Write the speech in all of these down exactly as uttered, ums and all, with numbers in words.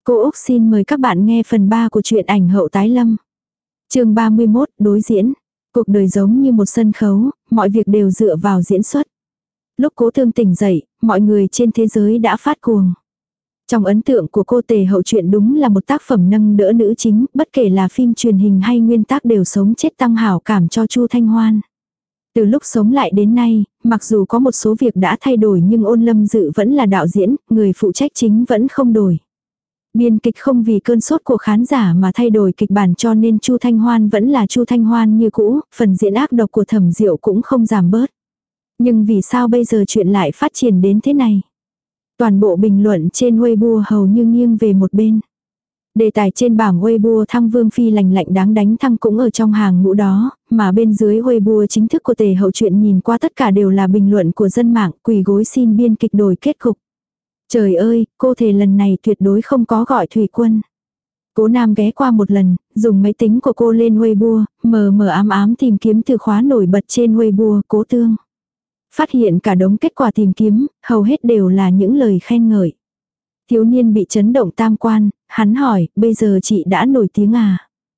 Cô Úc xin mời các bạn nghe phần ba của truyện ảnh hậu tái lâm. Chương ba mươi mốt, đối diễn. Cuộc đời giống như một sân khấu, mọi việc đều dựa vào diễn xuất. Lúc Cố Thương tỉnh dậy, mọi người trên thế giới đã phát cuồng. Trong ấn tượng của cô, Tề Hậu truyện đúng là một tác phẩm nâng đỡ nữ chính, bất kể là phim truyền hình hay nguyên tác đều sống chết tăng hảo cảm cho Chu Thanh Hoan. Từ lúc sống lại đến nay, mặc dù có một số việc đã thay đổi nhưng Ôn Lâm Dự vẫn là đạo diễn, người phụ trách chính vẫn không đổi. Biên kịch không vì cơn sốt của khán giả mà thay đổi kịch bản, cho nên Chu Thanh Hoan vẫn là Chu Thanh Hoan như cũ, phần diễn ác độc của Thẩm Diệu cũng không giảm bớt. Nhưng vì sao bây giờ chuyện lại phát triển đến thế này? Toàn bộ bình luận trên Weibo hầu như nghiêng về một bên. Đề tài trên bảng Weibo thăng Vương Phi lành lạnh đáng đánh thăng cũng ở trong hàng ngũ đó, mà bên dưới Weibo chính thức của Tề Hậu truyện nhìn qua tất cả đều là bình luận của dân mạng, quỳ gối xin biên kịch đổi kết cục. Trời ơi, cô thề lần này tuyệt đối không có gọi thủy quân. Cố Nam ghé qua một lần, dùng máy tính của cô lên Weibo, mờ mờ ám ám tìm kiếm từ khóa nổi bật trên Weibo Cố Tương. Phát hiện cả đống kết quả tìm kiếm, hầu hết đều là những lời khen ngợi. Thiếu niên bị chấn động tam quan, hắn hỏi, bây giờ chị đã nổi tiếng à?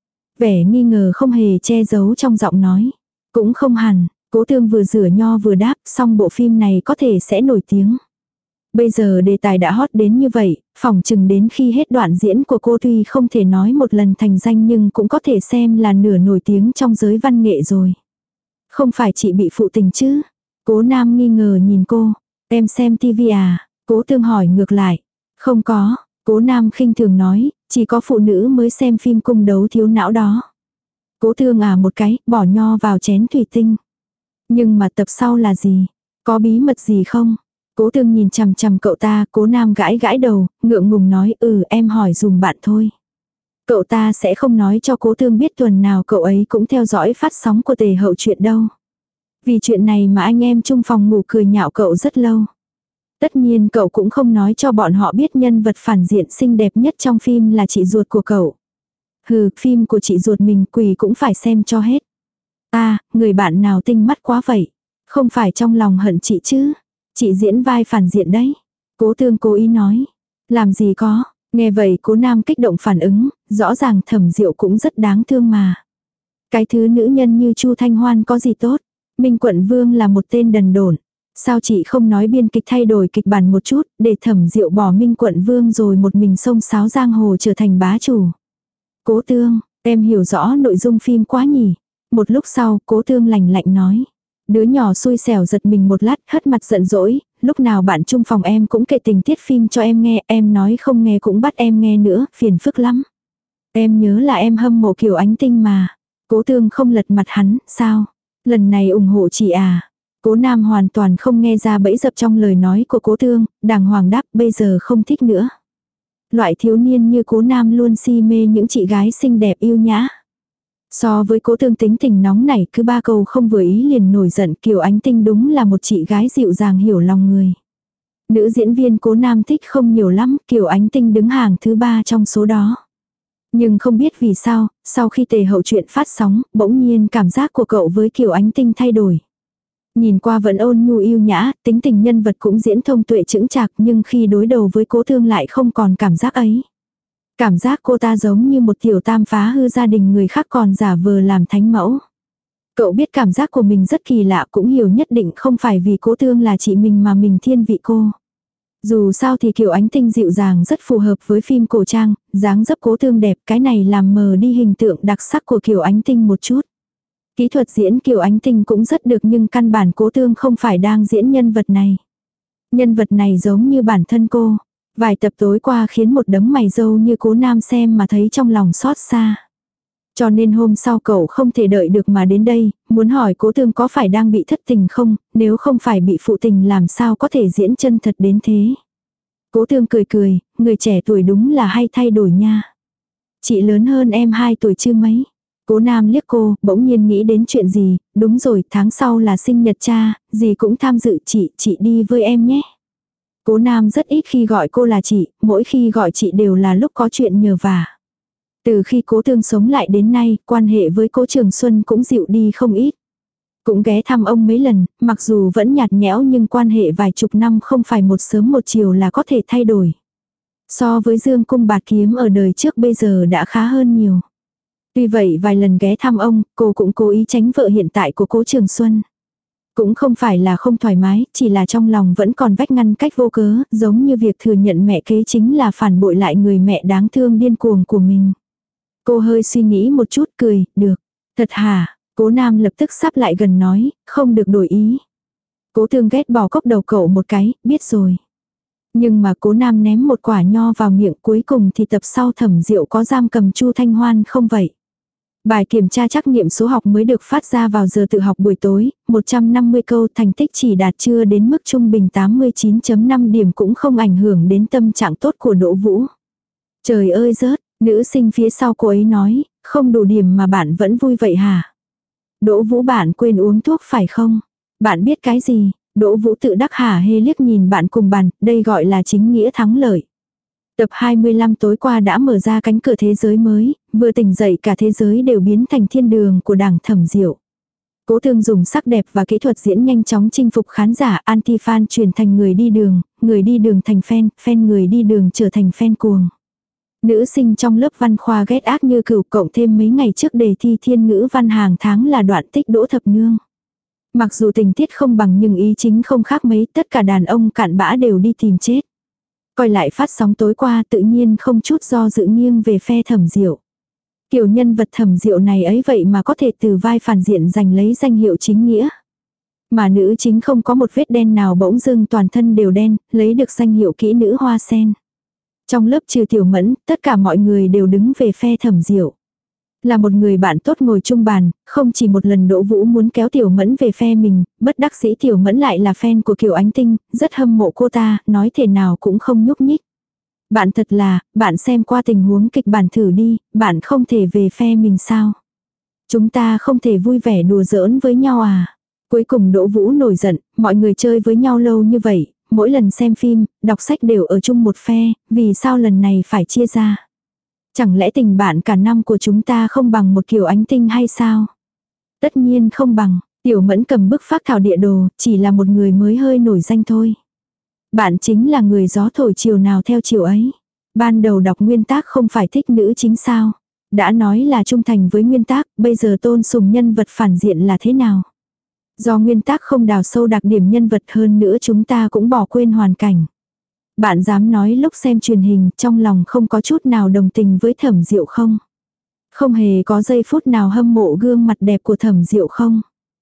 Vẻ nghi ngờ không hề che giấu trong giọng nói. Cũng không hẳn, Cố Tương vừa rửa nho vừa đáp, xong bộ phim này có thể sẽ nổi tiếng. Bây giờ đề tài đã hot đến như vậy, phỏng chừng đến khi hết đoạn diễn của cô tuy không thể nói một lần thành danh nhưng cũng có thể xem là nửa nổi tiếng trong giới văn nghệ rồi. Không phải chị bị phụ tình chứ? Cố Nam nghi ngờ nhìn cô. Em xem tivi à? Cố Tương hỏi ngược lại. Không có, Cố Nam khinh thường nói, chỉ có phụ nữ mới xem phim cung đấu thiếu não đó. Cố Tương à một cái, bỏ nho vào chén thủy tinh. Nhưng mà tập sau là gì? Có bí mật gì không? Cố Tương nhìn chằm chằm cậu ta, Cố Nam gãi gãi đầu, ngượng ngùng nói, ừ em hỏi dùm bạn thôi. Cậu ta sẽ không nói cho Cố Tương biết tuần nào cậu ấy cũng theo dõi phát sóng của Tề Hậu truyện đâu. Vì chuyện này mà anh em chung phòng ngủ cười nhạo cậu rất lâu. Tất nhiên cậu cũng không nói cho bọn họ biết nhân vật phản diện xinh đẹp nhất trong phim là chị ruột của cậu. Hừ, phim của chị ruột mình quỳ cũng phải xem cho hết. À, người bạn nào tinh mắt quá vậy? Không phải trong lòng hận chị chứ? Chị diễn vai phản diện đấy. Cố Tương cố ý nói. Làm gì có, nghe vậy Cố Nam kích động phản ứng, rõ ràng Thẩm Diệu cũng rất đáng thương mà. Cái thứ nữ nhân như Chu Thanh Hoan có gì tốt? Minh Quận Vương là một tên đần độn. Sao chị không nói biên kịch thay đổi kịch bản một chút, để Thẩm Diệu bỏ Minh Quận Vương rồi một mình xông xáo giang hồ trở thành bá chủ? Cố Tương, em hiểu rõ nội dung phim quá nhỉ? Một lúc sau, Cố Tương lạnh lạnh nói. Đứa nhỏ xui xẻo giật mình một lát, hất mặt giận dỗi, lúc nào bạn chung phòng em cũng kể tình tiết phim cho em nghe, em nói không nghe cũng bắt em nghe nữa, phiền phức lắm. Em nhớ là em hâm mộ Kiều Ánh Tinh mà. Cố Tương không lật mặt hắn, sao? Lần này ủng hộ chị à? Cố Nam hoàn toàn không nghe ra bẫy dập trong lời nói của Cố Tương, đàng hoàng đáp bây giờ không thích nữa. Loại thiếu niên như Cố Nam luôn si mê những chị gái xinh đẹp yêu nhã. So với Cố Tương tính tình nóng nảy cứ ba câu không vừa ý liền nổi giận, Kiều Ánh Tinh đúng là một chị gái dịu dàng hiểu lòng người. Nữ diễn viên Cố Nam thích không nhiều lắm, Kiều Ánh Tinh đứng hàng thứ ba trong số đó. Nhưng không biết vì sao, sau khi Tề Hậu truyện phát sóng, bỗng nhiên cảm giác của cậu với Kiều Ánh Tinh thay đổi. Nhìn qua vẫn ôn nhu yêu nhã, tính tình nhân vật cũng diễn thông tuệ chững chạc, nhưng khi đối đầu với Cố Thương lại không còn cảm giác ấy. Cảm giác cô ta giống như một tiểu tam phá hư gia đình người khác còn giả vờ làm thánh mẫu. Cậu biết cảm giác của mình rất kỳ lạ, cũng hiểu nhất định không phải vì Cố Thương là chị mình mà mình thiên vị cô. Dù sao thì Kiều Ánh Tinh dịu dàng rất phù hợp với phim cổ trang, dáng dấp Cố Thương đẹp, cái này làm mờ đi hình tượng đặc sắc của Kiều Ánh Tinh một chút. Kỹ thuật diễn Kiều Ánh Tinh cũng rất được nhưng căn bản Cố Thương không phải đang diễn nhân vật này. Nhân vật này giống như bản thân cô. Vài tập tối qua khiến một đấng mày râu như Cố Nam xem mà thấy trong lòng xót xa. Cho nên hôm sau cậu không thể đợi được mà đến đây, muốn hỏi Cố Thương có phải đang bị thất tình không, nếu không phải bị phụ tình làm sao có thể diễn chân thật đến thế. Cố Thương cười cười, người trẻ tuổi đúng là hay thay đổi nha. Chị lớn hơn em hai tuổi chứ mấy. Cố Nam liếc cô, bỗng nhiên nghĩ đến chuyện gì, đúng rồi, tháng sau là sinh nhật cha, gì cũng tham dự, chị, chị đi với em nhé. Cố Nam rất ít khi gọi cô là chị, mỗi khi gọi chị đều là lúc có chuyện nhờ vả. Từ khi Cố Thương sống lại đến nay, quan hệ với Cố Trường Xuân cũng dịu đi không ít. Cũng ghé thăm ông mấy lần, mặc dù vẫn nhạt nhẽo nhưng quan hệ vài chục năm không phải một sớm một chiều là có thể thay đổi. So với Dương Cung Bạt Kiếm ở đời trước bây giờ đã khá hơn nhiều. Tuy vậy vài lần ghé thăm ông, cô cũng cố ý tránh vợ hiện tại của Cố Trường Xuân. Cũng không phải là không thoải mái, chỉ là trong lòng vẫn còn vách ngăn cách vô cớ, giống như việc thừa nhận mẹ kế chính là phản bội lại người mẹ đáng thương điên cuồng của mình. Cô hơi suy nghĩ một chút cười, được. Thật hả? Cố Nam lập tức sắp lại gần nói, không được đổi ý. Cố Thương ghét bỏ cốc đầu cậu một cái, biết rồi. Nhưng mà Cố Nam ném một quả nho vào miệng, cuối cùng thì tập sau Thẩm Diệu có giam cầm Chu Thanh Hoan không vậy? Bài kiểm tra trắc nghiệm số học mới được phát ra vào giờ tự học buổi tối, một trăm năm mươi câu, thành tích chỉ đạt chưa đến mức trung bình tám mươi chín phẩy năm điểm, cũng không ảnh hưởng đến tâm trạng tốt của Đỗ Vũ. Trời ơi rớt, nữ sinh phía sau cô ấy nói, không đủ điểm mà bạn vẫn vui vậy hả? Đỗ Vũ, bạn quên uống thuốc phải không? Bạn biết cái gì? Đỗ Vũ tự đắc hả hê liếc nhìn bạn cùng bàn, đây gọi là chính nghĩa thắng lợi. Tập hai mươi lăm tối qua đã mở ra cánh cửa thế giới mới, vừa tỉnh dậy cả thế giới đều biến thành thiên đường của đảng Thẩm Diệu. Cố Thương dùng sắc đẹp và kỹ thuật diễn nhanh chóng chinh phục khán giả, anti-fan chuyển thành người đi đường, người đi đường thành fan, fan người đi đường trở thành fan cuồng. Nữ sinh trong lớp văn khoa ghét ác như cừu, cộng thêm mấy ngày trước đề thi thiên ngữ văn hàng tháng là đoạn tích Đỗ Thập Nương. Mặc dù tình tiết không bằng nhưng ý chính không khác mấy, tất cả đàn ông cặn bã đều đi tìm chết. Coi lại phát sóng tối qua tự nhiên không chút do dự nghiêng về phe Thẩm Diệu. Kiểu nhân vật Thẩm Diệu này ấy vậy mà có thể từ vai phản diện giành lấy danh hiệu chính nghĩa. Mà nữ chính không có một vết đen nào, bỗng dưng toàn thân đều đen, lấy được danh hiệu kỹ nữ hoa sen. Trong lớp trừ Tiểu Mẫn, tất cả mọi người đều đứng về phe Thẩm Diệu. Là một người bạn tốt ngồi chung bàn, không chỉ một lần Đỗ Vũ muốn kéo Tiểu Mẫn về phe mình, bất đắc dĩ Tiểu Mẫn lại là fan của Kiều Ánh Tinh, rất hâm mộ cô ta, nói thể nào cũng không nhúc nhích. Bạn thật là, bạn xem qua tình huống kịch bản thử đi, bạn không thể về phe mình sao? Chúng ta không thể vui vẻ đùa giỡn với nhau à? Cuối cùng Đỗ Vũ nổi giận, mọi người chơi với nhau lâu như vậy, mỗi lần xem phim, đọc sách đều ở chung một phe, vì sao lần này phải chia ra? Chẳng lẽ tình bạn cả năm của chúng ta không bằng một Kiều Ánh Tinh hay sao? Tất nhiên không bằng, Tiểu Mẫn cầm bức phác thảo địa đồ, chỉ là một người mới hơi nổi danh thôi. Bạn chính là người gió thổi chiều nào theo chiều ấy. Ban đầu đọc nguyên tác không phải thích nữ chính sao? Đã nói là trung thành với nguyên tác, bây giờ tôn sùng nhân vật phản diện là thế nào? Do nguyên tác không đào sâu đặc điểm nhân vật, hơn nữa chúng ta cũng bỏ quên hoàn cảnh. Bạn dám nói lúc xem truyền hình trong lòng không có chút nào đồng tình với Thẩm Diệu không? Không hề có giây phút nào hâm mộ gương mặt đẹp của Thẩm Diệu không?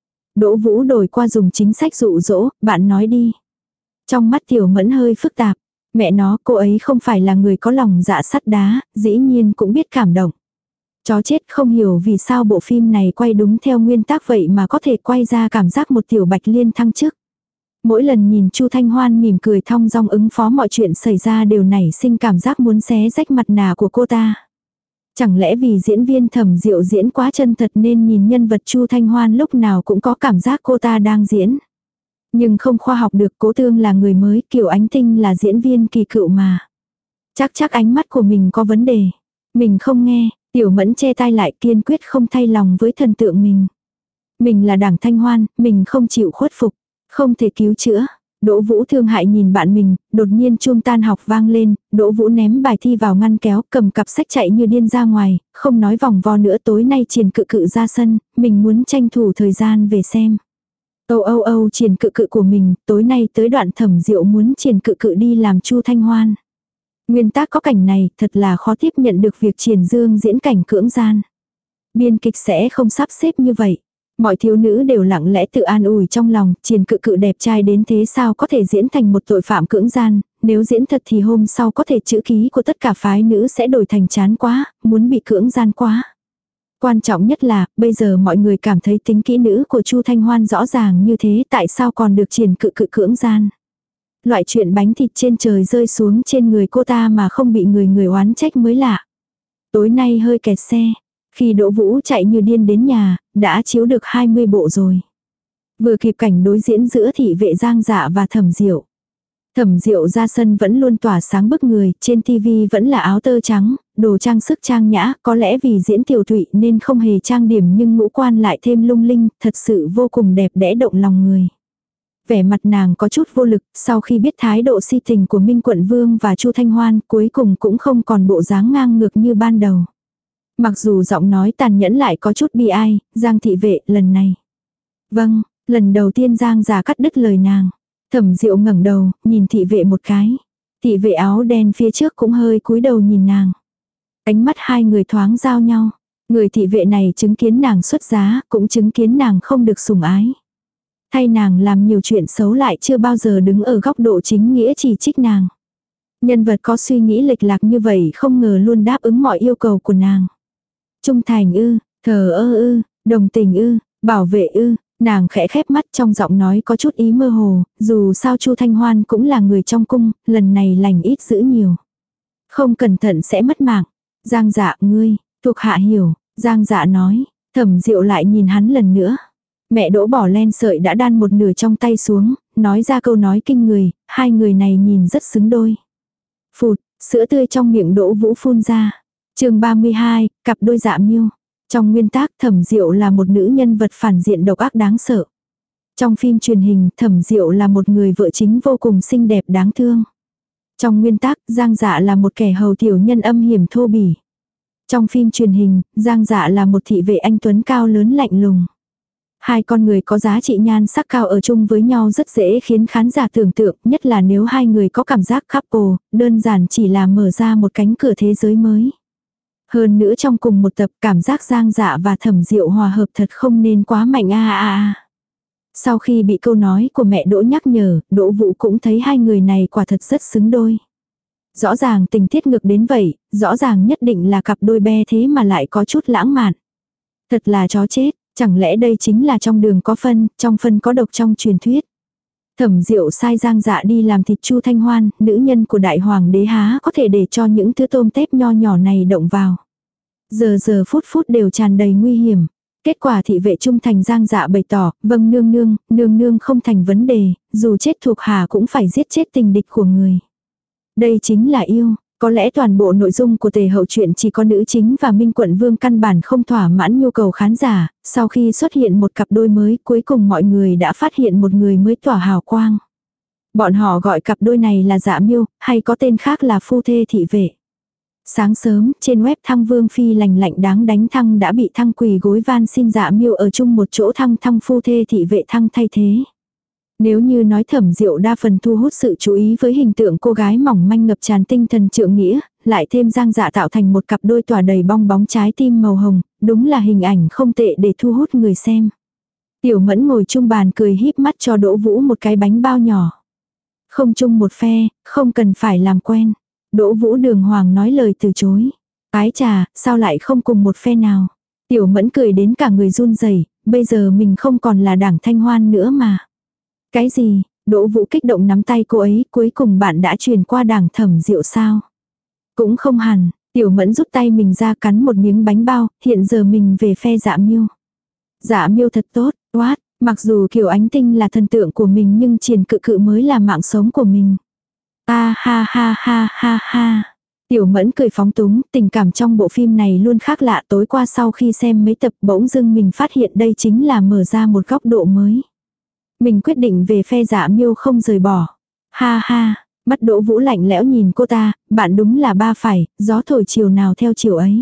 Đỗ Vũ đổi qua dùng chính sách dụ dỗ, bạn nói đi. Trong mắt Tiểu Mẫn hơi phức tạp. Mẹ nó, cô ấy không phải là người có lòng dạ sắt đá, dĩ nhiên cũng biết cảm động. Chó chết, không hiểu vì sao bộ phim này quay đúng theo nguyên tắc vậy mà có thể quay ra cảm giác một tiểu Bạch Liên thăng chức. Mỗi lần nhìn Chu Thanh Hoan mỉm cười thong dong ứng phó mọi chuyện xảy ra đều nảy sinh cảm giác muốn xé rách mặt nạ của cô ta. Chẳng lẽ vì diễn viên Thẩm Diệu diễn quá chân thật nên nhìn nhân vật Chu Thanh Hoan lúc nào cũng có cảm giác cô ta đang diễn. Nhưng không khoa học được, Cố Thương là người mới, Kiều Ánh Tinh là diễn viên kỳ cựu mà. Chắc chắc ánh mắt của mình có vấn đề. Mình không nghe, Tiểu Mẫn che tai lại, kiên quyết không thay lòng với thần tượng mình. Mình là Đảng Thanh Hoan, mình không chịu khuất phục, không thể cứu chữa. Đỗ Vũ thương hại nhìn bạn mình, đột nhiên chuông tan học vang lên, Đỗ Vũ ném bài thi vào ngăn kéo, cầm cặp sách chạy như điên ra ngoài, không nói vòng vo nữa, tối nay Triển Cự Cự ra sân, mình muốn tranh thủ thời gian về xem. Âu âu âu Triển Cự Cự của mình, tối nay tới đoạn Thẩm Diệu muốn Triển Cự Cự đi làm Chu Thanh Hoan. Nguyên tác có cảnh này, thật là khó tiếp nhận được việc Triển Dương diễn cảnh cưỡng gian. Biên kịch sẽ không sắp xếp như vậy. Mọi thiếu nữ đều lặng lẽ tự an ủi trong lòng, Triển Cự Cự đẹp trai đến thế sao có thể diễn thành một tội phạm cưỡng gian, nếu diễn thật thì hôm sau có thể chữ ký của tất cả phái nữ sẽ đổi thành chán quá, muốn bị cưỡng gian quá. Quan trọng nhất là, bây giờ mọi người cảm thấy tính kỹ nữ của Chu Thanh Hoan rõ ràng như thế, tại sao còn được Triển Cự Cự cưỡng gian. Loại chuyện bánh thịt trên trời rơi xuống trên người cô ta mà không bị người người oán trách mới lạ. Tối nay hơi kẹt xe. Khi Đỗ Vũ chạy như điên đến nhà, đã chiếu được hai mươi bộ rồi. Vừa kịp cảnh đối diễn giữa thị vệ Giang Dạ và Thẩm Diệu. Thẩm Diệu ra sân vẫn luôn tỏa sáng bức người, trên tivi vẫn là áo tơ trắng, đồ trang sức trang nhã, có lẽ vì diễn tiểu thụy nên không hề trang điểm nhưng ngũ quan lại thêm lung linh, thật sự vô cùng đẹp đẽ động lòng người. Vẻ mặt nàng có chút vô lực, sau khi biết thái độ si tình của Minh Quận Vương và Chu Thanh Hoan, cuối cùng cũng không còn bộ dáng ngang ngược như ban đầu. Mặc dù giọng nói tàn nhẫn lại có chút bi ai, Giang thị vệ lần này. Vâng, lần đầu tiên Giang Dạ cắt đứt lời nàng. Thẩm Diệu ngẩng đầu, nhìn thị vệ một cái. Thị vệ áo đen phía trước cũng hơi cúi đầu nhìn nàng. Ánh mắt hai người thoáng giao nhau. Người thị vệ này chứng kiến nàng xuất giá, cũng chứng kiến nàng không được sủng ái. Thay nàng làm nhiều chuyện xấu lại chưa bao giờ đứng ở góc độ chính nghĩa chỉ trích nàng. Nhân vật có suy nghĩ lệch lạc như vậy không ngờ luôn đáp ứng mọi yêu cầu của nàng. Trung thành ư, thờ ơ ư, đồng tình ư, bảo vệ ư, nàng khẽ khép mắt trong giọng nói có chút ý mơ hồ, dù sao Chu Thanh Hoan cũng là người trong cung, lần này lành ít dữ nhiều. Không cẩn thận sẽ mất mạng. Giang Dạ ngươi, thuộc hạ hiểu, Giang Dạ nói, Thẩm Diệu lại nhìn hắn lần nữa. Mẹ Đỗ bỏ len sợi đã đan một nửa trong tay xuống, nói ra câu nói kinh người, hai người này nhìn rất xứng đôi. Phụt, sữa tươi trong miệng Đỗ Vũ phun ra. Chương ba mươi hai, cặp đôi Dạ Miêu. Trong nguyên tác Thẩm Diệu là một nữ nhân vật phản diện độc ác đáng sợ. Trong phim truyền hình Thẩm Diệu là một người vợ chính vô cùng xinh đẹp đáng thương. Trong nguyên tác Giang Dạ là một kẻ hầu tiểu nhân âm hiểm thô bỉ. Trong phim truyền hình Giang Dạ là một thị vệ anh tuấn cao lớn lạnh lùng. Hai con người có giá trị nhan sắc cao ở chung với nhau rất dễ khiến khán giả tưởng tượng, nhất là nếu hai người có cảm giác couple, đơn giản chỉ là mở ra một cánh cửa thế giới mới. Hơn nữa trong cùng một tập cảm giác Giang Dạ và Thẩm Diệu hòa hợp thật không nên quá mạnh a a a. Sau khi bị câu nói của mẹ Đỗ nhắc nhở, Đỗ Vũ cũng thấy hai người này quả thật rất xứng đôi. Rõ ràng tình tiết ngược đến vậy, rõ ràng nhất định là cặp đôi be thế mà lại có chút lãng mạn. Thật là chó chết, chẳng lẽ đây chính là trong đường có phân, trong phân có độc trong truyền thuyết. Thẩm Diệu sai Giang Dạ đi làm thịt Chu Thanh Hoan, nữ nhân của đại hoàng đế há có thể để cho những thứ tôm tép nho nhỏ này động vào. Giờ giờ phút phút đều tràn đầy nguy hiểm. Kết quả thị vệ trung thành Giang Dạ bày tỏ, vâng nương nương, nương nương không thành vấn đề, dù chết thuộc hạ cũng phải giết chết tình địch của người. Đây chính là yêu. Có lẽ toàn bộ nội dung của tề hậu truyện chỉ có nữ chính và Minh Quận Vương căn bản không thỏa mãn nhu cầu khán giả, sau khi xuất hiện một cặp đôi mới cuối cùng mọi người đã phát hiện một người mới tỏa hào quang. Bọn họ gọi cặp đôi này là Dạ Miêu, hay có tên khác là phu thê thị vệ. Sáng sớm, trên web Thăng Vương Phi lành lạnh đáng đánh Thăng đã bị Thăng quỳ gối van xin Dạ Miêu ở chung một chỗ Thăng Thăng phu thê thị vệ Thăng thay thế. Nếu như nói Thẩm Diệu đa phần thu hút sự chú ý với hình tượng cô gái mỏng manh ngập tràn tinh thần trượng nghĩa, lại thêm Giang Dạ tạo thành một cặp đôi tỏa đầy bong bóng trái tim màu hồng, đúng là hình ảnh không tệ để thu hút người xem. Tiểu Mẫn ngồi chung bàn cười híp mắt cho Đỗ Vũ một cái bánh bao nhỏ. Không chung một phe, không cần phải làm quen. Đỗ Vũ đường hoàng nói lời từ chối. Ái trà, sao lại không cùng một phe nào. Tiểu Mẫn cười đến cả người run rẩy, bây giờ mình không còn là đảng Thanh Hoan nữa mà. Cái gì, Đỗ Vũ kích động nắm tay cô ấy, cuối cùng bạn đã chuyển qua đảng Thẩm Diệu sao? Cũng không hẳn, Tiểu Mẫn rút tay mình ra cắn một miếng bánh bao, hiện giờ mình về phe Dạ Miêu. Dạ Miêu thật tốt, what, mặc dù Kiều Ánh Tinh là thần tượng của mình nhưng Triền Cự Cự mới là mạng sống của mình. A ha ha ha ha ha. Tiểu Mẫn cười phóng túng, tình cảm trong bộ phim này luôn khác lạ. Tối qua sau khi xem mấy tập bỗng dưng mình phát hiện đây chính là mở ra một góc độ mới. Mình quyết định về phe Dạ Miêu không rời bỏ. Ha ha, mắt Đỗ Vũ lạnh lẽo nhìn cô ta, bạn đúng là ba phải, gió thổi chiều nào theo chiều ấy.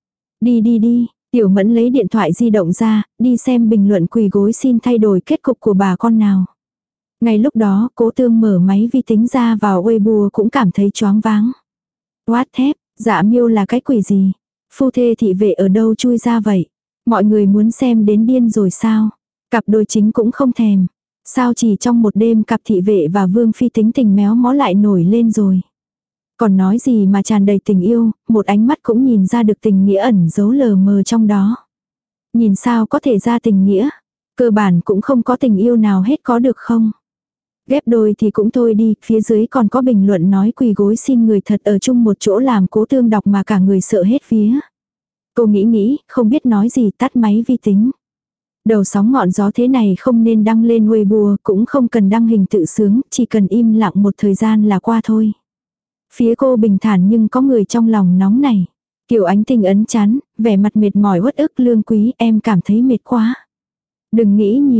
Đi đi đi, Tiểu Mẫn lấy điện thoại di động ra, đi xem bình luận quỳ gối xin thay đổi kết cục của bà con nào. Ngay lúc đó, Cố Tương mở máy vi tính ra vào Weibo cũng cảm thấy choáng váng. What thép, Dạ Miêu là cái quỷ gì? Phu thê thị vệ ở đâu chui ra vậy? Mọi người muốn xem đến điên rồi sao? Cặp đôi chính cũng không thèm. Sao chỉ trong một đêm cặp thị vệ và Vương Phi tính tình méo mó lại nổi lên rồi. Còn nói gì mà tràn đầy tình yêu, một ánh mắt cũng nhìn ra được tình nghĩa ẩn giấu lờ mờ trong đó. Nhìn sao có thể ra tình nghĩa? Cơ bản cũng không có tình yêu nào hết có được không? Ghép đôi thì cũng thôi đi, phía dưới còn có bình luận nói quỳ gối xin người thật ở chung một chỗ làm Cố Tương đọc mà cả người sợ hết vía. Cô nghĩ nghĩ, không biết nói gì tắt máy vi tính. Đầu sóng ngọn gió thế này không nên đăng lên Weibo, cũng không cần đăng hình tự sướng, chỉ cần im lặng một thời gian là qua thôi. Phía cô bình thản nhưng có người trong lòng nóng này. Kiều Ánh Tinh ấn chán, vẻ mặt mệt mỏi uất ức Lương Quý, em cảm thấy mệt quá. Đừng nghĩ nhiều,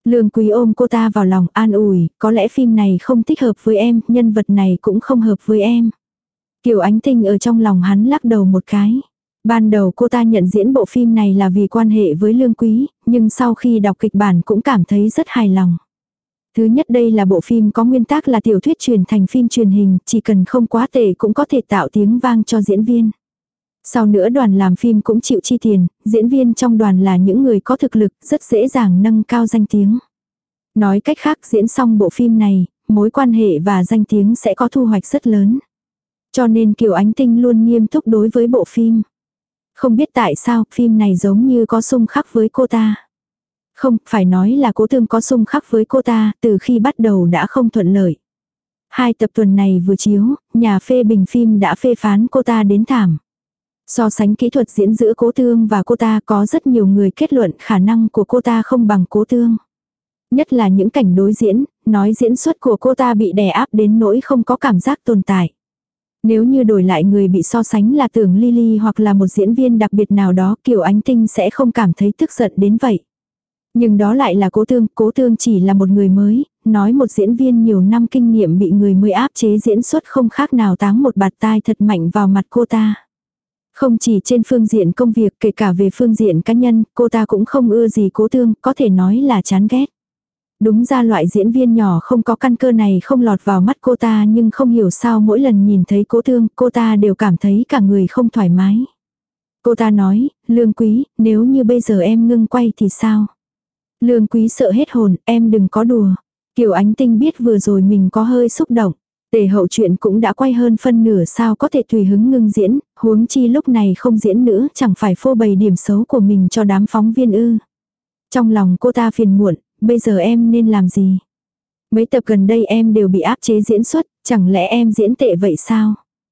Lương Quý ôm cô ta vào lòng an ủi, có lẽ phim này không thích hợp với em, nhân vật này cũng không hợp với em. Kiều Ánh Tinh ở trong lòng hắn lắc đầu một cái. Ban đầu cô ta nhận diễn bộ phim này là vì quan hệ với Lương Quý, nhưng sau khi đọc kịch bản cũng cảm thấy rất hài lòng. Thứ nhất đây là bộ phim có nguyên tắc là tiểu thuyết truyền thành phim truyền hình, chỉ cần không quá tệ cũng có thể tạo tiếng vang cho diễn viên. Sau nữa đoàn làm phim cũng chịu chi tiền, diễn viên trong đoàn là những người có thực lực, rất dễ dàng nâng cao danh tiếng. Nói cách khác diễn xong bộ phim này, mối quan hệ và danh tiếng sẽ có thu hoạch rất lớn. Cho nên Kiều Ánh Tinh luôn nghiêm túc đối với bộ phim. Không biết tại sao phim này giống như có xung khắc với cô ta. Không, phải nói là Cố Thương có xung khắc với cô ta, từ khi bắt đầu đã không thuận lợi. Hai tập tuần này vừa chiếu, nhà phê bình phim đã phê phán cô ta đến thảm. So sánh kỹ thuật diễn giữa Cố Thương và cô ta có rất nhiều người kết luận khả năng của cô ta không bằng Cố Thương. Nhất là những cảnh đối diễn, nói diễn xuất của cô ta bị đè áp đến nỗi không có cảm giác tồn tại. Nếu như đổi lại người bị so sánh là Tưởng Ly Ly hoặc là một diễn viên đặc biệt nào đó, Kiều Ánh Tinh sẽ không cảm thấy tức giận đến vậy. Nhưng đó lại là Cố Thương, Cố Thương chỉ là một người mới, nói một diễn viên nhiều năm kinh nghiệm bị người mới áp chế diễn xuất không khác nào táng một bạt tai thật mạnh vào mặt cô ta. Không chỉ trên phương diện công việc, kể cả về phương diện cá nhân, cô ta cũng không ưa gì Cố Thương, có thể nói là chán ghét. Đúng ra loại diễn viên nhỏ không có căn cơ này không lọt vào mắt cô ta, nhưng không hiểu sao mỗi lần nhìn thấy Cố Thương, cô ta đều cảm thấy cả người không thoải mái. Cô ta nói, Lương Quý, nếu như bây giờ em ngưng quay thì sao? Lương Quý sợ hết hồn, em đừng có đùa. Kiều Ánh Tinh biết vừa rồi mình có hơi xúc động. Tề Hậu chuyện cũng đã quay hơn phân nửa, sao có thể tùy hứng ngưng diễn, huống chi lúc này không diễn nữa, chẳng phải phô bày điểm xấu của mình cho đám phóng viên ư. Trong lòng cô ta phiền muộn, bây giờ em nên làm gì? Mấy tập gần đây em đều bị áp chế diễn xuất, chẳng lẽ em diễn tệ vậy sao?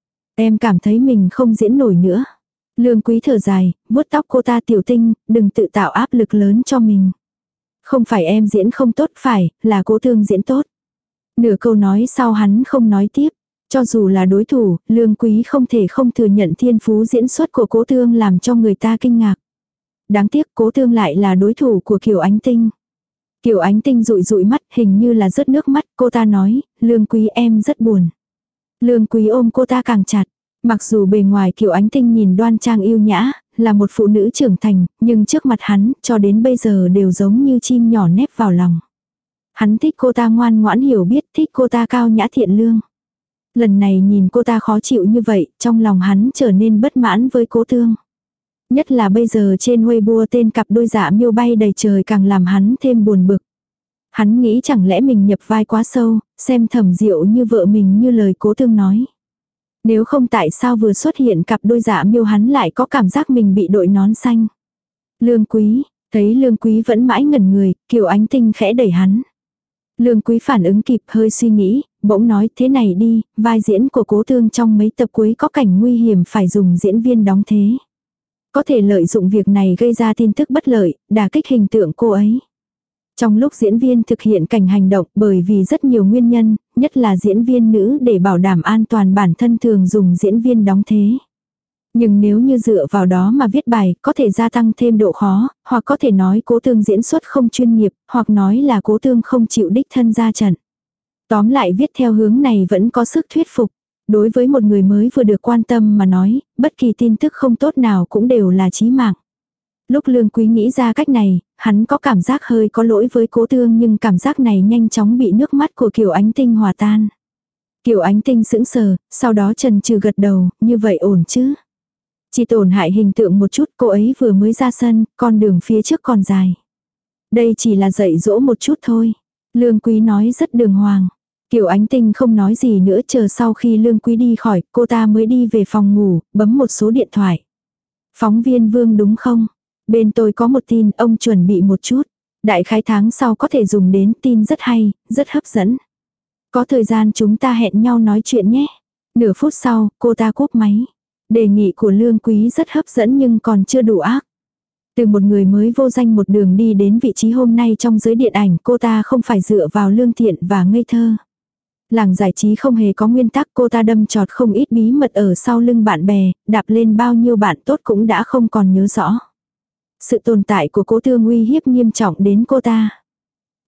Em cảm thấy mình không diễn nổi nữa. Lương Quý thở dài, vuốt tóc cô ta, Tiểu Tinh, đừng tự tạo áp lực lớn cho mình. Không phải em diễn không tốt, phải, là Cố Thương diễn tốt. Nửa câu nói sau hắn không nói tiếp. Cho dù là đối thủ, Lương Quý không thể không thừa nhận thiên phú diễn xuất của Cố Thương làm cho người ta kinh ngạc. Đáng tiếc Cố Thương lại là đối thủ của Kiều Ánh Tinh. Kiều Ánh Tinh dụi dụi mắt, hình như là rớt nước mắt, cô ta nói, Lương Quý em rất buồn. Lương Quý ôm cô ta càng chặt. Mặc dù bề ngoài Kiều Ánh Tinh nhìn đoan trang yêu nhã, là một phụ nữ trưởng thành, nhưng trước mặt hắn, cho đến bây giờ đều giống như chim nhỏ nép vào lòng. Hắn thích cô ta ngoan ngoãn hiểu biết, thích cô ta cao nhã thiện lương. Lần này nhìn cô ta khó chịu như vậy, trong lòng hắn trở nên bất mãn với Cố Thương. Nhất là bây giờ trên Weibo tên cặp đôi Dạ Miêu bay đầy trời càng làm hắn thêm buồn bực. Hắn nghĩ chẳng lẽ mình nhập vai quá sâu, xem Thẩm Diệu như vợ mình như lời Cố Thương nói. Nếu không tại sao vừa xuất hiện cặp đôi Dạ Miêu hắn lại có cảm giác mình bị đội nón xanh. Lương Quý, thấy Lương Quý vẫn mãi ngẩn người, Kiều Ánh Tinh khẽ đẩy hắn. Lương Quý phản ứng kịp, hơi suy nghĩ, bỗng nói thế này đi, vai diễn của Cố Thương trong mấy tập cuối có cảnh nguy hiểm phải dùng diễn viên đóng thế. Có thể lợi dụng việc này gây ra tin tức bất lợi, đả kích hình tượng cô ấy. Trong lúc diễn viên thực hiện cảnh hành động, bởi vì rất nhiều nguyên nhân, nhất là diễn viên nữ, để bảo đảm an toàn bản thân thường dùng diễn viên đóng thế. Nhưng nếu như dựa vào đó mà viết bài, có thể gia tăng thêm độ khó, hoặc có thể nói Cố Thương diễn xuất không chuyên nghiệp, hoặc nói là Cố Thương không chịu đích thân ra trận. Tóm lại viết theo hướng này vẫn có sức thuyết phục. Đối với một người mới vừa được quan tâm mà nói, bất kỳ tin tức không tốt nào cũng đều là chí mạng. Lúc Lương Quý nghĩ ra cách này, hắn có cảm giác hơi có lỗi với Cố Thương, nhưng cảm giác này nhanh chóng bị nước mắt của Kiều Ánh Tinh hòa tan. Kiều Ánh Tinh sững sờ, sau đó chần chừ gật đầu, như vậy ổn chứ. Chỉ tổn hại hình tượng một chút, cô ấy vừa mới ra sân, con đường phía trước còn dài. Đây chỉ là dạy dỗ một chút thôi. Lương Quý nói rất đường hoàng. Kiều Ánh Tinh không nói gì nữa, chờ sau khi Lương Quý đi khỏi, cô ta mới đi về phòng ngủ, bấm một số điện thoại. Phóng viên Vương đúng không? Bên tôi có một tin, ông chuẩn bị một chút. Đại khái tháng sau có thể dùng đến, tin rất hay, rất hấp dẫn. Có thời gian chúng ta hẹn nhau nói chuyện nhé. Nửa phút sau, cô ta cúp máy. Đề nghị của Lương Quý rất hấp dẫn nhưng còn chưa đủ ác. Từ một người mới vô danh một đường đi đến vị trí hôm nay trong giới điện ảnh, cô ta không phải dựa vào lương thiện và ngây thơ. Làng giải trí không hề có nguyên tắc, cô ta đâm chọt không ít bí mật ở sau lưng bạn bè, đạp lên bao nhiêu bạn tốt cũng đã không còn nhớ rõ. Sự tồn tại của Cố Thương uy hiếp nghiêm trọng đến cô ta.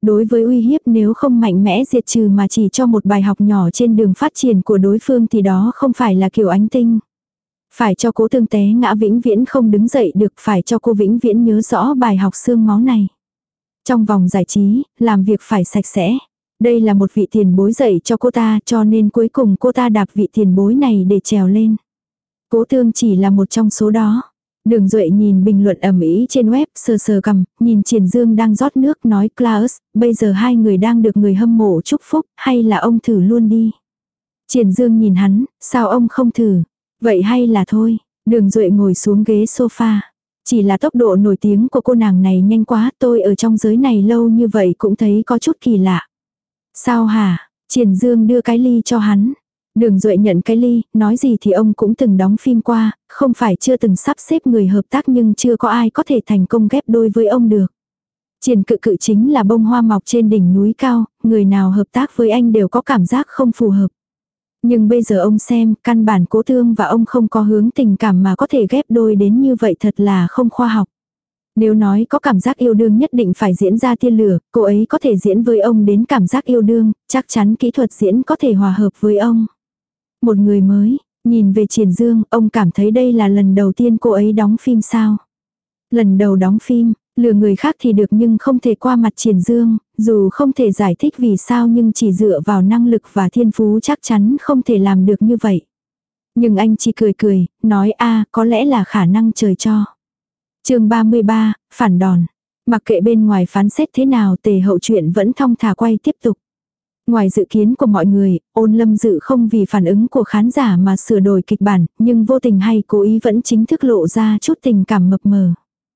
Đối với uy hiếp nếu không mạnh mẽ diệt trừ mà chỉ cho một bài học nhỏ trên đường phát triển của đối phương thì đó không phải là Kiều Ánh Tinh. Phải cho Cố Tương té ngã vĩnh viễn không đứng dậy được, phải cho cô vĩnh viễn nhớ rõ bài học xương máu này. Trong vòng giải trí, làm việc phải sạch sẽ. Đây là một vị tiền bối dạy cho cô ta, cho nên cuối cùng cô ta đạp vị tiền bối này để trèo lên. Cố Tương chỉ là một trong số đó. Đường Duệ nhìn bình luận ầm ĩ trên web, sờ sờ cằm, nhìn Triển Dương đang rót nước nói Klaus, bây giờ hai người đang được người hâm mộ chúc phúc, hay là ông thử luôn đi. Triển Dương nhìn hắn, sao ông không thử? Vậy hay là thôi. Đường Duệ ngồi xuống ghế sofa. Chỉ là tốc độ nổi tiếng của cô nàng này nhanh quá, tôi ở trong giới này lâu như vậy cũng thấy có chút kỳ lạ. Sao hả? Triển Dương đưa cái ly cho hắn. Đường Duệ nhận cái ly, nói gì thì ông cũng từng đóng phim qua, không phải chưa từng sắp xếp người hợp tác nhưng chưa có ai có thể thành công ghép đôi với ông được. Triển Cự Cự chính là bông hoa mọc trên đỉnh núi cao, người nào hợp tác với anh đều có cảm giác không phù hợp. Nhưng bây giờ ông xem, căn bản Cố Tương và ông không có hướng tình cảm mà có thể ghép đôi đến như vậy thật là không khoa học. Nếu nói có cảm giác yêu đương nhất định phải diễn ra tia lửa, cô ấy có thể diễn với ông đến cảm giác yêu đương, chắc chắn kỹ thuật diễn có thể hòa hợp với ông. Một người mới, nhìn về Triển Dương, ông cảm thấy đây là lần đầu tiên cô ấy đóng phim sao? Lần đầu đóng phim, lừa người khác thì được nhưng không thể qua mặt Triển Dương, dù không thể giải thích vì sao nhưng chỉ dựa vào năng lực và thiên phú chắc chắn không thể làm được như vậy. Nhưng anh chỉ cười cười, nói a có lẽ là khả năng trời cho. Chương ba mươi ba, phản đòn. Mặc kệ bên ngoài phán xét thế nào, Tề Hậu chuyện vẫn thong thả quay tiếp tục. Ngoài dự kiến của mọi người, Ôn Lâm Dự không vì phản ứng của khán giả mà sửa đổi kịch bản, nhưng vô tình hay cố ý vẫn chính thức lộ ra chút tình cảm mập mờ.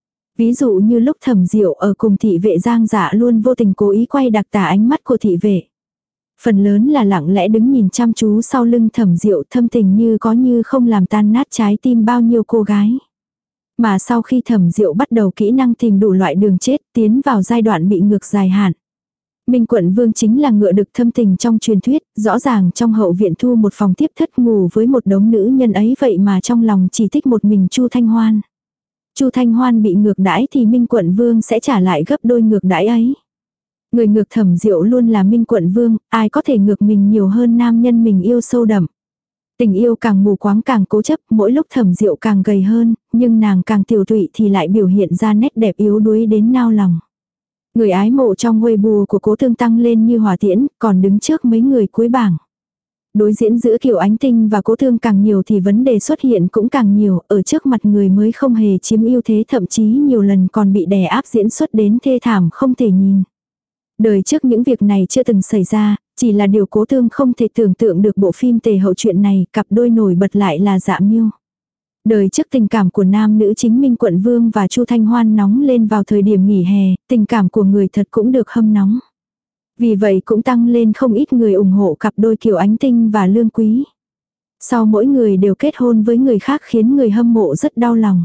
Ví dụ như lúc Thẩm Diệu ở cùng thị vệ Giang Dạ luôn vô tình cố ý quay đặc tả ánh mắt của thị vệ. Phần lớn là lặng lẽ đứng nhìn chăm chú sau lưng Thẩm Diệu, thâm tình như có như không làm tan nát trái tim bao nhiêu cô gái. Mà sau khi Thẩm Diệu bắt đầu kỹ năng tìm đủ loại đường chết, tiến vào giai đoạn bị ngược dài hạn. Minh Quận Vương chính là ngựa đực thâm tình trong truyền thuyết, rõ ràng trong hậu viện thu một phòng tiếp thất ngủ với một đống nữ nhân ấy, vậy mà trong lòng chỉ thích một mình Chu Thanh Hoan. Chu Thanh Hoan bị ngược đãi thì Minh Quận Vương sẽ trả lại gấp đôi ngược đãi ấy. Người ngược Thẩm Diệu luôn là Minh Quận Vương, ai có thể ngược mình nhiều hơn nam nhân mình yêu sâu đậm. Tình yêu càng mù quáng càng cố chấp, mỗi lúc Thẩm Diệu càng gầy hơn, nhưng nàng càng tiểu tụy thì lại biểu hiện ra nét đẹp yếu đuối đến nao lòng. Người ái mộ trong Weibo của Cố Tương tăng lên như hỏa tiễn, còn đứng trước mấy người cuối bảng. Đối diễn giữa Kiều Ánh Tinh và Cố Tương càng nhiều thì vấn đề xuất hiện cũng càng nhiều, ở trước mặt người mới không hề chiếm ưu thế, thậm chí nhiều lần còn bị đè áp diễn xuất đến thê thảm không thể nhìn. Đời trước những việc này chưa từng xảy ra, chỉ là điều Cố Tương không thể tưởng tượng được bộ phim Tề Hậu chuyện này, cặp đôi nổi bật lại là Dạ Miêu. Đời trước tình cảm của nam nữ chính Minh Quận Vương và Chu Thanh Hoan nóng lên vào thời điểm nghỉ hè, tình cảm của người thật cũng được hâm nóng. Vì vậy cũng tăng lên không ít người ủng hộ cặp đôi Kiều Ánh Tinh và Lương Quý. Sau mỗi người đều kết hôn với người khác khiến người hâm mộ rất đau lòng.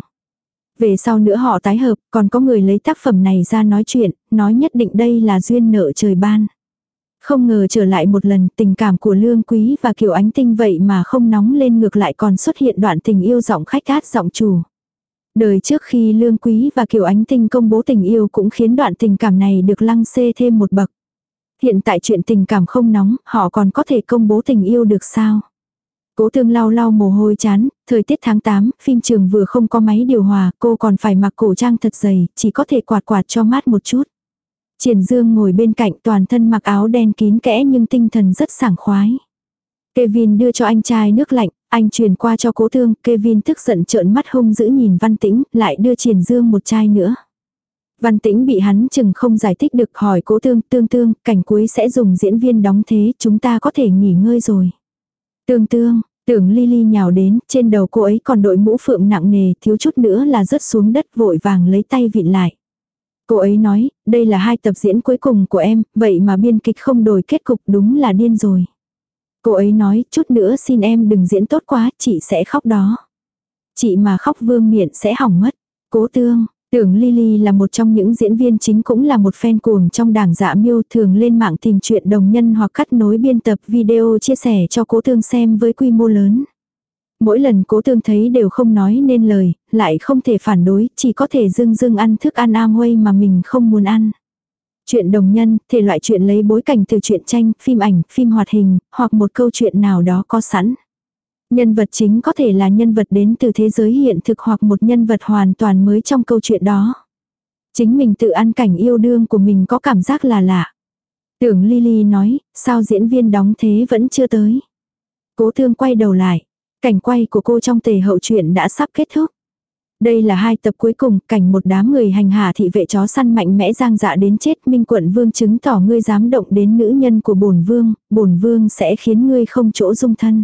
Về sau nữa họ tái hợp, còn có người lấy tác phẩm này ra nói chuyện, nói nhất định đây là duyên nợ trời ban. Không ngờ trở lại một lần, tình cảm của Lương Quý và Kiều Ánh Tinh vậy mà không nóng lên, ngược lại còn xuất hiện đoạn tình yêu giọng khách át giọng chủ. Đời trước khi Lương Quý và Kiều Ánh Tinh công bố tình yêu cũng khiến đoạn tình cảm này được lăng xê thêm một bậc. Hiện tại chuyện tình cảm không nóng, họ còn có thể công bố tình yêu được sao? Cố Tương lau lau mồ hôi chán, thời tiết tháng tám, phim trường vừa không có máy điều hòa, cô còn phải mặc cổ trang thật dày, chỉ có thể quạt quạt cho mát một chút. Triển Dương ngồi bên cạnh, toàn thân mặc áo đen kín kẽ nhưng tinh thần rất sảng khoái. Kevin đưa cho anh chai nước lạnh, anh truyền qua cho Cố Tương, Kevin tức giận trợn mắt hung dữ nhìn Văn Tĩnh, lại đưa Triển Dương một chai nữa. Văn Tĩnh bị hắn chừng không giải thích được, hỏi Cố Tương, Tương Tương, cảnh cuối sẽ dùng diễn viên đóng thế, chúng ta có thể nghỉ ngơi rồi. Tương Tương, Tưởng Lily nhào đến, trên đầu cô ấy còn đội mũ phượng nặng nề, thiếu chút nữa là rớt xuống đất, vội vàng lấy tay vịn lại. Cô ấy nói, đây là hai tập diễn cuối cùng của em, vậy mà biên kịch không đổi kết cục, đúng là điên rồi. Cô ấy nói, chút nữa xin em đừng diễn tốt quá, chị sẽ khóc đó. Chị mà khóc vương miện sẽ hỏng mất. Cố Tương, Tưởng Lily là một trong những diễn viên chính, cũng là một fan cuồng trong đảng Dạ Miêu, thường lên mạng tìm chuyện đồng nhân hoặc cắt nối biên tập video chia sẻ cho Cố Tương xem với quy mô lớn. Mỗi lần Cố Tương thấy đều không nói nên lời, lại không thể phản đối, chỉ có thể dưng dưng ăn thức ăn Amway mà mình không muốn ăn. Chuyện đồng nhân, thể loại chuyện lấy bối cảnh từ truyện tranh, phim ảnh, phim hoạt hình, hoặc một câu chuyện nào đó có sẵn. Nhân vật chính có thể là nhân vật đến từ thế giới hiện thực hoặc một nhân vật hoàn toàn mới trong câu chuyện đó. Chính mình tự ăn cảnh yêu đương của mình có cảm giác là lạ. Tưởng Lily nói, sao diễn viên đóng thế vẫn chưa tới. Cố Thương quay đầu lại. Cảnh quay của cô trong tề hậu truyện đã sắp kết thúc. Đây là hai tập cuối cùng, cảnh một đám người hành hạ thị vệ chó săn mạnh mẽ giang dạ đến chết. Minh Quận Vương chứng tỏ ngươi dám động đến nữ nhân của bổn vương, bổn vương sẽ khiến ngươi không chỗ dung thân.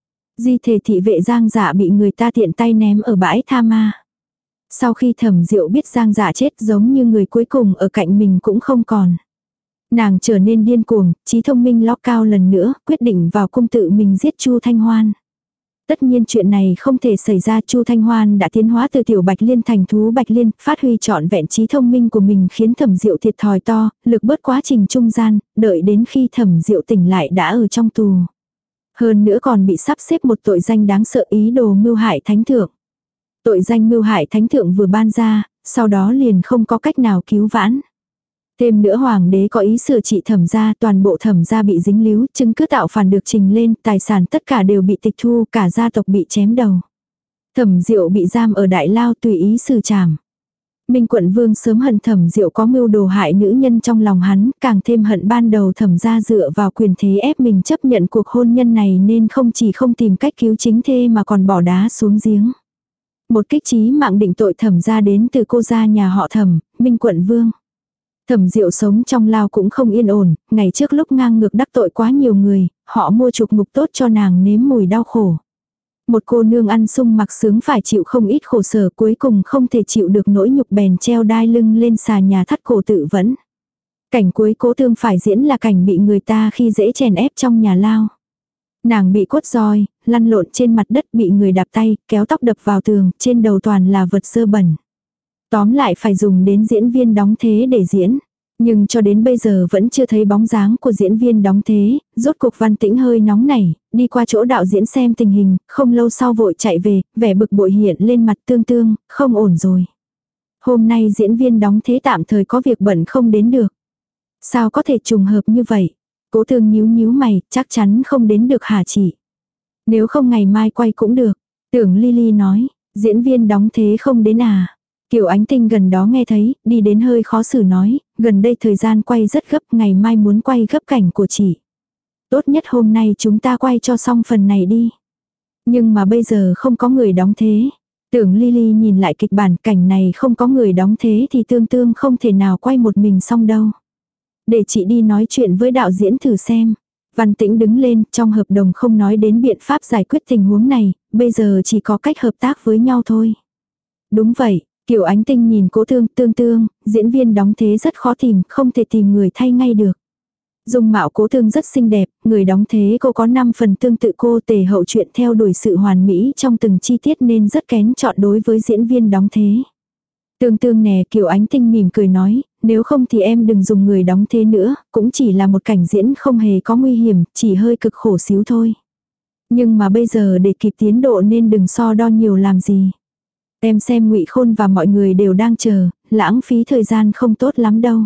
Di thể thị vệ giang dạ bị người ta tiện tay ném ở bãi tha ma. Sau khi Thẩm Diệu biết giang dạ chết, giống như người cuối cùng ở cạnh mình cũng không còn. Nàng trở nên điên cuồng, trí thông minh ló cao lần nữa, quyết định vào cung tự mình giết Chu Thanh Hoan. Tất nhiên chuyện này không thể xảy ra, Chu Thanh Hoan đã tiến hóa từ tiểu Bạch Liên thành thú Bạch Liên, phát huy trọn vẹn trí thông minh của mình khiến Thẩm Diệu thiệt thòi to, lực bớt quá trình trung gian, đợi đến khi Thẩm Diệu tỉnh lại đã ở trong tù. Hơn nữa còn bị sắp xếp một tội danh đáng sợ, ý đồ mưu hại thánh thượng. Tội danh mưu hại thánh thượng vừa ban ra, sau đó liền không có cách nào cứu vãn. Thêm nữa hoàng đế có ý sửa trị Thẩm gia, toàn bộ Thẩm gia bị dính líu, chứng cứ tạo phản được trình lên, tài sản tất cả đều bị tịch thu, cả gia tộc bị chém đầu. Thẩm Diệu bị giam ở đại lao tùy ý xử trảm. Minh Quận Vương sớm hận Thẩm Diệu có mưu đồ hại nữ nhân trong lòng hắn, càng thêm hận ban đầu Thẩm gia dựa vào quyền thế ép mình chấp nhận cuộc hôn nhân này nên không chỉ không tìm cách cứu chính thê mà còn bỏ đá xuống giếng. Một kích chí mạng định tội Thẩm gia đến từ cô gia nhà họ Thẩm, Minh Quận Vương. Thẩm Diệu sống trong lao cũng không yên ổn, ngày trước lúc ngang ngược đắc tội quá nhiều người, họ mua chuộc ngục tốt cho nàng nếm mùi đau khổ. Một cô nương ăn sung mặc sướng phải chịu không ít khổ sở, cuối cùng không thể chịu được nỗi nhục bèn treo đai lưng lên xà nhà thắt cổ tự vẫn. Cảnh cuối Cố Thương phải diễn là cảnh bị người ta khi dễ chèn ép trong nhà lao. Nàng bị quất roi, lăn lộn trên mặt đất, bị người đạp tay, kéo tóc đập vào tường, trên đầu toàn là vật dơ bẩn. Tóm lại phải dùng đến diễn viên đóng thế để diễn. Nhưng cho đến bây giờ vẫn chưa thấy bóng dáng của diễn viên đóng thế, rốt cuộc Văn Tĩnh hơi nóng nảy, đi qua chỗ đạo diễn xem tình hình, không lâu sau vội chạy về, vẻ bực bội hiện lên mặt Tương Tương, không ổn rồi. Hôm nay diễn viên đóng thế tạm thời có việc bận không đến được. Sao có thể trùng hợp như vậy? Cố Thương nhíu nhíu mày, chắc chắn không đến được hả chị? Nếu không ngày mai quay cũng được. Tưởng Lily nói, diễn viên đóng thế không đến à? Kiều Ánh Tinh gần đó nghe thấy, đi đến hơi khó xử nói, gần đây thời gian quay rất gấp, ngày mai muốn quay gấp cảnh của chị. Tốt nhất hôm nay chúng ta quay cho xong phần này đi. Nhưng mà bây giờ không có người đóng thế. Tưởng Lily nhìn lại kịch bản, cảnh này không có người đóng thế thì Tương Tương không thể nào quay một mình xong đâu. Để chị đi nói chuyện với đạo diễn thử xem. Văn Tĩnh đứng lên, trong hợp đồng không nói đến biện pháp giải quyết tình huống này, bây giờ chỉ có cách hợp tác với nhau thôi. Đúng vậy. Kiều Ánh Tinh nhìn Cố Thương, Tương Tương, diễn viên đóng thế rất khó tìm, không thể tìm người thay ngay được. Dung mạo Cố Thương rất xinh đẹp, người đóng thế cô có năm phần tương tự cô, tề hậu truyện theo đuổi sự hoàn mỹ trong từng chi tiết nên rất kén chọn đối với diễn viên đóng thế. Tương Tương nè, Kiều Ánh Tinh mỉm cười nói, nếu không thì em đừng dùng người đóng thế nữa, cũng chỉ là một cảnh diễn không hề có nguy hiểm, chỉ hơi cực khổ xíu thôi. Nhưng mà bây giờ để kịp tiến độ nên đừng so đo nhiều làm gì. Em xem Ngụy Khôn và mọi người đều đang chờ, lãng phí thời gian không tốt lắm đâu.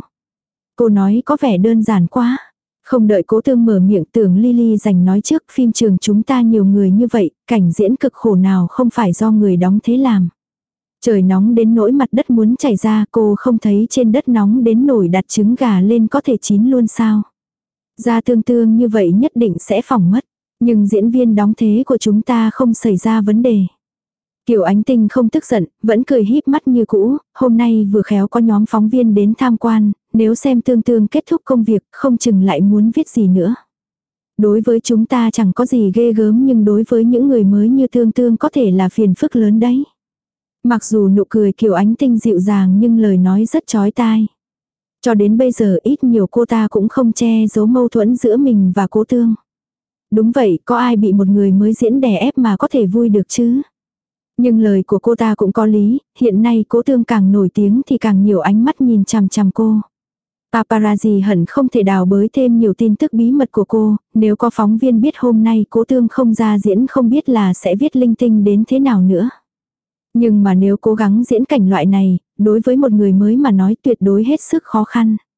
Cô nói có vẻ đơn giản quá. Không đợi Cố Thương mở miệng, Tưởng Lily giành nói trước, phim trường chúng ta nhiều người như vậy, cảnh diễn cực khổ nào không phải do người đóng thế làm. Trời nóng đến nỗi mặt đất muốn chảy ra, cô không thấy trên đất nóng đến nổi đặt trứng gà lên có thể chín luôn sao. Da Tương Tương như vậy nhất định sẽ phỏng mất, nhưng diễn viên đóng thế của chúng ta không xảy ra vấn đề. Kiều Ánh Tinh không tức giận, vẫn cười híp mắt như cũ, hôm nay vừa khéo có nhóm phóng viên đến tham quan, nếu xem Tương Tương kết thúc công việc, không chừng lại muốn viết gì nữa. Đối với chúng ta chẳng có gì ghê gớm nhưng đối với những người mới như Tương Tương có thể là phiền phức lớn đấy. Mặc dù nụ cười Kiều Ánh Tinh dịu dàng nhưng lời nói rất chói tai. Cho đến bây giờ ít nhiều cô ta cũng không che giấu mâu thuẫn giữa mình và Cố Thương. Đúng vậy, có ai bị một người mới diễn đè ép mà có thể vui được chứ? Nhưng lời của cô ta cũng có lý, hiện nay Cố Thương càng nổi tiếng thì càng nhiều ánh mắt nhìn chằm chằm cô. Paparazzi hẳn không thể đào bới thêm nhiều tin tức bí mật của cô, nếu có phóng viên biết hôm nay Cố Thương không ra diễn không biết là sẽ viết linh tinh đến thế nào nữa. Nhưng mà nếu cố gắng diễn cảnh loại này, đối với một người mới mà nói tuyệt đối hết sức khó khăn.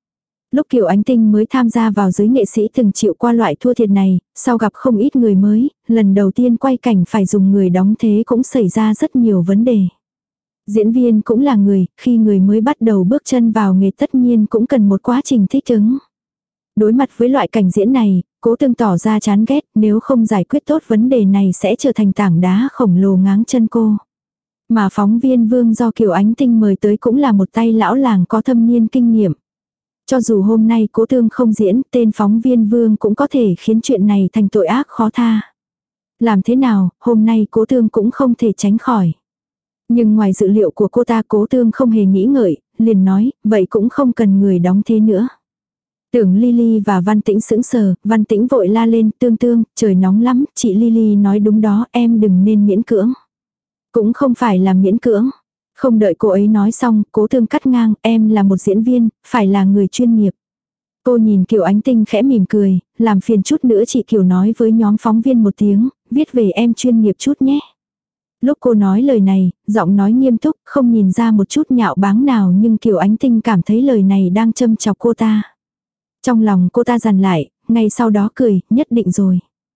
Lúc Kiều Ánh Tinh mới tham gia vào giới nghệ sĩ từng chịu qua loại thua thiệt này, sau gặp không ít người mới, lần đầu tiên quay cảnh phải dùng người đóng thế cũng xảy ra rất nhiều vấn đề. Diễn viên cũng là người, khi người mới bắt đầu bước chân vào nghề tất nhiên cũng cần một quá trình thích ứng. Đối mặt với loại cảnh diễn này, Cố Tương tỏ ra chán ghét, nếu không giải quyết tốt vấn đề này sẽ trở thành tảng đá khổng lồ ngáng chân cô. Mà phóng viên Vương do Kiều Ánh Tinh mời tới cũng là một tay lão làng có thâm niên kinh nghiệm. Cho dù hôm nay Cố Tương không diễn, tên phóng viên Vương cũng có thể khiến chuyện này thành tội ác khó tha. Làm thế nào, hôm nay Cố Tương cũng không thể tránh khỏi. Nhưng ngoài dự liệu của cô ta, Cố Tương không hề nghĩ ngợi, liền nói, vậy cũng không cần người đóng thế nữa. Tưởng Lily và Văn Tĩnh sững sờ, Văn Tĩnh vội la lên, Tương Tương, trời nóng lắm, chị Lily nói đúng đó, em đừng nên miễn cưỡng. Cũng không phải là miễn cưỡng. Không đợi cô ấy nói xong, Cố Tương cắt ngang, em là một diễn viên, phải là người chuyên nghiệp. Cô nhìn Kiều Ánh Tinh khẽ mỉm cười, làm phiền chút nữa chị Kiều nói với nhóm phóng viên một tiếng, viết về em chuyên nghiệp chút nhé. Lúc cô nói lời này, giọng nói nghiêm túc, không nhìn ra một chút nhạo báng nào, nhưng Kiều Ánh Tinh cảm thấy lời này đang châm chọc cô ta. Trong lòng cô ta dằn lại, ngay sau đó cười, nhất định rồi.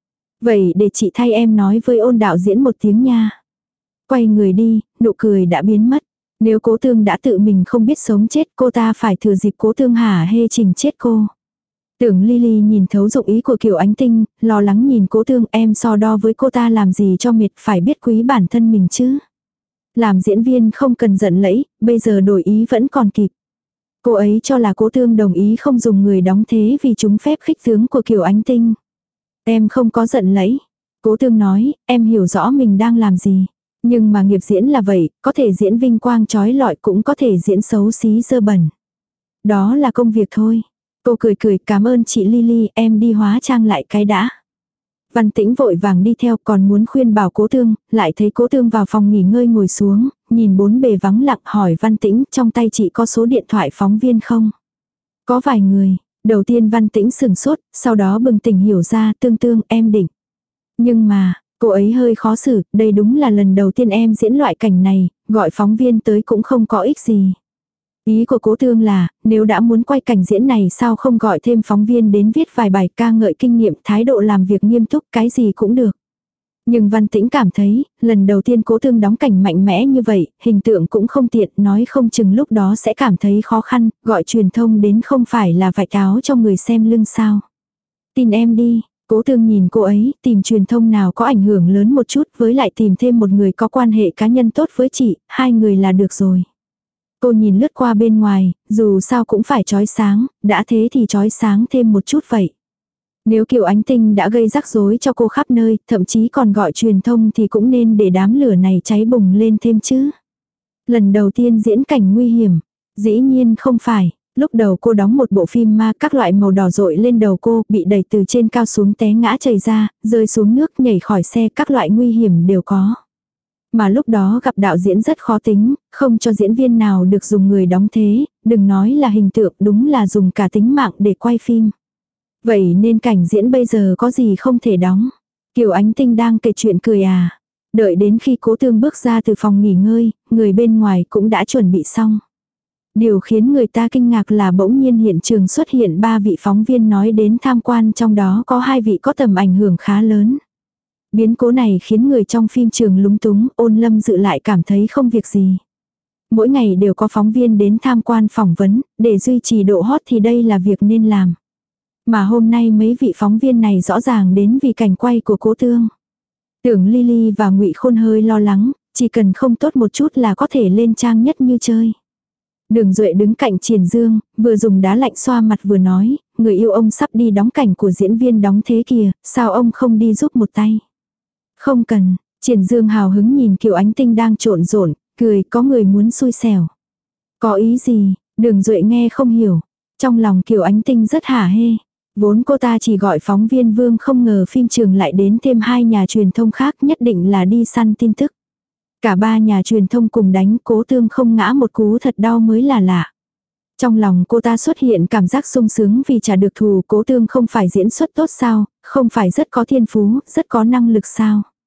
Vậy để chị thay em nói với Ôn đạo diễn một tiếng nha. Quay người đi, nụ cười đã biến mất. Nếu Cố Tương đã tự mình không biết sống chết, cô ta phải thừa dịp Cố Tương hả hê trình chết cô. Tưởng Lily nhìn thấu dụng ý của Kiều Ánh Tinh, lo lắng nhìn Cố Tương, em so đo với cô ta làm gì cho mệt, phải biết quý bản thân mình chứ. Làm diễn viên không cần giận lẫy, bây giờ đổi ý vẫn còn kịp. Cô ấy cho là Cố Tương đồng ý không dùng người đóng thế vì chúng phép khích tướng của Kiều Ánh Tinh. Em không có giận lẫy. Cố Tương nói, em hiểu rõ mình đang làm gì. Nhưng mà nghiệp diễn là vậy, có thể diễn vinh quang trói lọi cũng có thể diễn xấu xí dơ bẩn. Đó là công việc thôi. Cô cười cười, cảm ơn chị Lily, em đi hóa trang lại cái đã. Văn Tĩnh vội vàng đi theo, còn muốn khuyên bảo Cố Tương, lại thấy Cố Tương vào phòng nghỉ ngơi ngồi xuống, nhìn bốn bề vắng lặng hỏi Văn Tĩnh, trong tay chị có số điện thoại phóng viên không? Có vài người. Đầu tiên Văn Tĩnh sừng sốt, sau đó bừng tỉnh hiểu ra, Tương Tương em định. Nhưng mà, cô ấy hơi khó xử, đây đúng là lần đầu tiên em diễn loại cảnh này, gọi phóng viên tới cũng không có ích gì. Ý của Cố Tương là, nếu đã muốn quay cảnh diễn này sao không gọi thêm phóng viên đến viết vài bài ca ngợi kinh nghiệm, thái độ làm việc nghiêm túc, cái gì cũng được. Nhưng Văn Tĩnh cảm thấy, lần đầu tiên Cố Tương đóng cảnh mạnh mẽ như vậy, hình tượng cũng không tiện, nói không chừng lúc đó sẽ cảm thấy khó khăn, gọi truyền thông đến không phải là vạch áo cho người xem lưng sao. Tin em đi. Cố Tương nhìn cô ấy, tìm truyền thông nào có ảnh hưởng lớn một chút, với lại tìm thêm một người có quan hệ cá nhân tốt với chị, hai người là được rồi. Cô nhìn lướt qua bên ngoài, dù sao cũng phải chói sáng, đã thế thì chói sáng thêm một chút vậy. Nếu Kiều Ánh Tinh đã gây rắc rối cho cô khắp nơi, thậm chí còn gọi truyền thông thì cũng nên để đám lửa này cháy bùng lên thêm chứ. Lần đầu tiên diễn cảnh nguy hiểm, dĩ nhiên không phải. Lúc đầu cô đóng một bộ phim ma, các loại màu đỏ rội lên đầu cô, bị đẩy từ trên cao xuống té ngã chảy ra, rơi xuống nước, nhảy khỏi xe, các loại nguy hiểm đều có. Mà lúc đó gặp đạo diễn rất khó tính, không cho diễn viên nào được dùng người đóng thế, đừng nói là hình tượng, đúng là dùng cả tính mạng để quay phim. Vậy nên cảnh diễn bây giờ có gì không thể đóng. Kiều Ánh Tinh đang kể chuyện cười à. Đợi đến khi Cố Tương bước ra từ phòng nghỉ ngơi, người bên ngoài cũng đã chuẩn bị xong. Điều khiến người ta kinh ngạc là bỗng nhiên hiện trường xuất hiện ba vị phóng viên nói đến tham quan, trong đó có hai vị có tầm ảnh hưởng khá lớn. Biến cố này khiến người trong phim trường lúng túng, Ôn Lâm Dự lại cảm thấy không việc gì. Mỗi ngày đều có phóng viên đến tham quan phỏng vấn, để duy trì độ hot thì đây là việc nên làm. Mà hôm nay mấy vị phóng viên này rõ ràng đến vì cảnh quay của Cố Tương. Tưởng Lily và Ngụy Khôn hơi lo lắng, chỉ cần không tốt một chút là có thể lên trang nhất như chơi. Đường Duệ đứng cạnh Triển Dương, vừa dùng đá lạnh xoa mặt vừa nói, người yêu ông sắp đi đóng cảnh của diễn viên đóng thế kìa, sao ông không đi giúp một tay. Không cần, Triển Dương hào hứng nhìn Kiều Ánh Tinh đang trộn rộn, cười, có người muốn xui xẻo. Có ý gì, Đường Duệ nghe không hiểu. Trong lòng Kiều Ánh Tinh rất hả hê. Vốn cô ta chỉ gọi phóng viên Vương, không ngờ phim trường lại đến thêm hai nhà truyền thông khác, nhất định là đi săn tin tức. Cả ba nhà truyền thông cùng đánh, Cố Tương không ngã một cú thật đau mới là lạ. Trong lòng cô ta xuất hiện cảm giác sung sướng vì trả được thù. Cố Tương không phải diễn xuất tốt sao, không phải rất có thiên phú, rất có năng lực sao.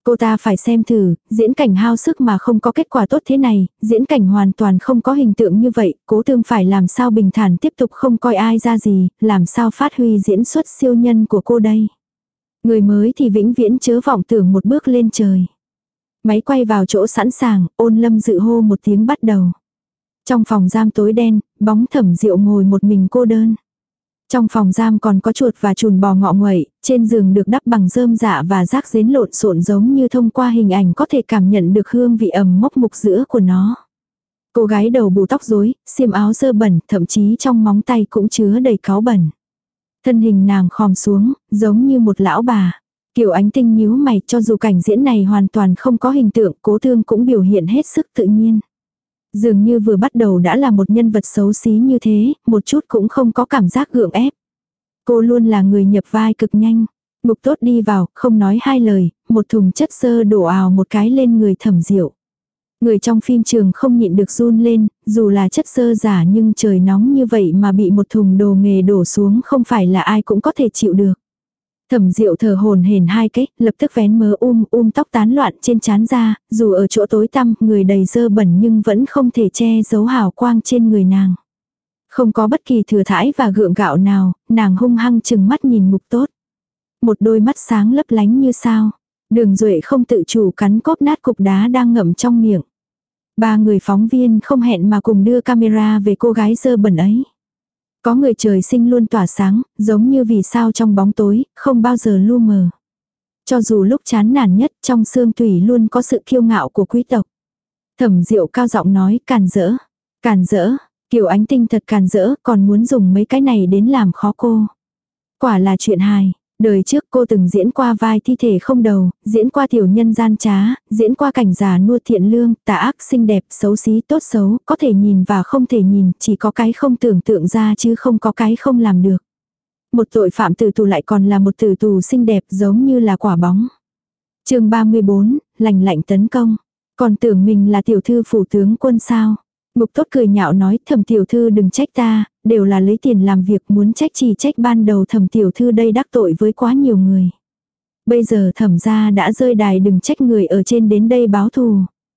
Cô ta phải xem thử, diễn cảnh hao sức mà không có kết quả tốt thế này, diễn cảnh hoàn toàn không có hình tượng như vậy, Cố Thương phải làm sao bình thản tiếp tục không coi ai ra gì, làm sao phát huy diễn xuất siêu nhân của cô đây. Người mới thì vĩnh viễn chớ vọng tưởng một bước lên trời. Máy quay vào chỗ sẵn sàng, Ôn Lâm Dự hô một tiếng bắt đầu. Trong phòng giam tối đen, bóng Thẩm Diệu ngồi một mình cô đơn. Trong phòng giam còn có chuột và chùn bò ngọ nguậy, trên giường được đắp bằng rơm dạ và rác rến lộn xộn giống như thông qua hình ảnh có thể cảm nhận được hương vị ẩm mốc mục giữa của nó. Cô gái đầu bù tóc rối, xiêm áo dơ bẩn, thậm chí trong móng tay cũng chứa đầy cáu bẩn. Thân hình nàng khom xuống, giống như một lão bà. Kiều Ánh Tinh nhíu mày, cho dù cảnh diễn này hoàn toàn không có hình tượng, Cố Thương cũng biểu hiện hết sức tự nhiên. Dường như vừa bắt đầu đã là một nhân vật xấu xí như thế, một chút cũng không có cảm giác gượng ép. Cô luôn là người nhập vai cực nhanh. Ngục Tốt đi vào, không nói hai lời, một thùng chất xơ đổ ào một cái lên người Thẩm Diệu. Người trong phim trường không nhịn được run lên, dù là chất xơ giả nhưng trời nóng như vậy mà bị một thùng đồ nghề đổ xuống không phải là ai cũng có thể chịu được. Thẩm Diệu thở hổn hển hai cái, lập tức vén mớ um um tóc tán loạn trên trán ra, dù ở chỗ tối tăm, người đầy dơ bẩn nhưng vẫn không thể che giấu hào quang trên người nàng. Không có bất kỳ thừa thãi và gượng gạo nào, nàng hung hăng chừng mắt nhìn Ngục Tốt. Một đôi mắt sáng lấp lánh như sao. Đường Duệ không tự chủ cắn cốp nát cục đá đang ngậm trong miệng. Ba người phóng viên không hẹn mà cùng đưa camera về cô gái dơ bẩn ấy. Có người trời sinh luôn tỏa sáng, giống như vì sao trong bóng tối, không bao giờ lu mờ. Cho dù lúc chán nản nhất, trong xương tủy luôn có sự kiêu ngạo của quý tộc. Thẩm Diệu cao giọng nói, càn rỡ, càn rỡ, Kiều Ánh Tinh thật càn rỡ, còn muốn dùng mấy cái này đến làm khó cô. Quả là chuyện hài. Đời trước cô từng diễn qua vai thi thể không đầu, diễn qua tiểu nhân gian trá, diễn qua cảnh già nua thiện lương, tà ác xinh đẹp, xấu xí tốt xấu, có thể nhìn và không thể nhìn, chỉ có cái không tưởng tượng ra chứ không có cái không làm được. Một tội phạm tử tù lại còn là một tử tù xinh đẹp giống như là quả bóng. Chương ba mươi bốn, lành lạnh tấn công. Còn tưởng mình là tiểu thư phủ tướng quân sao? Ngục Tốt cười nhạo nói, Thẩm tiểu thư đừng trách ta, đều là lấy tiền làm việc, muốn trách chỉ trách ban đầu Thẩm tiểu thư đây đắc tội với quá nhiều người. Bây giờ Thẩm gia đã rơi đài, đừng trách người ở trên đến đây báo thù.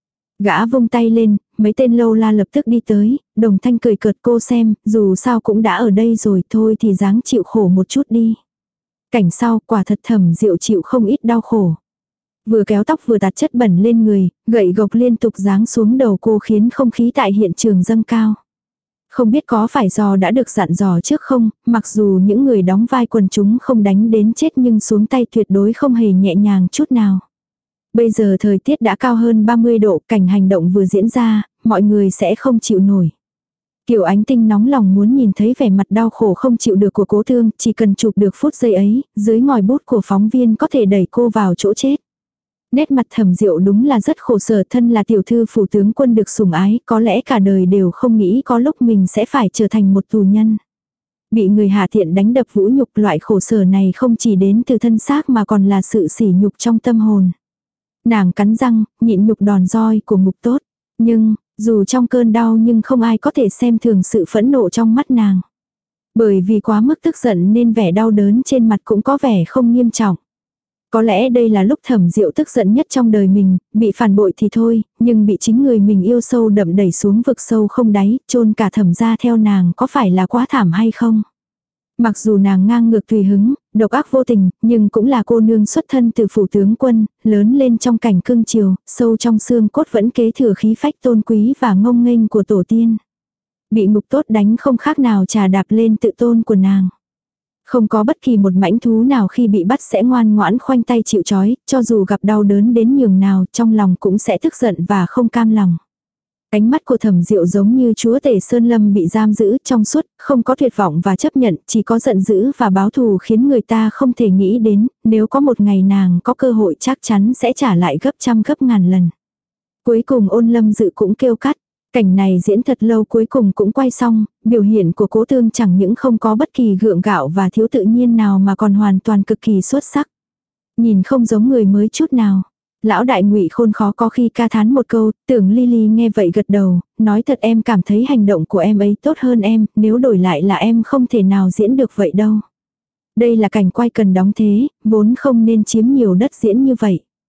Gã vung tay lên, mấy tên lâu la lập tức đi tới, Đồng Thanh cười cợt, cô xem, dù sao cũng đã ở đây rồi, thôi thì dáng chịu khổ một chút đi. Cảnh sau, quả thật Thẩm Diệu chịu không ít đau khổ. Vừa kéo tóc vừa tạt chất bẩn lên người, gậy gộc liên tục giáng xuống đầu cô khiến không khí tại hiện trường dâng cao. Không biết có phải do đã được dặn dò trước không, mặc dù những người đóng vai quần chúng không đánh đến chết nhưng xuống tay tuyệt đối không hề nhẹ nhàng chút nào. Bây giờ thời tiết đã cao hơn ba mươi độ, cảnh hành động vừa diễn ra, mọi người sẽ không chịu nổi. Kiều Ánh Tinh nóng lòng muốn nhìn thấy vẻ mặt đau khổ không chịu được của Cố Thương, chỉ cần chụp được phút giây ấy, dưới ngòi bút của phóng viên có thể đẩy cô vào chỗ chết. Nét mặt Thẩm Diệu đúng là rất khổ sở, thân là tiểu thư phủ tướng quân được sủng ái, có lẽ cả đời đều không nghĩ có lúc mình sẽ phải trở thành một tù nhân. Bị người hạ tiện đánh đập vũ nhục, loại khổ sở này không chỉ đến từ thân xác mà còn là sự sỉ nhục trong tâm hồn. Nàng cắn răng, nhịn nhục đòn roi của Ngục Tốt. Nhưng, dù trong cơn đau nhưng không ai có thể xem thường sự phẫn nộ trong mắt nàng. Bởi vì quá mức tức giận nên vẻ đau đớn trên mặt cũng có vẻ không nghiêm trọng. Có lẽ đây là lúc Thẩm Diệu tức giận nhất trong đời mình, bị phản bội thì thôi, nhưng bị chính người mình yêu sâu đậm đẩy xuống vực sâu không đáy, chôn cả Thẩm gia theo nàng có phải là quá thảm hay không? Mặc dù nàng ngang ngược tùy hứng, độc ác vô tình, nhưng cũng là cô nương xuất thân từ phủ tướng quân, lớn lên trong cảnh cương triều, sâu trong xương cốt vẫn kế thừa khí phách tôn quý và ngông nghênh của tổ tiên. Bị Ngục Tốt đánh không khác nào trà đạp lên tự tôn của nàng. Không có bất kỳ một mãnh thú nào khi bị bắt sẽ ngoan ngoãn khoanh tay chịu trói, cho dù gặp đau đớn đến nhường nào trong lòng cũng sẽ tức giận và không cam lòng. Ánh mắt của Thẩm Diệu giống như chúa tể Sơn Lâm bị giam giữ trong suốt, không có tuyệt vọng và chấp nhận, chỉ có giận dữ và báo thù khiến người ta không thể nghĩ đến, nếu có một ngày nàng có cơ hội chắc chắn sẽ trả lại gấp trăm gấp ngàn lần. Cuối cùng Ôn Lâm Dự cũng kêu cắt. Cảnh này diễn thật lâu cuối cùng cũng quay xong, biểu hiện của Cố Thương chẳng những không có bất kỳ gượng gạo và thiếu tự nhiên nào mà còn hoàn toàn cực kỳ xuất sắc. Nhìn không giống người mới chút nào. Lão đại Ngụy Khôn khó có khi ca thán một câu, Tưởng Ly Ly nghe vậy gật đầu, nói thật em cảm thấy hành động của em ấy tốt hơn em, nếu đổi lại là em không thể nào diễn được vậy đâu. Đây là cảnh quay cần đóng thế, vốn không nên chiếm nhiều đất diễn như vậy.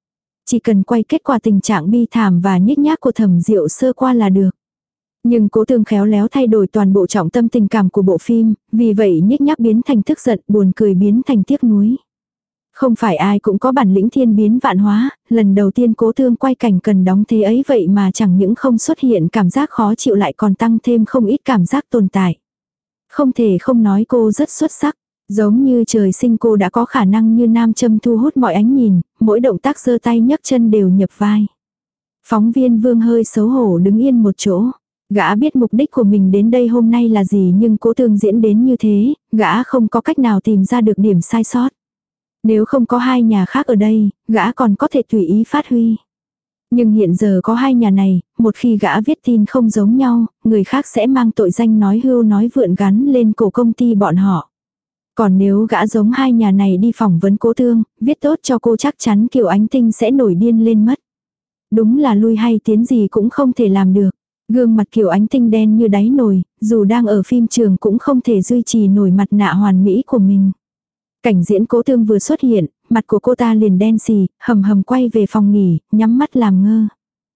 Chỉ cần quay kết quả tình trạng bi thảm và nhếch nhác của Thẩm Diệu sơ qua là được. Nhưng Cố Tương khéo léo thay đổi toàn bộ trọng tâm tình cảm của bộ phim, vì vậy nhếch nhác biến thành tức giận, buồn cười biến thành tiếc nuối. Không phải ai cũng có bản lĩnh thiên biến vạn hóa, lần đầu tiên Cố Tương quay cảnh cần đóng thế ấy vậy mà chẳng những không xuất hiện cảm giác khó chịu lại còn tăng thêm không ít cảm giác tồn tại. Không thể không nói cô rất xuất sắc, giống như trời sinh cô đã có khả năng như nam châm thu hút mọi ánh nhìn, mỗi động tác giơ tay nhấc chân đều nhập vai. Phóng viên Vương hơi xấu hổ đứng yên một chỗ. Gã biết mục đích của mình đến đây hôm nay là gì nhưng Cố Tương diễn đến như thế, gã không có cách nào tìm ra được điểm sai sót. Nếu không có hai nhà khác ở đây, gã còn có thể tùy ý phát huy. Nhưng hiện giờ có hai nhà này, một khi gã viết tin không giống nhau, người khác sẽ mang tội danh nói hưu nói vượn gắn lên cổ công ty bọn họ. Còn nếu gã giống hai nhà này đi phỏng vấn Cố Tương, viết tốt cho cô chắc chắn Kiều Ánh Tinh sẽ nổi điên lên mất. Đúng là lui hay tiến gì cũng không thể làm được. Gương mặt Kiều Ánh Tinh đen như đáy nồi, dù đang ở phim trường cũng không thể duy trì nổi mặt nạ hoàn mỹ của mình. Cảnh diễn Cố Tương vừa xuất hiện, mặt của cô ta liền đen xì, hầm hầm quay về phòng nghỉ, nhắm mắt làm ngơ.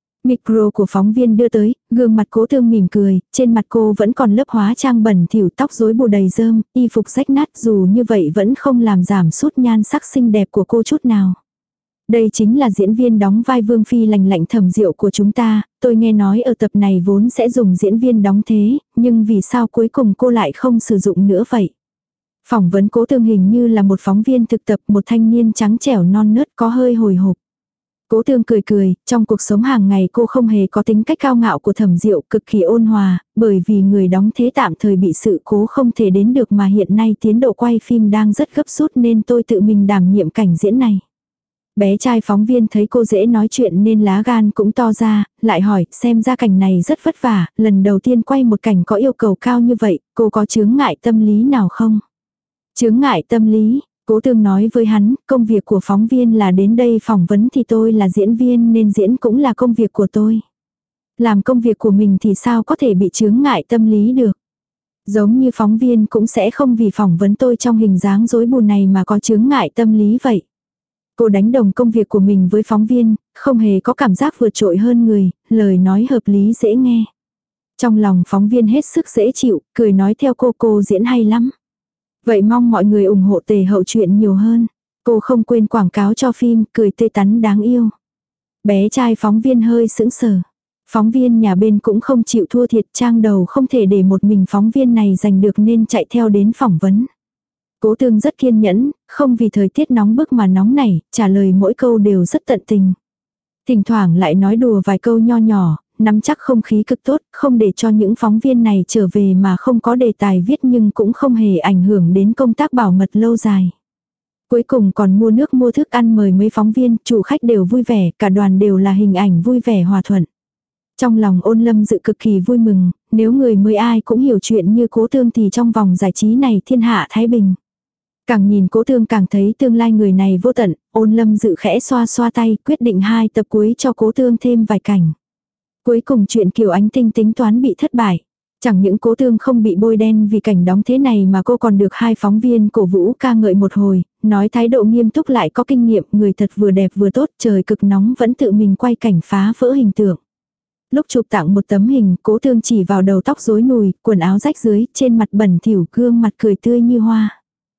Micro của phóng viên đưa tới, gương mặt Cố Tương mỉm cười, trên mặt cô vẫn còn lớp hóa trang bẩn thỉu, tóc rối bù đầy rơm, y phục rách nát, dù như vậy vẫn không làm giảm sút nhan sắc xinh đẹp của cô chút nào. Đây chính là diễn viên đóng vai Vương Phi lành lạnh Thẩm Diệu của chúng ta, tôi nghe nói ở tập này vốn sẽ dùng diễn viên đóng thế, nhưng vì sao cuối cùng cô lại không sử dụng nữa vậy? Phỏng vấn Cố Tương hình như là một phóng viên thực tập, một thanh niên trắng trẻo non nớt có hơi hồi hộp. Cố Tương cười cười, trong cuộc sống hàng ngày cô không hề có tính cách cao ngạo của Thẩm Diệu, cực kỳ ôn hòa, bởi vì người đóng thế tạm thời bị sự cố không thể đến được mà hiện nay tiến độ quay phim đang rất gấp rút nên tôi tự mình đảm nhiệm cảnh diễn này. Bé trai phóng viên thấy cô dễ nói chuyện nên lá gan cũng to ra, lại hỏi, xem ra cảnh này rất vất vả, lần đầu tiên quay một cảnh có yêu cầu cao như vậy, cô có chướng ngại tâm lý nào không? Chướng ngại tâm lý, Cố Tương nói với hắn, công việc của phóng viên là đến đây phỏng vấn thì tôi là diễn viên nên diễn cũng là công việc của tôi. Làm công việc của mình thì sao có thể bị chướng ngại tâm lý được? Giống như phóng viên cũng sẽ không vì phỏng vấn tôi trong hình dáng rối bù này mà có chướng ngại tâm lý vậy. Cô đánh đồng công việc của mình với phóng viên, không hề có cảm giác vượt trội hơn người, lời nói hợp lý dễ nghe. Trong lòng phóng viên hết sức dễ chịu, cười nói theo cô cô diễn hay lắm. Vậy mong mọi người ủng hộ Tề Hậu Truyện nhiều hơn. Cô không quên quảng cáo cho phim, cười tươi tắn đáng yêu. Bé trai phóng viên hơi sững sờ. Phóng viên nhà bên cũng không chịu thua thiệt, trang đầu không thể để một mình phóng viên này giành được nên chạy theo đến phỏng vấn. Cố Tương rất kiên nhẫn, không vì thời tiết nóng bức mà nóng nảy, trả lời mỗi câu đều rất tận tình. Thỉnh thoảng lại nói đùa vài câu nho nhỏ, nắm chắc không khí cực tốt, không để cho những phóng viên này trở về mà không có đề tài viết nhưng cũng không hề ảnh hưởng đến công tác bảo mật lâu dài. Cuối cùng còn mua nước mua thức ăn mời mấy phóng viên, chủ khách đều vui vẻ, cả đoàn đều là hình ảnh vui vẻ hòa thuận. Trong lòng Ôn Lâm Dự cực kỳ vui mừng, nếu người mới ai cũng hiểu chuyện như Cố Tương thì trong vòng giải trí này thiên hạ thái bình. Càng nhìn Cố Tương càng thấy tương lai người này vô tận, Ôn Lâm Dự khẽ xoa xoa tay quyết định hai tập cuối cho Cố Tương thêm vài cảnh. Cuối cùng chuyện Kiều Ánh Tinh tính toán bị thất bại. Chẳng những Cố Tương không bị bôi đen vì cảnh đóng thế này mà cô còn được hai phóng viên cổ vũ ca ngợi một hồi, nói thái độ nghiêm túc lại có kinh nghiệm, người thật vừa đẹp vừa tốt, trời cực nóng vẫn tự mình quay cảnh phá vỡ hình tượng. Lúc chụp tặng một tấm hình, Cố Tương chỉ vào đầu tóc rối nùi, quần áo rách dưới, trên mặt bẩn thỉu, gương mặt cười tươi như hoa.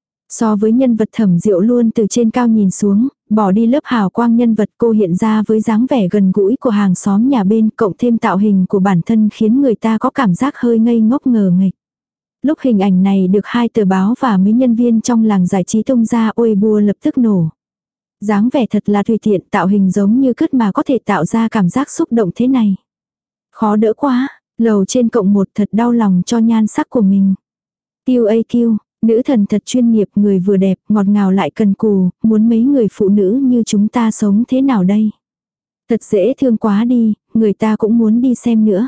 So với nhân vật Thẩm Diệu luôn từ trên cao nhìn xuống, bỏ đi lớp hào quang nhân vật, cô hiện ra với dáng vẻ gần gũi của hàng xóm nhà bên, cộng thêm tạo hình của bản thân khiến người ta có cảm giác hơi ngây ngốc ngờ nghệch. Lúc hình ảnh này được hai tờ báo và mấy nhân viên trong làng giải trí tung ra, ôi bua lập tức nổ. Dáng vẻ thật là tùy tiện, tạo hình giống như cứt mà có thể tạo ra cảm giác xúc động thế này. Khó đỡ quá, lầu trên cộng một thật đau lòng cho nhan sắc của mình. Kiêu a kiêu, nữ thần thật chuyên nghiệp, người vừa đẹp, ngọt ngào lại cần cù, muốn mấy người phụ nữ như chúng ta sống thế nào đây? Thật dễ thương quá đi, người ta cũng muốn đi xem nữa.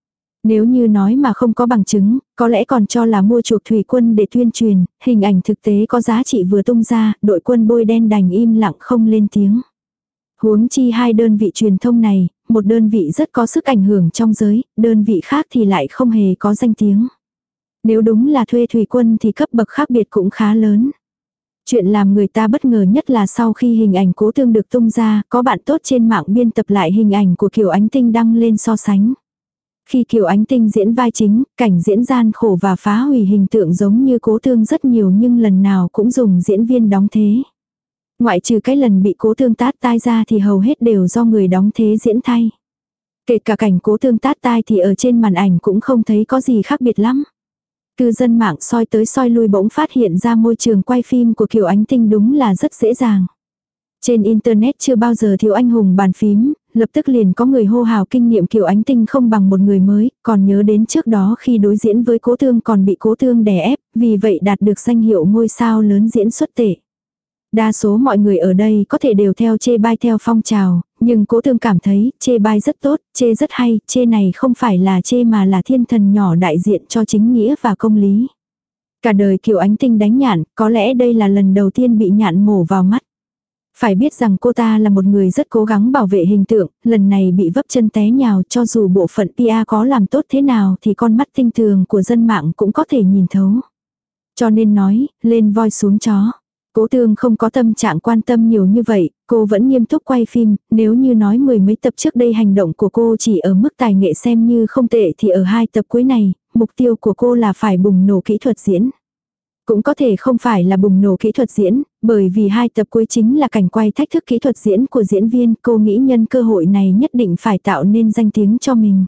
Nếu như nói mà không có bằng chứng, có lẽ còn cho là mua chuộc thủy quân để tuyên truyền, hình ảnh thực tế có giá trị vừa tung ra, đội quân bôi đen đành im lặng không lên tiếng. Huống chi hai đơn vị truyền thông này, một đơn vị rất có sức ảnh hưởng trong giới, đơn vị khác thì lại không hề có danh tiếng. Nếu đúng là thuê thủy quân thì cấp bậc khác biệt cũng khá lớn. Chuyện làm người ta bất ngờ nhất là sau khi hình ảnh Cố Thương được tung ra, có bạn tốt trên mạng biên tập lại hình ảnh của Kiều Ánh Tinh đăng lên so sánh. Khi Kiều Ánh Tinh diễn vai chính, cảnh diễn gian khổ và phá hủy hình tượng giống như Cố Thương rất nhiều nhưng lần nào cũng dùng diễn viên đóng thế. Ngoại trừ cái lần bị Cố Thương tát tai ra thì hầu hết đều do người đóng thế diễn thay. Kể cả cảnh Cố Thương tát tai thì ở trên màn ảnh cũng không thấy có gì khác biệt lắm. Cư dân mạng soi tới soi lui bỗng phát hiện ra môi trường quay phim của Kiều Ánh Tinh đúng là rất dễ dàng. Trên internet chưa bao giờ thiếu anh hùng bàn phím, lập tức liền có người hô hào kinh nghiệm Kiều Ánh Tinh không bằng một người mới, còn nhớ đến trước đó khi đối diễn với Cố Thương còn bị Cố Thương đè ép, vì vậy đạt được danh hiệu ngôi sao lớn diễn xuất tệ. Đa số mọi người ở đây có thể đều theo chê bai theo phong trào, nhưng Cố Thương cảm thấy chê bai rất tốt, chê rất hay, chê này không phải là chê mà là thiên thần nhỏ đại diện cho chính nghĩa và công lý. Cả đời Kiều Ánh Tinh đánh nhạn, có lẽ đây là lần đầu tiên bị nhạn mổ vào mắt. Phải biết rằng cô ta là một người rất cố gắng bảo vệ hình tượng, lần này bị vấp chân té nhào cho dù bộ phận pê e có làm tốt thế nào thì con mắt tinh tường của dân mạng cũng có thể nhìn thấu. Cho nên nói, lên voi xuống chó. Cố Thương không có tâm trạng quan tâm nhiều như vậy, cô vẫn nghiêm túc quay phim, nếu như nói mười mấy tập trước đây hành động của cô chỉ ở mức tài nghệ xem như không tệ thì ở hai tập cuối này, mục tiêu của cô là phải bùng nổ kỹ thuật diễn. Cũng có thể không phải là bùng nổ kỹ thuật diễn, bởi vì hai tập cuối chính là cảnh quay thách thức kỹ thuật diễn của diễn viên, cô nghĩ nhân cơ hội này nhất định phải tạo nên danh tiếng cho mình.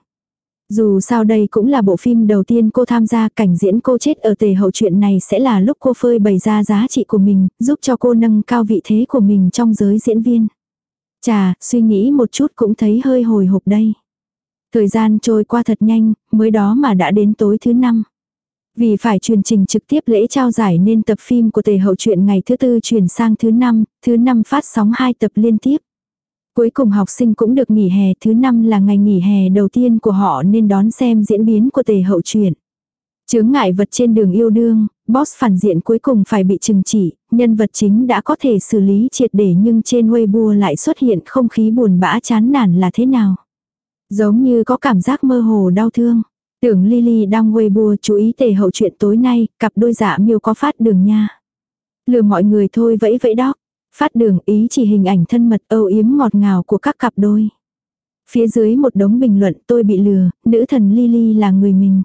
Dù sao đây cũng là bộ phim đầu tiên cô tham gia, cảnh diễn cô chết ở tề hậu chuyện này sẽ là lúc cô phơi bày ra giá trị của mình, giúp cho cô nâng cao vị thế của mình trong giới diễn viên. Chà, suy nghĩ một chút cũng thấy hơi hồi hộp đây. Thời gian trôi qua thật nhanh, mới đó mà đã đến tối thứ năm. Vì phải truyền trình trực tiếp lễ trao giải nên tập phim của tề hậu chuyện ngày thứ tư chuyển sang thứ năm, thứ năm phát sóng hai tập liên tiếp. Cuối cùng học sinh cũng được nghỉ hè, thứ năm là ngày nghỉ hè đầu tiên của họ nên đón xem diễn biến của tề hậu truyện. Chướng ngại vật trên đường yêu đương, boss phản diện cuối cùng phải bị trừng trị, nhân vật chính đã có thể xử lý triệt để nhưng trên Weibo lại xuất hiện không khí buồn bã chán nản là thế nào. Giống như có cảm giác mơ hồ đau thương. Tưởng Lily đăng Weibo chú ý tề hậu chuyện tối nay, cặp đôi Dạ Miêu có phát đường nha. Lừa mọi người thôi vẫy vẫy đó. Phát đường ý chỉ hình ảnh thân mật âu yếm ngọt ngào của các cặp đôi. Phía dưới một đống bình luận tôi bị lừa, nữ thần Lily là người mình.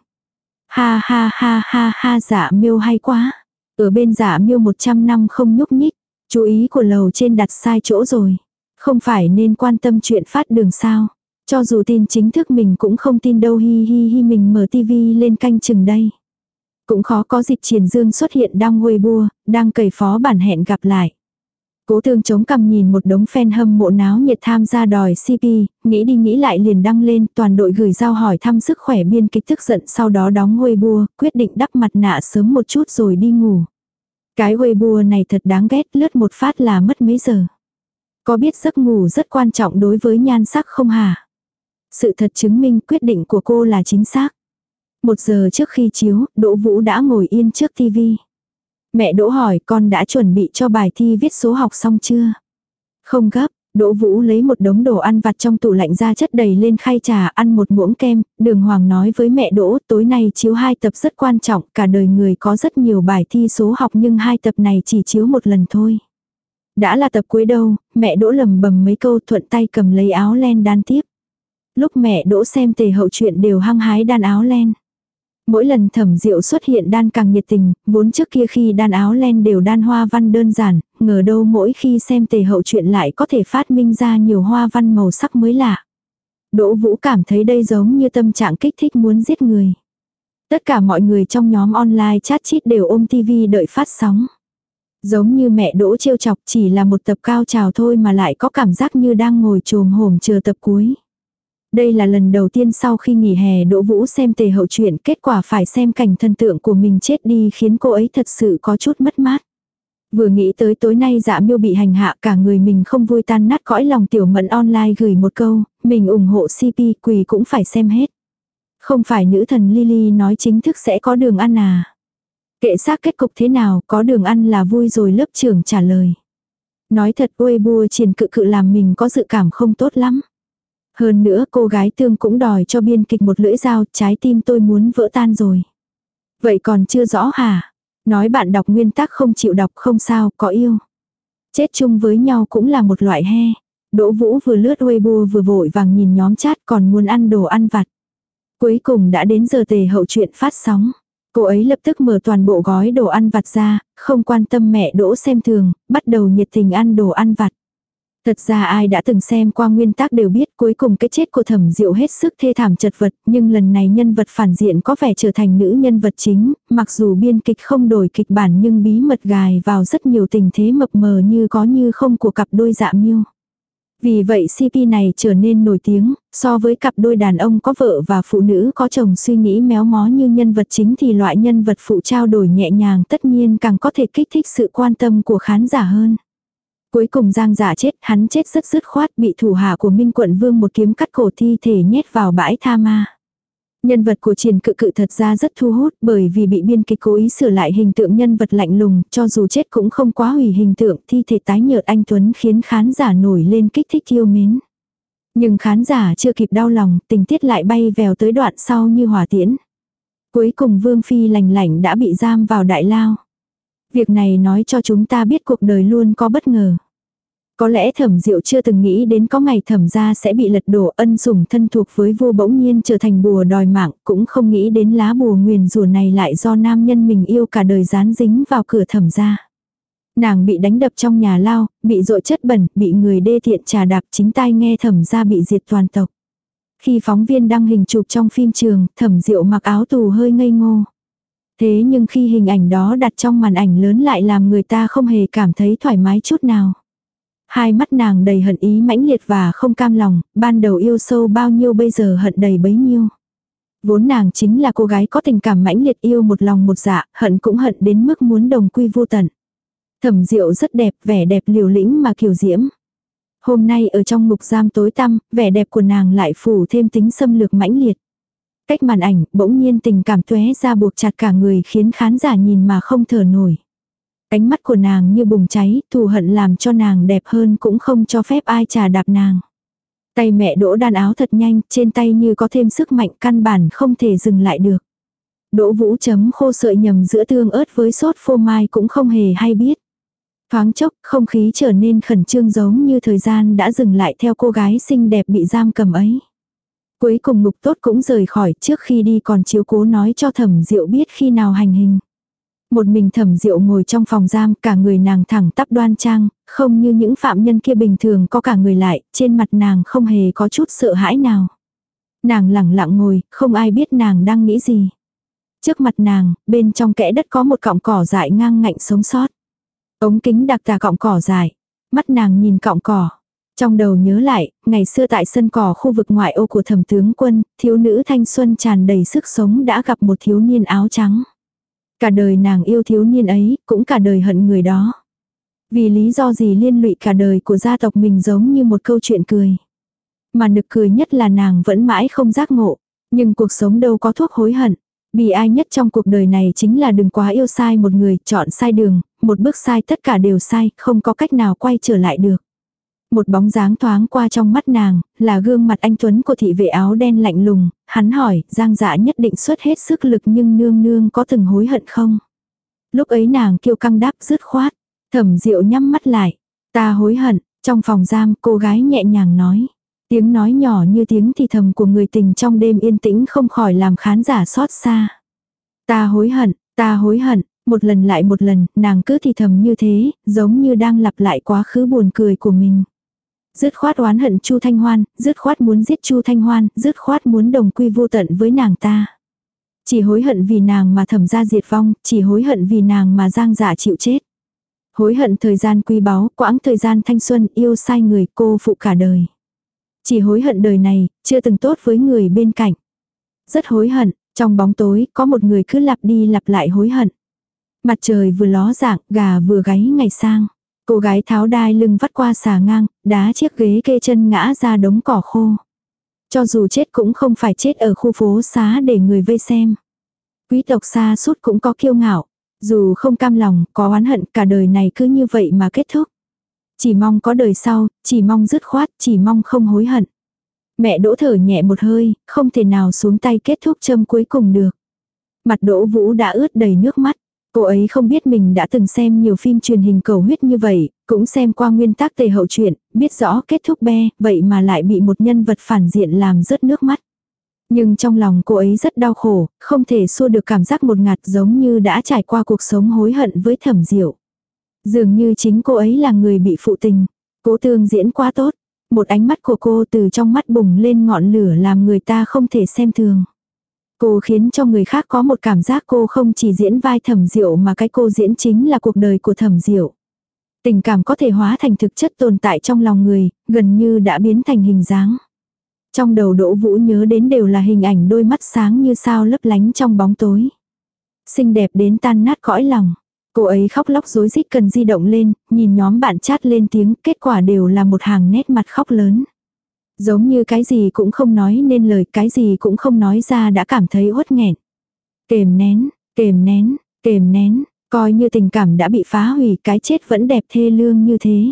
Ha ha ha ha ha Dạ Miêu hay quá. Ở bên Dạ Miêu một trăm năm không nhúc nhích. Chú ý của lầu trên đặt sai chỗ rồi. Không phải nên quan tâm chuyện phát đường sao. Cho dù tin chính thức mình cũng không tin đâu hi hi hi mình mở tivi lên canh chừng đây. Cũng khó có dịp Triển Dương xuất hiện đăng Weibo, đang cày phó bản hẹn gặp lại. Cố Thương chống cằm nhìn một đống fan hâm mộ náo nhiệt tham gia đòi xê pê, nghĩ đi nghĩ lại liền đăng lên, toàn đội gửi giao hỏi thăm sức khỏe, biên kịch tức giận sau đó đóng Weibo, quyết định đắp mặt nạ sớm một chút rồi đi ngủ. Cái Weibo này thật đáng ghét, lướt một phát là mất mấy giờ. Có biết giấc ngủ rất quan trọng đối với nhan sắc không hả? Sự thật chứng minh quyết định của cô là chính xác. Một giờ trước khi chiếu, Đỗ Vũ đã ngồi yên trước tivi. Mẹ Đỗ hỏi con đã chuẩn bị cho bài thi viết số học xong chưa? Không gấp, Đỗ Vũ lấy một đống đồ ăn vặt trong tủ lạnh ra chất đầy lên khay trà, ăn một muỗng kem. Đường Hoàng nói với mẹ Đỗ tối nay chiếu hai tập rất quan trọng, cả đời người có rất nhiều bài thi số học nhưng hai tập này chỉ chiếu một lần thôi. Đã là tập cuối đâu, mẹ Đỗ lầm bầm mấy câu thuận tay cầm lấy áo len đan tiếp. Lúc mẹ Đỗ xem tề hậu chuyện đều hăng hái đan áo len. Mỗi lần Thẩm Diệu xuất hiện đan càng nhiệt tình, vốn trước kia khi đan áo len đều đan hoa văn đơn giản, ngờ đâu mỗi khi xem tề hậu chuyện lại có thể phát minh ra nhiều hoa văn màu sắc mới lạ. Đỗ Vũ cảm thấy đây giống như tâm trạng kích thích muốn giết người. Tất cả mọi người trong nhóm online chat chít đều ôm tivi đợi phát sóng. Giống như mẹ Đỗ trêu chọc chỉ là một tập cao trào thôi mà lại có cảm giác như đang ngồi chồm hổm chờ tập cuối. Đây là lần đầu tiên sau khi nghỉ hè Đỗ Vũ xem tề hậu chuyện, kết quả phải xem cảnh thần tượng của mình chết đi khiến cô ấy thật sự có chút mất mát. Vừa nghĩ tới tối nay Dạ Miêu bị hành hạ, cả người mình không vui tan nát cõi lòng. Tiểu Mẫn online gửi một câu, mình ủng hộ xê pê, quỳ cũng phải xem hết. Không phải nữ thần Lily nói chính thức sẽ có đường ăn à? Kệ xác kết cục thế nào, có đường ăn là vui rồi, lớp trưởng trả lời. Nói thật Weibo Triển cự cự làm mình có dự cảm không tốt lắm. Hơn nữa cô gái Tương cũng đòi cho biên kịch một lưỡi dao, trái tim tôi muốn vỡ tan rồi. Vậy còn chưa rõ hả? Nói bạn đọc nguyên tắc không chịu đọc không sao, có yêu. Chết chung với nhau cũng là một loại he. Đỗ Vũ vừa lướt Weibo vừa vội vàng nhìn nhóm chat còn muốn ăn đồ ăn vặt. Cuối cùng đã đến giờ tề hậu chuyện phát sóng. Cô ấy lập tức mở toàn bộ gói đồ ăn vặt ra, không quan tâm mẹ Đỗ xem thường, bắt đầu nhiệt tình ăn đồ ăn vặt. Thật ra ai đã từng xem qua nguyên tắc đều biết cuối cùng cái chết của Thẩm Diệu hết sức thê thảm chật vật, nhưng lần này nhân vật phản diện có vẻ trở thành nữ nhân vật chính, mặc dù biên kịch không đổi kịch bản nhưng bí mật gài vào rất nhiều tình thế mập mờ như có như không của cặp đôi Dạ Miêu. Vì vậy xê pê này trở nên nổi tiếng, so với cặp đôi đàn ông có vợ và phụ nữ có chồng suy nghĩ méo mó như nhân vật chính thì loại nhân vật phụ trao đổi nhẹ nhàng tất nhiên càng có thể kích thích sự quan tâm của khán giả hơn. Cuối cùng Giang Dạ chết, hắn chết rất dứt khoát, bị thủ hạ của Minh Quận Vương một kiếm cắt cổ thi thể nhét vào bãi tha ma. Nhân vật của Triển Cự Cự thật ra rất thu hút bởi vì bị biên kịch cố ý sửa lại hình tượng nhân vật lạnh lùng, cho dù chết cũng không quá hủy hình tượng, thi thể tái nhợt anh tuấn khiến khán giả nổi lên kích thích yêu mến. Nhưng khán giả chưa kịp đau lòng, tình tiết lại bay vèo tới đoạn sau như hỏa tiễn. Cuối cùng Vương Phi lành lạnh đã bị giam vào đại lao. Việc này nói cho chúng ta biết cuộc đời luôn có bất ngờ. Có lẽ Thẩm Diệu chưa từng nghĩ đến có ngày Thẩm gia sẽ bị lật đổ, ân sủng thân thuộc với vua bỗng nhiên trở thành bùa đòi mạng, cũng không nghĩ đến lá bùa nguyền rủa này lại do nam nhân mình yêu cả đời dán dính vào cửa Thẩm gia. Nàng bị đánh đập trong nhà lao, bị dội chất bẩn, bị người đê tiện trà đạp, chính tai nghe Thẩm gia bị diệt toàn tộc. Khi phóng viên đăng hình chụp trong phim trường, Thẩm Diệu mặc áo tù hơi ngây ngô. Thế nhưng khi hình ảnh đó đặt trong màn ảnh lớn lại làm người ta không hề cảm thấy thoải mái chút nào. Hai mắt nàng đầy hận ý mãnh liệt và không cam lòng, ban đầu yêu sâu bao nhiêu bây giờ hận đầy bấy nhiêu. Vốn nàng chính là cô gái có tình cảm mãnh liệt yêu một lòng một dạ, hận cũng hận đến mức muốn đồng quy vô tận. Thẩm Diệu rất đẹp, vẻ đẹp liều lĩnh mà kiều diễm. Hôm nay ở trong ngục giam tối tăm, vẻ đẹp của nàng lại phủ thêm tính xâm lược mãnh liệt. Cách màn ảnh, bỗng nhiên tình cảm tóe ra buộc chặt cả người khiến khán giả nhìn mà không thở nổi. Ánh mắt của nàng như bùng cháy, thù hận làm cho nàng đẹp hơn cũng không cho phép ai chà đạp nàng. Tay mẹ Đỗ đan áo thật nhanh, trên tay như có thêm sức mạnh căn bản không thể dừng lại được. Đỗ Vũ chấm khô sợi nhầm giữa tương ớt với sốt phô mai cũng không hề hay biết. Thoáng chốc, không khí trở nên khẩn trương giống như thời gian đã dừng lại theo cô gái xinh đẹp bị giam cầm ấy. Cuối cùng Ngục Tốt cũng rời khỏi, trước khi đi còn chiếu cố nói cho Thẩm Diệu biết khi nào hành hình. Một mình Thẩm Diệu ngồi trong phòng giam, cả người nàng thẳng tắp đoan trang, không như những phạm nhân kia bình thường có cả người lại, trên mặt nàng không hề có chút sợ hãi nào. Nàng lẳng lặng ngồi, không ai biết nàng đang nghĩ gì. Trước mặt nàng, bên trong kẽ đất có một cọng cỏ dại ngang ngạnh sống sót. Ống kính đặc tà cọng cỏ dại, mắt nàng nhìn cọng cỏ. Trong đầu nhớ lại, ngày xưa tại sân cỏ khu vực ngoại ô của Thẩm tướng quân, thiếu nữ thanh xuân tràn đầy sức sống đã gặp một thiếu niên áo trắng. Cả đời nàng yêu thiếu niên ấy, cũng cả đời hận người đó. Vì lý do gì liên lụy cả đời của gia tộc mình giống như một câu chuyện cười. Mà nực cười nhất là nàng vẫn mãi không giác ngộ. Nhưng cuộc sống đâu có thuốc hối hận. Bi ai nhất trong cuộc đời này chính là đừng quá yêu sai một người, chọn sai đường, một bước sai tất cả đều sai, không có cách nào quay trở lại được. Một bóng dáng thoáng qua trong mắt nàng, là gương mặt anh tuấn của thị vệ áo đen lạnh lùng, hắn hỏi, Giang Dạ nhất định xuất hết sức lực nhưng nương nương có từng hối hận không? Lúc ấy nàng kiêu căng đáp dứt khoát, Thẩm Diệu nhắm mắt lại, ta hối hận, trong phòng giam cô gái nhẹ nhàng nói. Tiếng nói nhỏ như tiếng thì thầm của người tình trong đêm yên tĩnh không khỏi làm khán giả xót xa. Ta hối hận, ta hối hận, một lần lại một lần, nàng cứ thì thầm như thế, giống như đang lặp lại quá khứ buồn cười của mình. Dứt khoát oán hận Chu Thanh Hoan, dứt khoát muốn giết Chu Thanh Hoan, dứt khoát muốn đồng quy vô tận với nàng ta. Chỉ hối hận vì nàng mà Thẩm gia diệt vong, chỉ hối hận vì nàng mà Giang Dạ chịu chết. Hối hận thời gian quý báu, quãng thời gian thanh xuân yêu sai người cô phụ cả đời. Chỉ hối hận đời này, chưa từng tốt với người bên cạnh. Rất hối hận, trong bóng tối có một người cứ lặp đi lặp lại hối hận. Mặt trời vừa ló dạng, gà vừa gáy ngày sang. Cô gái tháo đai lưng vắt qua xà ngang, đá chiếc ghế kê chân ngã ra đống cỏ khô. Cho dù chết cũng không phải chết ở khu phố xá để người vây xem. Quý tộc xa sút cũng có kiêu ngạo. Dù không cam lòng, có oán hận, cả đời này cứ như vậy mà kết thúc. Chỉ mong có đời sau, chỉ mong dứt khoát, chỉ mong không hối hận. Mẹ Đỗ thở nhẹ một hơi, không thể nào xuống tay kết thúc châm cuối cùng được. Mặt Đỗ Vũ đã ướt đầy nước mắt. Cô ấy không biết mình đã từng xem nhiều phim truyền hình cầu huyết như vậy, cũng xem qua nguyên tác tề hậu truyện, biết rõ kết thúc be, vậy mà lại bị một nhân vật phản diện làm rớt nước mắt. Nhưng trong lòng cô ấy rất đau khổ, không thể xua được cảm giác một ngạt giống như đã trải qua cuộc sống hối hận với Thẩm Diệu. Dường như chính cô ấy là người bị phụ tình. Cố Tương diễn quá tốt. Một ánh mắt của cô từ trong mắt bùng lên ngọn lửa làm người ta không thể xem thường. Cô khiến cho người khác có một cảm giác cô không chỉ diễn vai Thẩm Diệu mà cái cô diễn chính là cuộc đời của Thẩm Diệu. Tình cảm có thể hóa thành thực chất tồn tại trong lòng người, gần như đã biến thành hình dáng. Trong đầu Đỗ Vũ nhớ đến đều là hình ảnh đôi mắt sáng như sao lấp lánh trong bóng tối. Xinh đẹp đến tan nát cõi lòng. Cô ấy khóc lóc rối rít cần di động lên, nhìn nhóm bạn chat lên tiếng, kết quả đều là một hàng nét mặt khóc lớn. Giống như cái gì cũng không nói nên lời, cái gì cũng không nói ra đã cảm thấy uất nghẹn. Kềm nén, kềm nén, kềm nén, coi như tình cảm đã bị phá hủy, cái chết vẫn đẹp thê lương như thế.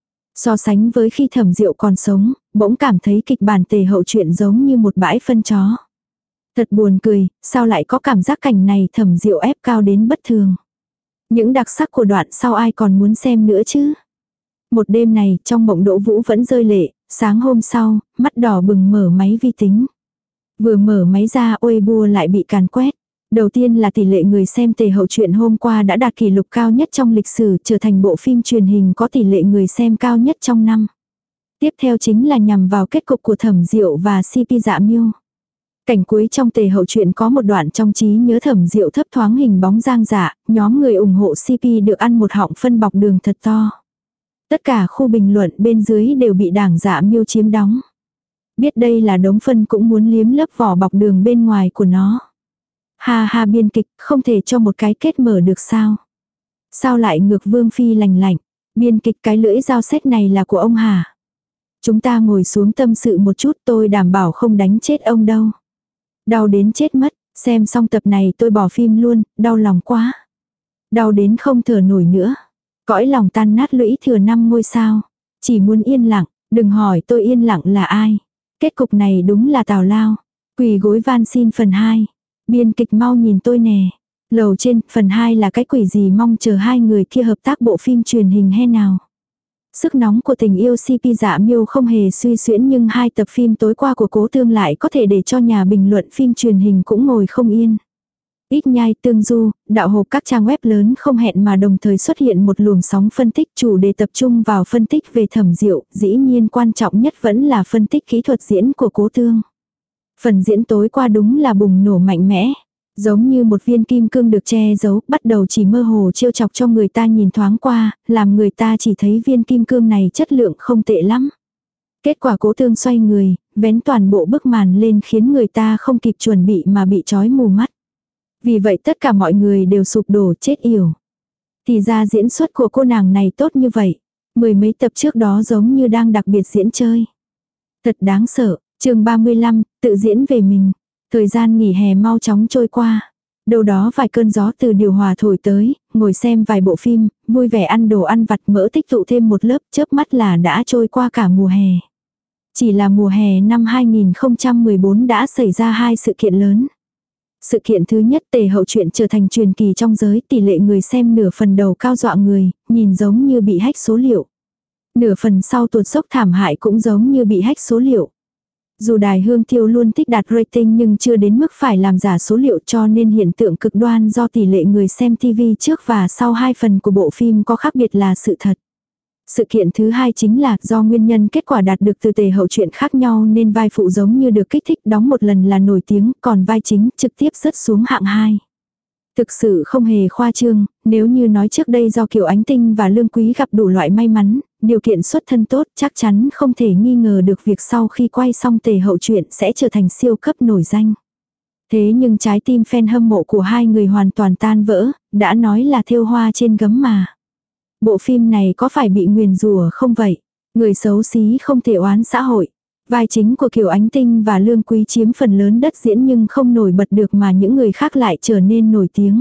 So sánh với khi Thẩm Diệu còn sống, bỗng cảm thấy kịch bản tề hậu truyện giống như một bãi phân chó. Thật buồn cười, sao lại có cảm giác cảnh này Thẩm Diệu ép cao đến bất thường. Những đặc sắc của đoạn sau ai còn muốn xem nữa chứ. Một đêm này, trong mộng Đỗ Vũ vẫn rơi lệ, sáng hôm sau, mắt đỏ bừng mở máy vi tính. Vừa mở máy ra Weibo lại bị càn quét. Đầu tiên là tỷ lệ người xem tề hậu truyện hôm qua đã đạt kỷ lục cao nhất trong lịch sử, trở thành bộ phim truyền hình có tỷ lệ người xem cao nhất trong năm. Tiếp theo chính là nhằm vào kết cục của Thẩm Diệu và xê pê Dạ Miêu. Cảnh cuối trong tề hậu truyện có một đoạn trong trí nhớ Thẩm Diệu thấp thoáng hình bóng Giang Dạ, nhóm người ủng hộ xê pê được ăn một họng phân bọc đường thật to. Tất cả khu bình luận bên dưới đều bị đảng Dạ Miêu chiếm đóng. Biết đây là đống phân cũng muốn liếm lớp vỏ bọc đường bên ngoài của nó. Ha ha, biên kịch không thể cho một cái kết mở được sao? Sao lại ngược Vương Phi lành lạnh? Biên kịch cái lưỡi dao xét này là của ông hả? Chúng ta ngồi xuống tâm sự một chút, tôi đảm bảo không đánh chết ông đâu. Đau đến chết mất, xem xong tập này tôi bỏ phim luôn, đau lòng quá. Đau đến không thở nổi nữa. Cõi lòng tan nát lũy thừa năm ngôi sao. Chỉ muốn yên lặng, đừng hỏi tôi yên lặng là ai. Kết cục này đúng là tào lao. Quỳ gối van xin phần hai. Biên kịch mau nhìn tôi nè. Lầu trên, phần hai là cái quỷ gì, mong chờ hai người kia hợp tác bộ phim truyền hình hay nào. Sức nóng của tình yêu xê pê Dạ Miêu không hề suy xuyễn, nhưng hai tập phim tối qua của Cố Tương lại có thể để cho nhà bình luận phim truyền hình cũng ngồi không yên. Ít nhai tương du, đạo hộp các trang web lớn không hẹn mà đồng thời xuất hiện một luồng sóng phân tích, chủ đề tập trung vào phân tích về Thẩm Diệu, dĩ nhiên quan trọng nhất vẫn là phân tích kỹ thuật diễn của Cố Tương. Phần diễn tối qua đúng là bùng nổ mạnh mẽ. Giống như một viên kim cương được che giấu, bắt đầu chỉ mơ hồ trêu chọc cho người ta nhìn thoáng qua, làm người ta chỉ thấy viên kim cương này chất lượng không tệ lắm. Kết quả Cố Tương xoay người, vén toàn bộ bức màn lên khiến người ta không kịp chuẩn bị mà bị trói mù mắt. Vì vậy tất cả mọi người đều sụp đổ chết yểu. Thì ra diễn xuất của cô nàng này tốt như vậy. Mười mấy tập trước đó giống như đang đặc biệt diễn chơi. Thật đáng sợ. Chương ba mươi lăm, tự diễn về mình. Thời gian nghỉ hè mau chóng trôi qua. Đâu đó vài cơn gió từ điều hòa thổi tới, ngồi xem vài bộ phim, vui vẻ ăn đồ ăn vặt mỡ tích tụ thêm một lớp, chớp mắt là đã trôi qua cả mùa hè. Chỉ là mùa hè năm hai nghìn không trăm mười bốn đã xảy ra hai sự kiện lớn. Sự kiện thứ nhất, tề hậu truyện trở thành truyền kỳ trong giới, tỷ lệ người xem nửa phần đầu cao dọa người, nhìn giống như bị hack số liệu. Nửa phần sau tuột dốc thảm hại cũng giống như bị hack số liệu. Dù đài Hương Tiêu luôn thích đạt rating nhưng chưa đến mức phải làm giả số liệu, cho nên hiện tượng cực đoan do tỷ lệ người xem ti vi trước và sau hai phần của bộ phim có khác biệt là sự thật. Sự kiện thứ hai chính là do nguyên nhân kết quả đạt được từ tề hậu truyện khác nhau nên vai phụ giống như được kích thích đóng một lần là nổi tiếng, còn vai chính trực tiếp rớt xuống hạng hai. Thực sự không hề khoa trương, nếu như nói trước đây do Kiều Ánh Tinh và Lương Quý gặp đủ loại may mắn, điều kiện xuất thân tốt, chắc chắn không thể nghi ngờ được việc sau khi quay xong tề hậu truyện sẽ trở thành siêu cấp nổi danh. Thế nhưng trái tim fan hâm mộ của hai người hoàn toàn tan vỡ, đã nói là thêu hoa trên gấm mà. Bộ phim này có phải bị nguyền rủa không vậy? Người xấu xí không thể oán xã hội. Vai chính của Kiều Ánh Tinh và Lương Quý chiếm phần lớn đất diễn nhưng không nổi bật được mà những người khác lại trở nên nổi tiếng.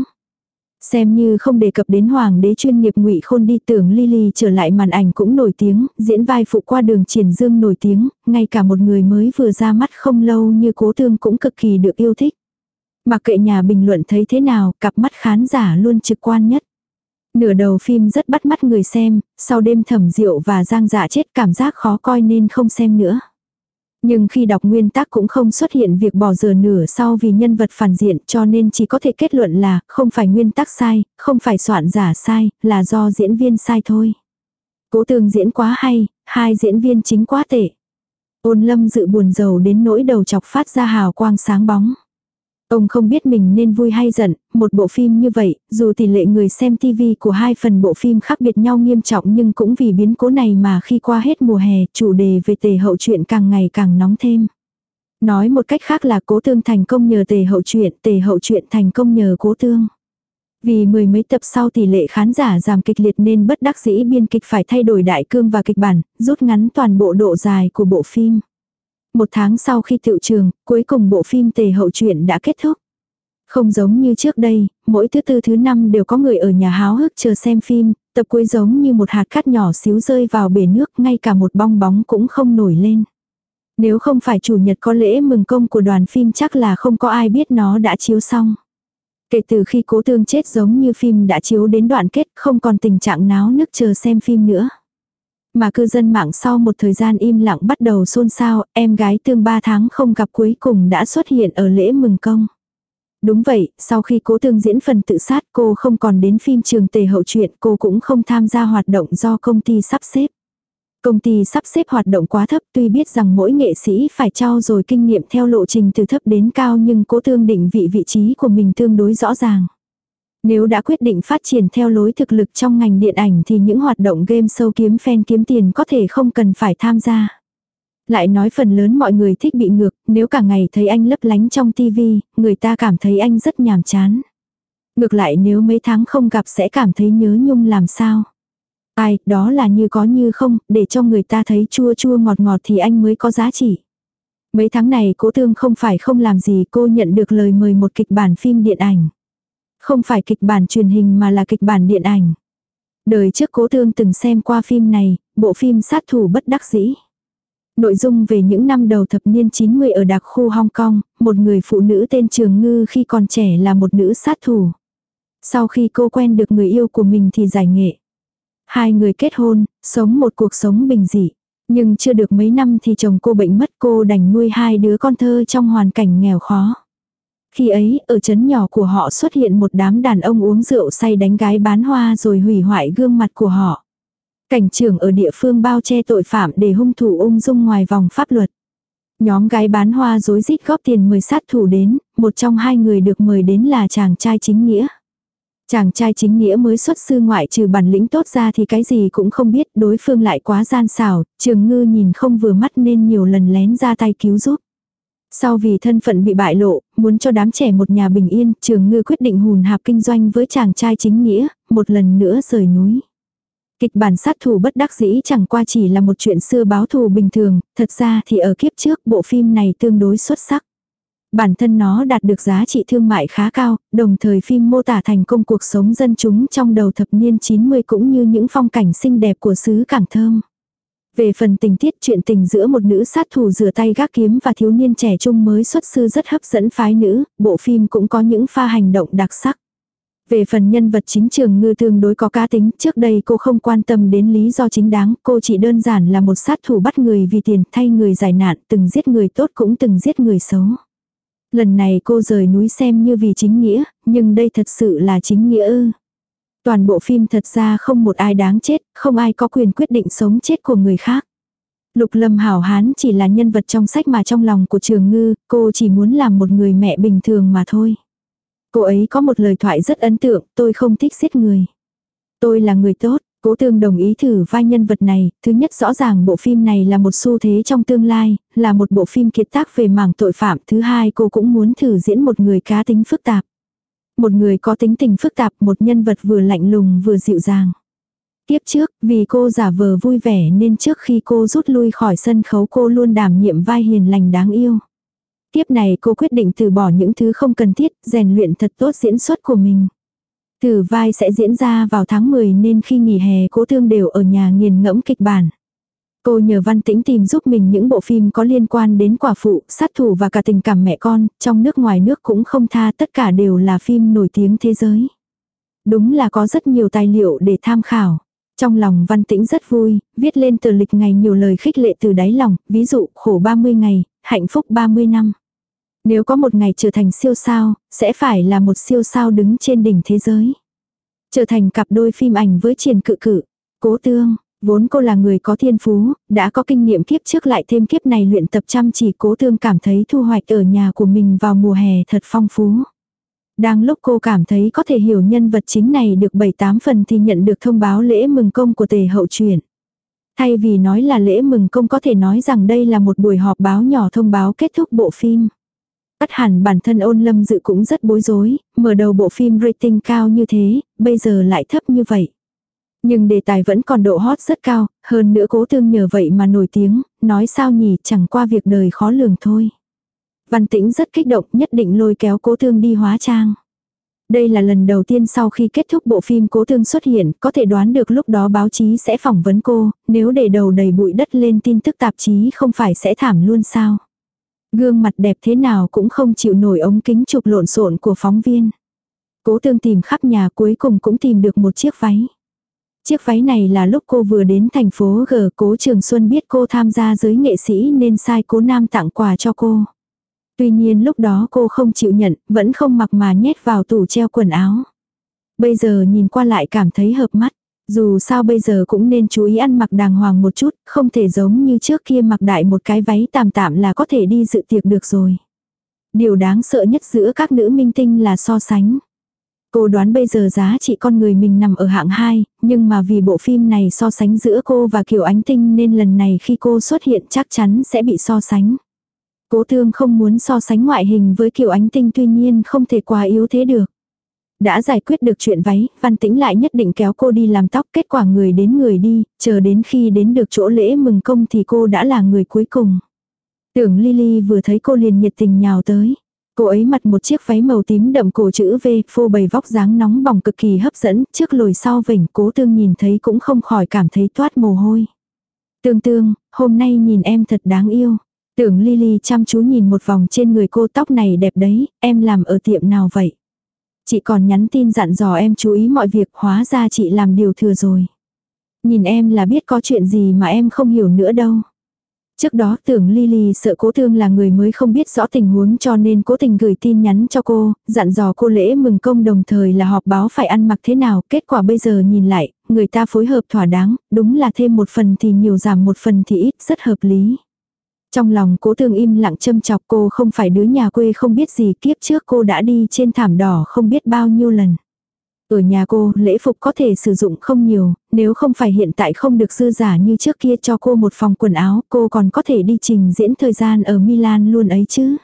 Xem như không đề cập đến hoàng đế chuyên nghiệp Ngụy Khôn đi, Tưởng Lily trở lại màn ảnh cũng nổi tiếng, diễn vai phụ qua Đường Triển Dương nổi tiếng, ngay cả một người mới vừa ra mắt không lâu như Cố Tương cũng cực kỳ được yêu thích. Mặc kệ nhà bình luận thấy thế nào, cặp mắt khán giả luôn trực quan nhất. Nửa đầu phim rất bắt mắt người xem, sau đêm Thẩm Diệu và Giang Dạ chết cảm giác khó coi nên không xem nữa. Nhưng khi đọc nguyên tác cũng không xuất hiện việc bỏ giờ nửa sau vì nhân vật phản diện, cho nên chỉ có thể kết luận là không phải nguyên tác sai, không phải soạn giả sai, là do diễn viên sai thôi. Cố Tường diễn quá hay, hai diễn viên chính quá tệ. Ôn Lâm Dự buồn rầu đến nỗi đầu chọc phát ra hào quang sáng bóng. Ông không biết mình nên vui hay giận, một bộ phim như vậy, dù tỷ lệ người xem ti vi của hai phần bộ phim khác biệt nhau nghiêm trọng nhưng cũng vì biến cố này mà khi qua hết mùa hè, chủ đề về Tề Hậu truyện càng ngày càng nóng thêm. Nói một cách khác là Cố Tương thành công nhờ Tề Hậu truyện, Tề Hậu truyện thành công nhờ Cố Tương. Vì mười mấy tập sau tỷ lệ khán giả giảm kịch liệt nên bất đắc dĩ biên kịch phải thay đổi đại cương và kịch bản, rút ngắn toàn bộ độ dài của bộ phim. Một tháng sau khi tựu trường, cuối cùng bộ phim Tề Hậu truyện đã kết thúc. Không giống như trước đây, mỗi thứ tư thứ năm đều có người ở nhà háo hức chờ xem phim, tập cuối giống như một hạt cát nhỏ xíu rơi vào bể nước, ngay cả một bong bóng cũng không nổi lên. Nếu không phải chủ nhật có lễ mừng công của đoàn phim chắc là không có ai biết nó đã chiếu xong. Kể từ khi Cố Tương chết giống như phim đã chiếu đến đoạn kết, không còn tình trạng náo nức chờ xem phim nữa. Mà cư dân mạng sau một thời gian im lặng bắt đầu xôn xao, em gái Tương ba tháng không gặp cuối cùng đã xuất hiện ở lễ mừng công. Đúng vậy, sau khi Cố Tương diễn phần tự sát cô không còn đến phim trường Tề Hậu truyện, cô cũng không tham gia hoạt động do công ty sắp xếp. Công ty sắp xếp hoạt động quá thấp, tuy biết rằng mỗi nghệ sĩ phải trau dồi kinh nghiệm theo lộ trình từ thấp đến cao nhưng Cố Tương định vị vị trí của mình tương đối rõ ràng. Nếu đã quyết định phát triển theo lối thực lực trong ngành điện ảnh thì những hoạt động game show kiếm fan kiếm tiền có thể không cần phải tham gia. Lại nói phần lớn mọi người thích bị ngược, nếu cả ngày thấy anh lấp lánh trong tivi, người ta cảm thấy anh rất nhàm chán. Ngược lại nếu mấy tháng không gặp sẽ cảm thấy nhớ nhung làm sao. Ai, đó là như có như không, để cho người ta thấy chua chua ngọt ngọt thì anh mới có giá trị. Mấy tháng này Cố Tương không phải không làm gì, cô nhận được lời mời một kịch bản phim điện ảnh. Không phải kịch bản truyền hình mà là kịch bản điện ảnh. Đời trước Cố Tương từng xem qua phim này, bộ phim Sát thủ bất đắc dĩ. Nội dung về những năm đầu thập niên chín mươi ở đặc khu Hong Kong, một người phụ nữ tên Trường Ngư khi còn trẻ là một nữ sát thủ. Sau khi cô quen được người yêu của mình thì giải nghệ. Hai người kết hôn, sống một cuộc sống bình dị. Nhưng chưa được mấy năm thì chồng cô bệnh mất, cô đành nuôi hai đứa con thơ trong hoàn cảnh nghèo khó. Khi ấy, ở trấn nhỏ của họ xuất hiện một đám đàn ông uống rượu say đánh gái bán hoa rồi hủy hoại gương mặt của họ. Cảnh trưởng ở địa phương bao che tội phạm để hung thủ ung dung ngoài vòng pháp luật. Nhóm gái bán hoa rối rít góp tiền mời sát thủ đến, một trong hai người được mời đến là chàng trai chính nghĩa. Chàng trai chính nghĩa mới xuất sư ngoại trừ bản lĩnh tốt ra thì cái gì cũng không biết, đối phương lại quá gian xảo, Trường Ngư nhìn không vừa mắt nên nhiều lần lén ra tay cứu giúp. Sau vì thân phận bị bại lộ, muốn cho đám trẻ một nhà bình yên, Trường Ngư quyết định hùn hạp kinh doanh với chàng trai chính nghĩa, một lần nữa rời núi. Kịch bản sát thủ bất đắc dĩ chẳng qua chỉ là một chuyện xưa báo thù bình thường, thật ra thì ở kiếp trước bộ phim này tương đối xuất sắc. Bản thân nó đạt được giá trị thương mại khá cao, đồng thời phim mô tả thành công cuộc sống dân chúng trong đầu thập niên chín mươi cũng như những phong cảnh xinh đẹp của xứ Cảng Thơm. Về phần tình tiết chuyện tình giữa một nữ sát thủ rửa tay gác kiếm và thiếu niên trẻ trung mới xuất sư rất hấp dẫn phái nữ, bộ phim cũng có những pha hành động đặc sắc. Về phần nhân vật chính Trường Ngư tương đối có cá tính, trước đây cô không quan tâm đến lý do chính đáng, cô chỉ đơn giản là một sát thủ bắt người vì tiền, thay người giải nạn, từng giết người tốt cũng từng giết người xấu. Lần này cô rời núi xem như vì chính nghĩa, nhưng đây thật sự là chính nghĩa ư. Toàn bộ phim thật ra không một ai đáng chết, không ai có quyền quyết định sống chết của người khác. Lục Lâm hảo hán chỉ là nhân vật trong sách mà trong lòng của Trường Ngư, cô chỉ muốn làm một người mẹ bình thường mà thôi. Cô ấy có một lời thoại rất ấn tượng, tôi không thích giết người. Tôi là người tốt. Cố Tương đồng ý thử vai nhân vật này, thứ nhất rõ ràng bộ phim này là một xu thế trong tương lai, là một bộ phim kiệt tác về mảng tội phạm, thứ hai cô cũng muốn thử diễn một người cá tính phức tạp. Một người có tính tình phức tạp, một nhân vật vừa lạnh lùng vừa dịu dàng. Tiếp trước, vì cô giả vờ vui vẻ nên trước khi cô rút lui khỏi sân khấu cô luôn đảm nhiệm vai hiền lành đáng yêu. Tiếp này cô quyết định từ bỏ những thứ không cần thiết, rèn luyện thật tốt diễn xuất của mình. Thử vai sẽ diễn ra vào tháng mười nên khi nghỉ hè Cố Tương đều ở nhà nghiền ngẫm kịch bản. Cô nhờ Văn Tĩnh tìm giúp mình những bộ phim có liên quan đến quả phụ, sát thủ và cả tình cảm mẹ con, trong nước ngoài nước cũng không tha, tất cả đều là phim nổi tiếng thế giới. Đúng là có rất nhiều tài liệu để tham khảo. Trong lòng Văn Tĩnh rất vui, viết lên tờ lịch ngày nhiều lời khích lệ từ đáy lòng, ví dụ khổ ba mươi ngày, hạnh phúc ba mươi năm. Nếu có một ngày trở thành siêu sao, sẽ phải là một siêu sao đứng trên đỉnh thế giới. Trở thành cặp đôi phim ảnh với Triền Cự Cự, Cố Tương. Vốn cô là người có thiên phú, đã có kinh nghiệm kiếp trước lại thêm kiếp này luyện tập chăm chỉ. Cố Tương cảm thấy thu hoạch ở nhà của mình vào mùa hè thật phong phú. Đang lúc cô cảm thấy có thể hiểu nhân vật chính này được bảy tám phần thì nhận được thông báo lễ mừng công của Tề Hậu Truyện. Thay vì nói là lễ mừng công có thể nói rằng đây là một buổi họp báo nhỏ thông báo kết thúc bộ phim. Ắt hẳn bản thân Ôn Lâm Dự cũng rất bối rối, mở đầu bộ phim rating cao như thế, bây giờ lại thấp như vậy. Nhưng đề tài vẫn còn độ hot rất cao, hơn nữa Cố Tương nhờ vậy mà nổi tiếng, nói sao nhỉ, chẳng qua việc đời khó lường thôi. Văn Tĩnh rất kích động, nhất định lôi kéo Cố Tương đi hóa trang. Đây là lần đầu tiên sau khi kết thúc bộ phim Cố Tương xuất hiện, có thể đoán được lúc đó báo chí sẽ phỏng vấn cô, nếu để đầu đầy bụi đất lên tin tức tạp chí không phải sẽ thảm luôn sao. Gương mặt đẹp thế nào cũng không chịu nổi ống kính chụp lộn xộn của phóng viên. Cố Tương tìm khắp nhà cuối cùng cũng tìm được một chiếc váy. Chiếc váy này là lúc cô vừa đến thành phố G, Cố Trường Xuân biết cô tham gia giới nghệ sĩ nên sai Cố Nam tặng quà cho cô. Tuy nhiên lúc đó cô không chịu nhận, vẫn không mặc mà nhét vào tủ treo quần áo. Bây giờ nhìn qua lại cảm thấy hợp mắt. Dù sao bây giờ cũng nên chú ý ăn mặc đàng hoàng một chút, không thể giống như trước kia mặc đại một cái váy tạm tạm là có thể đi dự tiệc được rồi. Điều đáng sợ nhất giữa các nữ minh tinh là so sánh. Cô đoán bây giờ giá trị con người mình nằm ở hạng hai, nhưng mà vì bộ phim này so sánh giữa cô và Kiều Ánh Tinh nên lần này khi cô xuất hiện chắc chắn sẽ bị so sánh. Cố Tương không muốn so sánh ngoại hình với Kiều Ánh Tinh, tuy nhiên không thể quá yếu thế được. Đã giải quyết được chuyện váy, Văn Tĩnh lại nhất định kéo cô đi làm tóc, kết quả người đến người đi, chờ đến khi đến được chỗ lễ mừng công thì cô đã là người cuối cùng. Tưởng Lily vừa thấy cô liền nhiệt tình nhào tới. Cô ấy mặc một chiếc váy màu tím đậm cổ chữ V, phô bày vóc dáng nóng bỏng cực kỳ hấp dẫn, trước lồi sau vểnh. Cố Tương nhìn thấy cũng không khỏi cảm thấy toát mồ hôi. Tương Tương, hôm nay nhìn em thật đáng yêu. Tưởng Lily chăm chú nhìn một vòng trên người cô, tóc này đẹp đấy, em làm ở tiệm nào vậy? Chị còn nhắn tin dặn dò em chú ý mọi việc, hóa ra chị làm điều thừa rồi. Nhìn em là biết có chuyện gì mà em không hiểu nữa đâu. Trước đó Tưởng Lily sợ Cố Tương là người mới không biết rõ tình huống cho nên cố tình gửi tin nhắn cho cô, dặn dò cô lễ mừng công đồng thời là họp báo phải ăn mặc thế nào. Kết quả bây giờ nhìn lại, người ta phối hợp thỏa đáng, đúng là thêm một phần thì nhiều giảm một phần thì ít, rất hợp lý. Trong lòng Cố Tương im lặng châm chọc, cô không phải đứa nhà quê không biết gì, kiếp trước cô đã đi trên thảm đỏ không biết bao nhiêu lần. Ở nhà cô, lễ phục có thể sử dụng không nhiều, nếu không phải hiện tại không được dư giả như trước kia cho cô một phòng quần áo, cô còn có thể đi trình diễn thời gian ở Milan luôn ấy chứ.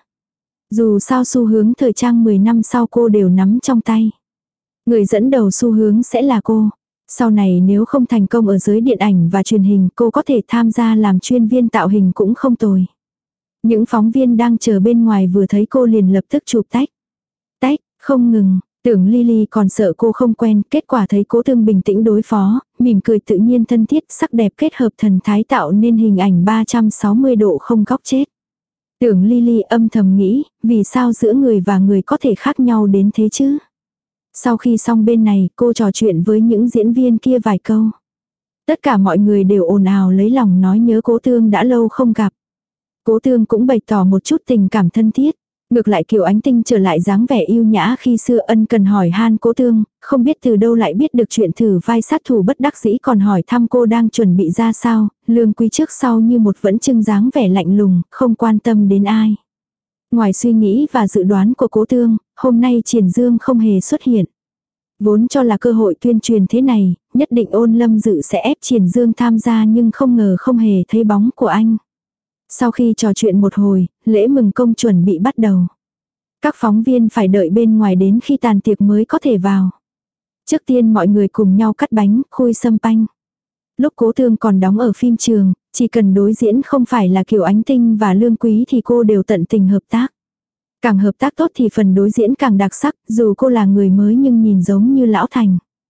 Dù sao xu hướng thời trang mười năm sau cô đều nắm trong tay. Người dẫn đầu xu hướng sẽ là cô. Sau này nếu không thành công ở giới điện ảnh và truyền hình, cô có thể tham gia làm chuyên viên tạo hình cũng không tồi. Những phóng viên đang chờ bên ngoài vừa thấy cô liền lập tức chụp tách. Tách, không ngừng. Tưởng Lily còn sợ cô không quen, kết quả thấy Cố Tương bình tĩnh đối phó, mỉm cười tự nhiên thân thiết, sắc đẹp kết hợp thần thái tạo nên hình ảnh ba trăm sáu mươi độ không góc chết. Tưởng Lily âm thầm nghĩ, vì sao giữa người và người có thể khác nhau đến thế chứ? Sau khi xong bên này, cô trò chuyện với những diễn viên kia vài câu. Tất cả mọi người đều ồn ào lấy lòng nói nhớ Cố Tương đã lâu không gặp. Cố Tương cũng bày tỏ một chút tình cảm thân thiết. Ngược lại Kiều Ánh Tinh trở lại dáng vẻ yêu nhã khi xưa, ân cần hỏi han Cố Tương, không biết từ đâu lại biết được chuyện thử vai sát thủ bất đắc dĩ, còn hỏi thăm cô đang chuẩn bị ra sao. Lương Quý trước sau như một vẫn trưng dáng vẻ lạnh lùng, không quan tâm đến ai. Ngoài suy nghĩ và dự đoán của Cố Tương, hôm nay Triển Dương không hề xuất hiện. Vốn cho là cơ hội tuyên truyền thế này, nhất định Ôn Lâm Dự sẽ ép Triển Dương tham gia, nhưng không ngờ không hề thấy bóng của anh. Sau khi trò chuyện một hồi, lễ mừng công chuẩn bị bắt đầu. Các phóng viên phải đợi bên ngoài đến khi tàn tiệc mới có thể vào. Trước tiên mọi người cùng nhau cắt bánh, khui sâm panh. Lúc Cố Tương còn đóng ở phim trường, chỉ cần đối diễn không phải là Kiều Ánh Tinh và Lương Quý thì cô đều tận tình hợp tác. Càng hợp tác tốt thì phần đối diễn càng đặc sắc, dù cô là người mới nhưng nhìn giống như lão thành.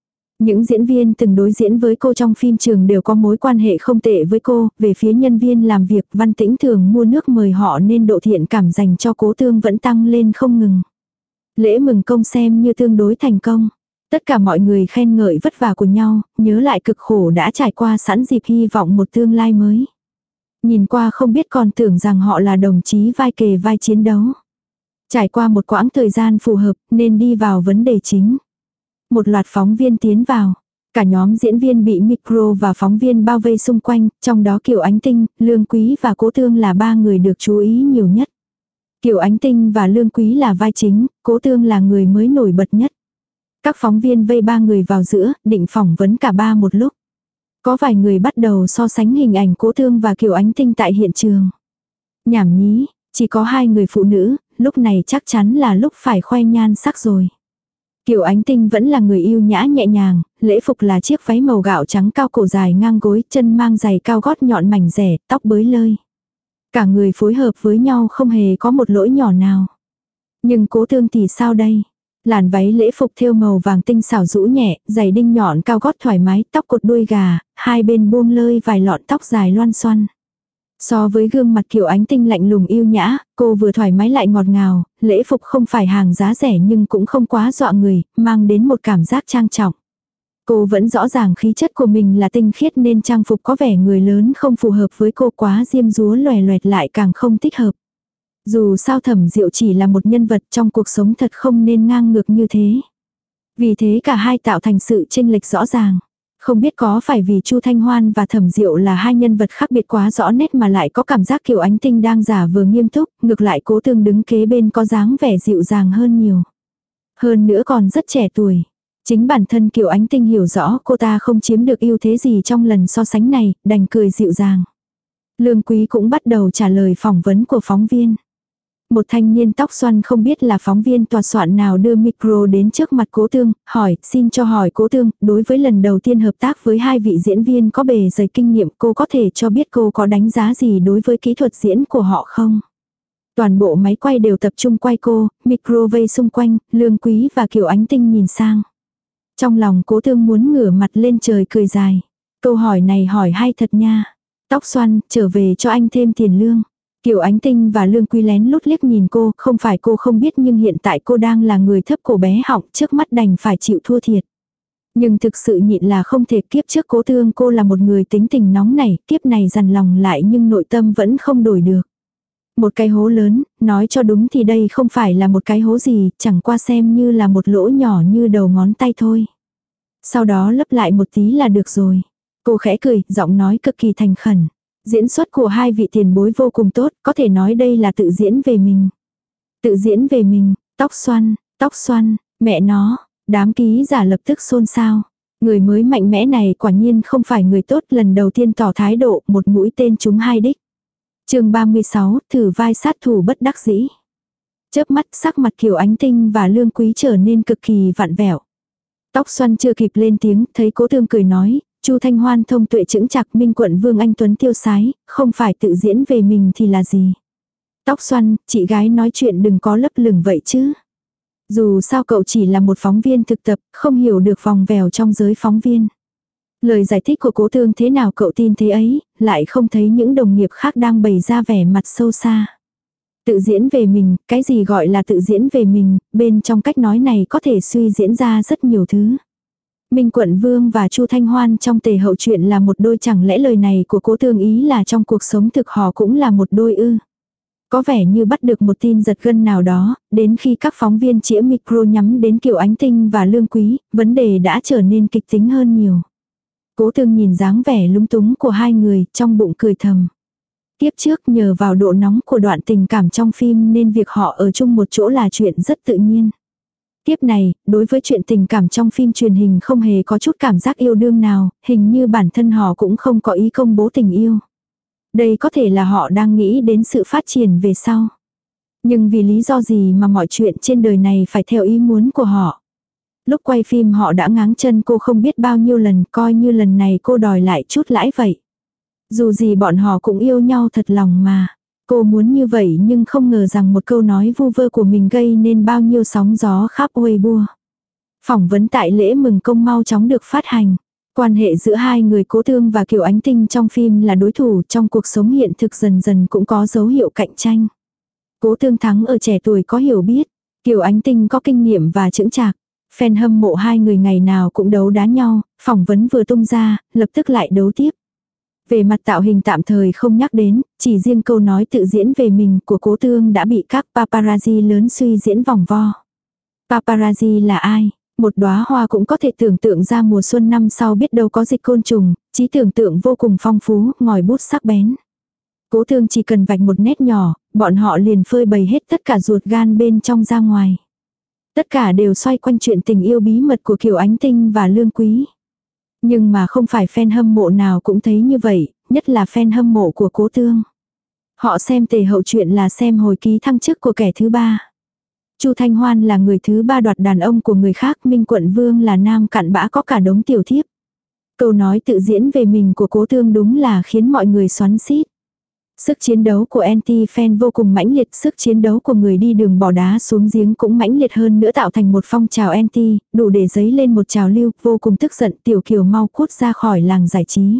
Những diễn viên từng đối diễn với cô trong phim trường đều có mối quan hệ không tệ với cô, về phía nhân viên làm việc Văn Tĩnh thường mua nước mời họ nên độ thiện cảm dành cho Cố Tương vẫn tăng lên không ngừng. Lễ mừng công xem như tương đối thành công. Tất cả mọi người khen ngợi vất vả của nhau, nhớ lại cực khổ đã trải qua sẵn dịp hy vọng một tương lai mới. Nhìn qua không biết còn tưởng rằng họ là đồng chí vai kề vai chiến đấu. Trải qua một quãng thời gian phù hợp nên đi vào vấn đề chính. Một loạt phóng viên tiến vào. Cả nhóm diễn viên bị micro và phóng viên bao vây xung quanh, trong đó Kiều Ánh Tinh, Lương Quý và Cố Tương là ba người được chú ý nhiều nhất. Kiều Ánh Tinh và Lương Quý là vai chính, Cố Tương là người mới nổi bật nhất. Các phóng viên vây ba người vào giữa, định phỏng vấn cả ba một lúc. Có vài người bắt đầu so sánh hình ảnh Cố Tương và Kiều Ánh Tinh tại hiện trường. Nhảm nhí, chỉ có hai người phụ nữ, lúc này chắc chắn là lúc phải khoe nhan sắc rồi. Kiều Ánh Tinh vẫn là người yêu nhã nhẹ nhàng, lễ phục là chiếc váy màu gạo trắng cao cổ dài ngang gối, chân mang giày cao gót nhọn mảnh rẻ, tóc bới lơi. Cả người phối hợp với nhau không hề có một lỗi nhỏ nào. Nhưng Cố Tương thì sao đây? Làn váy lễ phục thêu màu vàng tinh xảo rũ nhẹ, giày đinh nhọn cao gót thoải mái, tóc cột đuôi gà, hai bên buông lơi vài lọn tóc dài loăn xoăn. So với gương mặt Kiều Ánh Tinh lạnh lùng yêu nhã, cô vừa thoải mái lại ngọt ngào, lễ phục không phải hàng giá rẻ nhưng cũng không quá dọa người, mang đến một cảm giác trang trọng. Cô vẫn rõ ràng khí chất của mình là tinh khiết nên trang phục có vẻ người lớn không phù hợp với cô, quá diêm dúa lòe loẹt lại càng không thích hợp. Dù sao Thẩm Diệu chỉ là một nhân vật trong cuộc sống thật không nên ngang ngược như thế. Vì thế cả hai tạo thành sự chênh lệch rõ ràng. Không biết có phải vì Chu Thanh Hoan và Thẩm Diệu là hai nhân vật khác biệt quá rõ nét mà lại có cảm giác Kiều Ánh Tinh đang giả vờ nghiêm túc, ngược lại Cố Tương đứng kế bên có dáng vẻ dịu dàng hơn nhiều. Hơn nữa còn rất trẻ tuổi. Chính bản thân Kiều Ánh Tinh hiểu rõ cô ta không chiếm được ưu thế gì trong lần so sánh này, đành cười dịu dàng. Lương Quý cũng bắt đầu trả lời phỏng vấn của phóng viên. Một thanh niên tóc xoăn không biết là phóng viên tòa soạn nào đưa micro đến trước mặt Cố Tương, hỏi, xin cho hỏi Cố Tương, đối với lần đầu tiên hợp tác với hai vị diễn viên có bề dày kinh nghiệm, cô có thể cho biết cô có đánh giá gì đối với kỹ thuật diễn của họ không? Toàn bộ máy quay đều tập trung quay cô, micro vây xung quanh, Lương Quý và Kiều Ánh Tinh nhìn sang. Trong lòng Cố Tương muốn ngửa mặt lên trời cười dài. Câu hỏi này hỏi hay thật nha. Tóc xoăn, trở về cho anh thêm tiền lương. Kiều Ánh Tinh và Lương Quý lén lút liếc nhìn cô, không phải cô không biết nhưng hiện tại cô đang là người thấp cổ bé họng, trước mắt đành phải chịu thua thiệt. Nhưng thực sự nhịn là không thể, kiếp trước Cố Tương cô là một người tính tình nóng nảy, kiếp này dằn lòng lại nhưng nội tâm vẫn không đổi được. Một cái hố lớn, nói cho đúng thì đây không phải là một cái hố gì, chẳng qua xem như là một lỗ nhỏ như đầu ngón tay thôi. Sau đó lấp lại một tí là được rồi. Cô khẽ cười, giọng nói cực kỳ thành khẩn. Diễn xuất của hai vị tiền bối vô cùng tốt, có thể nói đây là tự diễn về mình. Tự diễn về mình, tóc xoăn, tóc xoăn, mẹ nó, đám ký giả lập tức xôn xao. Người mới mạnh mẽ này quả nhiên không phải người tốt, lần đầu tiên tỏ thái độ, một mũi tên trúng hai đích. Chương ba mươi sáu, thử vai sát thủ bất đắc dĩ. Chớp mắt, sắc mặt Kiều Ánh Tinh và Lương Quý trở nên cực kỳ vặn vẹo. Tóc xoăn chưa kịp lên tiếng, thấy Cố Tương cười nói, Chu Thanh Hoan thông tuệ chững chạc, Minh Quận Vương anh tuấn tiêu sái, không phải tự diễn về mình thì là gì. Tóc xoăn, chị gái nói chuyện đừng có lấp lửng vậy chứ. Dù sao cậu chỉ là một phóng viên thực tập, không hiểu được vòng vèo trong giới phóng viên. Lời giải thích của Cố Tương thế nào cậu tin thế ấy, lại không thấy những đồng nghiệp khác đang bày ra vẻ mặt sâu xa. Tự diễn về mình, cái gì gọi là tự diễn về mình, bên trong cách nói này có thể suy diễn ra rất nhiều thứ. Minh Quận Vương và Chu Thanh Hoan trong tề hậu chuyện là một đôi, chẳng lẽ lời này của Cố Tương ý là trong cuộc sống thực họ cũng là một đôi ư? Có vẻ như bắt được một tin giật gân nào đó, đến khi các phóng viên chĩa micro nhắm đến Kiều Ánh Tinh và Lương Quý, vấn đề đã trở nên kịch tính hơn nhiều. Cố Tương nhìn dáng vẻ lúng túng của hai người, trong bụng cười thầm. Tiếp trước nhờ vào độ nóng của đoạn tình cảm trong phim nên việc họ ở chung một chỗ là chuyện rất tự nhiên. Tiếp này, đối với chuyện tình cảm trong phim truyền hình không hề có chút cảm giác yêu đương nào, hình như bản thân họ cũng không có ý công bố tình yêu. Đây có thể là họ đang nghĩ đến sự phát triển về sau. Nhưng vì lý do gì mà mọi chuyện trên đời này phải theo ý muốn của họ. Lúc quay phim họ đã ngáng chân cô không biết bao nhiêu lần, coi như lần này cô đòi lại chút lãi vậy. Dù gì bọn họ cũng yêu nhau thật lòng mà. Cô muốn như vậy nhưng không ngờ rằng một câu nói vu vơ của mình gây nên bao nhiêu sóng gió khắp Weibo. Phỏng vấn tại lễ mừng công mau chóng được phát hành. Quan hệ giữa hai người Cố Tương và Kiều Ánh Tinh trong phim là đối thủ, trong cuộc sống hiện thực dần dần cũng có dấu hiệu cạnh tranh. Cố Tương thắng ở trẻ tuổi có hiểu biết, Kiều Ánh Tinh có kinh nghiệm và chững chạc. Fan hâm mộ hai người ngày nào cũng đấu đá nhau, phỏng vấn vừa tung ra, lập tức lại đấu tiếp. Về mặt tạo hình tạm thời không nhắc đến, chỉ riêng câu nói tự diễn về mình của Cố Tương đã bị các paparazzi lớn suy diễn vòng vo. Paparazzi là ai? Một đóa hoa cũng có thể tưởng tượng ra mùa xuân năm sau biết đâu có dịch côn trùng, trí tưởng tượng vô cùng phong phú, ngòi bút sắc bén. Cố Tương chỉ cần vạch một nét nhỏ, bọn họ liền phơi bày hết tất cả ruột gan bên trong ra ngoài. Tất cả đều xoay quanh chuyện tình yêu bí mật của Kiều Ánh Tinh và Lương Quý. Nhưng mà không phải fan hâm mộ nào cũng thấy như vậy, nhất là fan hâm mộ của Cố Tương. Họ xem tề hậu chuyện là xem hồi ký thăng chức của kẻ thứ ba. Chu Thanh Hoan là người thứ ba đoạt đàn ông của người khác, Minh Quận Vương là nam cặn bã có cả đống tiểu thiếp. Câu nói tự diễn về mình của Cố Tương đúng là khiến mọi người xoắn xít. Sức chiến đấu của anti-fan vô cùng mãnh liệt, sức chiến đấu của người đi đường bỏ đá xuống giếng cũng mãnh liệt hơn nữa, tạo thành một phong trào anti, đủ để dấy lên một trào lưu, vô cùng tức giận, Tiểu Kiều mau cút ra khỏi làng giải trí.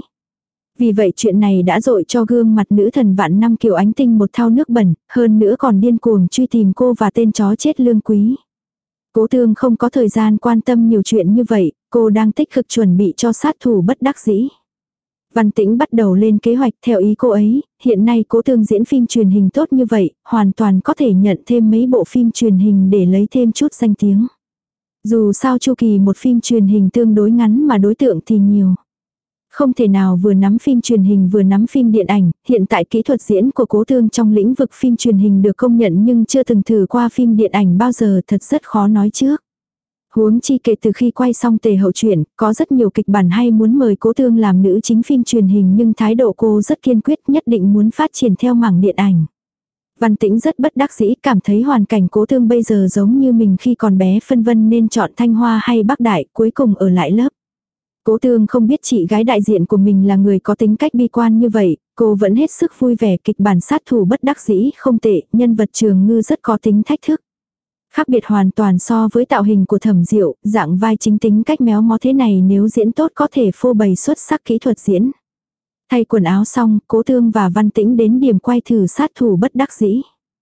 Vì vậy chuyện này đã dội cho gương mặt nữ thần vạn năm Kiều Ánh Tinh một thau nước bẩn, hơn nữa còn điên cuồng truy tìm cô và tên chó chết Lương Quý. Cố Tương không có thời gian quan tâm nhiều chuyện như vậy, cô đang tích cực chuẩn bị cho sát thủ bất đắc dĩ. Văn Tĩnh bắt đầu lên kế hoạch theo ý cô ấy, hiện nay Cố Tương diễn phim truyền hình tốt như vậy, hoàn toàn có thể nhận thêm mấy bộ phim truyền hình để lấy thêm chút danh tiếng. Dù sao chu kỳ một phim truyền hình tương đối ngắn mà đối tượng thì nhiều. Không thể nào vừa nắm phim truyền hình vừa nắm phim điện ảnh, hiện tại kỹ thuật diễn của Cố Tương trong lĩnh vực phim truyền hình được công nhận nhưng chưa từng thử qua phim điện ảnh bao giờ, thật rất khó nói trước. Huống chi kể từ khi quay xong tề hậu truyện, có rất nhiều kịch bản hay muốn mời Cố Tương làm nữ chính phim truyền hình nhưng thái độ cô rất kiên quyết, nhất định muốn phát triển theo mảng điện ảnh. Văn Tĩnh rất bất đắc dĩ, cảm thấy hoàn cảnh Cố Tương bây giờ giống như mình khi còn bé, phân vân nên chọn Thanh Hoa hay Bắc Đại, cuối cùng ở lại lớp. Cố Tương không biết chị gái đại diện của mình là người có tính cách bi quan như vậy, cô vẫn hết sức vui vẻ, kịch bản sát thủ bất đắc dĩ không tệ, nhân vật Trường Ngư rất có tính thách thức. Khác biệt hoàn toàn so với tạo hình của Thẩm Diệu, dạng vai chính tính cách méo mó thế này nếu diễn tốt có thể phô bày xuất sắc kỹ thuật diễn. Thay quần áo xong, Cố Tương và Văn Tĩnh đến điểm quay thử sát thủ bất đắc dĩ.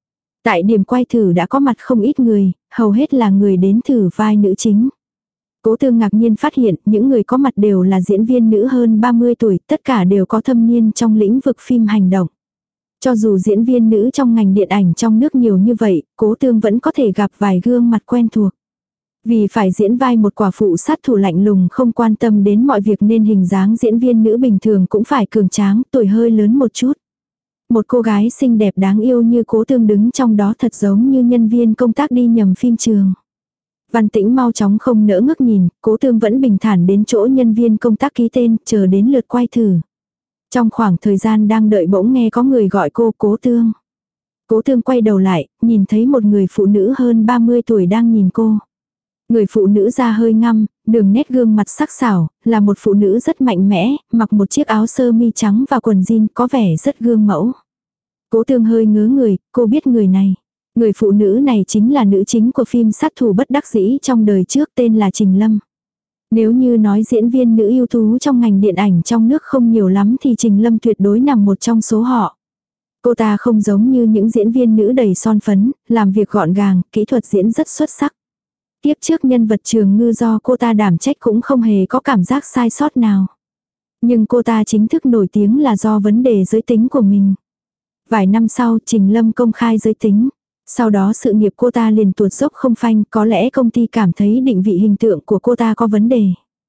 Tại điểm quay thử đã có mặt không ít người, hầu hết là người đến thử vai nữ chính. Cố Tương ngạc nhiên phát hiện những người có mặt đều là diễn viên nữ hơn ba mươi tuổi, tất cả đều có thâm niên trong lĩnh vực phim hành động. Cho dù diễn viên nữ trong ngành điện ảnh trong nước nhiều như vậy, Cố Tương vẫn có thể gặp vài gương mặt quen thuộc. Vì phải diễn vai một quả phụ sát thủ lạnh lùng không quan tâm đến mọi việc nên hình dáng diễn viên nữ bình thường cũng phải cường tráng, tuổi hơi lớn một chút. Một cô gái xinh đẹp đáng yêu như Cố Tương đứng trong đó thật giống như nhân viên công tác đi nhầm phim trường. Văn Tĩnh mau chóng không nỡ ngước nhìn, Cố Tương vẫn bình thản đến chỗ nhân viên công tác ký tên, chờ đến lượt quay thử. Trong khoảng thời gian đang đợi bỗng nghe có người gọi cô Cố Tương. Cố Tương quay đầu lại, nhìn thấy một người phụ nữ hơn ba mươi tuổi đang nhìn cô. Người phụ nữ da hơi ngăm, đường nét gương mặt sắc sảo, là một phụ nữ rất mạnh mẽ, mặc một chiếc áo sơ mi trắng và quần jean có vẻ rất gương mẫu. Cố Tương hơi ngớ người, cô biết người này. Người phụ nữ này chính là nữ chính của phim sát thủ bất đắc dĩ trong đời trước, tên là Trình Lâm. Nếu như nói diễn viên nữ ưu tú trong ngành điện ảnh trong nước không nhiều lắm thì Trình Lâm tuyệt đối nằm một trong số họ. Cô ta không giống như những diễn viên nữ đầy son phấn, làm việc gọn gàng, kỹ thuật diễn rất xuất sắc. Tiếp trước nhân vật Trường Ngư do cô ta đảm trách cũng không hề có cảm giác sai sót nào. Nhưng cô ta chính thức nổi tiếng là do vấn đề giới tính của mình. Vài năm sau Trình Lâm công khai giới tính. Sau đó sự nghiệp cô ta liền tuột dốc không phanh, có lẽ công ty cảm thấy định vị hình tượng của cô ta có vấn đề.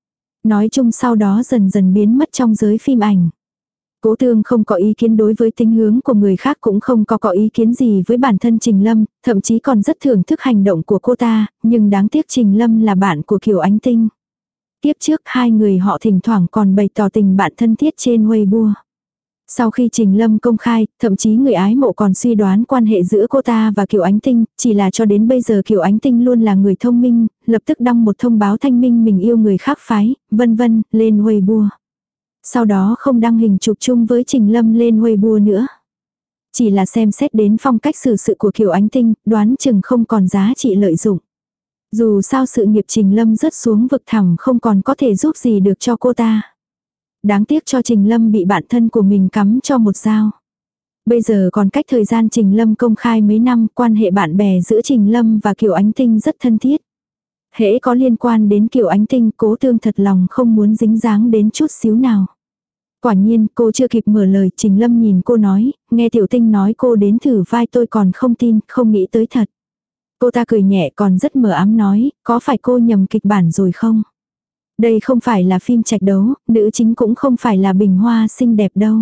Nói chung sau đó dần dần biến mất trong giới phim ảnh. Cố Tương không có ý kiến đối với tính hướng của người khác, cũng không có có ý kiến gì với bản thân Trình Lâm, thậm chí còn rất thưởng thức hành động của cô ta, nhưng đáng tiếc Trình Lâm là bạn của Kiều Ánh Tinh. Tiếp trước hai người họ thỉnh thoảng còn bày tỏ tình bạn thân thiết trên Weibo. Sau khi Trình Lâm công khai, thậm chí người ái mộ còn suy đoán quan hệ giữa cô ta và Kiều Ánh Tinh, chỉ là cho đến bây giờ Kiều Ánh Tinh luôn là người thông minh, lập tức đăng một thông báo thanh minh mình yêu người khác phái, vân vân, lên Weibo. Sau đó không đăng hình chụp chung với Trình Lâm lên Weibo nữa. Chỉ là xem xét đến phong cách xử sự của Kiều Ánh Tinh, đoán chừng không còn giá trị lợi dụng. Dù sao sự nghiệp Trình Lâm rớt xuống vực thẳm không còn có thể giúp gì được cho cô ta. Đáng tiếc cho Trình Lâm bị bạn thân của mình cắm cho một dao. Bây giờ còn cách thời gian Trình Lâm công khai mấy năm, quan hệ bạn bè giữa Trình Lâm và Kiều Ánh Tinh rất thân thiết. Hễ có liên quan đến Kiều Ánh Tinh, Cố Tương thật lòng không muốn dính dáng đến chút xíu nào. Quả nhiên, cô chưa kịp mở lời, Trình Lâm nhìn cô nói, nghe Tiểu Tinh nói cô đến thử vai tôi còn không tin, không nghĩ tới thật. Cô ta cười nhẹ còn rất mờ ám nói, có phải cô nhầm kịch bản rồi không? Đây không phải là phim trạch đấu, nữ chính cũng không phải là Bình Hoa xinh đẹp đâu.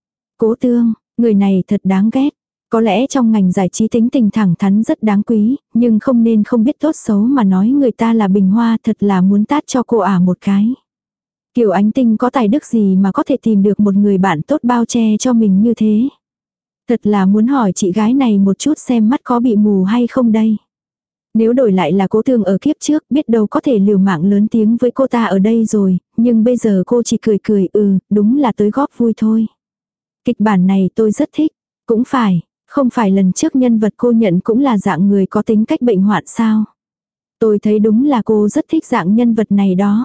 Cố Tương, người này thật đáng ghét. Có lẽ trong ngành giải trí tính tình thẳng thắn rất đáng quý, nhưng không nên không biết tốt xấu mà nói người ta là Bình Hoa, thật là muốn tát cho cô ả một cái. Kiều Ánh Tinh có tài đức gì mà có thể tìm được một người bạn tốt bao che cho mình như thế. Thật là muốn hỏi chị gái này một chút xem mắt có bị mù hay không đây. Nếu đổi lại là Cố Tương ở kiếp trước, biết đâu có thể liều mạng lớn tiếng với cô ta ở đây rồi, nhưng bây giờ cô chỉ cười cười, ừ, đúng là tới góp vui thôi. Kịch bản này tôi rất thích, cũng phải, không phải lần trước nhân vật cô nhận cũng là dạng người có tính cách bệnh hoạn sao. Tôi thấy đúng là cô rất thích dạng nhân vật này đó.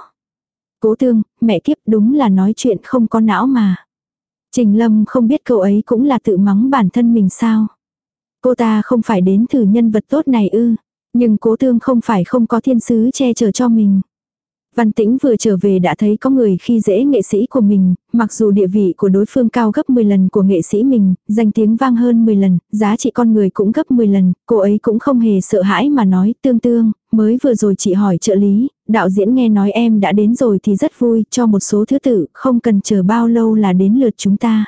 Cố Tương, mẹ kiếp đúng là nói chuyện không có não mà. Trình Lâm không biết cậu ấy cũng là tự mắng bản thân mình sao. Cô ta không phải đến thử nhân vật tốt này ư. Nhưng Cố Tương không phải không có thiên sứ che chở cho mình. Văn Tĩnh vừa trở về đã thấy có người khi dễ nghệ sĩ của mình, mặc dù địa vị của đối phương cao gấp mười lần của nghệ sĩ mình, danh tiếng vang hơn mười lần, giá trị con người cũng gấp mười lần, cô ấy cũng không hề sợ hãi mà nói, Tương Tương, mới vừa rồi chị hỏi trợ lý, đạo diễn nghe nói em đã đến rồi thì rất vui, cho một số thứ tự, không cần chờ bao lâu là đến lượt chúng ta.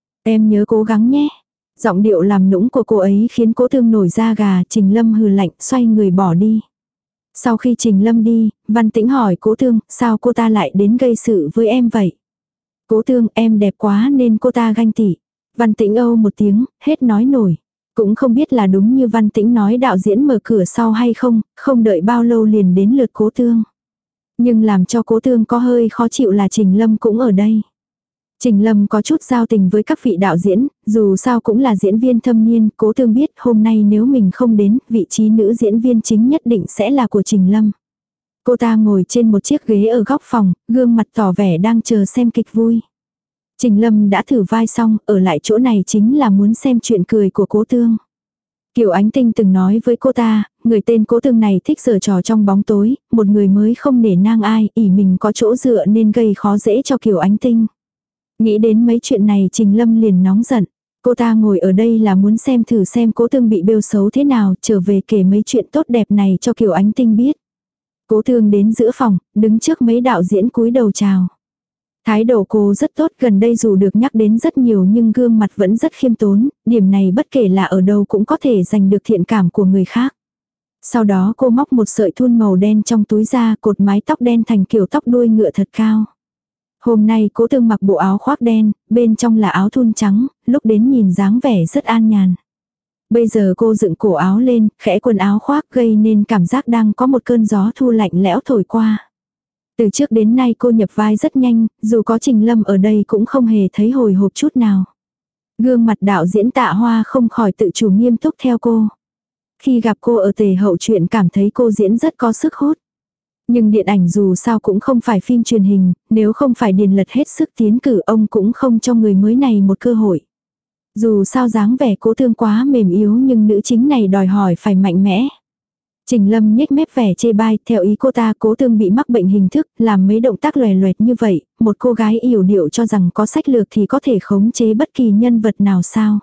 Em nhớ cố gắng nhé. Giọng điệu làm nũng của cô ấy khiến Cố Tương nổi da gà, Trình Lâm hừ lạnh, xoay người bỏ đi. Sau khi Trình Lâm đi, Văn Tĩnh hỏi Cố Tương, sao cô ta lại đến gây sự với em vậy? Cố Tương, em đẹp quá nên cô ta ganh tị. Văn Tĩnh âu một tiếng, hết nói nổi. Cũng không biết là đúng như Văn Tĩnh nói đạo diễn mở cửa sau hay không, không đợi bao lâu liền đến lượt Cố Tương. Nhưng làm cho Cố Tương có hơi khó chịu là Trình Lâm cũng ở đây. Trình Lâm có chút giao tình với các vị đạo diễn, dù sao cũng là diễn viên thâm niên, Cố Tương biết hôm nay nếu mình không đến, vị trí nữ diễn viên chính nhất định sẽ là của Trình Lâm. Cô ta ngồi trên một chiếc ghế ở góc phòng, gương mặt tỏ vẻ đang chờ xem kịch vui. Trình Lâm đã thử vai xong, ở lại chỗ này chính là muốn xem chuyện cười của Cố Tương. Kiều Ánh Tinh từng nói với cô ta, người tên Cố Tương này thích giở trò trong bóng tối, một người mới không nể nang ai, ỷ mình có chỗ dựa nên gây khó dễ cho Kiều Ánh Tinh. Nghĩ đến mấy chuyện này Trình Lâm liền nóng giận. Cô ta ngồi ở đây là muốn xem thử xem Cố Tương bị bêu xấu thế nào, trở về kể mấy chuyện tốt đẹp này cho Kiều Ánh Tinh biết. Cố Tương đến giữa phòng, đứng trước mấy đạo diễn cúi đầu chào. Thái độ cô rất tốt, gần đây dù được nhắc đến rất nhiều nhưng gương mặt vẫn rất khiêm tốn, điểm này bất kể là ở đâu cũng có thể giành được thiện cảm của người khác. Sau đó cô móc một sợi thun màu đen trong túi ra, cột mái tóc đen thành kiểu tóc đuôi ngựa thật cao. Hôm nay Cố Tương mặc bộ áo khoác đen, bên trong là áo thun trắng, lúc đến nhìn dáng vẻ rất an nhàn. Bây giờ cô dựng cổ áo lên, khẽ quần áo khoác gây nên cảm giác đang có một cơn gió thu lạnh lẽo thổi qua. Từ trước đến nay cô nhập vai rất nhanh, dù có Trình Lâm ở đây cũng không hề thấy hồi hộp chút nào. Gương mặt đạo diễn Tạ Hoa không khỏi tự chủ nghiêm túc theo cô. Khi gặp cô ở Tề Hậu Truyện cảm thấy cô diễn rất có sức hút. Nhưng điện ảnh dù sao cũng không phải phim truyền hình, nếu không phải Điền Lật hết sức tiến cử ông cũng không cho người mới này một cơ hội. Dù sao dáng vẻ Cố Tương quá mềm yếu nhưng nữ chính này đòi hỏi phải mạnh mẽ. Trình Lâm nhếch mép vẻ chê bai, theo ý cô ta Cố Tương bị mắc bệnh hình thức, làm mấy động tác lòe loẹt như vậy, một cô gái yểu điệu cho rằng có sách lược thì có thể khống chế bất kỳ nhân vật nào sao.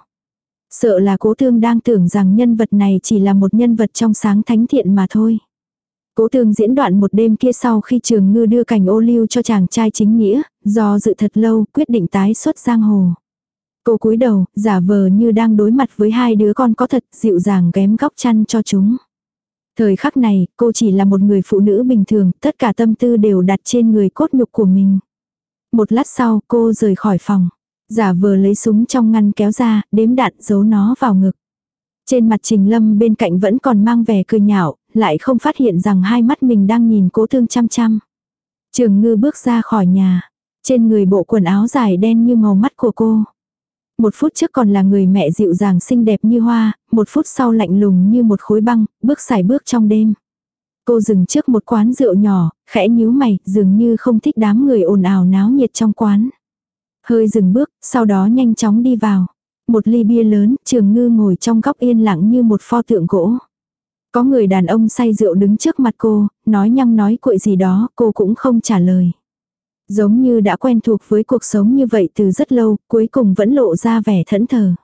Sợ là Cố Tương đang tưởng rằng nhân vật này chỉ là một nhân vật trong sáng thánh thiện mà thôi. Cố Tương diễn đoạn một đêm kia sau khi Trường Ngư đưa cành ô liu cho chàng trai chính nghĩa, do dự thật lâu, quyết định tái xuất giang hồ. Cô cúi đầu, giả vờ như đang đối mặt với hai đứa con có thật, dịu dàng ghém góc chăn cho chúng. Thời khắc này, cô chỉ là một người phụ nữ bình thường, tất cả tâm tư đều đặt trên người cốt nhục của mình. Một lát sau, cô rời khỏi phòng. Giả vờ lấy súng trong ngăn kéo ra, đếm đạn giấu nó vào ngực. Trên mặt Trình Lâm bên cạnh vẫn còn mang vẻ cười nhạo, lại không phát hiện rằng hai mắt mình đang nhìn Cố Tương chăm chăm. Trường Ngư bước ra khỏi nhà. Trên người bộ quần áo dài đen như màu mắt của cô. Một phút trước còn là người mẹ dịu dàng xinh đẹp như hoa, một phút sau lạnh lùng như một khối băng, bước sải bước trong đêm. Cô dừng trước một quán rượu nhỏ, khẽ nhíu mày, dường như không thích đám người ồn ào náo nhiệt trong quán. Hơi dừng bước, sau đó nhanh chóng đi vào. Một ly bia lớn, Trường Ngư ngồi trong góc yên lặng như một pho tượng gỗ. Có người đàn ông say rượu đứng trước mặt cô, nói nhăng nói cuội gì đó, cô cũng không trả lời. Giống như đã quen thuộc với cuộc sống như vậy từ rất lâu, cuối cùng vẫn lộ ra vẻ thẫn thờ.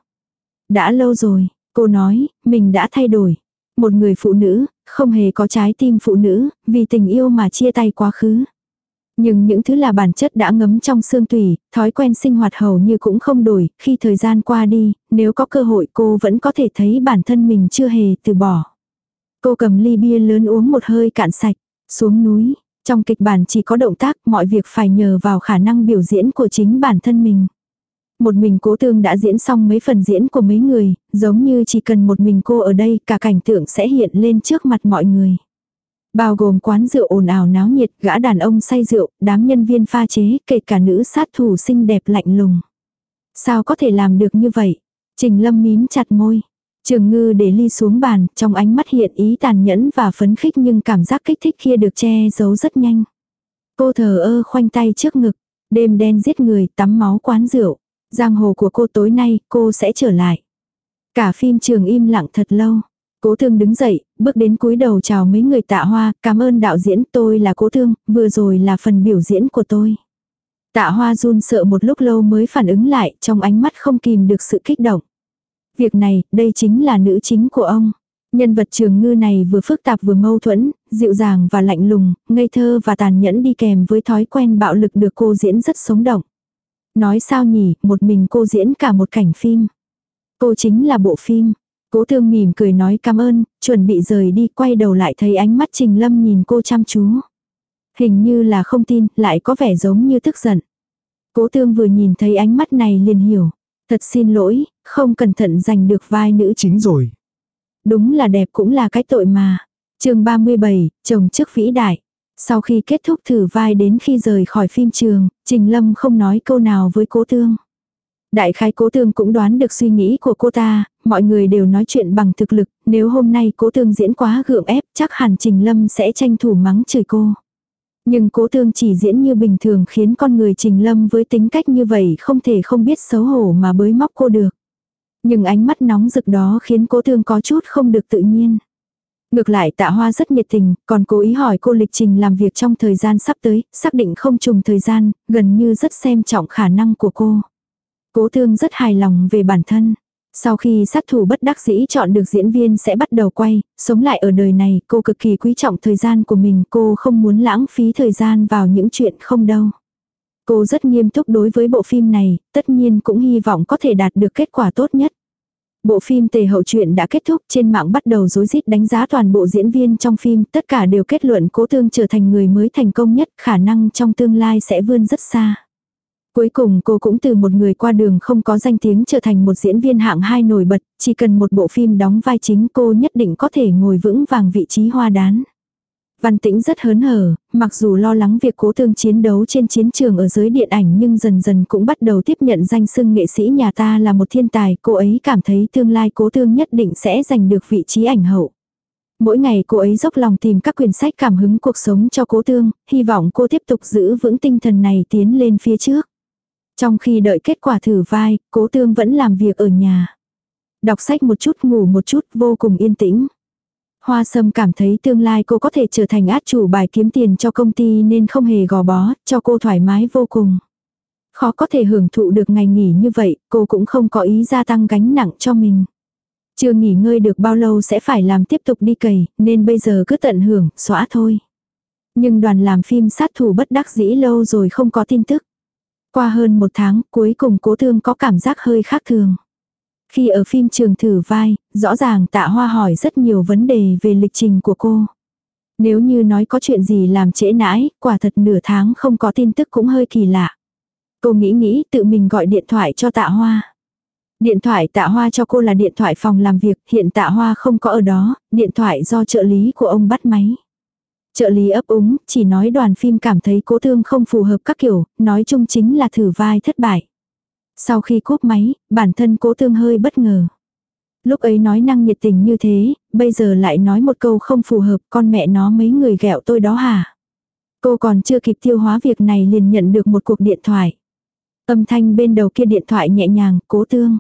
Đã lâu rồi, cô nói, mình đã thay đổi. Một người phụ nữ, không hề có trái tim phụ nữ, vì tình yêu mà chia tay quá khứ. Nhưng những thứ là bản chất đã ngấm trong xương tủy, thói quen sinh hoạt hầu như cũng không đổi, khi thời gian qua đi, nếu có cơ hội cô vẫn có thể thấy bản thân mình chưa hề từ bỏ. Cô cầm ly bia lớn uống một hơi cạn sạch, xuống núi, trong kịch bản chỉ có động tác, mọi việc phải nhờ vào khả năng biểu diễn của chính bản thân mình. Một mình Cố Tương đã diễn xong mấy phần diễn của mấy người, giống như chỉ cần một mình cô ở đây, cả cảnh tượng sẽ hiện lên trước mặt mọi người. Bao gồm quán rượu ồn ào náo nhiệt, gã đàn ông say rượu, đám nhân viên pha chế, kể cả nữ sát thủ xinh đẹp lạnh lùng. Sao có thể làm được như vậy? Trình Lâm mím chặt môi. Trường Ngư để ly xuống bàn, trong ánh mắt hiện ý tàn nhẫn và phấn khích, nhưng cảm giác kích thích kia được che giấu rất nhanh. Cô thờ ơ khoanh tay trước ngực, đêm đen giết người, tắm máu quán rượu. Giang hồ của cô tối nay, cô sẽ trở lại. Cả phim trường im lặng thật lâu. Cố Thương đứng dậy, bước đến cúi đầu chào mấy người Tạ Hoa, cảm ơn đạo diễn, tôi là Cố Thương, vừa rồi là phần biểu diễn của tôi. Tạ Hoa run sợ một lúc lâu mới phản ứng lại, trong ánh mắt không kìm được sự kích động. Việc này, đây chính là nữ chính của ông. Nhân vật Trường Ngư này vừa phức tạp vừa mâu thuẫn, dịu dàng và lạnh lùng, ngây thơ và tàn nhẫn đi kèm với thói quen bạo lực được cô diễn rất sống động. Nói sao nhỉ, một mình cô diễn cả một cảnh phim. Cô chính là bộ phim. Cố Thương mỉm cười nói cảm ơn, chuẩn bị rời đi, quay đầu lại thấy ánh mắt Trình Lâm nhìn cô chăm chú. Hình như là không tin, lại có vẻ giống như tức giận. Cố Thương vừa nhìn thấy ánh mắt này liền hiểu. Thật xin lỗi, không cẩn thận giành được vai nữ chính rồi. Đúng là đẹp cũng là cái tội mà. Chương ba mươi bảy, chồng chức vĩ đại. Sau khi kết thúc thử vai đến khi rời khỏi phim trường, Trình Lâm không nói câu nào với Cố Thương. Đại khái Cố Thương cũng đoán được suy nghĩ của cô ta, mọi người đều nói chuyện bằng thực lực, nếu hôm nay Cố Thương diễn quá gượng ép, chắc hẳn Trình Lâm sẽ tranh thủ mắng chửi cô. Nhưng Cố Thương chỉ diễn như bình thường khiến con người Trình Lâm với tính cách như vậy không thể không biết xấu hổ mà bới móc cô được. Nhưng ánh mắt nóng rực đó khiến Cố Thương có chút không được tự nhiên. Ngược lại Tạ Hoa rất nhiệt tình, còn cố ý hỏi cô lịch trình làm việc trong thời gian sắp tới, xác định không trùng thời gian, gần như rất xem trọng khả năng của cô. Cố Thương rất hài lòng về bản thân. Sau khi sát thủ bất đắc dĩ chọn được diễn viên sẽ bắt đầu quay, sống lại ở đời này, cô cực kỳ quý trọng thời gian của mình, cô không muốn lãng phí thời gian vào những chuyện không đâu. Cô rất nghiêm túc đối với bộ phim này, tất nhiên cũng hy vọng có thể đạt được kết quả tốt nhất. Bộ phim Tề Hậu Truyện đã kết thúc, trên mạng bắt đầu rối rít đánh giá toàn bộ diễn viên trong phim, tất cả đều kết luận Cố Thương trở thành người mới thành công nhất, khả năng trong tương lai sẽ vươn rất xa. Cuối cùng cô cũng từ một người qua đường không có danh tiếng trở thành một diễn viên hạng hai nổi bật, chỉ cần một bộ phim đóng vai chính cô nhất định có thể ngồi vững vàng vị trí hoa đán. Văn Tĩnh rất hớn hở, mặc dù lo lắng việc Cố Thương chiến đấu trên chiến trường ở giới điện ảnh nhưng dần dần cũng bắt đầu tiếp nhận danh xưng nghệ sĩ nhà ta là một thiên tài, cô ấy cảm thấy tương lai Cố Thương nhất định sẽ giành được vị trí ảnh hậu. Mỗi ngày cô ấy dốc lòng tìm các quyển sách cảm hứng cuộc sống cho Cố Thương, hy vọng cô tiếp tục giữ vững tinh thần này tiến lên phía trước. Trong khi đợi kết quả thử vai, Cố Thương vẫn làm việc ở nhà. Đọc sách một chút, ngủ một chút, vô cùng yên tĩnh. Hoa Sâm cảm thấy tương lai cô có thể trở thành át chủ bài kiếm tiền cho công ty nên không hề gò bó, cho cô thoải mái vô cùng. Khó có thể hưởng thụ được ngày nghỉ như vậy, cô cũng không có ý gia tăng gánh nặng cho mình. Chưa nghỉ ngơi được bao lâu sẽ phải làm tiếp tục đi cày, nên bây giờ cứ tận hưởng, xóa thôi. Nhưng đoàn làm phim sát thủ bất đắc dĩ lâu rồi không có tin tức. Qua hơn một tháng, cuối cùng Cố Thương có cảm giác hơi khác thường. Khi ở phim trường thử vai, rõ ràng Tạ Hoa hỏi rất nhiều vấn đề về lịch trình của cô. Nếu như nói có chuyện gì làm trễ nãi, quả thật nửa tháng không có tin tức cũng hơi kỳ lạ. Cô nghĩ nghĩ tự mình gọi điện thoại cho Tạ Hoa. Điện thoại Tạ Hoa cho cô là điện thoại phòng làm việc, hiện Tạ Hoa không có ở đó, điện thoại do trợ lý của ông bắt máy. Trợ lý ấp úng, chỉ nói đoàn phim cảm thấy Cố Thương không phù hợp các kiểu, nói chung chính là thử vai thất bại. Sau khi cúp máy, bản thân Cố Thương hơi bất ngờ. Lúc ấy nói năng nhiệt tình như thế, bây giờ lại nói một câu không phù hợp, con mẹ nó mấy người ghẹo tôi đó hả? Cô còn chưa kịp tiêu hóa việc này liền nhận được một cuộc điện thoại. Âm thanh bên đầu kia điện thoại nhẹ nhàng, Cố Tương.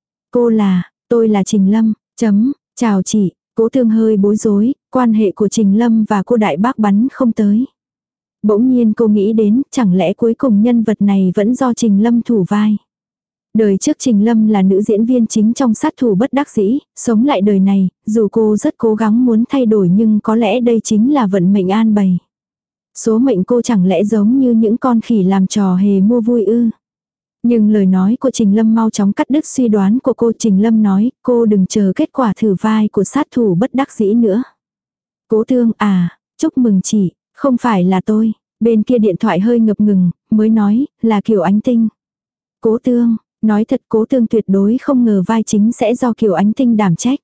Cô là, tôi là Trình Lâm, chấm, chào chị. Cố Tương hơi bối rối, quan hệ của Trình Lâm và cô đại bác bắn không tới. Bỗng nhiên cô nghĩ đến, chẳng lẽ cuối cùng nhân vật này vẫn do Trình Lâm thủ vai. Đời trước Trình Lâm là nữ diễn viên chính trong Sát thủ bất đắc dĩ, sống lại đời này, dù cô rất cố gắng muốn thay đổi nhưng có lẽ đây chính là vận mệnh an bày. Số mệnh cô chẳng lẽ giống như những con khỉ làm trò hề mua vui ư. Nhưng lời nói của Trình Lâm mau chóng cắt đứt suy đoán của cô. Trình Lâm nói, cô đừng chờ kết quả thử vai của sát thủ bất đắc dĩ nữa. Cố Tương à, chúc mừng chị, không phải là tôi. Bên kia điện thoại hơi ngập ngừng, mới nói, là Kiều Ánh Tinh. Cố Tương, nói thật Cố Tương tuyệt đối không ngờ vai chính sẽ do Kiều Ánh Tinh đảm trách.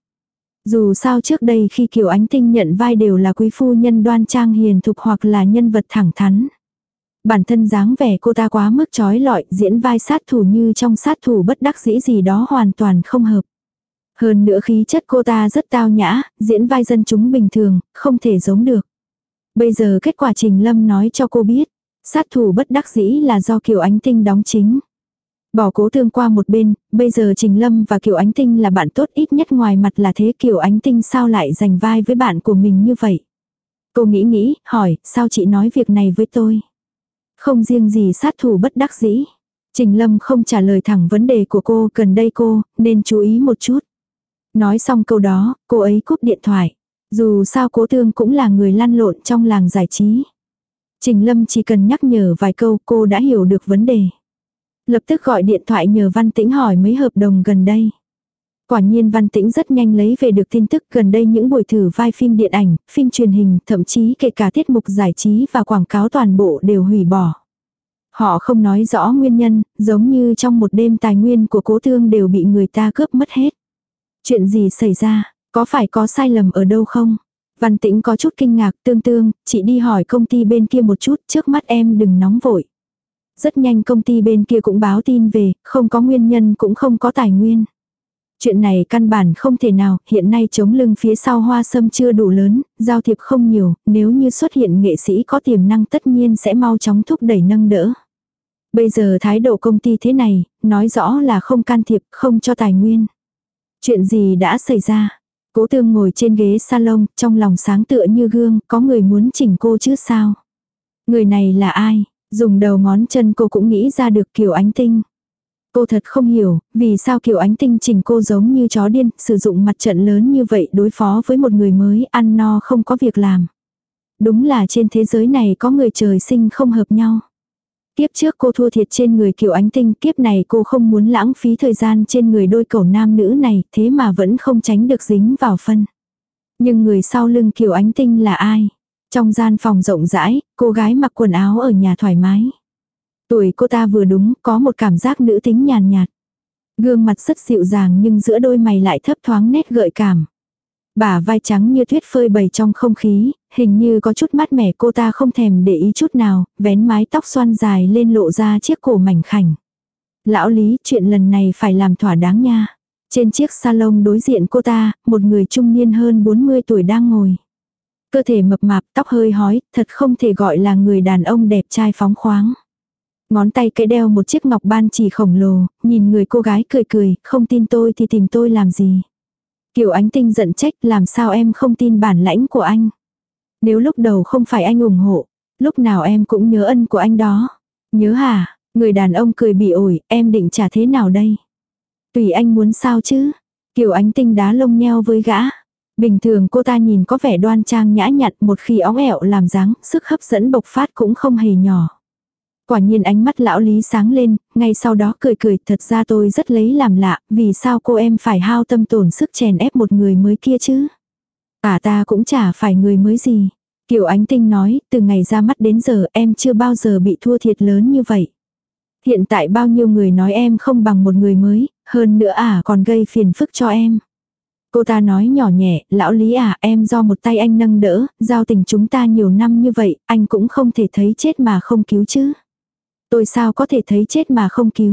Dù sao trước đây khi Kiều Ánh Tinh nhận vai đều là quý phu nhân đoan trang hiền thục hoặc là nhân vật thẳng thắn. Bản thân dáng vẻ cô ta quá mức trói lọi, diễn vai sát thủ như trong sát thủ bất đắc dĩ gì đó hoàn toàn không hợp. Hơn nữa khí chất cô ta rất tao nhã, diễn vai dân chúng bình thường, không thể giống được. Bây giờ kết quả Trình Lâm nói cho cô biết, sát thủ bất đắc dĩ là do Kiều Ánh Tinh đóng chính. Bỏ Cố Tương qua một bên, bây giờ Trình Lâm và Kiều Ánh Tinh là bạn tốt, ít nhất ngoài mặt là thế. Kiều Ánh Tinh sao lại giành vai với bạn của mình như vậy? Cô nghĩ nghĩ, hỏi, sao chị nói việc này với tôi? Không riêng gì sát thủ bất đắc dĩ. Trình Lâm không trả lời thẳng vấn đề của cô, gần đây cô, nên chú ý một chút. Nói xong câu đó, cô ấy cúp điện thoại. Dù sao Cố Tương cũng là người lăn lộn trong làng giải trí. Trình Lâm chỉ cần nhắc nhở vài câu cô đã hiểu được vấn đề. Lập tức gọi điện thoại nhờ Văn Tĩnh hỏi mấy hợp đồng gần đây. Quả nhiên Văn Tĩnh rất nhanh lấy về được tin tức gần đây những buổi thử vai phim điện ảnh, phim truyền hình, thậm chí kể cả tiết mục giải trí và quảng cáo toàn bộ đều hủy bỏ. Họ không nói rõ nguyên nhân, giống như trong một đêm tài nguyên của Cố Tương đều bị người ta cướp mất hết. Chuyện gì xảy ra, có phải có sai lầm ở đâu không? Văn Tĩnh có chút kinh ngạc, Tương Tương, chị đi hỏi công ty bên kia một chút, trước mắt em đừng nóng vội. Rất nhanh công ty bên kia cũng báo tin về, không có nguyên nhân cũng không có tài nguyên. Chuyện này căn bản không thể nào, hiện nay chống lưng phía sau Hoa Sâm chưa đủ lớn, giao thiệp không nhiều, nếu như xuất hiện nghệ sĩ có tiềm năng tất nhiên sẽ mau chóng thúc đẩy nâng đỡ. Bây giờ thái độ công ty thế này, nói rõ là không can thiệp, không cho tài nguyên. Chuyện gì đã xảy ra? Cố Tương ngồi trên ghế salon, trong lòng sáng tựa như gương, có người muốn chỉnh cô chứ sao? Người này là ai? Dùng đầu ngón chân cô cũng nghĩ ra được Kiều Ánh Tinh. Cô thật không hiểu, vì sao Kiều Ánh Tinh chỉnh cô giống như chó điên, sử dụng mặt trận lớn như vậy đối phó với một người mới ăn no không có việc làm. Đúng là trên thế giới này có người trời sinh không hợp nhau. Kiếp trước cô thua thiệt trên người Kiều Ánh Tinh, kiếp này cô không muốn lãng phí thời gian trên người đôi cẩu nam nữ này, thế mà vẫn không tránh được dính vào phân. Nhưng người sau lưng Kiều Ánh Tinh là ai? Trong gian phòng rộng rãi, cô gái mặc quần áo ở nhà thoải mái. Tuổi cô ta vừa đúng, có một cảm giác nữ tính nhàn nhạt. Gương mặt rất dịu dàng nhưng giữa đôi mày lại thấp thoáng nét gợi cảm. Bả vai trắng như tuyết phơi bày trong không khí, hình như có chút mát mẻ. Cô ta không thèm để ý chút nào, vén mái tóc xoăn dài lên lộ ra chiếc cổ mảnh khảnh. Lão Lý, chuyện lần này phải làm thỏa đáng nha. Trên chiếc salon đối diện cô ta, một người trung niên hơn bốn mươi tuổi đang ngồi. Cơ thể mập mạp, tóc hơi hói, thật không thể gọi là người đàn ông đẹp trai phóng khoáng. Ngón tay kẽ đeo một chiếc ngọc ban chỉ khổng lồ, nhìn người cô gái cười cười, không tin tôi thì tìm tôi làm gì. Kiều Ánh Tinh giận trách, làm sao em không tin bản lãnh của anh. Nếu lúc đầu không phải anh ủng hộ, lúc nào em cũng nhớ ân của anh đó. Nhớ hả? Người đàn ông cười bỉ ổi, em định trả thế nào đây? Tùy anh muốn sao chứ? Kiều Ánh Tinh đá lông nheo với gã. Bình thường cô ta nhìn có vẻ đoan trang nhã nhặn, một khi óng ẹo làm dáng, sức hấp dẫn bộc phát cũng không hề nhỏ. Quả nhiên ánh mắt lão Lý sáng lên, ngay sau đó cười cười, thật ra tôi rất lấy làm lạ, vì sao cô em phải hao tâm tổn sức chèn ép một người mới kia chứ? À ta cũng chả phải người mới gì. Kiều Ánh Tinh nói, từ ngày ra mắt đến giờ em chưa bao giờ bị thua thiệt lớn như vậy. Hiện tại bao nhiêu người nói em không bằng một người mới, hơn nữa à còn gây phiền phức cho em. Cô ta nói nhỏ nhẹ, lão Lý à, em do một tay anh nâng đỡ, giao tình chúng ta nhiều năm như vậy, anh cũng không thể thấy chết mà không cứu chứ. Tôi sao có thể thấy chết mà không cứu.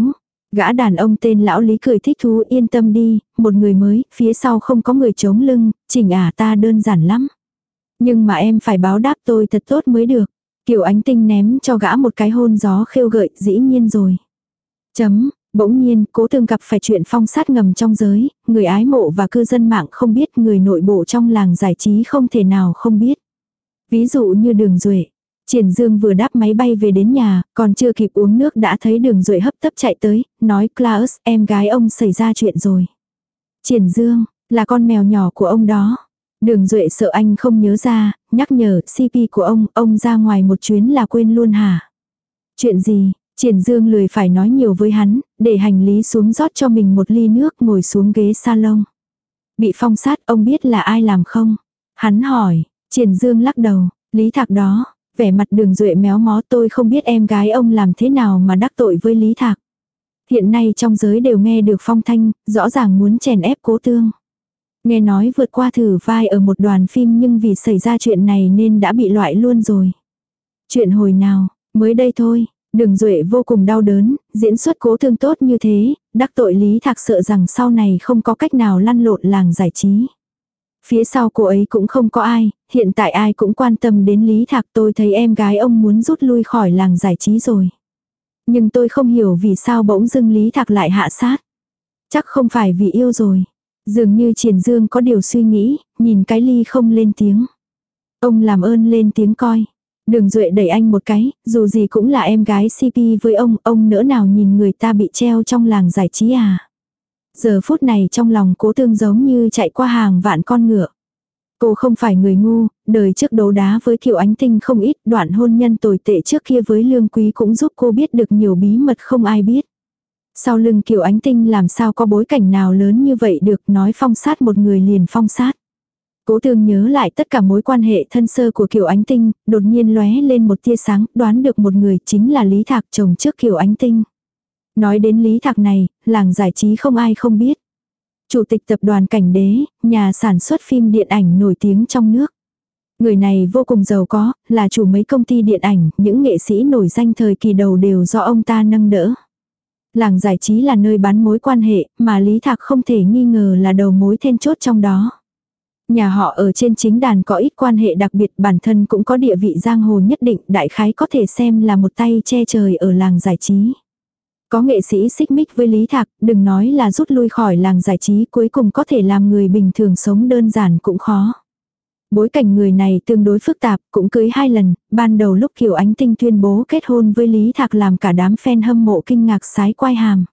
Gã đàn ông tên lão Lý cười thích thú, yên tâm đi, một người mới, phía sau không có người chống lưng, chỉnh ả ta đơn giản lắm. Nhưng mà em phải báo đáp tôi thật tốt mới được. Kiều Ánh Tinh ném cho gã một cái hôn gió khêu gợi, dĩ nhiên rồi. Chấm, bỗng nhiên, Cố Tương gặp phải chuyện phong sát ngầm trong giới, người ái mộ và cư dân mạng không biết, người nội bộ trong làng giải trí không thể nào không biết. Ví dụ như Đường Duệ. Triển Dương vừa đáp máy bay về đến nhà, còn chưa kịp uống nước đã thấy Đường Duệ hấp tấp chạy tới, nói Klaus, em gái ông xảy ra chuyện rồi. Triển Dương, là con mèo nhỏ của ông đó. Đường Duệ sợ anh không nhớ ra, nhắc nhở xê pê của ông, ông ra ngoài một chuyến là quên luôn hả? Chuyện gì? Triển Dương lười phải nói nhiều với hắn, để hành lý xuống rót cho mình một ly nước ngồi xuống ghế salon. Bị phong sát ông biết là ai làm không? Hắn hỏi, Triển Dương lắc đầu, Lý Thạc đó, vẻ mặt Đường Duệ méo mó tôi không biết em gái ông làm thế nào mà đắc tội với Lý Thạc. Hiện nay trong giới đều nghe được phong thanh, rõ ràng muốn chèn ép Cố Tương. Nghe nói vượt qua thử vai ở một đoàn phim nhưng vì xảy ra chuyện này nên đã bị loại luôn rồi. Chuyện hồi nào, mới đây thôi, Đường Duệ vô cùng đau đớn, diễn xuất Cố Tương tốt như thế, đắc tội Lý Thạc sợ rằng sau này không có cách nào lăn lộn làng giải trí. Phía sau cô ấy cũng không có ai, hiện tại ai cũng quan tâm đến Lý Thạc, tôi thấy em gái ông muốn rút lui khỏi làng giải trí rồi. Nhưng tôi không hiểu vì sao bỗng dưng Lý Thạc lại hạ sát. Chắc không phải vì yêu rồi. Dường như Triển Dương có điều suy nghĩ, nhìn cái ly không lên tiếng. Ông làm ơn lên tiếng coi. Đường Duệ đẩy anh một cái, dù gì cũng là em gái xê pê với ông, ông nỡ nào nhìn người ta bị treo trong làng giải trí à. Giờ phút này trong lòng Cố Tương giống như chạy qua hàng vạn con ngựa. Cô không phải người ngu, đời trước đấu đá với Kiều Ánh Tinh không ít, đoạn hôn nhân tồi tệ trước kia với Lương Quý cũng giúp cô biết được nhiều bí mật không ai biết. Sau lưng Kiều Ánh Tinh làm sao có bối cảnh nào lớn như vậy được, nói phong sát một người liền phong sát. Cố Tương nhớ lại tất cả mối quan hệ thân sơ của Kiều Ánh Tinh, đột nhiên lóe lên một tia sáng, đoán được một người chính là Lý Thạc, chồng trước Kiều Ánh Tinh. Nói đến Lý Thạc này, làng giải trí không ai không biết. Chủ tịch tập đoàn Cảnh Đế, nhà sản xuất phim điện ảnh nổi tiếng trong nước. Người này vô cùng giàu có, là chủ mấy công ty điện ảnh, những nghệ sĩ nổi danh thời kỳ đầu đều do ông ta nâng đỡ. Làng giải trí là nơi bán mối quan hệ, mà Lý Thạc không thể nghi ngờ là đầu mối then chốt trong đó. Nhà họ ở trên chính đàn có ít quan hệ đặc biệt, bản thân cũng có địa vị giang hồ nhất định, đại khái có thể xem là một tay che trời ở làng giải trí. Có nghệ sĩ xích mích với Lý Thạc, đừng nói là rút lui khỏi làng giải trí, cuối cùng có thể làm người bình thường sống đơn giản cũng khó. Bối cảnh người này tương đối phức tạp, cũng cưới hai lần, ban đầu lúc Kiều Ánh Tinh tuyên bố kết hôn với Lý Thạc làm cả đám fan hâm mộ kinh ngạc sái quai hàm.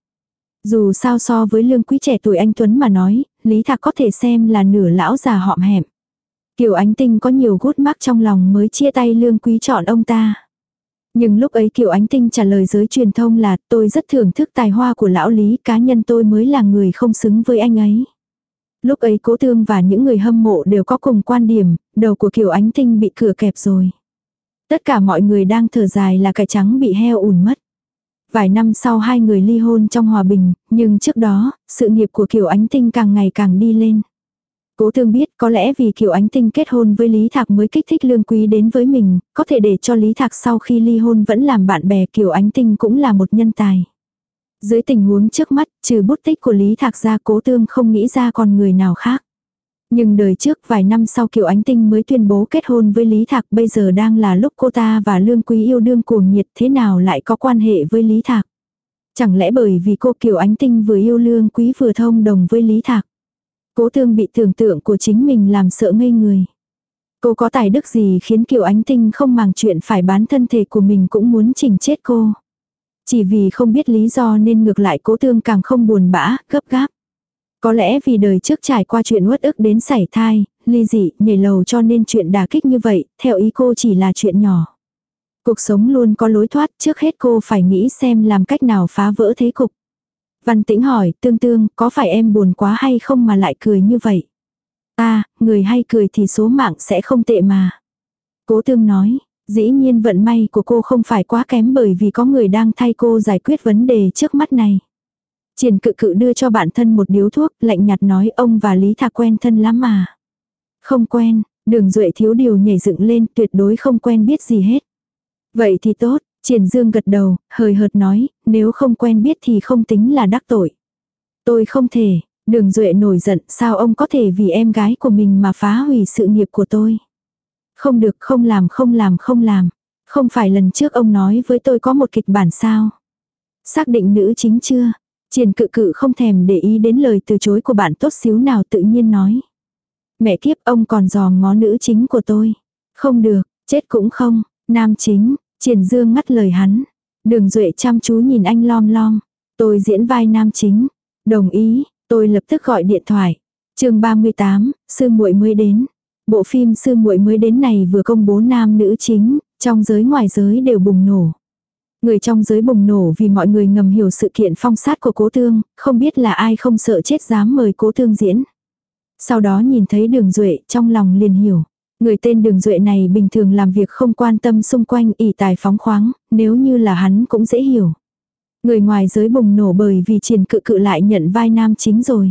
Dù sao so với Lương Quý trẻ tuổi anh Tuấn mà nói, Lý Thạc có thể xem là nửa lão già họm hẹm. Kiều Ánh Tinh có nhiều gút mắc trong lòng mới chia tay Lương Quý chọn ông ta. Nhưng lúc ấy Kiều Ánh Tinh trả lời giới truyền thông là tôi rất thưởng thức tài hoa của lão Lý, cá nhân tôi mới là người không xứng với anh ấy. Lúc ấy Cố Tương và những người hâm mộ đều có cùng quan điểm, đầu của Kiều Ánh Tinh bị cửa kẹp rồi. Tất cả mọi người đang thở dài là cải trắng bị heo ủn mất. Vài năm sau hai người ly hôn trong hòa bình, nhưng trước đó, sự nghiệp của Kiều Ánh Tinh càng ngày càng đi lên. Cố Tương biết có lẽ vì Kiều Ánh Tinh kết hôn với Lý Thạc mới kích thích Lương Quý đến với mình, có thể để cho Lý Thạc sau khi ly hôn vẫn làm bạn bè, Kiều Ánh Tinh cũng là một nhân tài. Dưới tình huống trước mắt, trừ bút tích của Lý Thạc ra, Cố Tương không nghĩ ra còn người nào khác. Nhưng đời trước vài năm sau Kiều Ánh Tinh mới tuyên bố kết hôn với Lý Thạc, bây giờ đang là lúc cô ta và Lương Quý yêu đương cuồng nhiệt, thế nào lại có quan hệ với Lý Thạc? Chẳng lẽ bởi vì cô Kiều Ánh Tinh vừa yêu Lương Quý vừa thông đồng với Lý Thạc? Cố Tương bị tưởng tượng của chính mình làm sợ ngây người. Cô có tài đức gì khiến Kiều Ánh Tinh không màng chuyện phải bán thân thể của mình cũng muốn chỉnh chết cô? Chỉ vì không biết lý do nên ngược lại Cố Tương càng không buồn bã, gấp gáp. Có lẽ vì đời trước trải qua chuyện uất ức đến sảy thai, ly dị, nhảy lầu cho nên chuyện đả kích như vậy, theo ý cô chỉ là chuyện nhỏ. Cuộc sống luôn có lối thoát, trước hết cô phải nghĩ xem làm cách nào phá vỡ thế cục. Văn Tĩnh hỏi, Tương Tương, có phải em buồn quá hay không mà lại cười như vậy? À, người hay cười thì số mạng sẽ không tệ mà. Cố Tương nói, dĩ nhiên vận may của cô không phải quá kém bởi vì có người đang thay cô giải quyết vấn đề trước mắt này. Triển Cự Cự đưa cho bạn thân một điếu thuốc, lạnh nhạt nói ông và Lý Thạc quen thân lắm mà. Không quen, Đường Duệ thiếu điều nhảy dựng lên, tuyệt đối không quen biết gì hết. Vậy thì tốt, Triển Dương gật đầu, hời hợt nói, nếu không quen biết thì không tính là đắc tội. Tôi không thể, Đường Duệ nổi giận, sao ông có thể vì em gái của mình mà phá hủy sự nghiệp của tôi. Không được, không làm, không làm, không làm. Không phải lần trước ông nói với tôi có một kịch bản sao. Xác định nữ chính chưa? Triển Cự Cự không thèm để ý đến lời từ chối của bạn tốt xíu nào, tự nhiên nói. Mẹ kiếp, ông còn dò ngó nữ chính của tôi. Không được, chết cũng không. Nam chính, Triển Dương ngắt lời hắn. Đường Duệ chăm chú nhìn anh lom lom. Tôi diễn vai nam chính. Đồng ý, tôi lập tức gọi điện thoại. Chương ba mươi tám, sư muội mới đến. Bộ phim Sư muội mới đến này vừa công bố nam nữ chính, trong giới ngoài giới đều bùng nổ. Người trong giới bùng nổ vì mọi người ngầm hiểu sự kiện phong sát của Cố Thương, không biết là ai không sợ chết dám mời Cố Thương diễn. Sau đó nhìn thấy Đường Duệ, trong lòng liền hiểu. Người tên Đường Duệ này bình thường làm việc không quan tâm xung quanh, ỷ tài phóng khoáng, nếu như là hắn cũng dễ hiểu. Người ngoài giới bùng nổ bởi vì Triển Cự Cự lại nhận vai nam chính rồi.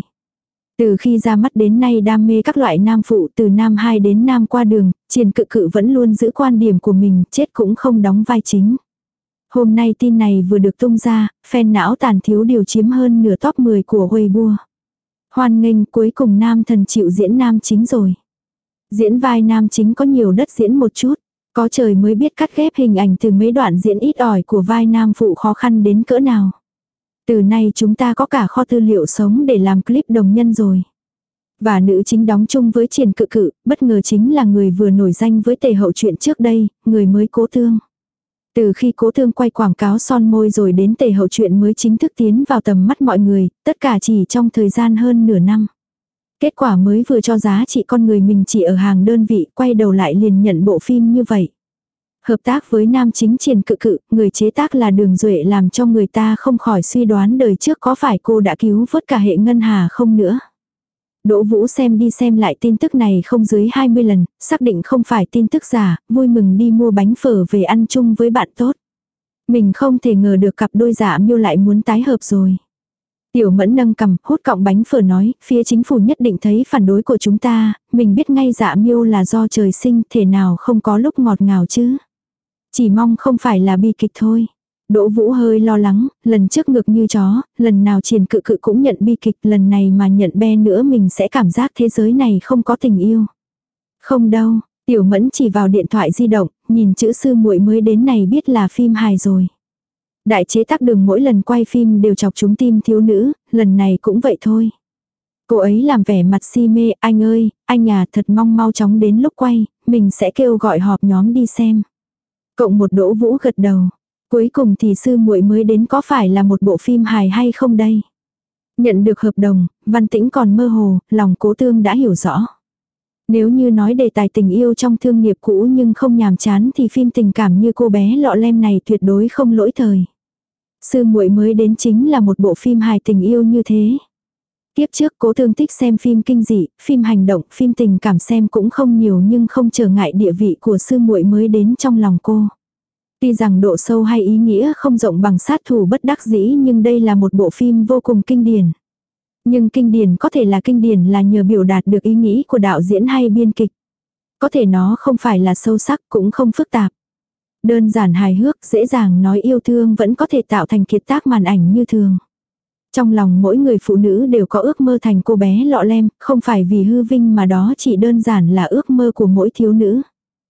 Từ khi ra mắt đến nay đam mê các loại nam phụ, từ nam hai đến nam qua đường, Triển Cự Cự vẫn luôn giữ quan điểm của mình, chết cũng không đóng vai chính. Hôm nay tin này vừa được tung ra, fan não tàn thiếu điều chiếm hơn nửa top mười của Weibo. Hoan nghênh, cuối cùng nam thần chịu diễn nam chính rồi. Diễn vai nam chính có nhiều đất diễn một chút. Có trời mới biết cắt ghép hình ảnh từ mấy đoạn diễn ít ỏi của vai nam phụ khó khăn đến cỡ nào. Từ nay chúng ta có cả kho tư liệu sống để làm clip đồng nhân rồi. Và nữ chính đóng chung với Triển Cự Cự, bất ngờ chính là người vừa nổi danh với Tề Hậu Truyện trước đây, người mới Cố Thương. Từ khi Cố Thương quay quảng cáo son môi rồi đến Tề Hậu Truyện mới chính thức tiến vào tầm mắt mọi người, tất cả chỉ trong thời gian hơn nửa năm. Kết quả mới vừa cho giá trị con người mình chỉ ở hàng đơn vị, quay đầu lại liền nhận bộ phim như vậy. Hợp tác với nam chính Triển Cự Cự, người chế tác là Đường Duệ làm cho người ta không khỏi suy đoán đời trước có phải cô đã cứu vớt cả hệ ngân hà không nữa. Đỗ Vũ xem đi xem lại tin tức này không dưới hai mươi lần, xác định không phải tin tức giả, vui mừng đi mua bánh phở về ăn chung với bạn tốt. Mình không thể ngờ được cặp đôi Dạ Miêu lại muốn tái hợp rồi. Tiểu Mẫn nâng cằm, hút cọng bánh phở nói, phía chính phủ nhất định thấy phản đối của chúng ta, mình biết ngay Dạ Miêu là do trời sinh, thể nào không có lúc ngọt ngào chứ. Chỉ mong không phải là bi kịch thôi. Đỗ Vũ hơi lo lắng, lần trước ngược như chó, lần nào Triển Cự Cự cũng nhận bi kịch, lần này mà nhận be nữa mình sẽ cảm giác thế giới này không có tình yêu. Không đâu, Tiểu Mẫn chỉ vào điện thoại di động, nhìn chữ sư muội mới đến này biết là phim hài rồi. Đại chế tác Đường mỗi lần quay phim đều chọc trúng tim thiếu nữ, lần này cũng vậy thôi. Cô ấy làm vẻ mặt si mê, anh ơi, anh à thật mong mau chóng đến lúc quay, mình sẽ kêu gọi họp nhóm đi xem. Cộng một Đỗ Vũ gật đầu. Cuối cùng thì sư muội mới đến có phải là một bộ phim hài hay không đây? Nhận được hợp đồng, Văn Tĩnh còn mơ hồ, lòng Cố Thương đã hiểu rõ. Nếu như nói đề tài tình yêu trong thương nghiệp cũ nhưng không nhàm chán thì phim tình cảm như Cô bé lọ lem này tuyệt đối không lỗi thời. Sư muội mới đến chính là một bộ phim hài tình yêu như thế. Tiếp trước Cố Thương thích xem phim kinh dị, phim hành động, phim tình cảm xem cũng không nhiều nhưng không trở ngại địa vị của sư muội mới đến trong lòng cô. Tuy rằng độ sâu hay ý nghĩa không rộng bằng Sát thủ bất đắc dĩ nhưng đây là một bộ phim vô cùng kinh điển. Nhưng kinh điển có thể là kinh điển là nhờ biểu đạt được ý nghĩ của đạo diễn hay biên kịch. Có thể nó không phải là sâu sắc cũng không phức tạp. Đơn giản hài hước, dễ dàng nói yêu thương vẫn có thể tạo thành kiệt tác màn ảnh như thường. Trong lòng mỗi người phụ nữ đều có ước mơ thành cô bé lọ lem, không phải vì hư vinh mà đó chỉ đơn giản là ước mơ của mỗi thiếu nữ.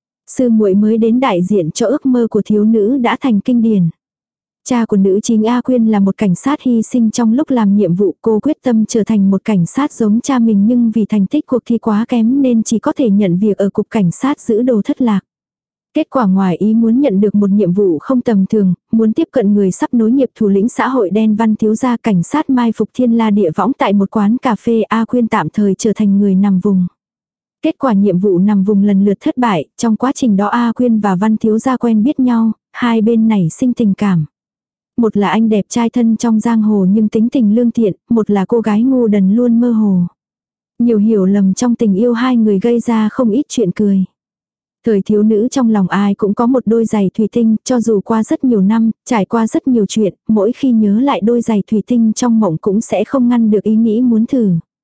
Sư muội mới đến đại diện cho ước mơ của thiếu nữ đã thành kinh điển. Cha của nữ chính A Quyên là một cảnh sát hy sinh trong lúc làm nhiệm vụ, cô quyết tâm trở thành một cảnh sát giống cha mình nhưng vì thành tích cuộc thi quá kém nên chỉ có thể nhận việc ở cục cảnh sát giữ đồ thất lạc. Kết quả ngoài ý muốn nhận được một nhiệm vụ không tầm thường, muốn tiếp cận người sắp nối nghiệp thủ lĩnh xã hội đen Văn thiếu gia cảnh sát mai phục thiên la địa võng tại một quán cà phê. A Quyên tạm thời trở thành người nằm vùng. Kết quả nhiệm vụ nằm vùng lần lượt thất bại, trong quá trình đó A Quyên và Văn thiếu gia quen biết nhau, hai bên nảy sinh tình cảm. Một là anh đẹp trai thân trong giang hồ nhưng tính tình lương thiện, một là cô gái ngu đần luôn mơ hồ. Nhiều hiểu lầm trong tình yêu hai người gây ra không ít chuyện cười. Thời thiếu nữ trong lòng ai cũng có một đôi giày thủy tinh, cho dù qua rất nhiều năm, trải qua rất nhiều chuyện, mỗi khi nhớ lại đôi giày thủy tinh trong mộng cũng sẽ không ngăn được ý nghĩ muốn thử.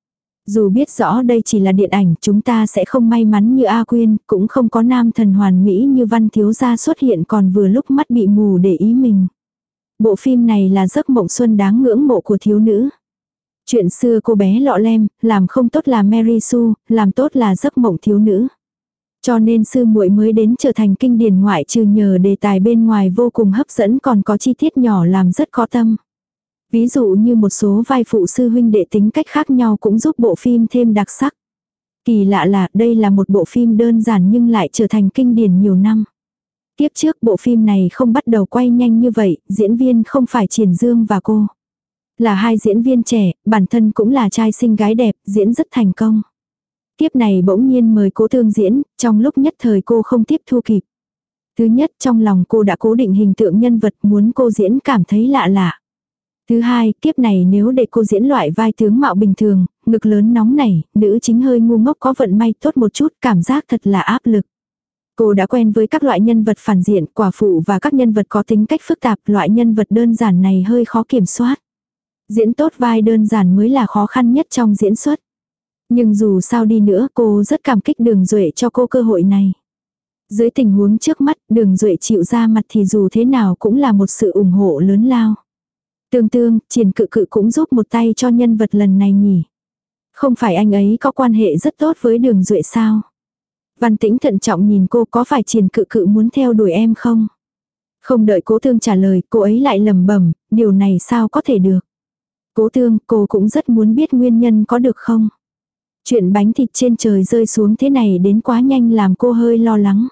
Dù biết rõ đây chỉ là điện ảnh, chúng ta sẽ không may mắn như A Quyên, cũng không có nam thần hoàn mỹ như Văn thiếu gia xuất hiện còn vừa lúc mắt bị mù để ý mình. Bộ phim này là giấc mộng xuân đáng ngưỡng mộ của thiếu nữ. Chuyện xưa cô bé lọ lem, làm không tốt là Mary Sue, làm tốt là giấc mộng thiếu nữ. Cho nên sư muội mới đến trở thành kinh điển, ngoại trừ nhờ đề tài bên ngoài vô cùng hấp dẫn còn có chi tiết nhỏ làm rất có tâm. Ví dụ như một số vai phụ sư huynh đệ tính cách khác nhau cũng giúp bộ phim thêm đặc sắc. Kỳ lạ là đây là một bộ phim đơn giản nhưng lại trở thành kinh điển nhiều năm. Tiếp trước bộ phim này không bắt đầu quay nhanh như vậy, diễn viên không phải Triển Dương và cô. Là hai diễn viên trẻ, bản thân cũng là trai xinh gái đẹp, diễn rất thành công. Tiếp này bỗng nhiên mời Cố Thương diễn, trong lúc nhất thời cô không tiếp thu kịp. Thứ nhất, trong lòng cô đã cố định hình tượng nhân vật, muốn cô diễn cảm thấy lạ lạ. Thứ hai, kiếp này nếu để cô diễn loại vai tướng mạo bình thường, ngực lớn nóng nảy, nữ chính hơi ngu ngốc có vận may tốt một chút, cảm giác thật là áp lực. Cô đã quen với các loại nhân vật phản diện, quả phụ và các nhân vật có tính cách phức tạp, loại nhân vật đơn giản này hơi khó kiểm soát. Diễn tốt vai đơn giản mới là khó khăn nhất trong diễn xuất. Nhưng dù sao đi nữa cô rất cảm kích Đường Duệ cho cô cơ hội này. Dưới tình huống trước mắt, Đường Duệ chịu ra mặt thì dù thế nào cũng là một sự ủng hộ lớn lao. Tương tương, Triển Cự Cự cũng giúp một tay cho nhân vật lần này nhỉ. Không phải anh ấy có quan hệ rất tốt với Đường Duệ sao? Văn Tĩnh thận trọng nhìn cô, có phải Triển Cự Cự muốn theo đuổi em không? Không đợi Cố Thương trả lời, cô ấy lại lẩm bẩm, điều này sao có thể được? Cố Thương, cô cũng rất muốn biết nguyên nhân có được không? Chuyện bánh thịt trên trời rơi xuống thế này đến quá nhanh làm cô hơi lo lắng.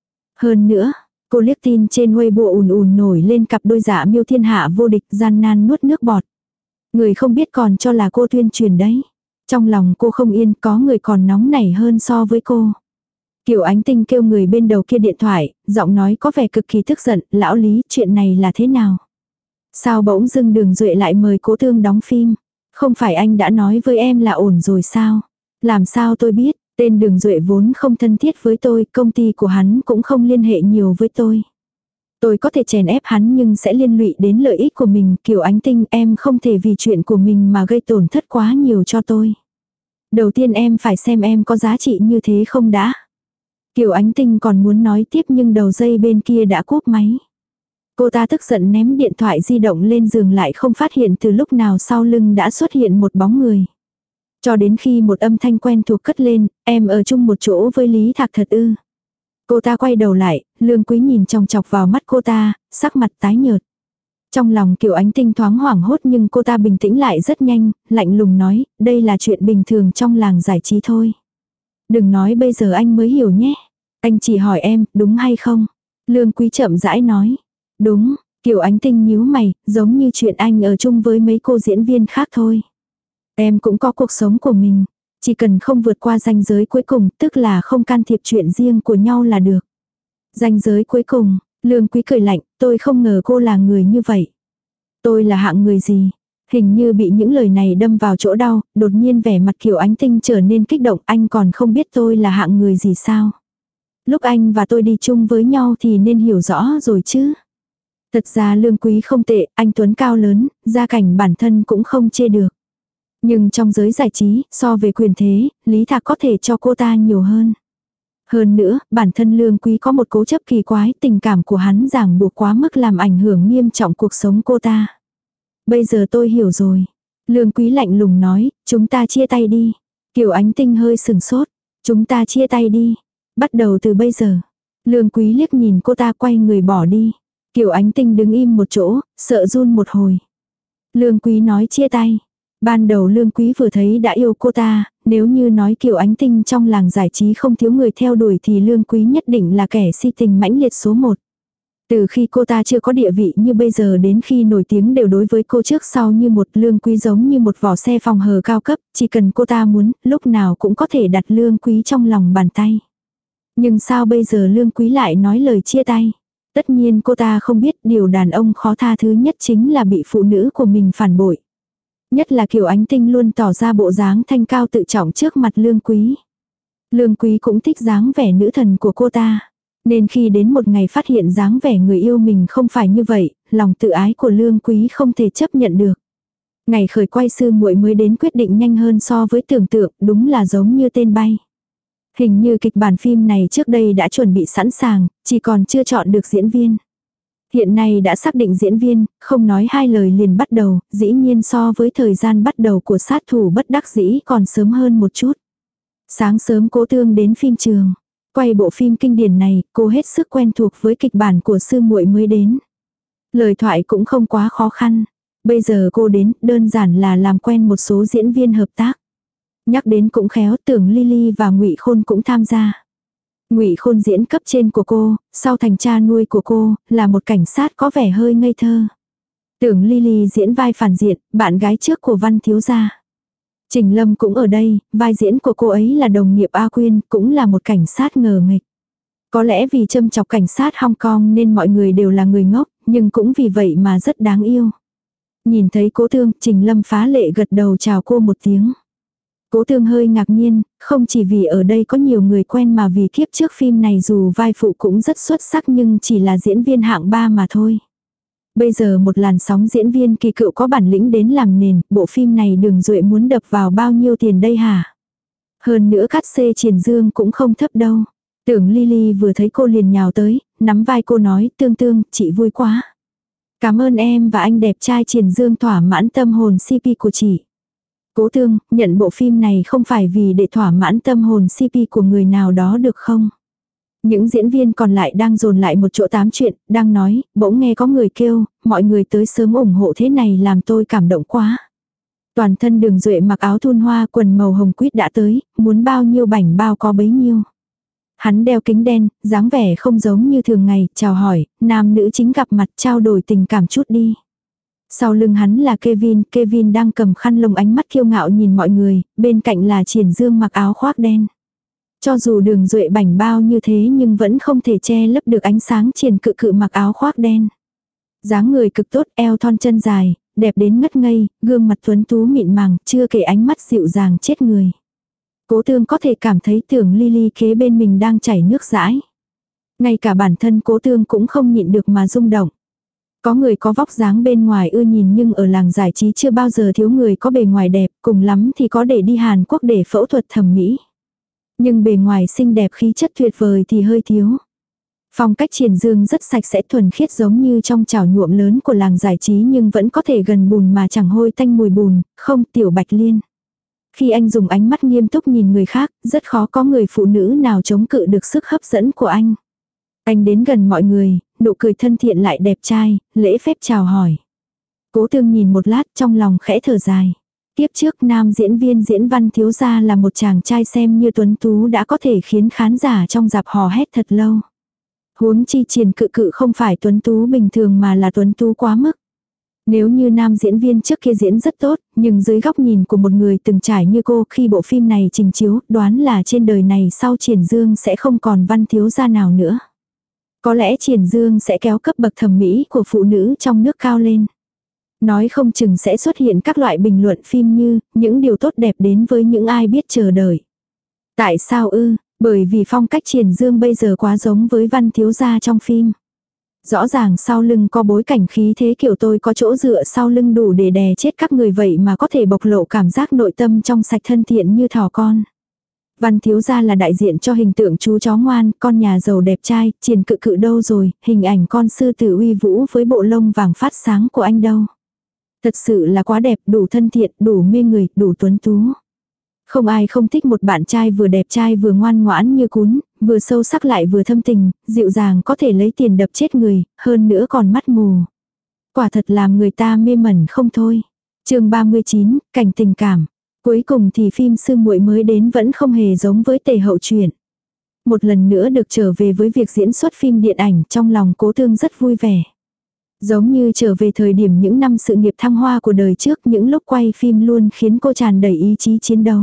Hơn nữa, cô liếc tin trên Weibo ùn ùn nổi lên cặp đôi Dạ Miêu thiên hạ vô địch, gian nan nuốt nước bọt. Người không biết còn cho là cô tuyên truyền đấy. Trong lòng cô không yên, có người còn nóng nảy hơn so với cô. Kiều Ánh Tinh kêu người bên đầu kia điện thoại, giọng nói có vẻ cực kỳ tức giận, lão Lý, chuyện này là thế nào? Sao bỗng dưng Đường Duệ lại mời Cố Thương đóng phim? Không phải anh đã nói với em là ổn rồi sao? Làm sao tôi biết, tên Đường Duệ vốn không thân thiết với tôi, công ty của hắn cũng không liên hệ nhiều với tôi. Tôi có thể chèn ép hắn nhưng sẽ liên lụy đến lợi ích của mình. Kiều Ánh Tinh, em không thể vì chuyện của mình mà gây tổn thất quá nhiều cho tôi. Đầu tiên em phải xem em có giá trị như thế không đã. Kiều Ánh Tinh còn muốn nói tiếp nhưng đầu dây bên kia đã cúp máy. Cô ta tức giận ném điện thoại di động lên giường, lại không phát hiện từ lúc nào sau lưng đã xuất hiện một bóng người. Cho đến khi một âm thanh quen thuộc cất lên, em ở chung một chỗ với Lý Thạc thật ư? Cô ta quay đầu lại, Lương Quý nhìn chòng chọc vào mắt cô ta, sắc mặt tái nhợt. Trong lòng Kiều Ánh Tinh thoáng hoảng hốt nhưng cô ta bình tĩnh lại rất nhanh, lạnh lùng nói, đây là chuyện bình thường trong làng giải trí thôi. Đừng nói bây giờ anh mới hiểu nhé. Anh chỉ hỏi em, đúng hay không? Lương Quý chậm rãi nói. Đúng, Kiều Ánh Tinh nhíu mày, giống như chuyện anh ở chung với mấy cô diễn viên khác thôi. Em cũng có cuộc sống của mình. Chỉ cần không vượt qua ranh giới cuối cùng, tức là không can thiệp chuyện riêng của nhau là được. Ranh giới cuối cùng, Lương Quý cười lạnh, tôi không ngờ cô là người như vậy. Tôi là hạng người gì? Hình như bị những lời này đâm vào chỗ đau, đột nhiên vẻ mặt Kiều Ánh Tinh trở nên kích động, anh còn không biết tôi là hạng người gì sao? Lúc anh và tôi đi chung với nhau thì nên hiểu rõ rồi chứ. Thật ra Lương Quý không tệ, anh tuấn cao lớn, gia cảnh bản thân cũng không chê được. Nhưng trong giới giải trí, so về quyền thế, Lý Thạc có thể cho cô ta nhiều hơn. Hơn nữa, bản thân Lương Quý có một cố chấp kỳ quái, tình cảm của hắn ràng buộc quá mức làm ảnh hưởng nghiêm trọng cuộc sống cô ta. Bây giờ tôi hiểu rồi. Lương Quý lạnh lùng nói, chúng ta chia tay đi. Kiều Ánh Tinh hơi sừng sốt. Chúng ta chia tay đi. Bắt đầu từ bây giờ. Lương Quý liếc nhìn cô ta quay người bỏ đi. Kiều Ánh Tinh đứng im một chỗ, sợ run một hồi. Lương Quý nói chia tay. Ban đầu Lương Quý vừa thấy đã yêu cô ta, nếu như nói Kiều Ánh Tinh trong làng giải trí không thiếu người theo đuổi thì Lương Quý nhất định là kẻ si tình mãnh liệt số một. Từ khi cô ta chưa có địa vị như bây giờ đến khi nổi tiếng đều đối với cô trước sau như một. Lương Quý giống như một vỏ xe phòng hờ cao cấp, chỉ cần cô ta muốn, lúc nào cũng có thể đặt Lương Quý trong lòng bàn tay. Nhưng sao bây giờ Lương Quý lại nói lời chia tay? Tất nhiên cô ta không biết điều đàn ông khó tha thứ nhất chính là bị phụ nữ của mình phản bội. Nhất là Kiều Ánh Tinh luôn tỏ ra bộ dáng thanh cao tự trọng trước mặt Lương Quý. Lương Quý cũng thích dáng vẻ nữ thần của cô ta. Nên khi đến một ngày phát hiện dáng vẻ người yêu mình không phải như vậy, lòng tự ái của Lương Quý không thể chấp nhận được. Ngày khởi quay sư muội mới đến quyết định nhanh hơn so với tưởng tượng, đúng là giống như tên bay. Hình như kịch bản phim này trước đây đã chuẩn bị sẵn sàng, chỉ còn chưa chọn được diễn viên. Hiện nay đã xác định diễn viên, không nói hai lời liền bắt đầu, dĩ nhiên so với thời gian bắt đầu của sát thủ bất đắc dĩ còn sớm hơn một chút. Sáng sớm Cố Tương đến phim trường. Quay bộ phim kinh điển này, cô hết sức quen thuộc với kịch bản của sư muội mới đến. Lời thoại cũng không quá khó khăn. Bây giờ cô đến, đơn giản là làm quen một số diễn viên hợp tác. Nhắc đến cũng khéo, Tưởng Lily và Ngụy Khôn cũng tham gia. Ngụy Khôn diễn cấp trên của cô, sau thành cha nuôi của cô, là một cảnh sát có vẻ hơi ngây thơ. Tưởng Lily diễn vai phản diện, bạn gái trước của Văn thiếu gia. Trình Lâm cũng ở đây, vai diễn của cô ấy là đồng nghiệp A Quyên, cũng là một cảnh sát ngờ nghệch. Có lẽ vì châm chọc cảnh sát Hong Kong nên mọi người đều là người ngốc, nhưng cũng vì vậy mà rất đáng yêu. Nhìn thấy Cố Tương, Trình Lâm phá lệ gật đầu chào cô một tiếng. Cố Tương hơi ngạc nhiên, không chỉ vì ở đây có nhiều người quen mà vì kiếp trước phim này dù vai phụ cũng rất xuất sắc nhưng chỉ là diễn viên hạng ba mà thôi. Bây giờ một làn sóng diễn viên kỳ cựu có bản lĩnh đến làm nền, bộ phim này Đường Duệ muốn đập vào bao nhiêu tiền đây hả? Hơn nữa cát xê Triển Dương cũng không thấp đâu. Tưởng Lily vừa thấy cô liền nhào tới, nắm vai cô nói, Tương Tương, chị vui quá. Cảm ơn em và anh đẹp trai Triển Dương thỏa mãn tâm hồn xê pê của chị. Cố Tương, nhận bộ phim này không phải vì để thỏa mãn tâm hồn xê pê của người nào đó được không? Những diễn viên còn lại đang dồn lại một chỗ tám chuyện, đang nói, bỗng nghe có người kêu, mọi người tới sớm ủng hộ thế này làm tôi cảm động quá. Toàn thân Đường Duệ mặc áo thun hoa quần màu hồng quýt đã tới, muốn bao nhiêu bảnh bao có bấy nhiêu. Hắn đeo kính đen, dáng vẻ không giống như thường ngày, chào hỏi, nam nữ chính gặp mặt trao đổi tình cảm chút đi. Sau lưng hắn là Kevin, Kevin đang cầm khăn lông ánh mắt kiêu ngạo nhìn mọi người, bên cạnh là Triển Dương mặc áo khoác đen. Cho dù Đường Duệ bảnh bao như thế nhưng vẫn không thể che lấp được ánh sáng Triển Cự Cự mặc áo khoác đen. Dáng người cực tốt, eo thon chân dài, đẹp đến ngất ngây, gương mặt tuấn tú mịn màng, chưa kể ánh mắt dịu dàng chết người. Cố Tương có thể cảm thấy Tưởng Lily kế bên mình đang chảy nước dãi. Ngay cả bản thân Cố Tương cũng không nhịn được mà rung động. Có người có vóc dáng bên ngoài ưa nhìn nhưng ở làng giải trí chưa bao giờ thiếu người có bề ngoài đẹp, cùng lắm thì có để đi Hàn Quốc để phẫu thuật thẩm mỹ. Nhưng bề ngoài xinh đẹp khí chất tuyệt vời thì hơi thiếu. Phong cách Triển Dương rất sạch sẽ thuần khiết giống như trong chảo nhuộm lớn của làng giải trí nhưng vẫn có thể gần bùn mà chẳng hôi tanh mùi bùn, không Tiểu Bạch Liên. Khi anh dùng ánh mắt nghiêm túc nhìn người khác, rất khó có người phụ nữ nào chống cự được sức hấp dẫn của anh. Anh đến gần mọi người, nụ cười thân thiện lại đẹp trai, lễ phép chào hỏi. Cố Tương nhìn một lát trong lòng khẽ thở dài. Tiếp trước nam diễn viên diễn Văn thiếu gia là một chàng trai xem như tuấn tú đã có thể khiến khán giả trong dạp hò hét thật lâu. Huống chi Triển Cự Cự không phải tuấn tú bình thường mà là tuấn tú quá mức. Nếu như nam diễn viên trước kia diễn rất tốt, nhưng dưới góc nhìn của một người từng trải như cô khi bộ phim này trình chiếu, đoán là trên đời này sau Triển Dương sẽ không còn Văn thiếu gia nào nữa. Có lẽ Triển Dương sẽ kéo cấp bậc thẩm mỹ của phụ nữ trong nước cao lên. Nói không chừng sẽ xuất hiện các loại bình luận phim như, những điều tốt đẹp đến với những ai biết chờ đợi. Tại sao ư? Bởi vì phong cách Triển Dương bây giờ quá giống với Văn thiếu gia trong phim. Rõ ràng sau lưng có bối cảnh khí thế kiểu tôi có chỗ dựa sau lưng đủ để đè chết các người vậy mà có thể bộc lộ cảm giác nội tâm trong sạch thân thiện như thỏ con. Văn thiếu gia là đại diện cho hình tượng chú chó ngoan, con nhà giàu đẹp trai, Triển Cự Cự đâu rồi, hình ảnh con sư tử uy vũ với bộ lông vàng phát sáng của anh đâu. Thật sự là quá đẹp, đủ thân thiện, đủ mê người, đủ tuấn tú. Không ai không thích một bạn trai vừa đẹp trai vừa ngoan ngoãn như cún, vừa sâu sắc lại vừa thâm tình, dịu dàng có thể lấy tiền đập chết người, hơn nữa còn mắt mù. Quả thật làm người ta mê mẩn không thôi. Chương ba mươi chín, cảnh tình cảm. Cuối cùng thì phim sư muội mới đến vẫn không hề giống với Tề hậu truyện. Một lần nữa được trở về với việc diễn xuất phim điện ảnh, trong lòng Cố Tương rất vui vẻ. Giống như trở về thời điểm những năm sự nghiệp thăng hoa của đời trước, những lúc quay phim luôn khiến cô tràn đầy ý chí chiến đấu.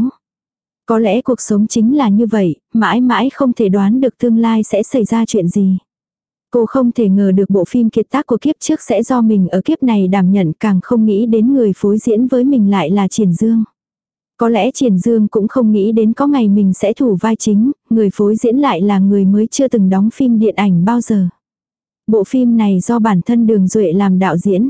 Có lẽ cuộc sống chính là như vậy, mãi mãi không thể đoán được tương lai sẽ xảy ra chuyện gì. Cô không thể ngờ được bộ phim kiệt tác của kiếp trước sẽ do mình ở kiếp này đảm nhận, càng không nghĩ đến người phối diễn với mình lại là Triển Dương. Có lẽ Triển Dương cũng không nghĩ đến có ngày mình sẽ thủ vai chính, người phối diễn lại là người mới chưa từng đóng phim điện ảnh bao giờ. Bộ phim này do bản thân Đường Duệ làm đạo diễn.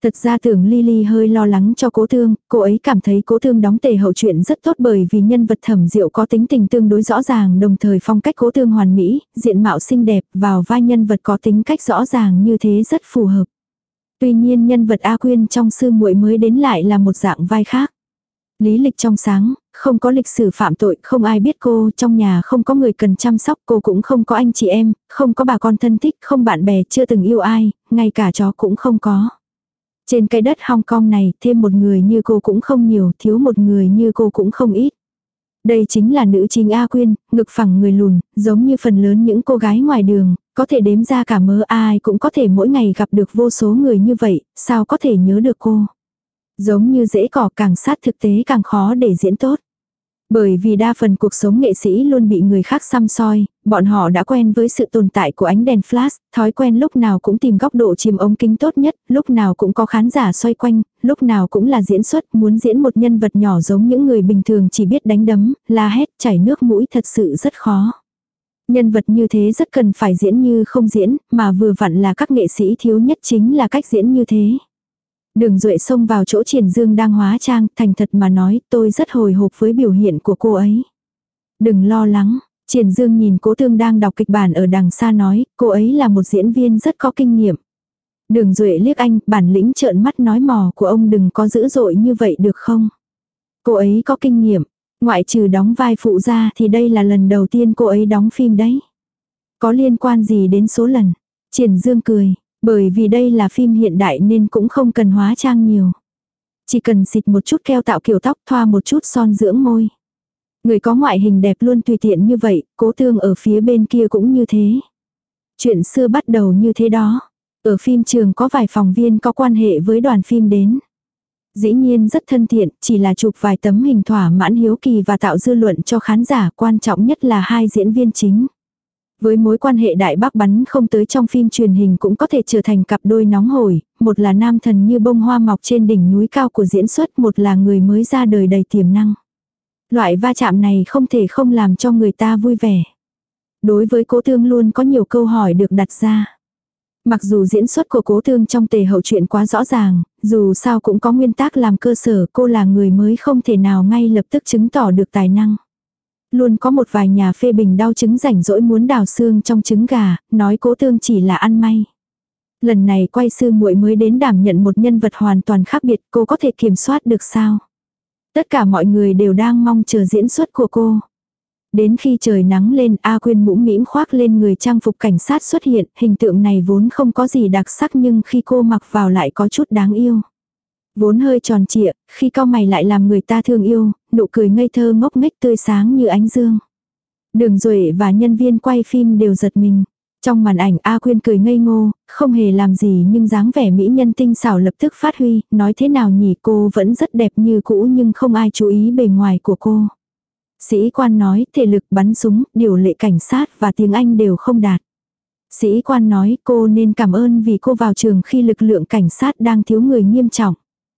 Thật ra Tưởng Lily hơi lo lắng cho Cố Thương, cô ấy cảm thấy Cố Thương đóng tề hậu truyện rất tốt bởi vì nhân vật Thẩm Diệu có tính tình tương đối rõ ràng, đồng thời phong cách Cố Thương hoàn mỹ, diện mạo xinh đẹp, vào vai nhân vật có tính cách rõ ràng như thế rất phù hợp. Tuy nhiên nhân vật A Quyên trong Sư muội mới đến lại là một dạng vai khác. Lý lịch trong sáng, không có lịch sử phạm tội, không ai biết cô, trong nhà không có người cần chăm sóc, cô cũng không có anh chị em, không có bà con thân thích, không bạn bè, chưa từng yêu ai, ngay cả chó cũng không có. Trên cái đất Hong Kong này, thêm một người như cô cũng không nhiều, thiếu một người như cô cũng không ít. Đây chính là nữ chính A Quyên, ngực phẳng người lùn, giống như phần lớn những cô gái ngoài đường, có thể đếm ra cả mớ, ai cũng có thể mỗi ngày gặp được vô số người như vậy, sao có thể nhớ được cô. Giống như rễ cỏ, càng sát thực tế càng khó để diễn tốt. Bởi vì đa phần cuộc sống nghệ sĩ luôn bị người khác xăm soi, bọn họ đã quen với sự tồn tại của ánh đèn flash, thói quen lúc nào cũng tìm góc độ chiếm ống kính tốt nhất, lúc nào cũng có khán giả xoay quanh, lúc nào cũng là diễn xuất, muốn diễn một nhân vật nhỏ giống những người bình thường chỉ biết đánh đấm, la hét, chảy nước mũi thật sự rất khó. Nhân vật như thế rất cần phải diễn như không diễn, mà vừa vặn là các nghệ sĩ thiếu nhất chính là cách diễn như thế. Đường Duệ xông vào chỗ Triển Dương đang hóa trang, thành thật mà nói, tôi rất hồi hộp với biểu hiện của cô ấy. Đừng lo lắng, Triển Dương nhìn Cố Thương đang đọc kịch bản ở đằng xa nói, cô ấy là một diễn viên rất có kinh nghiệm. Đường Duệ liếc anh, bản lĩnh trợn mắt nói mò của ông đừng có dữ dội như vậy được không? Cô ấy có kinh nghiệm, ngoại trừ đóng vai phụ ra thì đây là lần đầu tiên cô ấy đóng phim đấy. Có liên quan gì đến số lần? Triển Dương cười. Bởi vì đây là phim hiện đại nên cũng không cần hóa trang nhiều. Chỉ cần xịt một chút keo tạo kiểu tóc, thoa một chút son dưỡng môi. Người có ngoại hình đẹp luôn tùy tiện như vậy, Cố Thương ở phía bên kia cũng như thế. Chuyện xưa bắt đầu như thế đó. Ở phim trường có vài phòng viên có quan hệ với đoàn phim đến. Dĩ nhiên rất thân thiện, chỉ là chụp vài tấm hình thỏa mãn hiếu kỳ và tạo dư luận cho khán giả, quan trọng nhất là hai diễn viên chính. Với mối quan hệ đại bác bắn không tới trong phim truyền hình cũng có thể trở thành cặp đôi nóng hổi, một là nam thần như bông hoa mọc trên đỉnh núi cao của diễn xuất, một là người mới ra đời đầy tiềm năng. Loại va chạm này không thể không làm cho người ta vui vẻ. Đối với Cố Thương luôn có nhiều câu hỏi được đặt ra. Mặc dù diễn xuất của Cố Thương trong tề hậu truyện quá rõ ràng, dù sao cũng có nguyên tắc làm cơ sở, cô là người mới không thể nào ngay lập tức chứng tỏ được tài năng. Luôn có một vài nhà phê bình đau trứng rảnh rỗi muốn đào xương trong trứng gà, nói Cố Thương chỉ là ăn may. Lần này quay Sư muội mới đến đảm nhận một nhân vật hoàn toàn khác biệt, cô có thể kiểm soát được sao? Tất cả mọi người đều đang mong chờ diễn xuất của cô. Đến khi trời nắng lên, A Quyên mũm mĩm khoác lên người trang phục cảnh sát xuất hiện, hình tượng này vốn không có gì đặc sắc nhưng khi cô mặc vào lại có chút đáng yêu. Vốn hơi tròn trịa, khi cau mày lại làm người ta thương yêu, nụ cười ngây thơ ngốc nghếch tươi sáng như ánh dương. Đường Duệ và nhân viên quay phim đều giật mình. Trong màn ảnh A Quyên cười ngây ngô, không hề làm gì nhưng dáng vẻ mỹ nhân tinh xảo lập tức phát huy, nói thế nào nhỉ, cô vẫn rất đẹp như cũ nhưng không ai chú ý bề ngoài của cô. Sĩ quan nói, thể lực bắn súng, điều lệ cảnh sát và tiếng Anh đều không đạt. Sĩ quan nói, cô nên cảm ơn vì cô vào trường khi lực lượng cảnh sát đang thiếu người nghiêm trọng.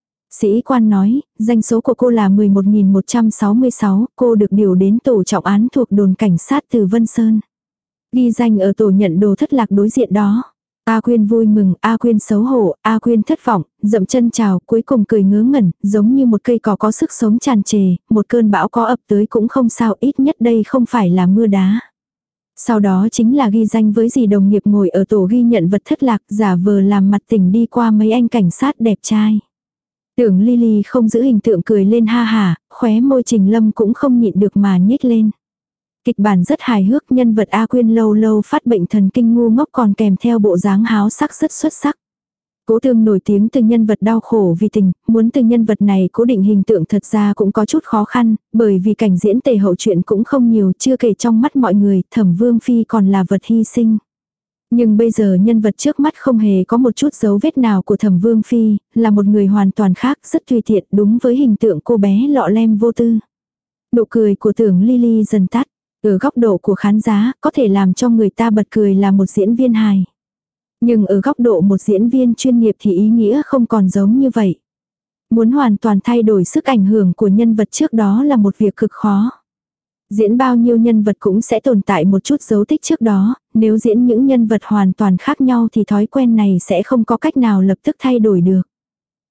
Sĩ quan nói, danh số của cô là mười một nghìn một trăm sáu mươi sáu, cô được điều đến tổ trọng án thuộc đồn cảnh sát từ Vân Sơn. Ghi danh ở tổ nhận đồ thất lạc đối diện đó. A Quyên vui mừng, A Quyên xấu hổ, A Quyên thất vọng, dậm chân chào, cuối cùng cười ngớ ngẩn, giống như một cây cỏ có sức sống tràn trề, một cơn bão có ập tới cũng không sao, ít nhất đây không phải là mưa đá. Sau đó chính là ghi danh với dì đồng nghiệp ngồi ở tổ ghi nhận vật thất lạc, giả vờ làm mặt tỉnh đi qua mấy anh cảnh sát đẹp trai. Tưởng Lily không giữ hình tượng cười lên ha hả, khóe môi Trình Lâm cũng không nhịn được mà nhếch lên. Kịch bản rất hài hước, nhân vật A Quyên lâu lâu phát bệnh thần kinh ngu ngốc còn kèm theo bộ dáng háo sắc rất xuất sắc. Cố Thương nổi tiếng từ nhân vật đau khổ vì tình, muốn từ nhân vật này cố định hình tượng thật ra cũng có chút khó khăn, bởi vì cảnh diễn tề hậu truyện cũng không nhiều, chưa kể trong mắt mọi người, Thẩm Vương Phi còn là vật hy sinh. Nhưng bây giờ nhân vật trước mắt không hề có một chút dấu vết nào của Thẩm Vương Phi, là một người hoàn toàn khác, rất tùy tiện, đúng với hình tượng cô bé lọ lem vô tư. Nụ cười của Tưởng Lily dần tắt, ở góc độ của khán giả, có thể làm cho người ta bật cười là một diễn viên hài. Nhưng ở góc độ một diễn viên chuyên nghiệp thì ý nghĩa không còn giống như vậy. Muốn hoàn toàn thay đổi sức ảnh hưởng của nhân vật trước đó là một việc cực khó. Diễn bao nhiêu nhân vật cũng sẽ tồn tại một chút dấu tích trước đó, nếu diễn những nhân vật hoàn toàn khác nhau thì thói quen này sẽ không có cách nào lập tức thay đổi được.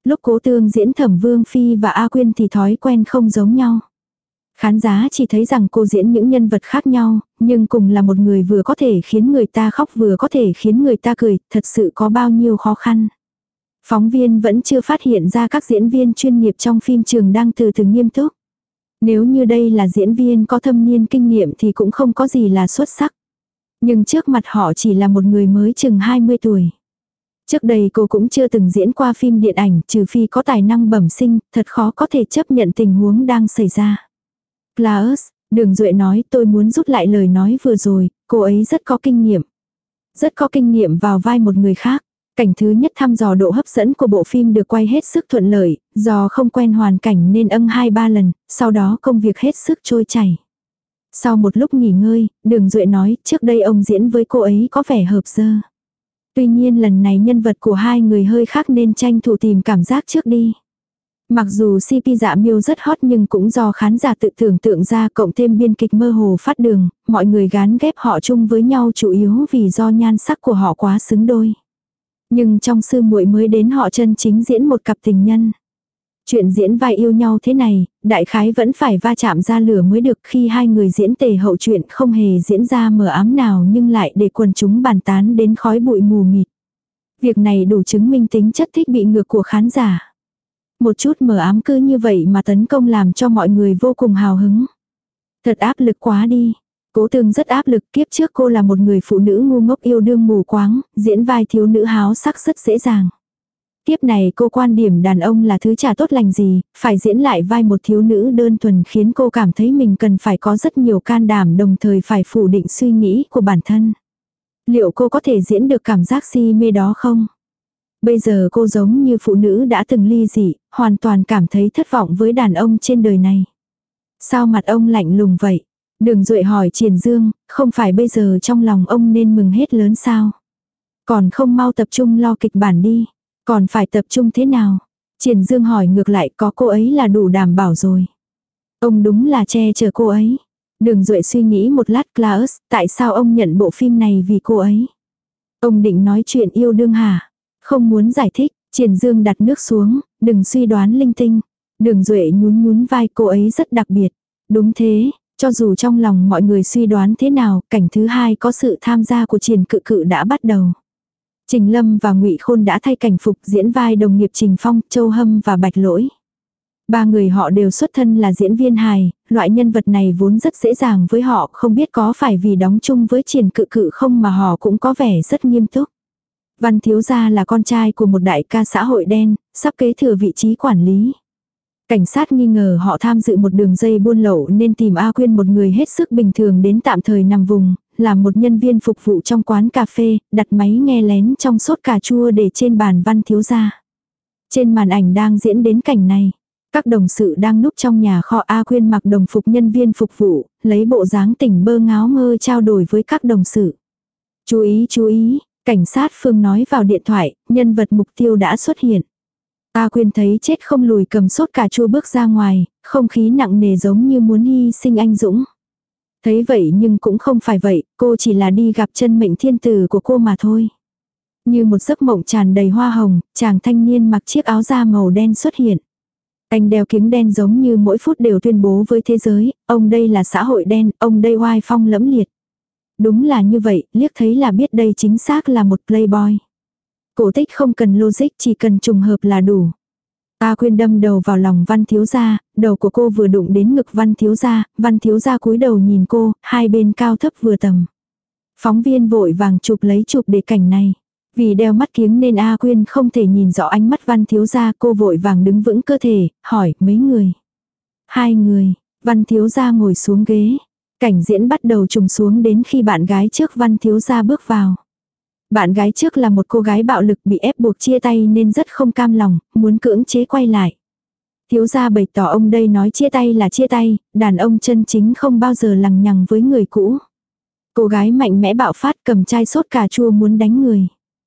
Lúc Cố Tương diễn Thẩm Vương Phi và A Quyên thì thói quen không giống nhau. Khán giả chỉ thấy rằng cô diễn những nhân vật khác nhau, nhưng cùng là một người vừa có thể khiến người ta khóc vừa có thể khiến người ta cười, thật sự có bao nhiêu khó khăn. Phóng viên vẫn chưa phát hiện ra các diễn viên chuyên nghiệp trong phim trường đang từ từ nghiêm túc. Nếu như đây là diễn viên có thâm niên kinh nghiệm thì cũng không có gì là xuất sắc. Nhưng trước mặt họ chỉ là một người mới chừng hai mươi tuổi. Trước đây cô cũng chưa từng diễn qua phim điện ảnh, trừ phi có tài năng bẩm sinh, thật khó có thể chấp nhận tình huống đang xảy ra. Klaus, Đường Duệ nói, tôi muốn rút lại lời nói vừa rồi, cô ấy rất có kinh nghiệm. Rất có kinh nghiệm vào vai một người khác. Cảnh thứ nhất thăm dò độ hấp dẫn của bộ phim được quay hết sức thuận lợi, do không quen hoàn cảnh nên âng hai ba lần, sau đó công việc hết sức trôi chảy. Sau một lúc nghỉ ngơi, Đường Duệ nói, trước đây ông diễn với cô ấy có vẻ hợp dơ. Tuy nhiên lần này nhân vật của hai người hơi khác nên tranh thủ tìm cảm giác trước đi. Mặc dù xê pê Dạ Miêu rất hot nhưng cũng do khán giả tự tưởng tượng ra cộng thêm biên kịch mơ hồ phát đường, mọi người gán ghép họ chung với nhau chủ yếu vì do nhan sắc của họ quá xứng đôi. Nhưng trong Sư Muội mới đến họ chân chính diễn một cặp tình nhân. Chuyện diễn vai yêu nhau thế này, đại khái vẫn phải va chạm ra lửa mới được, khi hai người diễn tề hậu chuyện không hề diễn ra mờ ám nào nhưng lại để quần chúng bàn tán đến khói bụi mù mịt. Việc này đủ chứng minh tính chất thích bị ngược của khán giả. Một chút mờ ám cứ như vậy mà tấn công làm cho mọi người vô cùng hào hứng. Thật áp lực quá đi. Cố Tương rất áp lực, kiếp trước cô là một người phụ nữ ngu ngốc yêu đương mù quáng, diễn vai thiếu nữ háo sắc rất dễ dàng. Tiếp này cô quan điểm đàn ông là thứ chả tốt lành gì, phải diễn lại vai một thiếu nữ đơn thuần khiến cô cảm thấy mình cần phải có rất nhiều can đảm đồng thời phải phủ định suy nghĩ của bản thân. Liệu cô có thể diễn được cảm giác si mê đó không? Bây giờ cô giống như phụ nữ đã từng ly dị, hoàn toàn cảm thấy thất vọng với đàn ông trên đời này. Sao mặt ông lạnh lùng vậy? Đường Duệ hỏi Triển Dương, không phải bây giờ trong lòng ông nên mừng hết lớn sao? Còn không mau tập trung lo kịch bản đi. Còn phải tập trung thế nào? Triển Dương hỏi ngược lại, có cô ấy là đủ đảm bảo rồi. Ông đúng là che chở cô ấy. Đường Duệ suy nghĩ một lát, Klaus, tại sao ông nhận bộ phim này vì cô ấy? Ông định nói chuyện yêu đương hả? Không muốn giải thích, Triển Dương đặt nước xuống, đừng suy đoán linh tinh. Đường Duệ nhún nhún vai, cô ấy rất đặc biệt. Đúng thế, cho dù trong lòng mọi người suy đoán thế nào, cảnh thứ hai có sự tham gia của Triển Cự Cự đã bắt đầu. Trình Lâm và Ngụy Khôn đã thay cảnh phục diễn vai đồng nghiệp Trình Phong, Châu Hâm và Bạch Lỗi. Ba người họ đều xuất thân là diễn viên hài, loại nhân vật này vốn rất dễ dàng với họ, không biết có phải vì đóng chung với Triển Cự Cự không mà họ cũng có vẻ rất nghiêm túc. Văn Thiếu Gia là con trai của một đại ca xã hội đen, sắp kế thừa vị trí quản lý. Cảnh sát nghi ngờ họ tham dự một đường dây buôn lậu nên tìm A Quyên, một người hết sức bình thường đến tạm thời nằm vùng, làm một nhân viên phục vụ trong quán cà phê, đặt máy nghe lén trong sốt cà chua để trên bàn Văn Thiếu Gia. Trên màn ảnh đang diễn đến cảnh này. Các đồng sự đang núp trong nhà kho, A Quyên mặc đồng phục nhân viên phục vụ, lấy bộ dáng tỉnh bơ ngáo ngơ trao đổi với các đồng sự. Chú ý chú ý, cảnh sát Phương nói vào điện thoại, nhân vật mục tiêu đã xuất hiện. A Quyên thấy chết không lùi cầm sốt cà chua bước ra ngoài, không khí nặng nề giống như muốn hy sinh anh dũng. Thấy vậy nhưng cũng không phải vậy, cô chỉ là đi gặp chân mệnh thiên tử của cô mà thôi. Như một giấc mộng tràn đầy hoa hồng, chàng thanh niên mặc chiếc áo da màu đen xuất hiện. Anh đeo kiếng đen giống như mỗi phút đều tuyên bố với thế giới, ông đây là xã hội đen, ông đây oai phong lẫm liệt. Đúng là như vậy, liếc thấy là biết đây chính xác là một playboy. Cổ tích không cần logic, chỉ cần trùng hợp là đủ. A Quyên đâm đầu vào lòng Văn Thiếu Gia, đầu của cô vừa đụng đến ngực Văn Thiếu Gia, Văn Thiếu Gia cúi đầu nhìn cô, hai bên cao thấp vừa tầm. Phóng viên vội vàng chụp lấy chụp để cảnh này. Vì đeo mắt kiếng nên A Quyên không thể nhìn rõ ánh mắt Văn Thiếu Gia, cô vội vàng đứng vững cơ thể, hỏi mấy người. Hai người, Văn Thiếu Gia ngồi xuống ghế. Cảnh diễn bắt đầu trùng xuống đến khi bạn gái trước Văn Thiếu Gia bước vào. Bạn gái trước là một cô gái bạo lực bị ép buộc chia tay nên rất không cam lòng, muốn cưỡng chế quay lại. Thiếu gia bày tỏ ông đây nói chia tay là chia tay, đàn ông chân chính không bao giờ lằng nhằng với người cũ. Cô gái mạnh mẽ bạo phát cầm chai sốt cà chua muốn đánh người.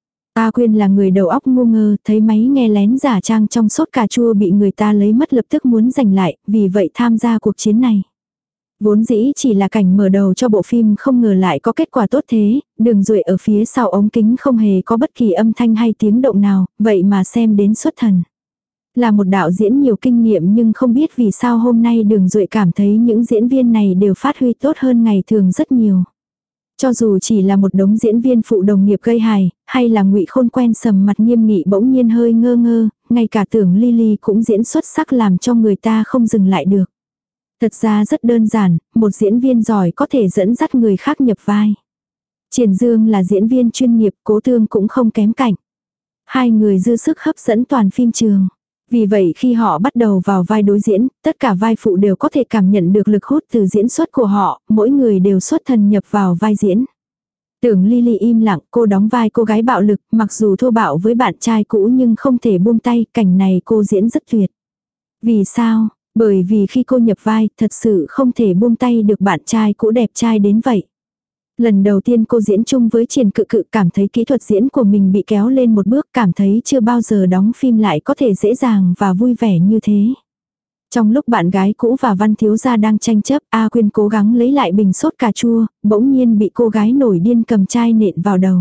A Quyên là người đầu óc ngu ngơ, thấy máy nghe lén giả trang trong sốt cà chua bị người ta lấy mất lập tức muốn giành lại, vì vậy tham gia cuộc chiến này. Vốn dĩ chỉ là cảnh mở đầu cho bộ phim, không ngờ lại có kết quả tốt thế, Đường Duệ ở phía sau ống kính không hề có bất kỳ âm thanh hay tiếng động nào, vậy mà xem đến xuất thần. Là một đạo diễn nhiều kinh nghiệm nhưng không biết vì sao hôm nay Đường Duệ cảm thấy những diễn viên này đều phát huy tốt hơn ngày thường rất nhiều. Cho dù chỉ là một đống diễn viên phụ đồng nghiệp gây hài, hay là Ngụy Khôn quen sầm mặt nghiêm nghị bỗng nhiên hơi ngơ ngơ, ngay cả Tưởng Ly Ly cũng diễn xuất sắc làm cho người ta không dừng lại được. Thật ra rất đơn giản, một diễn viên giỏi có thể dẫn dắt người khác nhập vai. Triển Dương là diễn viên chuyên nghiệp, Cố Thương cũng không kém cạnh. Hai người dư sức hấp dẫn toàn phim trường. Vì vậy khi họ bắt đầu vào vai đối diễn, tất cả vai phụ đều có thể cảm nhận được lực hút từ diễn xuất của họ, mỗi người đều xuất thần nhập vào vai diễn. Tưởng Ly Ly im lặng, cô đóng vai cô gái bạo lực, mặc dù thô bạo với bạn trai cũ nhưng không thể buông tay, cảnh này cô diễn rất tuyệt. Vì sao? Bởi vì khi cô nhập vai, thật sự không thể buông tay được bạn trai cũ đẹp trai đến vậy. Lần đầu tiên cô diễn chung với Triển Cự Cự cảm thấy kỹ thuật diễn của mình bị kéo lên một bước, cảm thấy chưa bao giờ đóng phim lại có thể dễ dàng và vui vẻ như thế. Trong lúc bạn gái cũ và Văn thiếu gia đang tranh chấp, A Quyên cố gắng lấy lại bình sốt cà chua, bỗng nhiên bị cô gái nổi điên cầm chai nện vào đầu.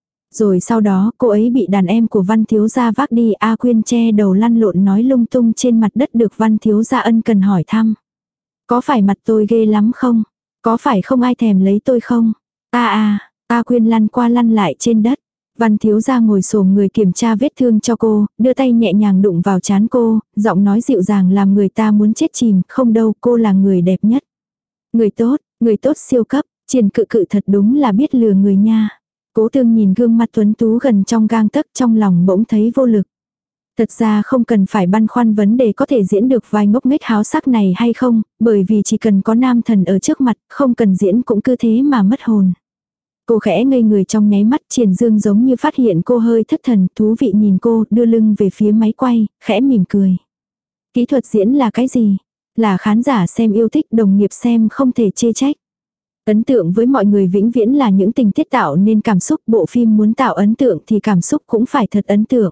Rồi sau đó cô ấy bị đàn em của Văn thiếu gia vác đi, A Quyên che đầu lăn lộn nói lung tung trên mặt đất được Văn thiếu gia ân cần hỏi thăm. Có phải mặt tôi ghê lắm không? Có phải không ai thèm lấy tôi không? A a, A Quyên lăn qua lăn lại trên đất. Văn thiếu gia ngồi xổm người kiểm tra vết thương cho cô, đưa tay nhẹ nhàng đụng vào trán cô, giọng nói dịu dàng làm người ta muốn chết chìm, không đâu, cô là người đẹp nhất. Người tốt, người tốt siêu cấp, Triển Cự Cự thật đúng là biết lừa người nha. Cố Thương nhìn gương mặt tuấn tú gần trong gang tấc, trong lòng bỗng thấy vô lực. Thật ra không cần phải băn khoăn vấn đề có thể diễn được vai ngốc nghếch háo sắc này hay không, bởi vì chỉ cần có nam thần ở trước mặt, không cần diễn cũng cứ thế mà mất hồn. Cô khẽ ngây người trong nháy mắt, Triển Dương giống như phát hiện cô hơi thất thần, thú vị nhìn cô, đưa lưng về phía máy quay, khẽ mỉm cười. Kỹ thuật diễn là cái gì? Là khán giả xem yêu thích, đồng nghiệp xem không thể chê trách. Ấn tượng với mọi người vĩnh viễn là những tình tiết tạo nên cảm xúc, bộ phim muốn tạo ấn tượng thì cảm xúc cũng phải thật ấn tượng.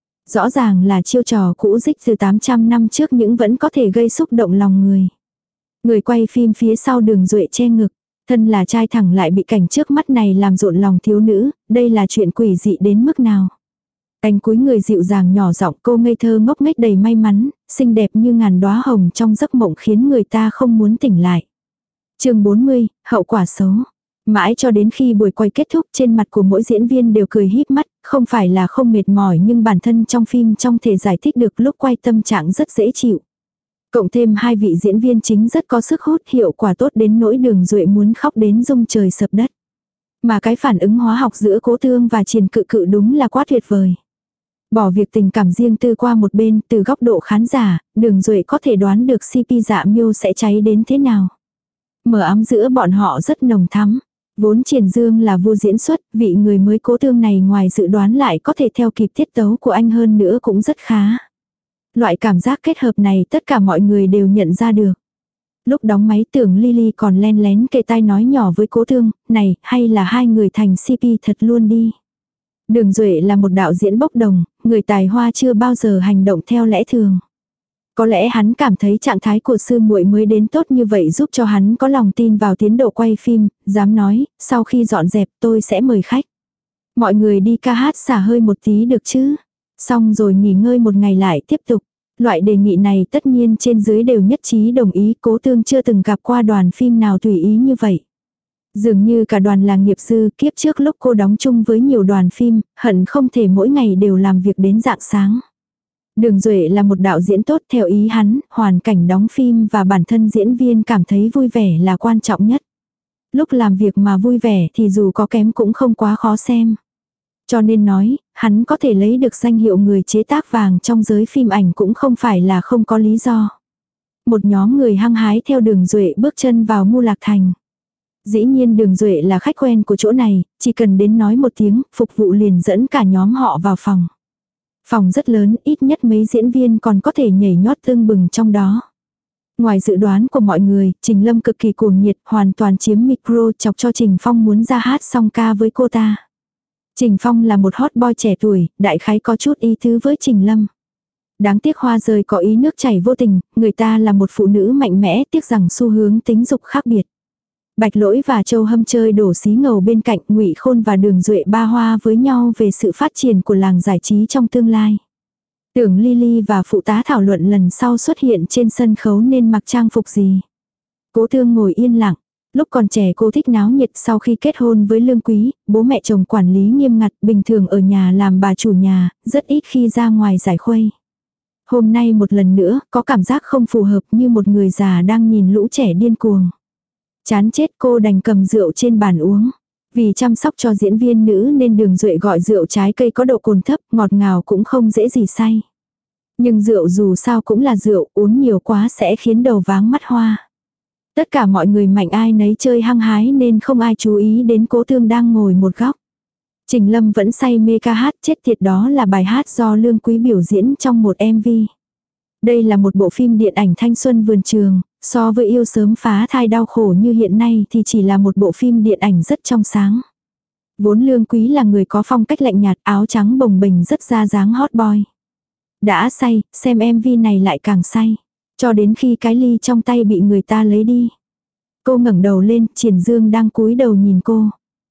Rõ ràng là chiêu trò cũ dích từ tám trăm năm trước nhưng vẫn có thể gây xúc động lòng người. Người quay phim phía sau Đường Duệ che ngực, thân là trai thẳng lại bị cảnh trước mắt này làm rộn lòng thiếu nữ, đây là chuyện quỷ dị đến mức nào. Cánh cúi người dịu dàng nhỏ giọng, cô ngây thơ ngốc nghếch đầy may mắn, xinh đẹp như ngàn đóa hồng trong giấc mộng khiến người ta không muốn tỉnh lại. Chương bốn mươi, hậu quả xấu. Mãi cho đến khi buổi quay kết thúc, trên mặt của mỗi diễn viên đều cười híp mắt, không phải là không mệt mỏi nhưng bản thân trong phim trong thể giải thích được lúc quay tâm trạng rất dễ chịu. Cộng thêm hai vị diễn viên chính rất có sức hút, hiệu quả tốt đến nỗi Đường Duệ muốn khóc đến rung trời sập đất. Mà cái phản ứng hóa học giữa Cố Thương và Triển Cự Cự đúng là quá tuyệt vời. Bỏ việc tình cảm riêng tư qua một bên, từ góc độ khán giả, Đường Duệ có thể đoán được xê pê Dạ Miêu sẽ cháy đến thế nào. Mờ ám giữa bọn họ rất nồng thắm. Vốn Triển Dương là vua diễn xuất, vị người mới Cố Thương này ngoài dự đoán lại có thể theo kịp tiết tấu của anh hơn nữa cũng rất khá. Loại cảm giác kết hợp này tất cả mọi người đều nhận ra được. Lúc đóng máy Tưởng Ly Ly còn len lén kề tai nói nhỏ với Cố Thương, này, hay là hai người thành xê pê thật luôn đi. Đường Duệ là một đạo diễn bốc đồng, người tài hoa chưa bao giờ hành động theo lẽ thường. Có lẽ hắn cảm thấy trạng thái của sư muội mới đến tốt như vậy giúp cho hắn có lòng tin vào tiến độ quay phim, dám nói, sau khi dọn dẹp tôi sẽ mời khách. Mọi người đi ca hát xả hơi một tí được chứ. Xong rồi nghỉ ngơi một ngày lại tiếp tục. Loại đề nghị này tất nhiên trên dưới đều nhất trí đồng ý, Cố Thương chưa từng gặp qua đoàn phim nào tùy ý như vậy. Dường như cả đoàn là nghiệp dư, kiếp trước lúc cô đóng chung với nhiều đoàn phim, hận không thể mỗi ngày đều làm việc đến rạng sáng. Đường Duệ là một đạo diễn tốt, theo ý hắn, hoàn cảnh đóng phim và bản thân diễn viên cảm thấy vui vẻ là quan trọng nhất. Lúc làm việc mà vui vẻ thì dù có kém cũng không quá khó xem. Cho nên nói, hắn có thể lấy được danh hiệu người chế tác vàng trong giới phim ảnh cũng không phải là không có lý do. Một nhóm người hăng hái theo Đường Duệ bước chân vào Ngưu Lạc Thành. Dĩ nhiên Đường Duệ là khách quen của chỗ này, chỉ cần đến nói một tiếng, phục vụ liền dẫn cả nhóm họ vào phòng. Phòng rất lớn, ít nhất mấy diễn viên còn có thể nhảy nhót tưng bừng trong đó. Ngoài dự đoán của mọi người, Trình Lâm cực kỳ cuồng nhiệt, hoàn toàn chiếm micro chọc cho Trình Phong muốn ra hát song ca với cô ta. Trình Phong là một hot boy trẻ tuổi, đại khái có chút ý tứ với Trình Lâm. Đáng tiếc hoa rơi có ý nước chảy vô tình, người ta là một phụ nữ mạnh mẽ, tiếc rằng xu hướng tính dục khác biệt. Bạch Lỗi và Châu Hâm chơi đổ xí ngầu bên cạnh, Ngụy Khôn và Đường Duệ ba hoa với nhau về sự phát triển của làng giải trí trong tương lai. Tưởng Lily và phụ tá thảo luận lần sau xuất hiện trên sân khấu nên mặc trang phục gì. Cố Thương ngồi yên lặng. Lúc còn trẻ cô thích náo nhiệt, sau khi kết hôn với Lương Quý, bố mẹ chồng quản lý nghiêm ngặt, bình thường ở nhà làm bà chủ nhà, rất ít khi ra ngoài giải khuây. Hôm nay một lần nữa, có cảm giác không phù hợp, như một người già đang nhìn lũ trẻ điên cuồng. Chán chết, cô đành cầm rượu trên bàn uống. Vì chăm sóc cho diễn viên nữ nên Đường Duệ gọi rượu trái cây có độ cồn thấp, ngọt ngào cũng không dễ gì say. Nhưng rượu dù sao cũng là rượu, uống nhiều quá sẽ khiến đầu váng mắt hoa. Tất cả mọi người mạnh ai nấy chơi hăng hái nên không ai chú ý đến Cố Thương đang ngồi một góc. Trình Lâm vẫn say mê ca hát, chết tiệt, đó là bài hát do Lương Quý biểu diễn trong một em vê. Đây là một bộ phim điện ảnh thanh xuân vườn trường, so với Yêu sớm phá thai đau khổ như hiện nay thì chỉ là một bộ phim điện ảnh rất trong sáng. Vốn Lương Quý là người có phong cách lạnh nhạt, áo trắng bồng bềnh, rất ra dáng hot boy. Đã say, xem em vê này lại càng say. Cho đến khi cái ly trong tay bị người ta lấy đi. Cô ngẩng đầu lên, Triển Dương đang cúi đầu nhìn cô.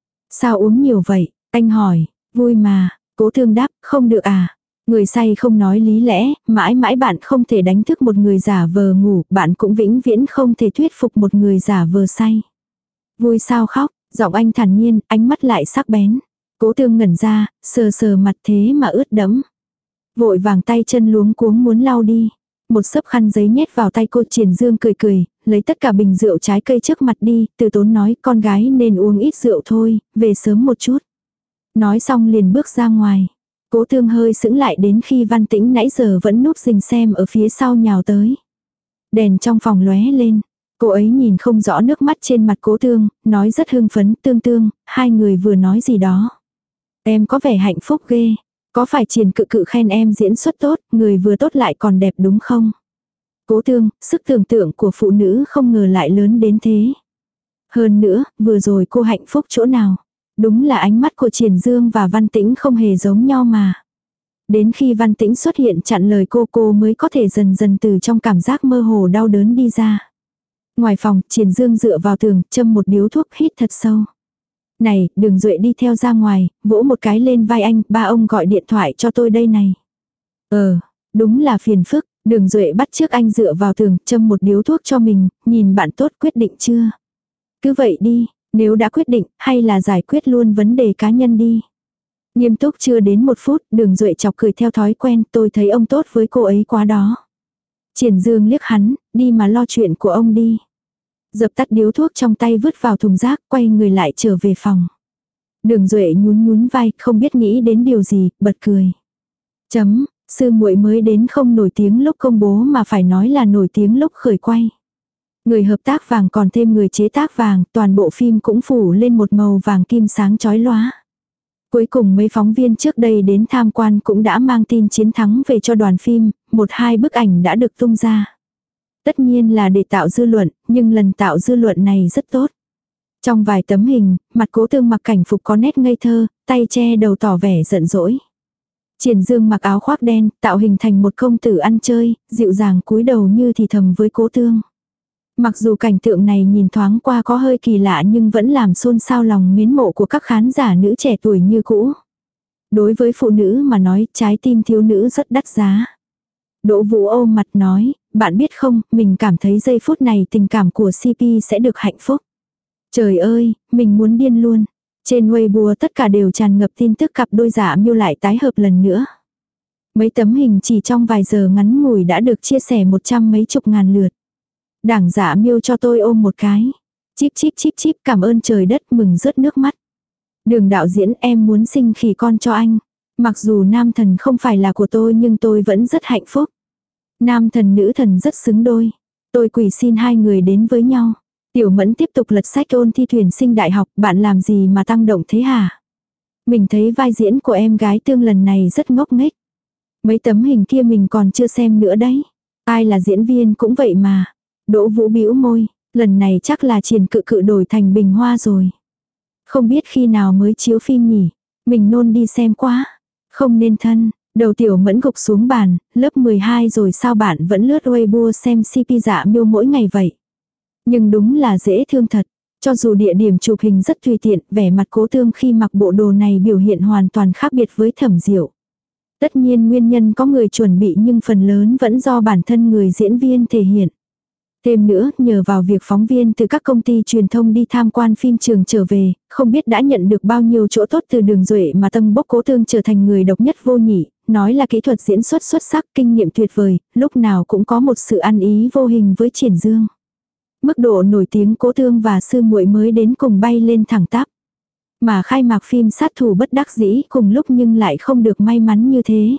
Sao uống nhiều vậy? Anh hỏi. Vui mà. Cố Thương đáp, không được à. Người say không nói lý lẽ, mãi mãi bạn không thể đánh thức một người giả vờ ngủ, bạn cũng vĩnh viễn không thể thuyết phục một người giả vờ say. Vui sao khóc, giọng anh thản nhiên, ánh mắt lại sắc bén. Cố Thương ngẩn ra, sờ sờ mặt thế mà ướt đẫm. Vội vàng tay chân luống cuống muốn lau đi. Một xấp khăn giấy nhét vào tay cô. Triển Dương cười cười, lấy tất cả bình rượu trái cây trước mặt đi, từ tốn nói con gái nên uống ít rượu thôi, về sớm một chút. Nói xong liền bước ra ngoài. Cố Thương hơi sững lại đến khi Văn Tĩnh nãy giờ vẫn núp rình xem ở phía sau nhào tới. Đèn trong phòng lóe lên. Cô ấy nhìn không rõ nước mắt trên mặt Cố Thương, nói rất hưng phấn, Tương Tương, hai người vừa nói gì đó. Em có vẻ hạnh phúc ghê. Có phải Triển Cự Cự khen em diễn xuất tốt, người vừa tốt lại còn đẹp đúng không? Cố Thương, sức tưởng tượng của phụ nữ không ngờ lại lớn đến thế. Hơn nữa, vừa rồi cô hạnh phúc chỗ nào? Đúng là ánh mắt của Triển Dương và Văn Tĩnh không hề giống nhau mà. Đến khi Văn Tĩnh xuất hiện chặn lời cô, cô mới có thể dần dần từ trong cảm giác mơ hồ đau đớn đi ra. Ngoài phòng, Triển Dương dựa vào tường, châm một điếu thuốc, hít thật sâu. Này, Đường Duệ đi theo ra ngoài, vỗ một cái lên vai anh, ba ông gọi điện thoại cho tôi đây này. Ờ, đúng là phiền phức. Đường Duệ bắt chước anh dựa vào tường, châm một điếu thuốc cho mình, nhìn bạn tốt, quyết định chưa? Cứ vậy đi, nếu đã quyết định, hay là giải quyết luôn vấn đề cá nhân đi. Nghiêm túc chưa đến một phút, Đường Duệ chọc cười theo thói quen, tôi thấy ông tốt với cô ấy quá đó. Triển Dương liếc hắn, đi mà lo chuyện của ông đi. Dập tắt điếu thuốc trong tay vứt vào thùng rác, quay người lại trở về phòng. Đường Duệ nhún nhún vai, không biết nghĩ đến điều gì, bật cười. Chấm, sư muội mới đến không nổi tiếng lúc công bố mà phải nói là nổi tiếng lúc khởi quay. Người hợp tác vàng còn thêm người chế tác vàng, toàn bộ phim cũng phủ lên một màu vàng kim sáng chói lóa. Cuối cùng mấy phóng viên trước đây đến tham quan cũng đã mang tin chiến thắng về cho đoàn phim, một hai bức ảnh đã được tung ra. Tất nhiên là để tạo dư luận, nhưng lần tạo dư luận này rất tốt. Trong vài tấm hình, mặt Cố Thương mặc cảnh phục có nét ngây thơ, tay che đầu tỏ vẻ giận dỗi. Triển Dương mặc áo khoác đen, tạo hình thành một công tử ăn chơi, dịu dàng cúi đầu như thì thầm với Cố Thương. Mặc dù cảnh tượng này nhìn thoáng qua có hơi kỳ lạ nhưng vẫn làm xôn xao lòng mến mộ của các khán giả nữ trẻ tuổi như cũ. Đối với phụ nữ mà nói, trái tim thiếu nữ rất đắt giá. Đỗ Vũ ôm mặt nói, bạn biết không, mình cảm thấy giây phút này tình cảm của xê pê sẽ được hạnh phúc. Trời ơi, mình muốn điên luôn. Trên Weibo tất cả đều tràn ngập tin tức cặp đôi Dạ Miêu lại tái hợp lần nữa. Mấy tấm hình chỉ trong vài giờ ngắn ngủi đã được chia sẻ một trăm mấy chục ngàn lượt. Đảng Dạ Miêu cho tôi ôm một cái. Chíp chíp chíp chíp, cảm ơn trời đất, mừng rớt nước mắt. Đường đạo diễn, em muốn sinh khỉ con cho anh. Mặc dù nam thần không phải là của tôi nhưng tôi vẫn rất hạnh phúc. Nam thần nữ thần rất xứng đôi. Tôi quỳ xin hai người đến với nhau. Tiểu Mẫn tiếp tục lật sách ôn thi tuyển sinh đại học, bạn làm gì mà tăng động thế hả? Mình thấy vai diễn của em gái Tương lần này rất ngốc nghếch. Mấy tấm hình kia mình còn chưa xem nữa đấy. Ai là diễn viên cũng vậy mà. Đỗ Vũ bĩu môi, lần này chắc là Triển Cự Cự đổi thành Bình Hoa rồi. Không biết khi nào mới chiếu phim nhỉ? Mình nôn đi xem quá. Không nên thân. Đầu Tiểu Mẫn gục xuống bàn, lớp mười hai rồi sao bạn vẫn lướt Weibo xem xê pê Dạ Miêu mỗi ngày vậy? Nhưng đúng là dễ thương thật. Cho dù địa điểm chụp hình rất tùy tiện, vẻ mặt Cố Thương khi mặc bộ đồ này biểu hiện hoàn toàn khác biệt với Thẩm Diệu. Tất nhiên nguyên nhân có người chuẩn bị nhưng phần lớn vẫn do bản thân người diễn viên thể hiện. Thêm nữa, nhờ vào việc phóng viên từ các công ty truyền thông đi tham quan phim trường trở về, không biết đã nhận được bao nhiêu chỗ tốt từ Đường Duệ mà Tân Bốc Cố Thương trở thành người độc nhất vô nhị, nói là kỹ thuật diễn xuất xuất sắc, kinh nghiệm tuyệt vời, lúc nào cũng có một sự ăn ý vô hình với Triển Dương. Mức độ nổi tiếng Cố Thương và Sư Muội mới đến cùng bay lên thẳng tắp. Mà khai mạc phim Sát Thủ Bất Đắc Dĩ cùng lúc nhưng lại không được may mắn như thế.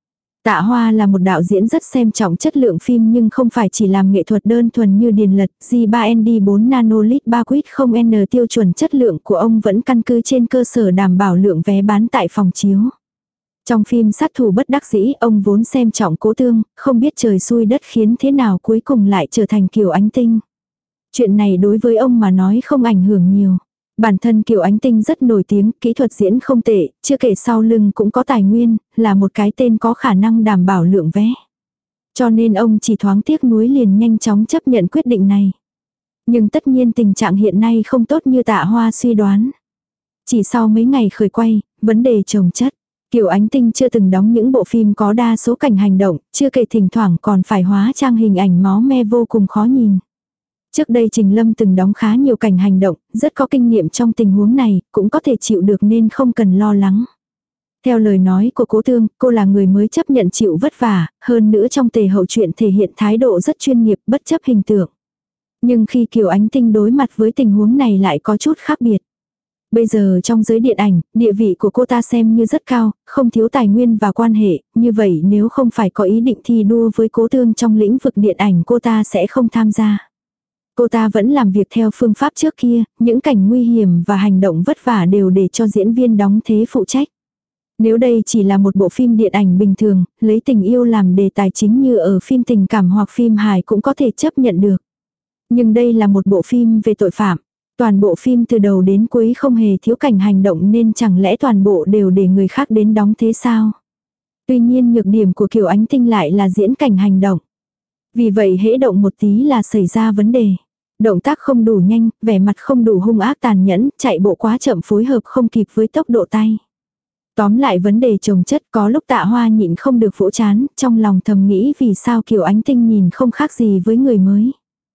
Tạ Hoa là một đạo diễn rất xem trọng chất lượng phim nhưng không phải chỉ làm nghệ thuật đơn thuần như Điền Lật, G ba N D bốn nanolit ba quýt không N tiêu chuẩn chất lượng của ông vẫn căn cứ trên cơ sở đảm bảo lượng vé bán tại phòng chiếu. Trong phim Sát Thủ Bất Đắc Dĩ ông vốn xem trọng Cố Thương, không biết trời xui đất khiến thế nào cuối cùng lại trở thành Kiều Ánh Tinh. Chuyện này đối với ông mà nói không ảnh hưởng nhiều. Bản thân Kiều Ánh Tinh rất nổi tiếng, kỹ thuật diễn không tệ, chưa kể sau lưng cũng có tài nguyên, là một cái tên có khả năng đảm bảo lượng vé. Cho nên ông chỉ thoáng tiếc nuối liền nhanh chóng chấp nhận quyết định này. Nhưng tất nhiên tình trạng hiện nay không tốt như Tạ Hoa suy đoán. Chỉ sau mấy ngày khởi quay, vấn đề chồng chất. Kiều Ánh Tinh chưa từng đóng những bộ phim có đa số cảnh hành động, chưa kể thỉnh thoảng còn phải hóa trang hình ảnh máu me vô cùng khó nhìn. Trước đây Trình Lâm từng đóng khá nhiều cảnh hành động, rất có kinh nghiệm trong tình huống này, cũng có thể chịu được nên không cần lo lắng. Theo lời nói của Cố Thương, cô là người mới chấp nhận chịu vất vả, hơn nữa trong tề hậu truyện thể hiện thái độ rất chuyên nghiệp bất chấp hình tượng. Nhưng khi Kiều Ánh Tinh đối mặt với tình huống này lại có chút khác biệt. Bây giờ trong giới điện ảnh, địa vị của cô ta xem như rất cao, không thiếu tài nguyên và quan hệ, như vậy nếu không phải có ý định thi đua với Cố Thương trong lĩnh vực điện ảnh cô ta sẽ không tham gia. Cô ta vẫn làm việc theo phương pháp trước kia, những cảnh nguy hiểm và hành động vất vả đều để cho diễn viên đóng thế phụ trách. Nếu đây chỉ là một bộ phim điện ảnh bình thường, lấy tình yêu làm đề tài chính như ở phim tình cảm hoặc phim hài cũng có thể chấp nhận được. Nhưng đây là một bộ phim về tội phạm. Toàn bộ phim từ đầu đến cuối không hề thiếu cảnh hành động nên chẳng lẽ toàn bộ đều để người khác đến đóng thế sao? Tuy nhiên nhược điểm của Kiều Ánh Tinh lại là diễn cảnh hành động. Vì vậy hễ động một tí là xảy ra vấn đề. Động tác không đủ nhanh, vẻ mặt không đủ hung ác tàn nhẫn, chạy bộ quá chậm phối hợp không kịp với tốc độ tay. Tóm lại vấn đề chồng chất có lúc Tạ Hoa nhịn không được vỗ chán, trong lòng thầm nghĩ vì sao Kiều Ánh Tinh nhìn không khác gì với người mới.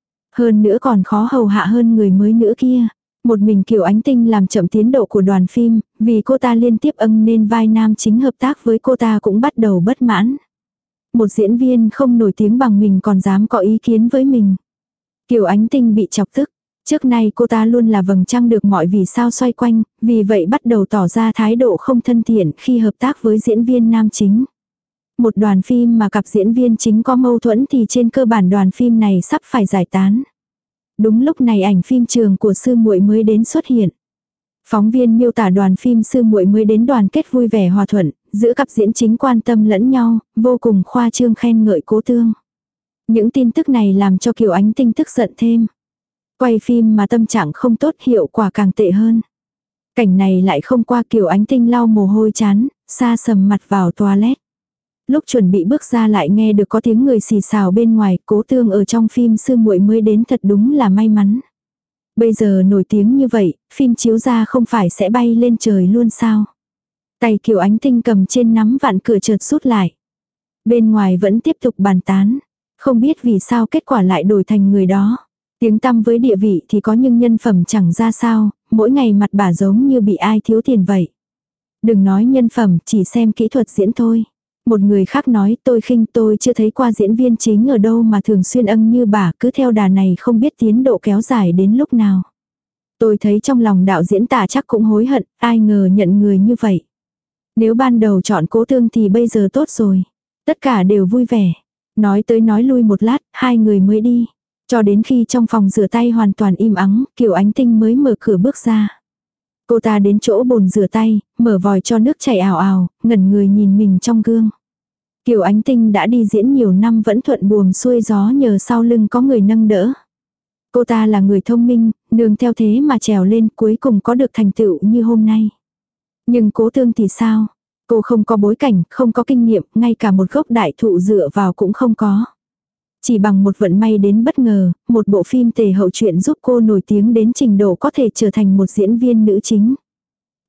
Hơn nữa còn khó hầu hạ hơn người mới nữa kia. Một mình Kiều Ánh Tinh làm chậm tiến độ của đoàn phim, vì cô ta liên tiếp âng nên vai nam chính hợp tác với cô ta cũng bắt đầu bất mãn. Một diễn viên không nổi tiếng bằng mình còn dám có ý kiến với mình. Kiều Ánh Tinh bị chọc tức. Trước nay cô ta luôn là vầng trăng được mọi vì sao xoay quanh, vì vậy bắt đầu tỏ ra thái độ không thân thiện khi hợp tác với diễn viên nam chính. Một đoàn phim mà cặp diễn viên chính có mâu thuẫn thì trên cơ bản đoàn phim này sắp phải giải tán. Đúng lúc này ảnh phim trường của Sư Muội mới đến xuất hiện. Phóng viên miêu tả đoàn phim Sư Muội mới đến đoàn kết vui vẻ hòa thuận, giữa cặp diễn chính quan tâm lẫn nhau, vô cùng khoa trương khen ngợi Cố Thương. Những tin tức này làm cho Kiều Ánh Tinh tức giận thêm. Quay phim mà tâm trạng không tốt hiệu quả càng tệ hơn. Cảnh này lại không qua Kiều Ánh Tinh lau mồ hôi chán, sa sầm mặt vào toilet. Lúc chuẩn bị bước ra lại nghe được có tiếng người xì xào bên ngoài, Cố Thương ở trong phim Sư Muội mới đến thật đúng là may mắn. Bây giờ nổi tiếng như vậy, phim chiếu ra không phải sẽ bay lên trời luôn sao? Tay Kiều Ánh Tinh cầm trên nắm vặn cửa chợt rút lại. Bên ngoài vẫn tiếp tục bàn tán. Không biết vì sao kết quả lại đổi thành người đó. Tiếng tăm với địa vị thì có nhưng nhân phẩm chẳng ra sao, mỗi ngày mặt bà giống như bị ai thiếu tiền vậy. Đừng nói nhân phẩm, chỉ xem kỹ thuật diễn thôi. Một người khác nói tôi khinh tôi chưa thấy qua diễn viên chính ở đâu mà thường xuyên âng như bà cứ theo đà này không biết tiến độ kéo dài đến lúc nào. Tôi thấy trong lòng đạo diễn Tạ chắc cũng hối hận, ai ngờ nhận người như vậy. Nếu ban đầu chọn Cố Thương thì bây giờ tốt rồi. Tất cả đều vui vẻ. Nói tới nói lui một lát, hai người mới đi. Cho đến khi trong phòng rửa tay hoàn toàn im ắng, Kiều Ánh Tinh mới mở cửa bước ra. Cô ta đến chỗ bồn rửa tay, mở vòi cho nước chảy ào ào, ngẩn người nhìn mình trong gương. Kiều Ánh Tinh đã đi diễn nhiều năm vẫn thuận buồm xuôi gió nhờ sau lưng có người nâng đỡ. Cô ta là người thông minh, nương theo thế mà trèo lên cuối cùng có được thành tựu như hôm nay. Nhưng Cố Thương thì sao? Cô không có bối cảnh, không có kinh nghiệm, ngay cả một gốc đại thụ dựa vào cũng không có. Chỉ bằng một vận may đến bất ngờ, một bộ phim tề hậu truyện giúp cô nổi tiếng đến trình độ có thể trở thành một diễn viên nữ chính.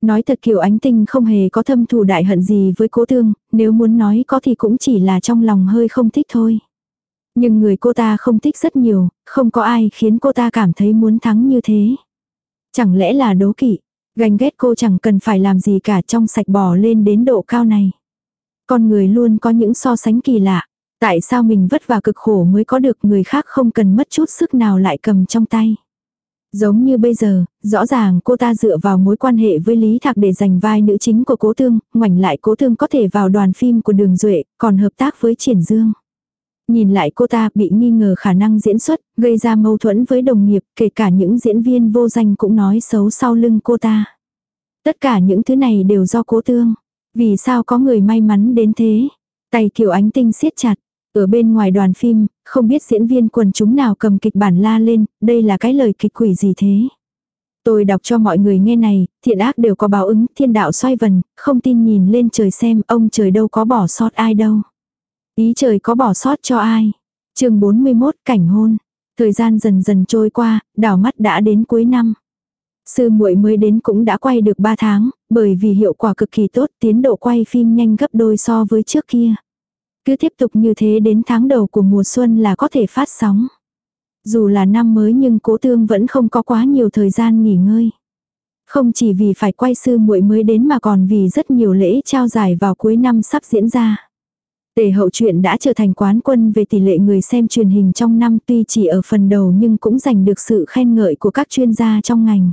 Nói thật Kiều Ánh Tinh không hề có thâm thù đại hận gì với Cố Tương, nếu muốn nói có thì cũng chỉ là trong lòng hơi không thích thôi. Nhưng người cô ta không thích rất nhiều, không có ai khiến cô ta cảm thấy muốn thắng như thế. Chẳng lẽ là đố kỵ, ganh ghét cô chẳng cần phải làm gì cả, trong sạch bò lên đến độ cao này. Con người luôn có những so sánh kỳ lạ. Tại sao mình vất vả cực khổ mới có được, người khác không cần mất chút sức nào lại cầm trong tay. Giống như bây giờ, rõ ràng cô ta dựa vào mối quan hệ với Lý Thạc để giành vai nữ chính của Cố Tương, ngoảnh lại Cố Tương có thể vào đoàn phim của Đường Duệ, còn hợp tác với Triển Dương. Nhìn lại cô ta bị nghi ngờ khả năng diễn xuất, gây ra mâu thuẫn với đồng nghiệp, kể cả những diễn viên vô danh cũng nói xấu sau lưng cô ta. Tất cả những thứ này đều do Cố Tương. Vì sao có người may mắn đến thế? Tay Kiều Ánh Tinh siết chặt. Ở bên ngoài đoàn phim, không biết diễn viên quần chúng nào cầm kịch bản la lên, đây là cái lời kịch quỷ gì thế? Tôi đọc cho mọi người nghe này, thiện ác đều có báo ứng, thiên đạo xoay vần, không tin nhìn lên trời xem, ông trời đâu có bỏ sót ai đâu. Ý trời có bỏ sót cho ai? Chương bốn mươi mốt cảnh hôn. Thời gian dần dần trôi qua, đảo mắt đã đến cuối năm. Sư muội mới đến cũng đã quay được ba tháng, bởi vì hiệu quả cực kỳ tốt, tiến độ quay phim nhanh gấp đôi so với trước kia. Cứ tiếp tục như thế đến tháng đầu của mùa xuân là có thể phát sóng. Dù là năm mới nhưng Cố Tương vẫn không có quá nhiều thời gian nghỉ ngơi. Không chỉ vì phải quay sư muội mới đến mà còn vì rất nhiều lễ trao giải vào cuối năm sắp diễn ra. Tề Hậu Truyện đã trở thành quán quân về tỷ lệ người xem truyền hình trong năm, tuy chỉ ở phần đầu nhưng cũng giành được sự khen ngợi của các chuyên gia trong ngành.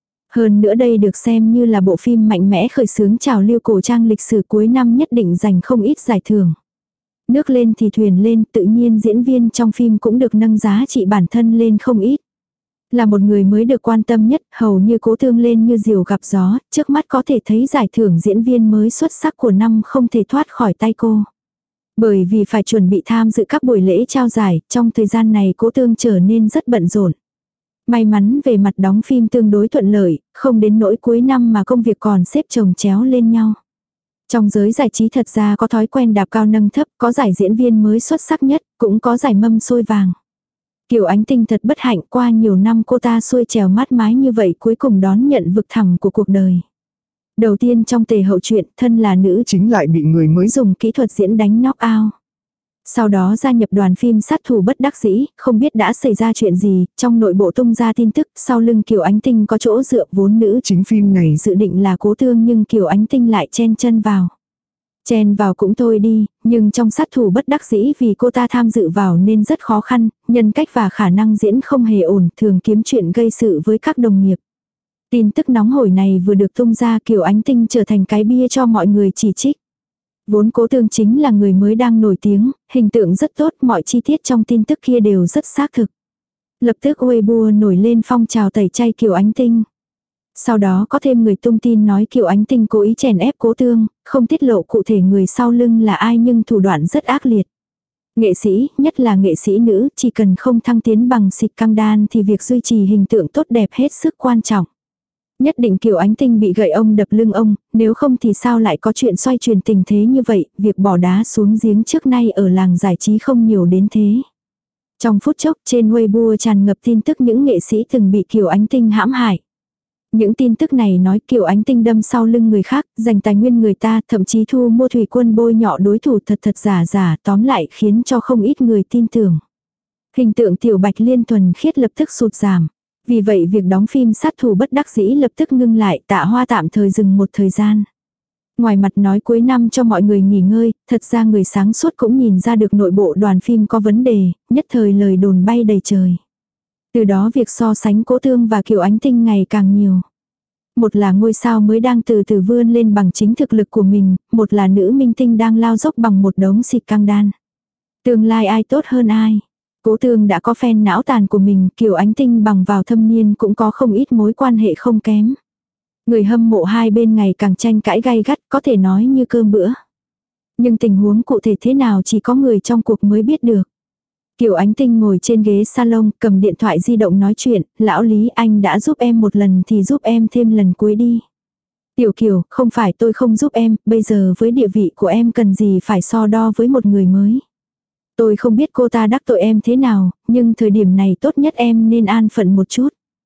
Hơn nữa đây được xem như là bộ phim mạnh mẽ khởi xướng trào lưu cổ trang lịch sử cuối năm, nhất định giành không ít giải thưởng. Nước lên thì thuyền lên, tự nhiên diễn viên trong phim cũng được nâng giá trị bản thân lên không ít. Là một người mới được quan tâm nhất, hầu như Cố Tương lên như diều gặp gió, trước mắt có thể thấy giải thưởng diễn viên mới xuất sắc của năm không thể thoát khỏi tay cô. Bởi vì phải chuẩn bị tham dự các buổi lễ trao giải, trong thời gian này Cố Tương trở nên rất bận rộn. May mắn về mặt đóng phim tương đối thuận lợi, không đến nỗi cuối năm mà công việc còn xếp chồng chéo lên nhau. Trong giới giải trí thật ra có thói quen đạp cao nâng thấp, có giải diễn viên mới xuất sắc nhất, cũng có giải mâm xôi vàng. Kiều Ánh Tinh thật bất hạnh, qua nhiều năm cô ta xuôi trèo mát mái như vậy cuối cùng đón nhận vực thẳm của cuộc đời. Đầu tiên trong Tề Hậu Truyện, thân là nữ chính lại bị người mới dùng kỹ thuật diễn đánh knock out. Sau đó gia nhập đoàn phim Sát Thủ Bất Đắc Dĩ, không biết đã xảy ra chuyện gì, trong nội bộ tung ra tin tức, sau lưng Kiều Ánh Tinh có chỗ dựa, vốn nữ chính phim này dự định là Cố Tương nhưng Kiều Ánh Tinh lại chen chân vào. Chen vào cũng thôi đi, nhưng trong Sát Thủ Bất Đắc Dĩ vì cô ta tham dự vào nên rất khó khăn, nhân cách và khả năng diễn không hề ổn, thường kiếm chuyện gây sự với các đồng nghiệp. Tin tức nóng hổi này vừa được tung ra, Kiều Ánh Tinh trở thành cái bia cho mọi người chỉ trích. Vốn Cố Tương chính là người mới đang nổi tiếng, hình tượng rất tốt, mọi chi tiết trong tin tức kia đều rất xác thực. Lập tức Weibo nổi lên phong trào tẩy chay Kiều Ánh Tinh. Sau đó có thêm người tung tin nói Kiều Ánh Tinh cố ý chèn ép Cố Tương, không tiết lộ cụ thể người sau lưng là ai nhưng thủ đoạn rất ác liệt. Nghệ sĩ, nhất là nghệ sĩ nữ, chỉ cần không thăng tiến bằng xịt căng đan thì việc duy trì hình tượng tốt đẹp hết sức quan trọng. Nhất định Kiều Ánh Tinh bị gậy ông đập lưng ông, nếu không thì sao lại có chuyện xoay chuyển tình thế như vậy, việc bỏ đá xuống giếng trước nay ở làng giải trí không nhiều đến thế. Trong phút chốc trên Weibo tràn ngập tin tức những nghệ sĩ từng bị Kiều Ánh Tinh hãm hại. Những tin tức này nói Kiều Ánh Tinh đâm sau lưng người khác, giành tài nguyên người ta, thậm chí thu mua thủy quân bôi nhọ đối thủ thật thật giả giả, tóm lại khiến cho không ít người tin tưởng. Hình tượng Tiểu Bạch Liên thuần khiết lập tức sụt giảm. Vì vậy việc đóng phim Sát Thủ Bất Đắc Dĩ lập tức ngưng lại, Tạ Hoa tạm thời dừng một thời gian. Ngoài mặt nói cuối năm cho mọi người nghỉ ngơi, thật ra người sáng suốt cũng nhìn ra được nội bộ đoàn phim có vấn đề, nhất thời lời đồn bay đầy trời. Từ đó việc so sánh Cố Tương và Kiều Ánh Tinh ngày càng nhiều. Một là ngôi sao mới đang từ từ vươn lên bằng chính thực lực của mình, một là nữ minh tinh đang lao dốc bằng một đống xịt căng đan. Tương lai ai tốt hơn ai? Cố Tương đã có fan não tàn của mình, Kiều Ánh Tinh bằng vào thâm niên cũng có không ít mối quan hệ không kém. Người hâm mộ hai bên ngày càng tranh cãi gay gắt, có thể nói như cơm bữa. Nhưng tình huống cụ thể thế nào chỉ có người trong cuộc mới biết được. Kiều Ánh Tinh ngồi trên ghế salon, cầm điện thoại di động nói chuyện, lão Lý anh đã giúp em một lần thì giúp em thêm lần cuối đi. Tiểu Kiều, không phải tôi không giúp em, bây giờ với địa vị của em cần gì phải so đo với một người mới. Tôi không biết cô ta đắc tội em thế nào, nhưng thời điểm này tốt nhất em nên an phận một chút.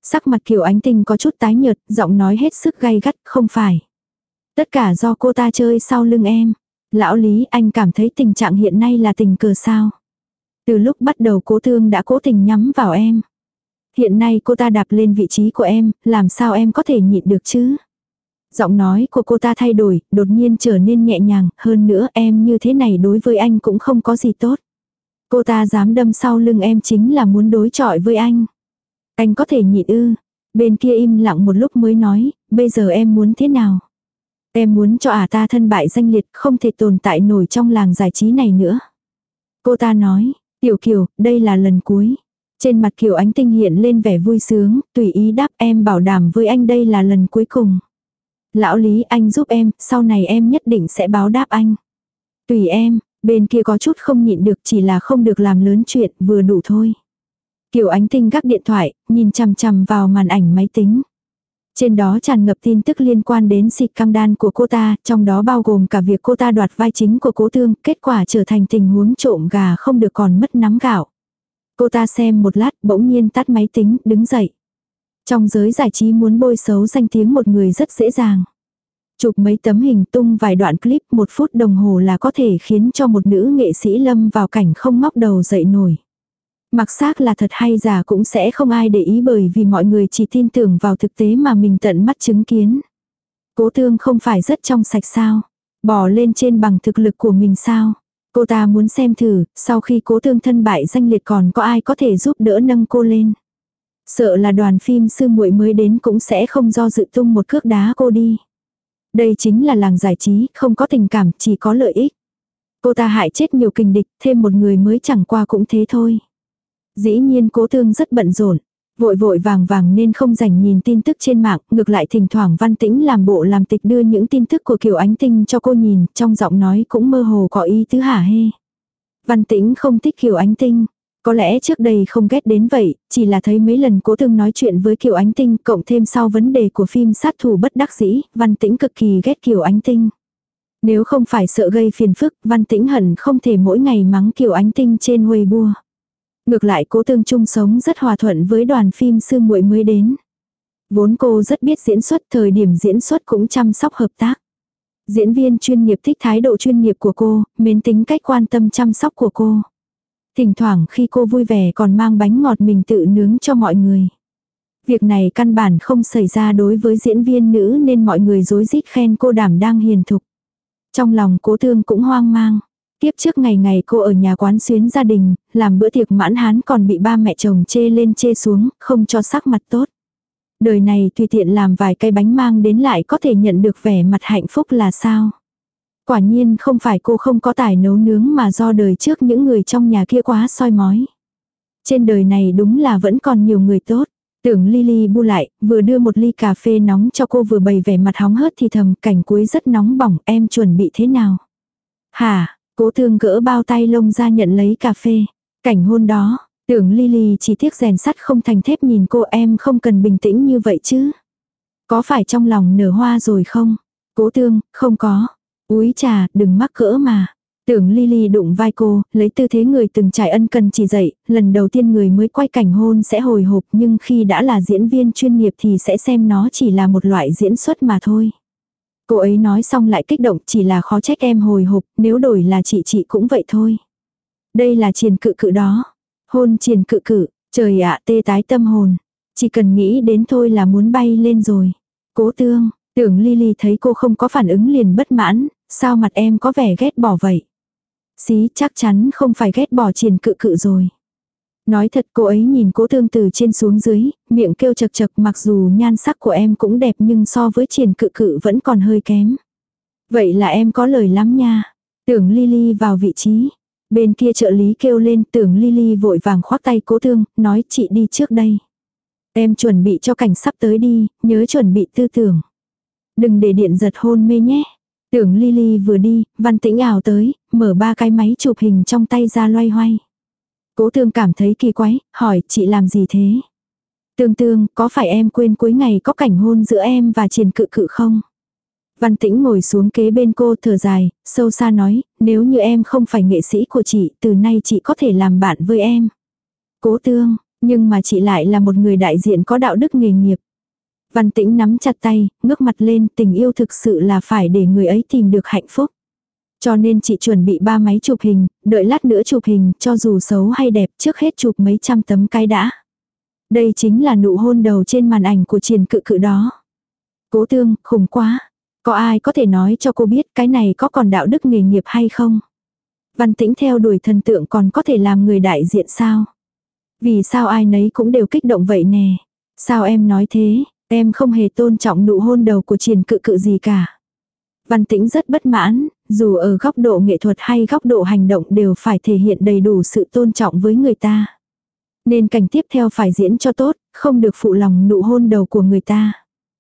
Sắc mặt Kiều Ánh Tinh có chút tái nhợt, giọng nói hết sức gay gắt, không phải. Tất cả do cô ta chơi sau lưng em. Lão Lý, anh cảm thấy tình trạng hiện nay là tình cờ sao? Từ lúc bắt đầu Cố Thương đã cố tình nhắm vào em. Hiện nay cô ta đạp lên vị trí của em, làm sao em có thể nhịn được chứ? Giọng nói của cô ta thay đổi, đột nhiên trở nên nhẹ nhàng, hơn nữa em như thế này đối với anh cũng không có gì tốt. Cô ta dám đâm sau lưng em chính là muốn đối chọi với anh. Anh có thể nhịn ư? Bên kia im lặng một lúc mới nói, bây giờ em muốn thế nào? Em muốn cho ả ta thân bại danh liệt, không thể tồn tại nổi trong làng giải trí này nữa. Cô ta nói, Tiểu Kiều, đây là lần cuối. Trên mặt Kiều Ánh Tinh hiện lên vẻ vui sướng, tùy ý đáp, em bảo đảm với anh đây là lần cuối cùng. Lão Lý, anh giúp em, sau này em nhất định sẽ báo đáp anh. Tùy em, bên kia có chút không nhịn được, chỉ là không được làm lớn chuyện, vừa đủ thôi. Kiều Ánh Tinh gác điện thoại, nhìn chằm chằm vào màn ảnh máy tính. Trên đó tràn ngập tin tức liên quan đến xịt căng đan của cô ta, trong đó bao gồm cả việc cô ta đoạt vai chính của Cố Thương, kết quả trở thành tình huống trộm gà không được còn mất nắm gạo. Cô ta xem một lát, bỗng nhiên tắt máy tính, đứng dậy. Trong giới giải trí muốn bôi xấu danh tiếng một người rất dễ dàng. Chụp mấy tấm hình, tung vài đoạn clip một phút đồng hồ là có thể khiến cho một nữ nghệ sĩ lâm vào cảnh không ngóc đầu dậy nổi. Mặc xác là thật hay giả cũng sẽ không ai để ý, bởi vì mọi người chỉ tin tưởng vào thực tế mà mình tận mắt chứng kiến. Cố Thương không phải rất trong sạch sao? Bỏ lên trên bằng thực lực của mình sao? Cô ta muốn xem thử, sau khi Cố Thương thân bại danh liệt còn có ai có thể giúp đỡ nâng cô lên. Sợ là đoàn phim sư muội mới đến cũng sẽ không do dự tung một cước đá cô đi. Đây chính là làng giải trí, không có tình cảm, chỉ có lợi ích. Cô ta hại chết nhiều kình địch, thêm một người mới chẳng qua cũng thế thôi. Dĩ nhiên Cố Thương rất bận rộn, vội vội vàng vàng nên không rảnh nhìn tin tức trên mạng, ngược lại thỉnh thoảng Văn Tĩnh làm bộ làm tịch đưa những tin tức của Kiều Ánh Tinh cho cô nhìn, trong giọng nói cũng mơ hồ có ý tứ hả hê. Văn Tĩnh không thích Kiều Ánh Tinh, có lẽ trước đây không ghét đến vậy, chỉ là thấy mấy lần Cố Thương nói chuyện với Kiều Ánh Tinh, cộng thêm sau vấn đề của phim Sát Thủ Bất Đắc Dĩ, Văn Tĩnh cực kỳ ghét Kiều Ánh Tinh. Nếu không phải sợ gây phiền phức, Văn Tĩnh hận không thể mỗi ngày mắng Kiều Ánh Tinh trên Weibo. Ngược lại Cố Thương chung sống rất hòa thuận với đoàn phim sư muội mới đến. Vốn cô rất biết diễn xuất, thời điểm diễn xuất cũng chăm sóc hợp tác. Diễn viên chuyên nghiệp thích thái độ chuyên nghiệp của cô, mến tính cách quan tâm chăm sóc của cô. Thỉnh thoảng khi cô vui vẻ còn mang bánh ngọt mình tự nướng cho mọi người. Việc này căn bản không xảy ra đối với diễn viên nữ nên mọi người rối rít khen cô đảm đang hiền thục. Trong lòng Cố Thương cũng hoang mang. Tiếp trước ngày ngày cô ở nhà quán xuyến gia đình, làm bữa tiệc mãn hán còn bị ba mẹ chồng chê lên chê xuống, không cho sắc mặt tốt. Đời này tùy tiện làm vài cây bánh mang đến lại có thể nhận được vẻ mặt hạnh phúc là sao? Quả nhiên không phải cô không có tài nấu nướng mà do đời trước những người trong nhà kia quá soi mói. Trên đời này đúng là vẫn còn nhiều người tốt. Tưởng Lily bu lại, vừa đưa một ly cà phê nóng cho cô vừa bày vẻ mặt hóng hớt thì thầm, cảnh cuối rất nóng bỏng, em chuẩn bị thế nào? Hả? Cố Thương gỡ bao tay lông ra nhận lấy cà phê. Cảnh hôn đó, Tưởng Lily chỉ tiếc rèn sắt không thành thép nhìn cô, em không cần bình tĩnh như vậy chứ. Có phải trong lòng nở hoa rồi không? Cố Thương, không có. Úi trà, đừng mắc cỡ mà. Tưởng Lily đụng vai cô, lấy tư thế người từng trải ân cần chỉ dạy, lần đầu tiên người mới quay cảnh hôn sẽ hồi hộp, nhưng khi đã là diễn viên chuyên nghiệp thì sẽ xem nó chỉ là một loại diễn xuất mà thôi. Cô ấy nói xong lại kích động, chỉ là khó trách em hồi hộp, nếu đổi là chị chị cũng vậy thôi. Đây là triền cự cự đó. Hôn triền cự cự, trời ạ, tê tái tâm hồn. Chỉ cần nghĩ đến thôi là muốn bay lên rồi. Cố Thương, Tưởng Lily thấy cô không có phản ứng liền bất mãn, sao mặt em có vẻ ghét bỏ vậy? Xí, chắc chắn không phải ghét bỏ triền cự cự rồi. Nói thật, cô ấy nhìn Cố Thương từ trên xuống dưới, miệng kêu chật chật, mặc dù nhan sắc của em cũng đẹp nhưng so với triền cự cự vẫn còn hơi kém. Vậy là em có lời lắm nha. Tưởng Lily vào vị trí. Bên kia trợ lý kêu lên, Tưởng Lily vội vàng khoác tay Cố Thương, nói chị đi trước đây. Em chuẩn bị cho cảnh sắp tới đi, nhớ chuẩn bị tư tưởng. Đừng để điện giật hôn mê nhé. Tưởng Lily vừa đi, Văn Tĩnh ảo tới, mở ba cái máy chụp hình trong tay ra loay hoay. Cố Thương cảm thấy kỳ quái, hỏi chị làm gì thế? Tương Tương, có phải em quên cuối ngày có cảnh hôn giữa em và triền cự cự không? Văn Tĩnh ngồi xuống kế bên cô thở dài, sâu xa nói, nếu như em không phải nghệ sĩ của chị, từ nay chị có thể làm bạn với em. Cố Thương, Nhưng mà chị lại là một người đại diện có đạo đức nghề nghiệp. Văn Tĩnh nắm chặt tay, ngước mặt lên, tình yêu thực sự là phải để người ấy tìm được hạnh phúc. Cho nên chị chuẩn bị ba máy chụp hình, đợi lát nữa chụp hình, cho dù xấu hay đẹp, trước hết chụp mấy trăm tấm cái đã. Đây chính là nụ hôn đầu trên màn ảnh của Triển Cự Cự đó. Cố Tương, khủng quá. Có ai có thể nói cho cô biết cái này có còn đạo đức nghề nghiệp hay không? Văn Tĩnh theo đuổi thần tượng còn có thể làm người đại diện sao? Vì sao ai nấy cũng đều kích động vậy nè? Sao em nói thế? Em không hề tôn trọng nụ hôn đầu của Triển Cự Cự gì cả. Văn Tĩnh rất bất mãn, dù ở góc độ nghệ thuật hay góc độ hành động đều phải thể hiện đầy đủ sự tôn trọng với người ta. Nên cảnh tiếp theo phải diễn cho tốt, không được phụ lòng nụ hôn đầu của người ta.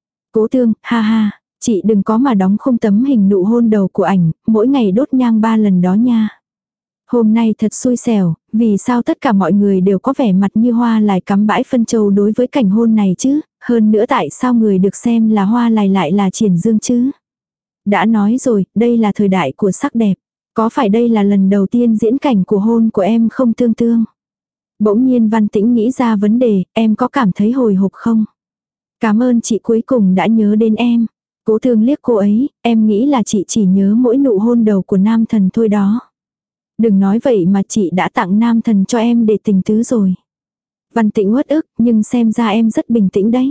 Cố Tương, ha ha, chị đừng có mà đóng khung tấm hình nụ hôn đầu của ảnh, mỗi ngày đốt nhang ba lần đó nha. Hôm nay thật xui xẻo, vì sao tất cả mọi người đều có vẻ mặt như Hoa Lài cắm bãi phân châu đối với cảnh hôn này chứ, hơn nữa tại sao người được xem là Hoa Lài lại là Triển Dương chứ? Đã nói rồi, đây là thời đại của sắc đẹp. Có phải đây là lần đầu tiên diễn cảnh của hôn của em không tương tương? Bỗng nhiên Văn Tĩnh nghĩ ra vấn đề, em có cảm thấy hồi hộp không? Cảm ơn chị cuối cùng đã nhớ đến em. Cố Tương liếc cô ấy, em nghĩ là chị chỉ nhớ mỗi nụ hôn đầu của nam thần thôi đó. Đừng nói vậy mà chị đã tặng nam thần cho em để tình tứ rồi. Văn Tĩnh uất ức, nhưng xem ra em rất bình tĩnh đấy.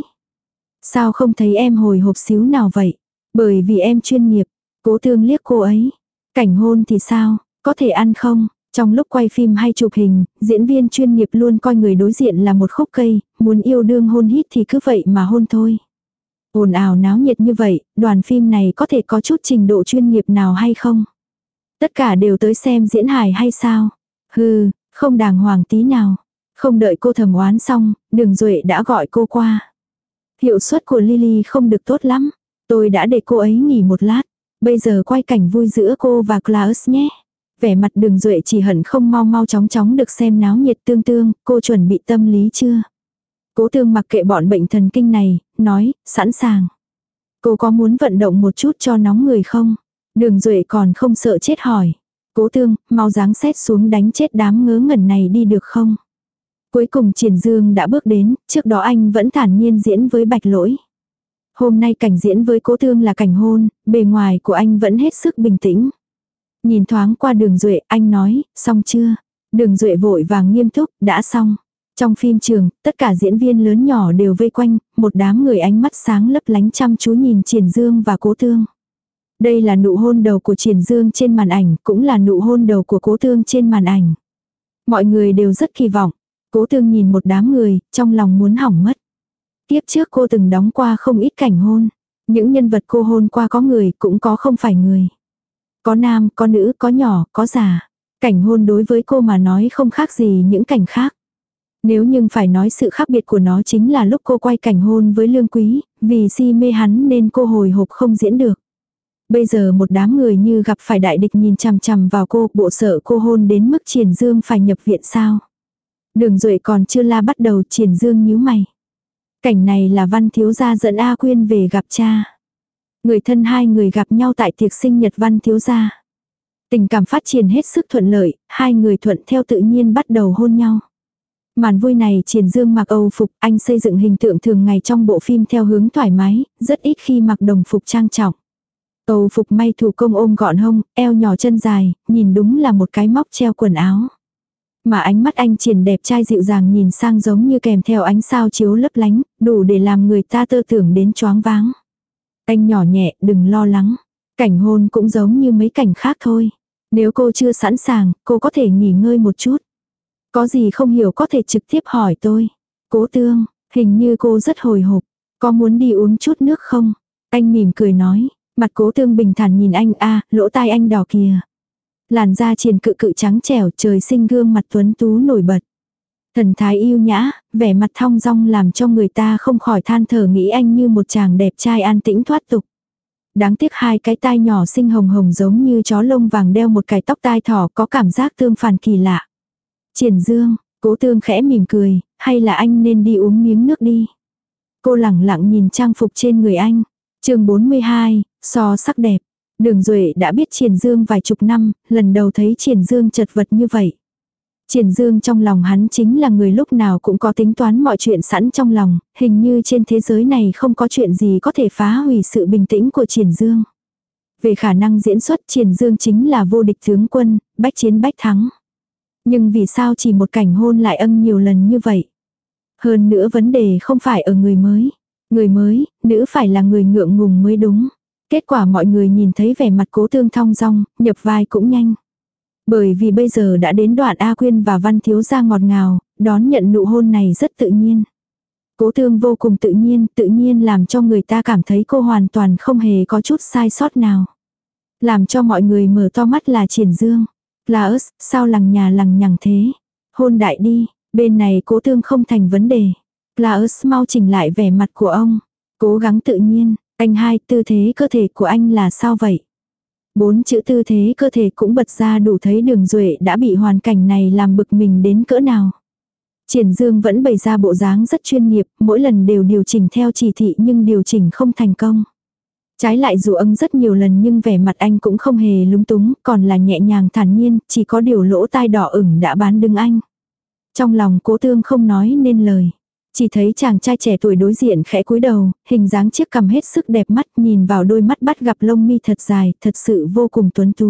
Sao không thấy em hồi hộp xíu nào vậy? Bởi vì em chuyên nghiệp. Cố Tương liếc cô ấy. Cảnh hôn thì sao? Có thể ăn không? Trong lúc quay phim hay chụp hình, diễn viên chuyên nghiệp luôn coi người đối diện là một khúc cây, muốn yêu đương hôn hít thì cứ vậy mà hôn thôi. Ồn ào náo nhiệt như vậy, đoàn phim này có thể có chút trình độ chuyên nghiệp nào hay không? Tất cả đều tới xem diễn hài hay sao? Hừ, không đàng hoàng tí nào. Không đợi cô thầm oán xong, Đường Duệ đã gọi cô qua. Hiệu suất của Lily không được tốt lắm. Tôi đã để cô ấy nghỉ một lát. Bây giờ quay cảnh vui giữa cô và Klaus nhé. Vẻ mặt Đường Duệ chỉ hận không mau mau chóng chóng được xem náo nhiệt. Tương Tương, cô chuẩn bị tâm lý chưa? Cố Tương mặc kệ bọn bệnh thần kinh này, nói, sẵn sàng. Cô có muốn vận động một chút cho nóng người không? Đường Duệ còn không sợ chết hỏi. Cố Tương, mau giáng xét xuống đánh chết đám ngớ ngẩn này đi được không? Cuối cùng Triển Dương đã bước đến, trước đó anh vẫn thản nhiên diễn với Bạch Lỗi. Hôm nay cảnh diễn với Cố Tương là cảnh hôn, bề ngoài của anh vẫn hết sức bình tĩnh. Nhìn thoáng qua Đường Duệ, anh nói, xong chưa? Đường Duệ vội vàng nghiêm túc, đã xong. Trong phim trường, tất cả diễn viên lớn nhỏ đều vây quanh, một đám người ánh mắt sáng lấp lánh chăm chú nhìn Triển Dương và Cố Tương. Đây là nụ hôn đầu của Triển Dương trên màn ảnh, cũng là nụ hôn đầu của Cố Tương trên màn ảnh. Mọi người đều rất kỳ vọng. Cố Tương nhìn một đám người, trong lòng muốn hỏng mất. Tiếp trước cô từng đóng qua không ít cảnh hôn. Những nhân vật cô hôn qua có người, cũng có không phải người. Có nam, có nữ, có nhỏ, có già. Cảnh hôn đối với cô mà nói không khác gì những cảnh khác. Nếu nhưng phải nói sự khác biệt của nó chính là lúc cô quay cảnh hôn với Lương Quý, vì si mê hắn nên cô hồi hộp không diễn được. Bây giờ một đám người như gặp phải đại địch nhìn chằm chằm vào cô, bộ sợ cô hôn đến mức Triển Dương phải nhập viện sao. Đường Duệ còn chưa la bắt đầu, Triển Dương nhíu mày. Cảnh này là Văn thiếu gia dẫn A Quyên về gặp cha. Người thân hai người gặp nhau tại tiệc sinh nhật Văn thiếu gia. Tình cảm phát triển hết sức thuận lợi, hai người thuận theo tự nhiên bắt đầu hôn nhau. Màn vui này Triển Dương mặc Âu phục, anh xây dựng hình tượng thường ngày trong bộ phim theo hướng thoải mái, rất ít khi mặc đồng phục trang trọng. Âu phục may thủ công ôm gọn hông, eo nhỏ chân dài, nhìn đúng là một cái móc treo quần áo. Mà ánh mắt anh Triển đẹp trai dịu dàng nhìn sang giống như kèm theo ánh sao chiếu lấp lánh, đủ để làm người ta tơ tưởng đến choáng váng. Anh nhỏ nhẹ, đừng lo lắng. Cảnh hôn cũng giống như mấy cảnh khác thôi. Nếu cô chưa sẵn sàng, cô có thể nghỉ ngơi một chút. Có gì không hiểu có thể trực tiếp hỏi tôi. Cố Tương, hình như cô rất hồi hộp. Có muốn đi uống chút nước không? Anh mỉm cười nói. Mặt Cố Tương bình thản nhìn anh, a lỗ tai anh đỏ kìa. Làn da Triển Cự Cự trắng trẻo, trời sinh gương mặt tuấn tú nổi bật. Thần thái yêu nhã, vẻ mặt thong dong làm cho người ta không khỏi than thở nghĩ anh như một chàng đẹp trai an tĩnh thoát tục. Đáng tiếc hai cái tai nhỏ xinh hồng hồng giống như chó lông vàng đeo một cái tóc tai thỏ có cảm giác tương phản kỳ lạ. Triển Dương, Cố Tương khẽ mỉm cười, hay là anh nên đi uống miếng nước đi. Cô lẳng lặng nhìn trang phục trên người anh. Chương bốn mươi hai, so sắc đẹp. Đường Duệ đã biết Triển Dương vài chục năm, lần đầu thấy Triển Dương chật vật như vậy. Triển Dương trong lòng hắn chính là người lúc nào cũng có tính toán mọi chuyện sẵn trong lòng, hình như trên thế giới này không có chuyện gì có thể phá hủy sự bình tĩnh của Triển Dương. Về khả năng diễn xuất, Triển Dương chính là vô địch tướng quân, bách chiến bách thắng. Nhưng vì sao chỉ một cảnh hôn lại ân nhiều lần như vậy? Hơn nữa vấn đề không phải ở người mới. Người mới, nữ phải là người ngượng ngùng mới đúng. Kết quả mọi người nhìn thấy vẻ mặt Cố Tương thong dong, nhập vai cũng nhanh. Bởi vì bây giờ đã đến đoạn A Quyên và Văn thiếu gia ngọt ngào, đón nhận nụ hôn này rất tự nhiên. Cố Tương vô cùng tự nhiên, tự nhiên làm cho người ta cảm thấy cô hoàn toàn không hề có chút sai sót nào. Làm cho mọi người mở to mắt là Triển Dương. Klaus, sao lằng nhà lằng nhằng thế? Hôn đại đi, bên này Cố Tương không thành vấn đề. Klaus mau chỉnh lại vẻ mặt của ông. Cố gắng tự nhiên, anh hai, tư thế cơ thể của anh là sao vậy? Bốn chữ tư thế cơ thể cũng bật ra đủ thấy Đường Duệ đã bị hoàn cảnh này làm bực mình đến cỡ nào. Triển Dương vẫn bày ra bộ dáng rất chuyên nghiệp, mỗi lần đều điều chỉnh theo chỉ thị nhưng điều chỉnh không thành công. Trái lại dù âng rất nhiều lần nhưng vẻ mặt anh cũng không hề lúng túng, còn là nhẹ nhàng thản nhiên, chỉ có điều lỗ tai đỏ ửng đã bán đứng anh. Trong lòng Cố Tương không nói nên lời. Chỉ thấy chàng trai trẻ tuổi đối diện khẽ cúi đầu, hình dáng chiếc cằm hết sức đẹp mắt, nhìn vào đôi mắt bắt gặp lông mi thật dài, thật sự vô cùng tuấn tú.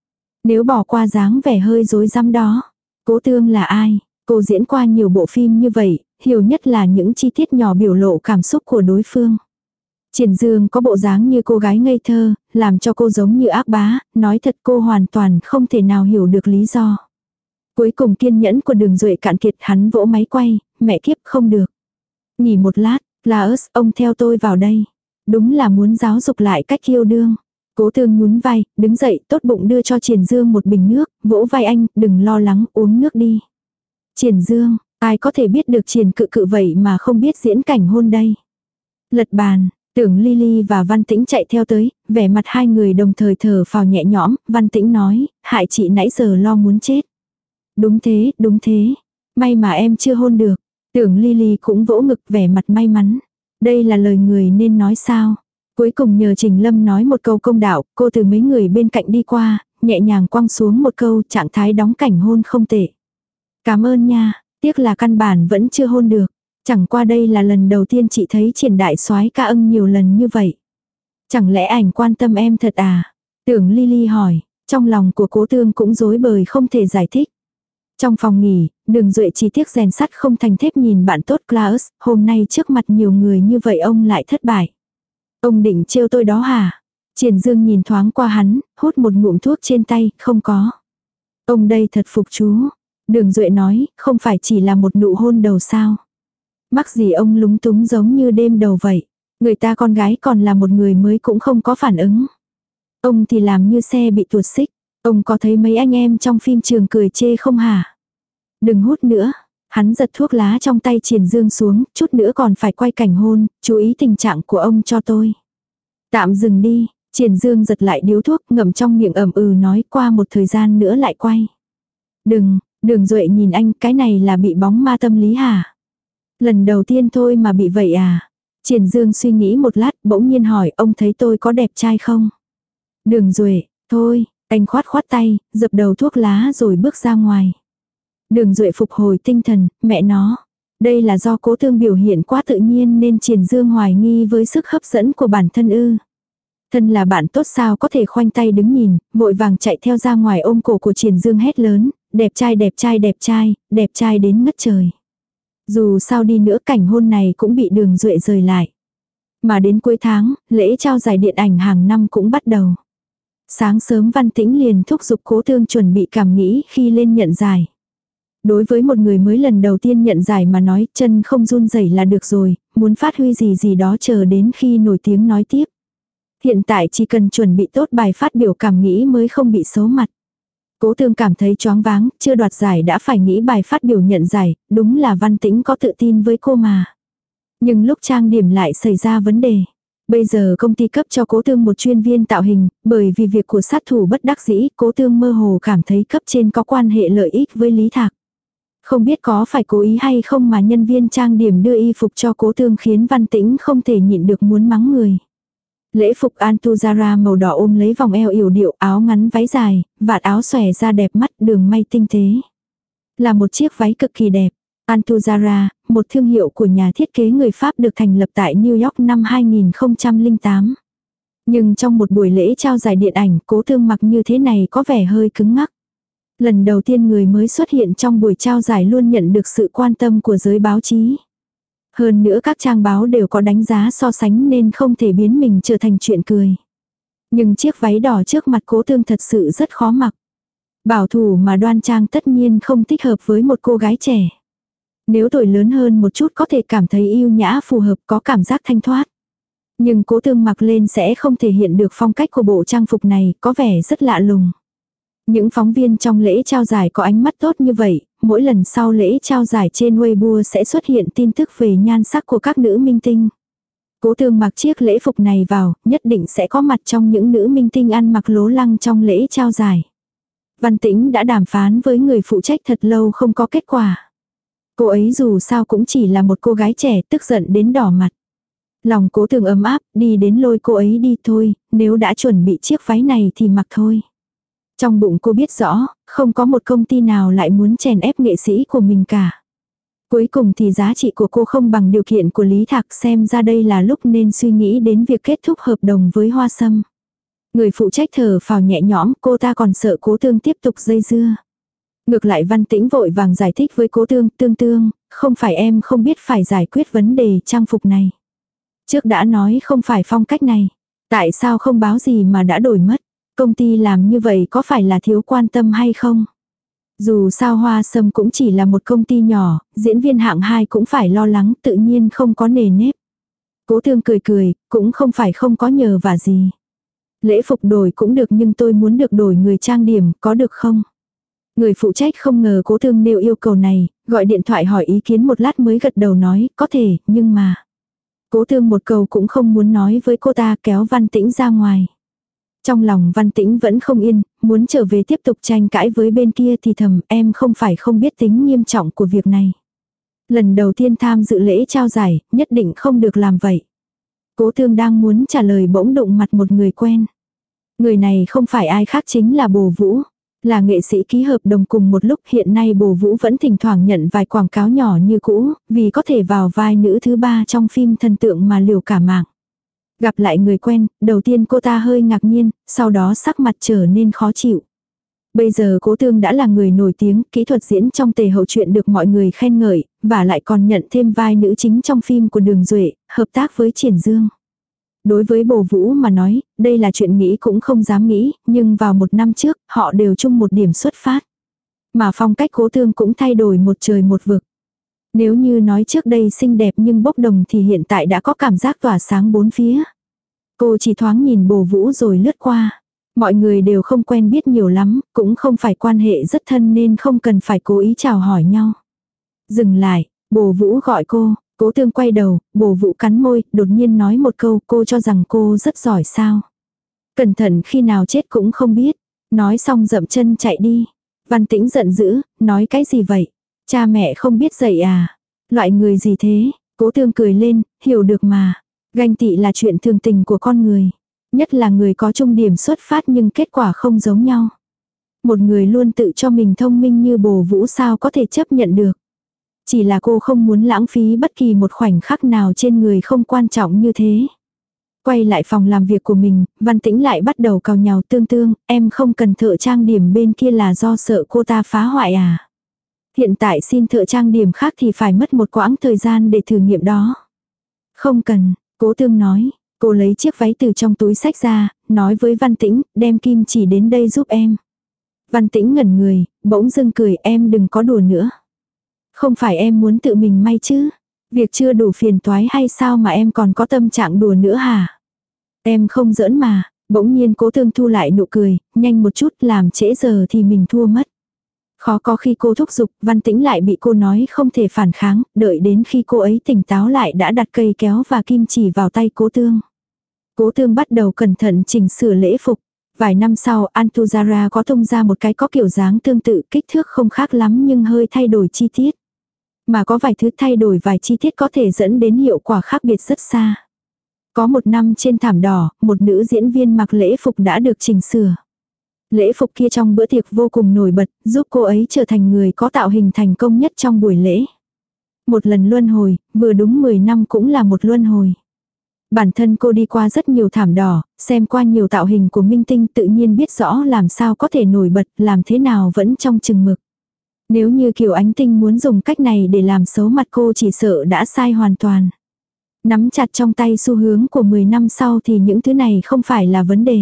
Nếu bỏ qua dáng vẻ hơi rối rắm đó, Cố Tương là ai? Cô diễn qua nhiều bộ phim như vậy, hiểu nhất là những chi tiết nhỏ biểu lộ cảm xúc của đối phương. Triển Dương có bộ dáng như cô gái ngây thơ, làm cho cô giống như ác bá, nói thật cô hoàn toàn không thể nào hiểu được lý do. Cuối cùng kiên nhẫn của Đường Duệ cạn kiệt, hắn vỗ máy quay, mẹ kiếp không được. Nghỉ một lát, Klaus, ông theo tôi vào đây. Đúng là muốn giáo dục lại cách yêu đương. Cố Tương nhún vai, đứng dậy, tốt bụng đưa cho Triển Dương một bình nước, vỗ vai anh, đừng lo lắng, uống nước đi. Triển Dương, ai có thể biết được Triển Cự Cự vậy mà không biết diễn cảnh hôn đây. Lật bàn, Tưởng Lily và Văn Tĩnh chạy theo tới, vẻ mặt hai người đồng thời thở phào nhẹ nhõm, Văn Tĩnh nói, hại chị nãy giờ lo muốn chết. Đúng thế, đúng thế. May mà em chưa hôn được. Tưởng Lily cũng vỗ ngực vẻ mặt may mắn. Đây là lời người nên nói sao. Cuối cùng nhờ Trình Lâm nói một câu công đạo, cô từ mấy người bên cạnh đi qua, nhẹ nhàng quăng xuống một câu trạng thái đóng cảnh hôn không tệ. Cảm ơn nha, tiếc là căn bản vẫn chưa hôn được. Chẳng qua đây là lần đầu tiên chị thấy Triển đại soái ca ân nhiều lần như vậy. Chẳng lẽ ảnh quan tâm em thật à? Tưởng Lily hỏi, trong lòng của Cố Tương cũng rối bời không thể giải thích. Trong phòng nghỉ, Đường Duệ chỉ tiếc rèn sắt không thành thép nhìn bạn tốt Klaus, hôm nay trước mặt nhiều người như vậy ông lại thất bại. Ông định trêu tôi đó hả? Triển Dương nhìn thoáng qua hắn, hút một ngụm thuốc trên tay, không có. Ông đây thật phục chú. Đường Duệ nói, không phải chỉ là một nụ hôn đầu sao. Mắc gì ông lúng túng giống như đêm đầu vậy. Người ta con gái còn là một người mới cũng không có phản ứng. Ông thì làm như xe bị tuột xích. Ông có thấy mấy anh em trong phim trường cười chê không hả? Đừng hút nữa. Hắn giật thuốc lá trong tay Triển Dương xuống, chút nữa còn phải quay cảnh hôn, chú ý tình trạng của ông cho tôi. Tạm dừng đi, Triển Dương giật lại điếu thuốc ngậm trong miệng ẩm ừ nói qua một thời gian nữa lại quay. Đừng, Đường Duệ nhìn anh, cái này là bị bóng ma tâm lý hả? Lần đầu tiên thôi mà bị vậy à? Triển Dương suy nghĩ một lát bỗng nhiên hỏi ông thấy tôi có đẹp trai không? Đường Duệ, thôi, anh khoát khoát tay, dập đầu thuốc lá rồi bước ra ngoài. Đường Duệ phục hồi tinh thần, mẹ nó. Đây là do Cố Tương biểu hiện quá tự nhiên nên Triển Dương hoài nghi với sức hấp dẫn của bản thân ư. Thân là bạn tốt sao có thể khoanh tay đứng nhìn, vội vàng chạy theo ra ngoài ôm cổ của Triển Dương hét lớn, đẹp trai đẹp trai đẹp trai, đẹp trai đến ngất trời. Dù sao đi nữa cảnh hôn này cũng bị Đường Duệ rời lại. Mà đến cuối tháng, lễ trao giải điện ảnh hàng năm cũng bắt đầu. Sáng sớm Văn Tĩnh liền thúc giục Cố Tương chuẩn bị cảm nghĩ khi lên nhận giải. Đối với một người mới lần đầu tiên nhận giải mà nói chân không run rẩy là được rồi, muốn phát huy gì gì đó chờ đến khi nổi tiếng nói tiếp. Hiện tại chỉ cần chuẩn bị tốt bài phát biểu cảm nghĩ mới không bị xấu mặt. Cố Tương cảm thấy choáng váng, chưa đoạt giải đã phải nghĩ bài phát biểu nhận giải, đúng là Văn Tĩnh có tự tin với cô mà. Nhưng lúc trang điểm lại xảy ra vấn đề. Bây giờ công ty cấp cho Cố Tương một chuyên viên tạo hình, bởi vì việc của sát thủ bất đắc dĩ, Cố Tương mơ hồ cảm thấy cấp trên có quan hệ lợi ích với Lý Thạc. Không biết có phải cố ý hay không mà nhân viên trang điểm đưa y phục cho Cố Tương khiến Văn Tĩnh không thể nhịn được muốn mắng người. Lễ phục Antuzara màu đỏ ôm lấy vòng eo yểu điệu, áo ngắn váy dài, vạt áo xòe ra đẹp mắt, đường may tinh tế. Là một chiếc váy cực kỳ đẹp. Antuzara, một thương hiệu của nhà thiết kế người Pháp được thành lập tại New York năm hai nghìn không trăm lẻ tám. Nhưng trong một buổi lễ trao giải điện ảnh, Cố Thương mặc như thế này có vẻ hơi cứng ngắc. Lần đầu tiên người mới xuất hiện trong buổi trao giải luôn nhận được sự quan tâm của giới báo chí. Hơn nữa các trang báo đều có đánh giá so sánh nên không thể biến mình trở thành chuyện cười. Nhưng chiếc váy đỏ trước mặt Cố Thương thật sự rất khó mặc. Bảo thủ mà đoan trang tất nhiên không thích hợp với một cô gái trẻ. Nếu tuổi lớn hơn một chút có thể cảm thấy yêu nhã phù hợp, có cảm giác thanh thoát. Nhưng Cố Thương mặc lên sẽ không thể hiện được phong cách của bộ trang phục này, có vẻ rất lạ lùng. Những phóng viên trong lễ trao giải có ánh mắt tốt như vậy, mỗi lần sau lễ trao giải trên Weibo sẽ xuất hiện tin tức về nhan sắc của các nữ minh tinh. Cố Thương mặc chiếc lễ phục này vào, nhất định sẽ có mặt trong những nữ minh tinh ăn mặc lố lăng trong lễ trao giải. Văn Tĩnh đã đàm phán với người phụ trách thật lâu không có kết quả. Cô ấy dù sao cũng chỉ là một cô gái trẻ, tức giận đến đỏ mặt. Lòng Cố Thương ấm áp, đi đến lôi cô ấy đi thôi, nếu đã chuẩn bị chiếc váy này thì mặc thôi. Trong bụng cô biết rõ, không có một công ty nào lại muốn chèn ép nghệ sĩ của mình cả. Cuối cùng thì giá trị của cô không bằng điều kiện của Lý Thạc, xem ra đây là lúc nên suy nghĩ đến việc kết thúc hợp đồng với Hoa Sâm. Người phụ trách thở phào nhẹ nhõm, cô ta còn sợ Cố Thương tiếp tục dây dưa. Ngược lại Văn Tĩnh vội vàng giải thích với Cố Thương, Tương Tương, không phải em không biết phải giải quyết vấn đề trang phục này. Trước đã nói không phải phong cách này. Tại sao không báo gì mà đã đổi mất? Công ty làm như vậy có phải là thiếu quan tâm hay không? Dù sao Hoa Sâm cũng chỉ là một công ty nhỏ, diễn viên hạng hai cũng phải lo lắng, tự nhiên không có nề nếp. Cố Thương cười cười, cũng không phải không có nhờ vả gì. Lễ phục đổi cũng được nhưng tôi muốn được đổi người trang điểm, có được không? Người phụ trách không ngờ Cố Thương nêu yêu cầu này, gọi điện thoại hỏi ý kiến một lát mới gật đầu nói, có thể, nhưng mà... Cố Thương một câu cũng không muốn nói với cô ta, kéo Văn Tĩnh ra ngoài. Trong lòng Văn Tĩnh vẫn không yên, muốn trở về tiếp tục tranh cãi với bên kia thì thầm, em không phải không biết tính nghiêm trọng của việc này. Lần đầu tiên tham dự lễ trao giải, nhất định không được làm vậy. Cố Thương đang muốn trả lời bỗng đụng mặt một người quen. Người này không phải ai khác chính là Bồ Vũ. Là nghệ sĩ ký hợp đồng cùng một lúc, hiện nay Bồ Vũ vẫn thỉnh thoảng nhận vài quảng cáo nhỏ như cũ, vì có thể vào vai nữ thứ ba trong phim thần tượng mà liều cả mạng. Gặp lại người quen, đầu tiên cô ta hơi ngạc nhiên, sau đó sắc mặt trở nên khó chịu. Bây giờ Cố Thương đã là người nổi tiếng, kỹ thuật diễn trong Tề Hậu Truyện được mọi người khen ngợi, và lại còn nhận thêm vai nữ chính trong phim của Đường Duệ, hợp tác với Triển Dương. Đối với Bồ Vũ mà nói, đây là chuyện nghĩ cũng không dám nghĩ, nhưng vào một năm trước, họ đều chung một điểm xuất phát. Mà phong cách Cố Thương cũng thay đổi một trời một vực. Nếu như nói trước đây xinh đẹp nhưng bốc đồng thì hiện tại đã có cảm giác tỏa sáng bốn phía. Cô chỉ thoáng nhìn Bồ Vũ rồi lướt qua. Mọi người đều không quen biết nhiều lắm, cũng không phải quan hệ rất thân nên không cần phải cố ý chào hỏi nhau. Dừng lại, Bồ Vũ gọi cô, Cố Thương quay đầu, Bồ Vũ cắn môi, đột nhiên nói một câu, cô cho rằng cô rất giỏi sao. Cẩn thận khi nào chết cũng không biết. Nói xong dậm chân chạy đi. Văn Tĩnh giận dữ, nói cái gì vậy? Cha mẹ không biết dạy à? Loại người gì thế? Cố Thương cười lên, hiểu được mà. Ganh tị là chuyện thường tình của con người. Nhất là người có chung điểm xuất phát nhưng kết quả không giống nhau. Một người luôn tự cho mình thông minh như Bồ Vũ sao có thể chấp nhận được. Chỉ là cô không muốn lãng phí bất kỳ một khoảnh khắc nào trên người không quan trọng như thế. Quay lại phòng làm việc của mình, Văn Tĩnh lại bắt đầu cào nhào, Tương Tương, em không cần thợ trang điểm bên kia là do sợ cô ta phá hoại à. Hiện tại xin thợ trang điểm khác thì phải mất một quãng thời gian để thử nghiệm đó. Không cần, Cố Thương nói, cô lấy chiếc váy từ trong túi xách ra, nói với Văn Tĩnh, đem kim chỉ đến đây giúp em. Văn Tĩnh ngẩn người, bỗng dưng cười, em đừng có đùa nữa. Không phải em muốn tự mình may chứ? Việc chưa đủ phiền toái hay sao mà em còn có tâm trạng đùa nữa hả? Em không giỡn mà. Bỗng nhiên Cố Thương thu lại nụ cười, nhanh một chút, làm trễ giờ thì mình thua mất. Khó có khi cô thúc giục, Văn Tĩnh lại bị cô nói không thể phản kháng, đợi đến khi cô ấy tỉnh táo lại đã đặt cây kéo và kim chỉ vào tay Cố Thương. Cố Thương bắt đầu cẩn thận chỉnh sửa lễ phục. Vài năm sau, Antuzara có tung ra một cái có kiểu dáng tương tự, kích thước không khác lắm nhưng hơi thay đổi chi tiết. Mà có vài thứ thay đổi vài chi tiết có thể dẫn đến hiệu quả khác biệt rất xa. Có một năm trên thảm đỏ, một nữ diễn viên mặc lễ phục đã được chỉnh sửa. Lễ phục kia trong bữa tiệc vô cùng nổi bật, giúp cô ấy trở thành người có tạo hình thành công nhất trong buổi lễ. Một lần luân hồi, vừa đúng mười năm cũng là một luân hồi. Bản thân cô đi qua rất nhiều thảm đỏ, xem qua nhiều tạo hình của minh tinh, tự nhiên biết rõ làm sao có thể nổi bật, làm thế nào vẫn trong chừng mực. Nếu như Kiều Ánh Tinh muốn dùng cách này để làm xấu mặt cô, chỉ sợ đã sai hoàn toàn. Nắm chặt trong tay xu hướng của mười năm sau thì những thứ này không phải là vấn đề.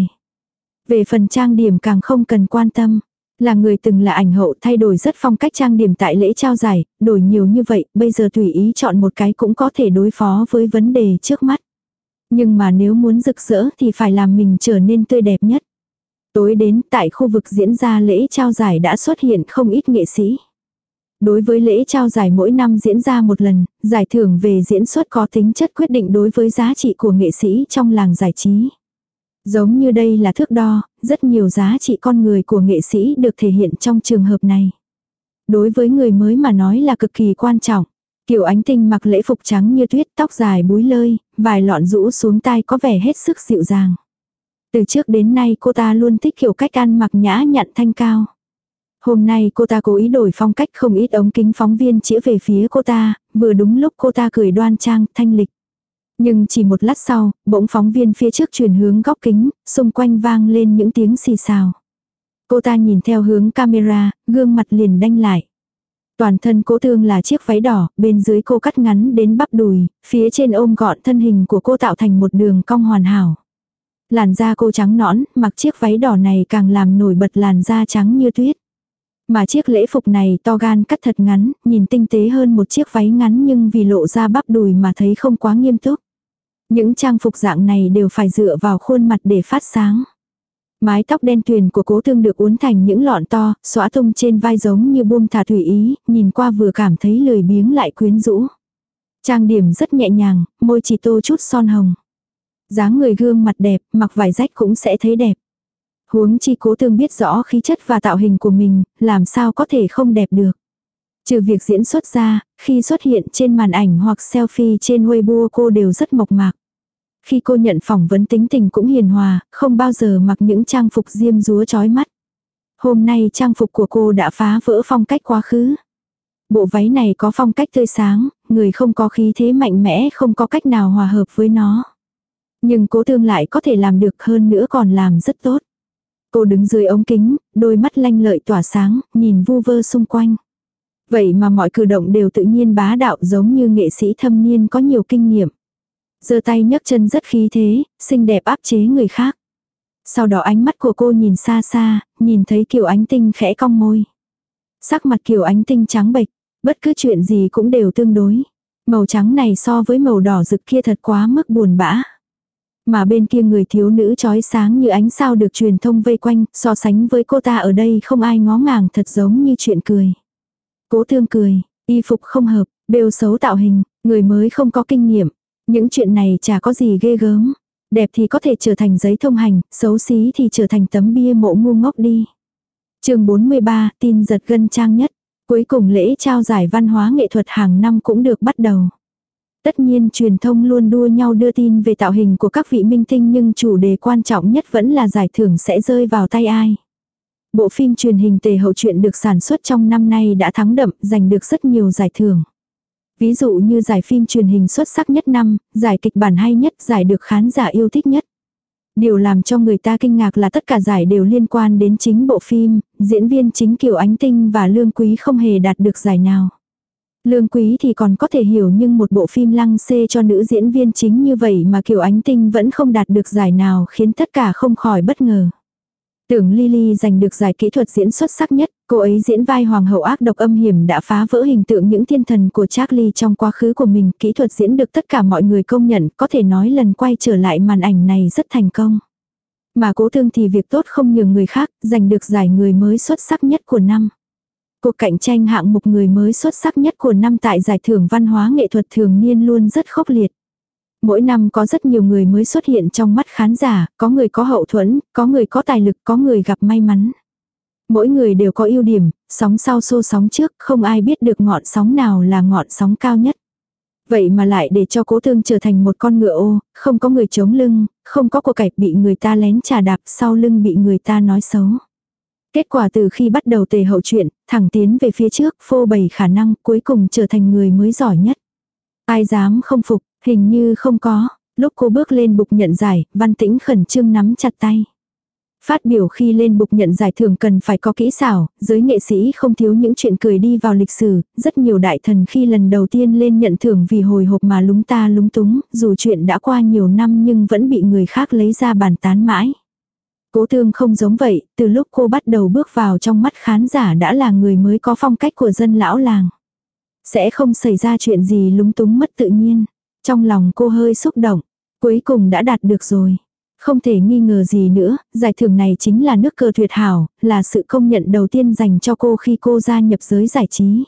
Về phần trang điểm càng không cần quan tâm. Là người từng là ảnh hậu, thay đổi rất phong cách trang điểm tại lễ trao giải, đổi nhiều như vậy, bây giờ tùy ý chọn một cái cũng có thể đối phó với vấn đề trước mắt. Nhưng mà nếu muốn rực rỡ thì phải làm mình trở nên tươi đẹp nhất. Tối đến, tại khu vực diễn ra lễ trao giải đã xuất hiện không ít nghệ sĩ. Đối với lễ trao giải mỗi năm diễn ra một lần, giải thưởng về diễn xuất có tính chất quyết định đối với giá trị của nghệ sĩ trong làng giải trí. Giống như đây là thước đo, rất nhiều giá trị con người của nghệ sĩ được thể hiện trong trường hợp này. Đối với người mới mà nói là cực kỳ quan trọng. Kiều Ánh Tinh mặc lễ phục trắng như tuyết, tóc dài búi lơi, vài lọn rũ xuống tai có vẻ hết sức dịu dàng. Từ trước đến nay cô ta luôn thích kiểu cách ăn mặc nhã nhặn thanh cao. Hôm nay cô ta cố ý đổi phong cách, không ít ống kính phóng viên chĩa về phía cô ta, vừa đúng lúc cô ta cười đoan trang, thanh lịch. Nhưng chỉ một lát sau, bỗng phóng viên phía trước chuyển hướng góc kính, xung quanh vang lên những tiếng xì xào. Cô ta nhìn theo hướng camera, gương mặt liền đanh lại. Toàn thân Cố Thương là chiếc váy đỏ, bên dưới cô cắt ngắn đến bắp đùi, phía trên ôm gọn thân hình của cô tạo thành một đường cong hoàn hảo. Làn da cô trắng nõn, mặc chiếc váy đỏ này càng làm nổi bật làn da trắng như tuyết. Mà chiếc lễ phục này to gan cắt thật ngắn, nhìn tinh tế hơn một chiếc váy ngắn nhưng vì lộ ra bắp đùi mà thấy không quá nghiêm túc. Những trang phục dạng này đều phải dựa vào khuôn mặt để phát sáng. Mái tóc đen tuyền của Cố Thương được uốn thành những lọn to, xõa tung trên vai giống như buông thả tùy ý, nhìn qua vừa cảm thấy lười biếng lại quyến rũ. Trang điểm rất nhẹ nhàng, môi chỉ tô chút son hồng. Dáng người gương mặt đẹp, mặc vải rách cũng sẽ thấy đẹp. Huống chi Cố Thương biết rõ khí chất và tạo hình của mình, làm sao có thể không đẹp được. Trừ việc diễn xuất ra, khi xuất hiện trên màn ảnh hoặc selfie trên Weibo cô đều rất mộc mạc. Khi cô nhận phỏng vấn tính tình cũng hiền hòa, không bao giờ mặc những trang phục diêm dúa chói mắt. Hôm nay trang phục của cô đã phá vỡ phong cách quá khứ. Bộ váy này có phong cách tươi sáng, người không có khí thế mạnh mẽ không có cách nào hòa hợp với nó. Nhưng Cố Thương lại có thể làm được, hơn nữa còn làm rất tốt. Cô đứng dưới ống kính, đôi mắt lanh lợi tỏa sáng, nhìn vu vơ xung quanh. Vậy mà mọi cử động đều tự nhiên bá đạo, giống như nghệ sĩ thâm niên có nhiều kinh nghiệm. Giơ tay nhấc chân rất khí thế, xinh đẹp áp chế người khác. Sau đó ánh mắt của cô nhìn xa xa, nhìn thấy Kiều Ánh Tinh khẽ cong môi. Sắc mặt Kiều Ánh Tinh trắng bệch, bất cứ chuyện gì cũng đều tương đối. Màu trắng này so với màu đỏ rực kia thật quá mức buồn bã. Mà bên kia người thiếu nữ chói sáng như ánh sao được truyền thông vây quanh, so sánh với cô ta ở đây không ai ngó ngàng, thật giống như chuyện cười. Cố Thương cười, y phục không hợp, bêu xấu tạo hình, người mới không có kinh nghiệm. Những chuyện này chả có gì ghê gớm. Đẹp thì có thể trở thành giấy thông hành, xấu xí thì trở thành tấm bia mộ ngu ngốc đi. Chương bốn mươi ba, tin giật gân trang nhất. Cuối cùng lễ trao giải văn hóa nghệ thuật hàng năm cũng được bắt đầu. Tất nhiên truyền thông luôn đua nhau đưa tin về tạo hình của các vị minh tinh, nhưng chủ đề quan trọng nhất vẫn là giải thưởng sẽ rơi vào tay ai. Bộ phim truyền hình Tề Hậu Truyện được sản xuất trong năm nay đã thắng đậm, giành được rất nhiều giải thưởng. Ví dụ như giải phim truyền hình xuất sắc nhất năm, giải kịch bản hay nhất, giải được khán giả yêu thích nhất. Điều làm cho người ta kinh ngạc là tất cả giải đều liên quan đến chính bộ phim, diễn viên chính Kiều Ánh Tinh và Lương Quý không hề đạt được giải nào. Lương Quý thì còn có thể hiểu, nhưng một bộ phim lăng xê cho nữ diễn viên chính như vậy mà Kiều Ánh Tinh vẫn không đạt được giải nào, khiến tất cả không khỏi bất ngờ. Tưởng Lily giành được giải kỹ thuật diễn xuất sắc nhất, cô ấy diễn vai hoàng hậu ác độc âm hiểm đã phá vỡ hình tượng những thiên thần của Charlie trong quá khứ của mình, kỹ thuật diễn được tất cả mọi người công nhận, có thể nói lần quay trở lại màn ảnh này rất thành công. Mà Cố Thương thì việc tốt không nhường người khác, giành được giải người mới xuất sắc nhất của năm. Cuộc cạnh tranh hạng mục người mới xuất sắc nhất của năm tại giải thưởng văn hóa nghệ thuật thường niên luôn rất khốc liệt. Mỗi năm có rất nhiều người mới xuất hiện trong mắt khán giả, có người có hậu thuẫn, có người có tài lực, có người gặp may mắn. Mỗi người đều có ưu điểm, sóng sau xô sóng trước, không ai biết được ngọn sóng nào là ngọn sóng cao nhất. Vậy mà lại để cho Cố Thương trở thành một con ngựa ô, không có người chống lưng, không có của cải bị người ta lén chà đạp, sau lưng bị người ta nói xấu. Kết quả từ khi bắt đầu tề hậu chuyện, thẳng tiến về phía trước, phô bày khả năng, cuối cùng trở thành người mới giỏi nhất. Ai dám không phục, hình như không có. Lúc cô bước lên bục nhận giải, Văn Tĩnh khẩn trương nắm chặt tay. Phát biểu khi lên bục nhận giải thưởng cần phải có kỹ xảo, giới nghệ sĩ không thiếu những chuyện cười đi vào lịch sử, rất nhiều đại thần khi lần đầu tiên lên nhận thưởng vì hồi hộp mà lúng ta lúng túng, dù chuyện đã qua nhiều năm nhưng vẫn bị người khác lấy ra bàn tán mãi. Cố Thương không giống vậy, từ lúc cô bắt đầu bước vào trong mắt khán giả đã là người mới có phong cách của dân lão làng. Sẽ không xảy ra chuyện gì lúng túng mất tự nhiên. Trong lòng cô hơi xúc động, cuối cùng đã đạt được rồi. Không thể nghi ngờ gì nữa, giải thưởng này chính là nước cờ tuyệt hảo, là sự công nhận đầu tiên dành cho cô khi cô gia nhập giới giải trí.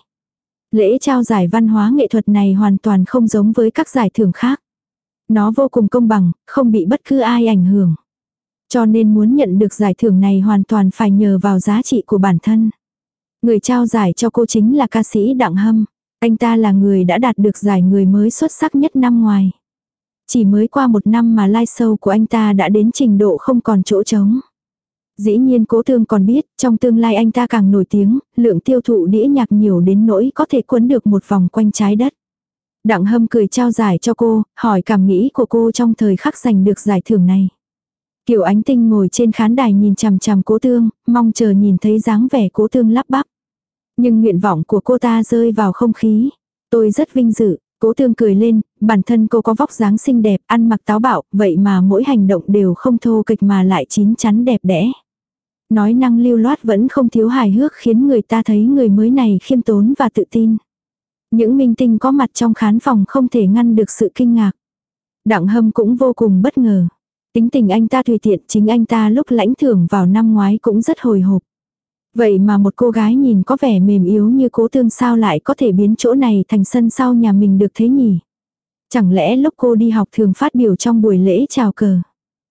Lễ trao giải văn hóa nghệ thuật này hoàn toàn không giống với các giải thưởng khác. Nó vô cùng công bằng, không bị bất cứ ai ảnh hưởng. Cho nên muốn nhận được giải thưởng này hoàn toàn phải nhờ vào giá trị của bản thân. Người trao giải cho cô chính là ca sĩ Đặng Hâm. Anh ta là người đã đạt được giải người mới xuất sắc nhất năm ngoài. Chỉ mới qua một năm mà live show của anh ta đã đến trình độ không còn chỗ trống. Dĩ nhiên Cố Thương còn biết, trong tương lai anh ta càng nổi tiếng, lượng tiêu thụ đĩa nhạc nhiều đến nỗi có thể quấn được một vòng quanh trái đất. Đặng Hâm cười trao giải cho cô, hỏi cảm nghĩ của cô trong thời khắc giành được giải thưởng này. Kiều Ánh Tinh ngồi trên khán đài nhìn chằm chằm Cố Thương, mong chờ nhìn thấy dáng vẻ Cố Thương lắp bắp. Nhưng nguyện vọng của cô ta rơi vào không khí. Tôi rất vinh dự. Cố Thương cười lên, bản thân cô có vóc dáng xinh đẹp, ăn mặc táo bạo, vậy mà mỗi hành động đều không thô kịch mà lại chín chắn đẹp đẽ. Nói năng lưu loát vẫn không thiếu hài hước khiến người ta thấy người mới này khiêm tốn và tự tin. Những minh tinh có mặt trong khán phòng không thể ngăn được sự kinh ngạc. Đặng Hâm cũng vô cùng bất ngờ. Tính tình anh ta tùy tiện, chính anh ta lúc lãnh thưởng vào năm ngoái cũng rất hồi hộp. Vậy mà một cô gái nhìn có vẻ mềm yếu như Cố Thương sao lại có thể biến chỗ này thành sân sau nhà mình được thế nhỉ? Chẳng lẽ lúc cô đi học thường phát biểu trong buổi lễ chào cờ?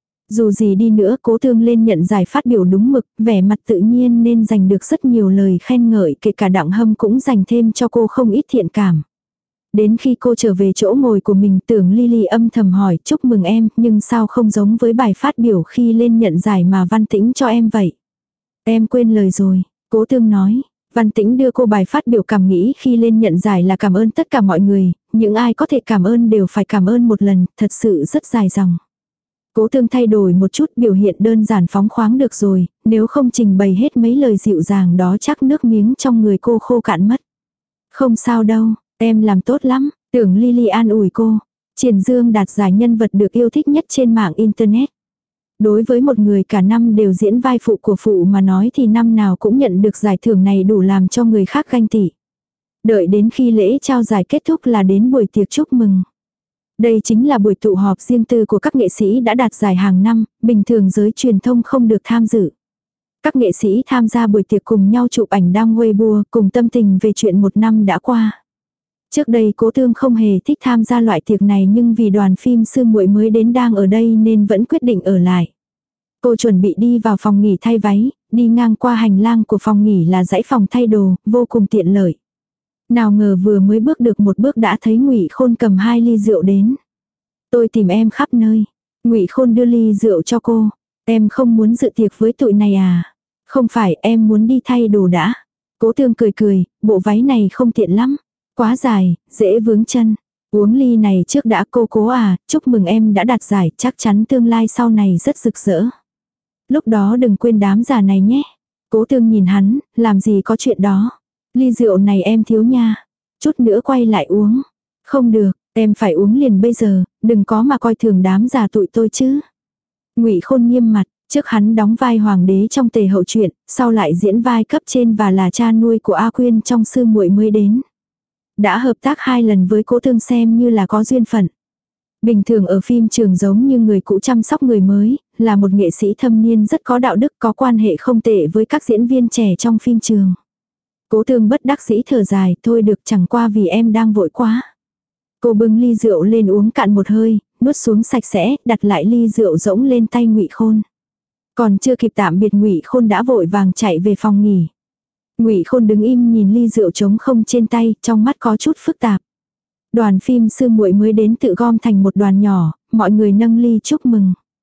Dù gì đi nữa Cố Thương lên nhận giải phát biểu đúng mực, vẻ mặt tự nhiên nên giành được rất nhiều lời khen ngợi, kể cả Đặng Hâm cũng dành thêm cho cô không ít thiện cảm. Đến khi cô trở về chỗ ngồi của mình, Tưởng Ly âm thầm hỏi chúc mừng em, nhưng sao không giống với bài phát biểu khi lên nhận giải mà Văn Tĩnh cho em vậy? Em quên lời rồi, Cố Thương nói. Văn Tĩnh đưa cô bài phát biểu cảm nghĩ khi lên nhận giải là cảm ơn tất cả mọi người, những ai có thể cảm ơn đều phải cảm ơn một lần, thật sự rất dài dòng. Cố Thương thay đổi một chút, biểu hiện đơn giản phóng khoáng được rồi, nếu không trình bày hết mấy lời dịu dàng đó chắc nước miếng trong người cô khô cạn mất. Không sao đâu, em làm tốt lắm, Tưởng Ly an ủi cô. Triển Dương đạt giải nhân vật được yêu thích nhất trên mạng Internet. Đối với một người cả năm đều diễn vai phụ của phụ mà nói thì năm nào cũng nhận được giải thưởng này đủ làm cho người khác ganh tị. Đợi đến khi lễ trao giải kết thúc là đến buổi tiệc chúc mừng. Đây chính là buổi tụ họp riêng tư của các nghệ sĩ đã đạt giải hàng năm, bình thường giới truyền thông không được tham dự. Các nghệ sĩ tham gia buổi tiệc cùng nhau chụp ảnh đăng Weibo cùng tâm tình về chuyện một năm đã qua. Trước đây Cố Thương không hề thích tham gia loại tiệc này nhưng vì đoàn phim Sư Muội mới đến đang ở đây nên vẫn quyết định ở lại. Cô chuẩn bị đi vào phòng nghỉ thay váy, đi ngang qua hành lang của phòng nghỉ là dãy phòng thay đồ, vô cùng tiện lợi. Nào ngờ vừa mới bước được một bước đã thấy Ngụy Khôn cầm hai ly rượu đến. Tôi tìm em khắp nơi. Ngụy Khôn đưa ly rượu cho cô. Em không muốn dự tiệc với tụi này à? Không phải, em muốn đi thay đồ đã. Cố Thương cười cười, bộ váy này không tiện lắm. Quá dài, dễ vướng chân. Uống ly này trước đã. Cô Cố à, chúc mừng em đã đạt giải, chắc chắn tương lai sau này rất rực rỡ. Lúc đó đừng quên đám già này nhé. Cố Thương nhìn hắn, làm gì có chuyện đó. Ly rượu này em thiếu nha. Chút nữa quay lại uống. Không được, em phải uống liền bây giờ, đừng có mà coi thường đám già tụi tôi chứ. Ngụy Khôn nghiêm mặt, trước hắn đóng vai hoàng đế trong Tề Hậu truyện, sau lại diễn vai cấp trên và là cha nuôi của A Quyên trong Sư Muội mới đến. Đã hợp tác hai lần với Cố Thương xem như là có duyên phận. Bình thường ở phim trường giống như người cũ chăm sóc người mới, là một nghệ sĩ thâm niên rất có đạo đức, có quan hệ không tệ với các diễn viên trẻ trong phim trường. Cố Thương bất đắc dĩ thở dài, thôi được, chẳng qua vì em đang vội quá. Cô bưng ly rượu lên uống cạn một hơi, nuốt xuống sạch sẽ, đặt lại ly rượu rỗng lên tay Ngụy Khôn. Còn chưa kịp tạm biệt Ngụy Khôn đã vội vàng chạy về phòng nghỉ. Ngụy Khôn đứng im nhìn ly rượu trống không trên tay, trong mắt có chút phức tạp. Đoàn phim Sư Muội mới đến tự gom thành một đoàn nhỏ, mọi người nâng ly chúc mừng.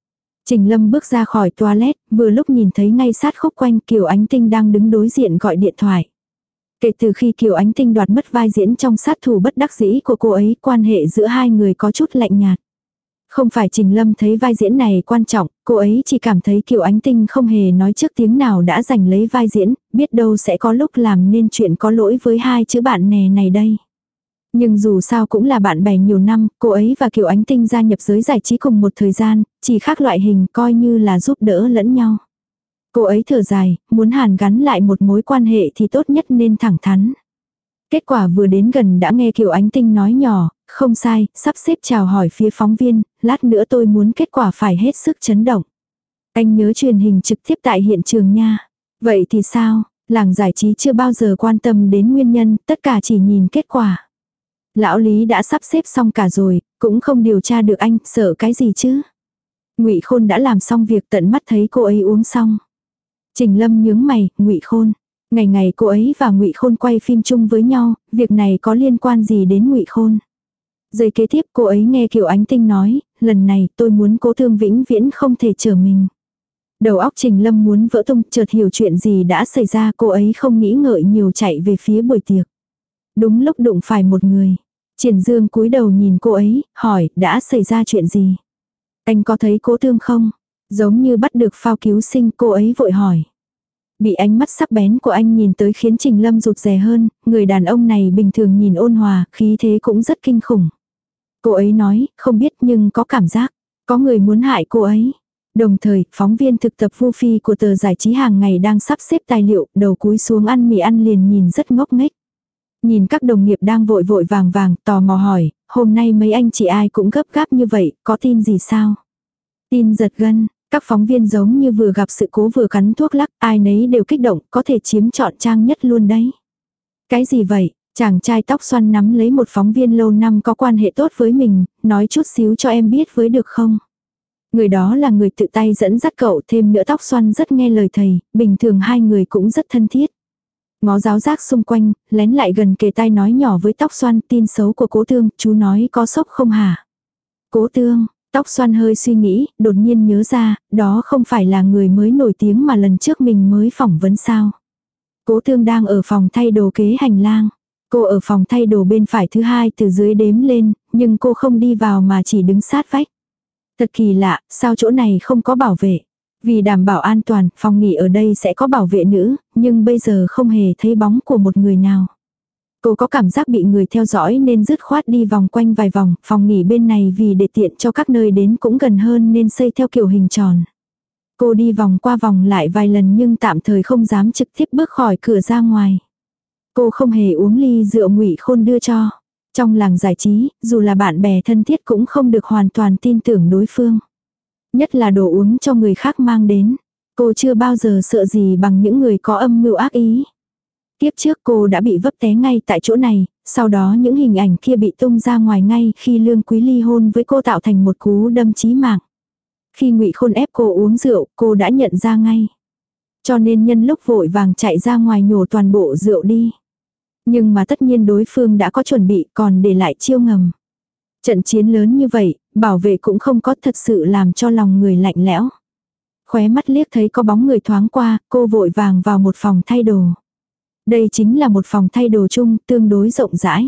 Trình Lâm bước ra khỏi toilet, vừa lúc nhìn thấy ngay sát khúc quanh Kiều Ánh Tinh đang đứng đối diện gọi điện thoại. Kể từ khi Kiều Ánh Tinh đoạt mất vai diễn trong Sát thủ bất đắc dĩ của cô ấy, quan hệ giữa hai người có chút lạnh nhạt. Không phải Trình Lâm thấy vai diễn này quan trọng, cô ấy chỉ cảm thấy Kiều Ánh Tinh không hề nói trước tiếng nào đã giành lấy vai diễn, biết đâu sẽ có lúc làm nên chuyện có lỗi với hai chữ bạn nè này đây. Nhưng dù sao cũng là bạn bè nhiều năm, cô ấy và Kiều Ánh Tinh gia nhập giới giải trí cùng một thời gian, chỉ khác loại hình coi như là giúp đỡ lẫn nhau. Cô ấy thở dài, muốn hàn gắn lại một mối quan hệ thì tốt nhất nên thẳng thắn. Kết quả vừa đến gần đã nghe Kiều Ánh Tinh nói nhỏ, không sai, sắp xếp chào hỏi phía phóng viên, lát nữa tôi muốn kết quả phải hết sức chấn động. Anh nhớ truyền hình trực tiếp tại hiện trường nha. Vậy thì sao, làng giải trí chưa bao giờ quan tâm đến nguyên nhân, tất cả chỉ nhìn kết quả. Lão Lý đã sắp xếp xong cả rồi, cũng không điều tra được anh, sợ cái gì chứ. Ngụy Khôn đã làm xong việc, tận mắt thấy cô ấy uống xong. Trình Lâm nhướng mày, Ngụy Khôn. Ngày ngày cô ấy và Ngụy Khôn quay phim chung với nhau, việc này có liên quan gì đến Ngụy Khôn? Giây kế tiếp cô ấy nghe Kiều Ánh Tinh nói, lần này tôi muốn Cố Thương vĩnh viễn không thể trở mình. Đầu óc Trình Lâm muốn vỡ tung, chợt hiểu chuyện gì đã xảy ra, cô ấy không nghĩ ngợi nhiều chạy về phía buổi tiệc. Đúng lúc đụng phải một người. Triển Dương cúi đầu nhìn cô ấy, hỏi, đã xảy ra chuyện gì? Anh có thấy Cố Thương không? Giống như bắt được phao cứu sinh, cô ấy vội hỏi. Bị ánh mắt sắc bén của anh nhìn tới khiến Trình Lâm rụt rè hơn, người đàn ông này bình thường nhìn ôn hòa, khí thế cũng rất kinh khủng. Cô ấy nói, không biết nhưng có cảm giác, có người muốn hại cô ấy. Đồng thời, phóng viên thực tập Vu Phi của tờ giải trí hàng ngày đang sắp xếp tài liệu, đầu cúi xuống ăn mì ăn liền nhìn rất ngốc nghếch. Nhìn các đồng nghiệp đang vội vội vàng vàng, tò mò hỏi, hôm nay mấy anh chị ai cũng gấp gáp như vậy, có tin gì sao? Tin giật gân, các phóng viên giống như vừa gặp sự cố vừa cắn thuốc lắc, ai nấy đều kích động, có thể chiếm trọn trang nhất luôn đấy. Cái gì vậy? Chàng trai tóc xoăn nắm lấy một phóng viên lâu năm có quan hệ tốt với mình, nói chút xíu cho em biết với được không? Người đó là người tự tay dẫn dắt cậu, thêm nữa tóc xoăn rất nghe lời thầy, bình thường hai người cũng rất thân thiết. Ngó giáo giác xung quanh, lén lại gần kề tai nói nhỏ với tóc xoăn, tin xấu của Cố Thương, chú nói có sốc không hả? Cố Thương, tóc xoăn hơi suy nghĩ, đột nhiên nhớ ra, đó không phải là người mới nổi tiếng mà lần trước mình mới phỏng vấn sao? Cố Thương đang ở phòng thay đồ kế hành lang. Cô ở phòng thay đồ bên phải thứ hai từ dưới đếm lên, nhưng cô không đi vào mà chỉ đứng sát vách. Thật kỳ lạ, sao chỗ này không có bảo vệ? Vì đảm bảo an toàn, phòng nghỉ ở đây sẽ có bảo vệ nữ, nhưng bây giờ không hề thấy bóng của một người nào. Cô có cảm giác bị người theo dõi nên dứt khoát đi vòng quanh vài vòng, phòng nghỉ bên này vì để tiện cho các nơi đến cũng gần hơn nên xây theo kiểu hình tròn. Cô đi vòng qua vòng lại vài lần nhưng tạm thời không dám trực tiếp bước khỏi cửa ra ngoài. Cô không hề uống ly rượu Ngụy Khôn đưa cho. Trong làng giải trí, dù là bạn bè thân thiết cũng không được hoàn toàn tin tưởng đối phương. Nhất là đồ uống cho người khác mang đến. Cô chưa bao giờ sợ gì bằng những người có âm mưu ác ý. Tiếp trước cô đã bị vấp té ngay tại chỗ này, sau đó những hình ảnh kia bị tung ra ngoài ngay khi Lương Quý ly hôn với cô tạo thành một cú đâm chí mạng. Khi Ngụy Khôn ép cô uống rượu, cô đã nhận ra ngay. Cho nên nhân lúc vội vàng chạy ra ngoài nhổ toàn bộ rượu đi. Nhưng mà tất nhiên đối phương đã có chuẩn bị còn để lại chiêu ngầm. Trận chiến lớn như vậy, bảo vệ cũng không có, thật sự làm cho lòng người lạnh lẽo. Khóe mắt liếc thấy có bóng người thoáng qua, cô vội vàng vào một phòng thay đồ. Đây chính là một phòng thay đồ chung, tương đối rộng rãi.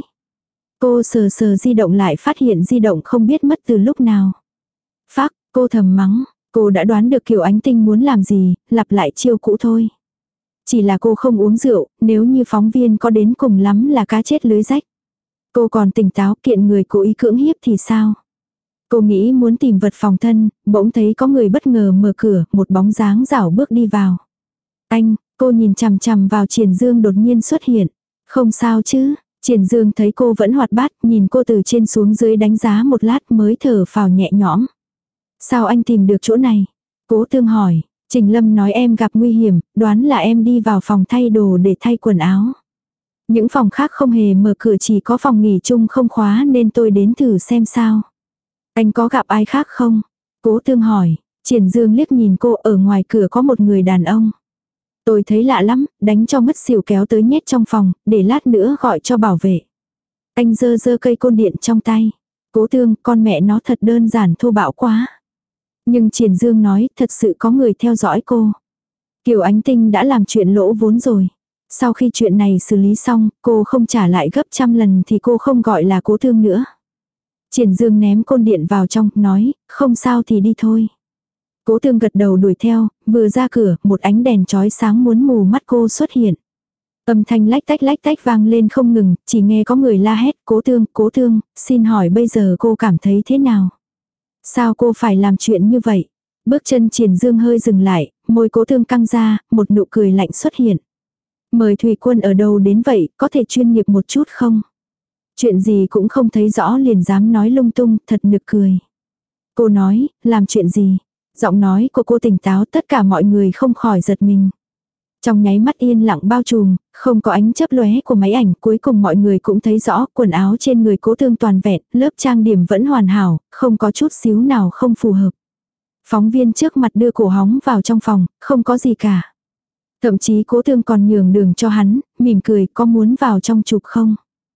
Cô sờ sờ di động lại phát hiện di động không biết mất từ lúc nào. Phác, cô thầm mắng, cô đã đoán được Kiều Ánh Tinh muốn làm gì, lặp lại chiêu cũ thôi. Chỉ là cô không uống rượu, nếu như phóng viên có đến cùng lắm là cá chết lưới rách. Cô còn tỉnh táo, kiện người cố ý cưỡng hiếp thì sao? Cô nghĩ muốn tìm vật phòng thân, bỗng thấy có người bất ngờ mở cửa, một bóng dáng rảo bước đi vào. Anh, cô nhìn chằm chằm vào Triển Dương đột nhiên xuất hiện. Không sao chứ? Triển Dương thấy cô vẫn hoạt bát, nhìn cô từ trên xuống dưới đánh giá một lát mới thở phào nhẹ nhõm. Sao anh tìm được chỗ này? Cố Thương hỏi. Trình Lâm nói em gặp nguy hiểm, đoán là em đi vào phòng thay đồ để thay quần áo. Những phòng khác không hề mở cửa, chỉ có phòng nghỉ chung không khóa nên tôi đến thử xem sao. Anh có gặp ai khác không? Cố Thương hỏi. Triển Dương liếc nhìn cô, ở ngoài cửa có một người đàn ông. Tôi thấy lạ lắm, đánh cho ngất xỉu kéo tới nhét trong phòng, để lát nữa gọi cho bảo vệ. Anh giơ giơ cây côn điện trong tay. Cố Thương, con mẹ nó thật đơn giản thô bạo quá. Nhưng Triển Dương nói thật sự có người theo dõi cô. Kiều Ánh Tinh đã làm chuyện lỗ vốn rồi. Sau khi chuyện này xử lý xong, cô không trả lại gấp trăm lần thì cô không gọi là Cố Thương nữa. Triển Dương ném côn điện vào trong, nói, không sao thì đi thôi. Cố Thương gật đầu đuổi theo, vừa ra cửa, một ánh đèn chói sáng muốn mù mắt cô xuất hiện. Âm thanh lách tách lách tách vang lên không ngừng, chỉ nghe có người la hét, Cố Thương, Cố Thương, xin hỏi bây giờ cô cảm thấy thế nào? Sao cô phải làm chuyện như vậy? Bước chân Triển Dương hơi dừng lại, môi Cố Thương căng ra, một nụ cười lạnh xuất hiện. Mời Thủy Quân ở đâu đến vậy, có thể chuyên nghiệp một chút không? Chuyện gì cũng không thấy rõ liền dám nói lung tung, thật nực cười. Cô nói, làm chuyện gì? Giọng nói của cô tỉnh táo, tất cả mọi người không khỏi giật mình. Trong nháy mắt yên lặng bao trùm, không có ánh chớp lóe của máy ảnh, cuối cùng mọi người cũng thấy rõ quần áo trên người Cố Thương toàn vẹn, lớp trang điểm vẫn hoàn hảo, không có chút xíu nào không phù hợp. Phóng viên trước mặt đưa cổ hóng vào trong phòng, không có gì cả. Thậm chí Cố Thương còn nhường đường cho hắn, mỉm cười, có muốn vào trong chụp không?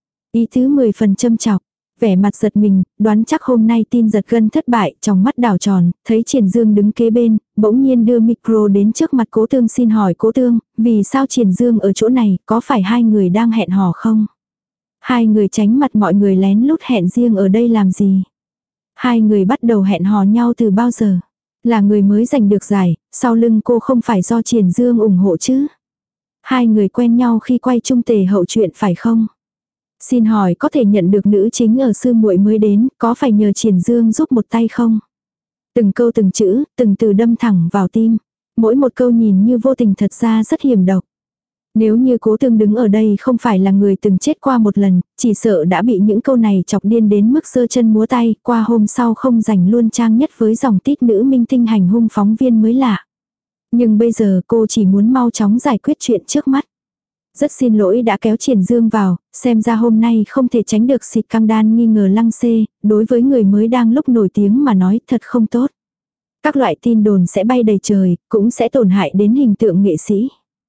Ý thứ mười phần châm chọc, vẻ mặt giật mình, đoán chắc hôm nay tin giật gân thất bại, trong mắt đảo tròn, thấy Triển Dương đứng kế bên, bỗng nhiên đưa micro đến trước mặt Cố Thương, xin hỏi Cố Thương, vì sao Triển Dương ở chỗ này, có phải hai người đang hẹn hò không? Hai người tránh mặt mọi người lén lút hẹn riêng ở đây làm gì? Hai người bắt đầu hẹn hò nhau từ bao giờ? Là người mới giành được giải, sau lưng cô không phải do Triển Dương ủng hộ chứ? Hai người quen nhau khi quay chung tề hậu truyện phải không? Xin hỏi có thể nhận được nữ chính ở sư muội mới đến, có phải nhờ Triển Dương giúp một tay không? Từng câu từng chữ, từng từ đâm thẳng vào tim. Mỗi một câu nhìn như vô tình thật ra rất hiểm độc. Nếu như Cố Thương đứng ở đây không phải là người từng chết qua một lần, chỉ sợ đã bị những câu này chọc điên đến mức giơ chân múa tay, qua hôm sau không rảnh luôn trang nhất với dòng tít nữ minh tinh hành hung phóng viên mới lạ. Nhưng bây giờ cô chỉ muốn mau chóng giải quyết chuyện trước mắt. Rất xin lỗi đã kéo Triển Dương vào, xem ra hôm nay không thể tránh được xịt căng đan nghi ngờ lăng xê, đối với người mới đang lúc nổi tiếng mà nói thật không tốt. Các loại tin đồn sẽ bay đầy trời, cũng sẽ tổn hại đến hình tượng nghệ sĩ.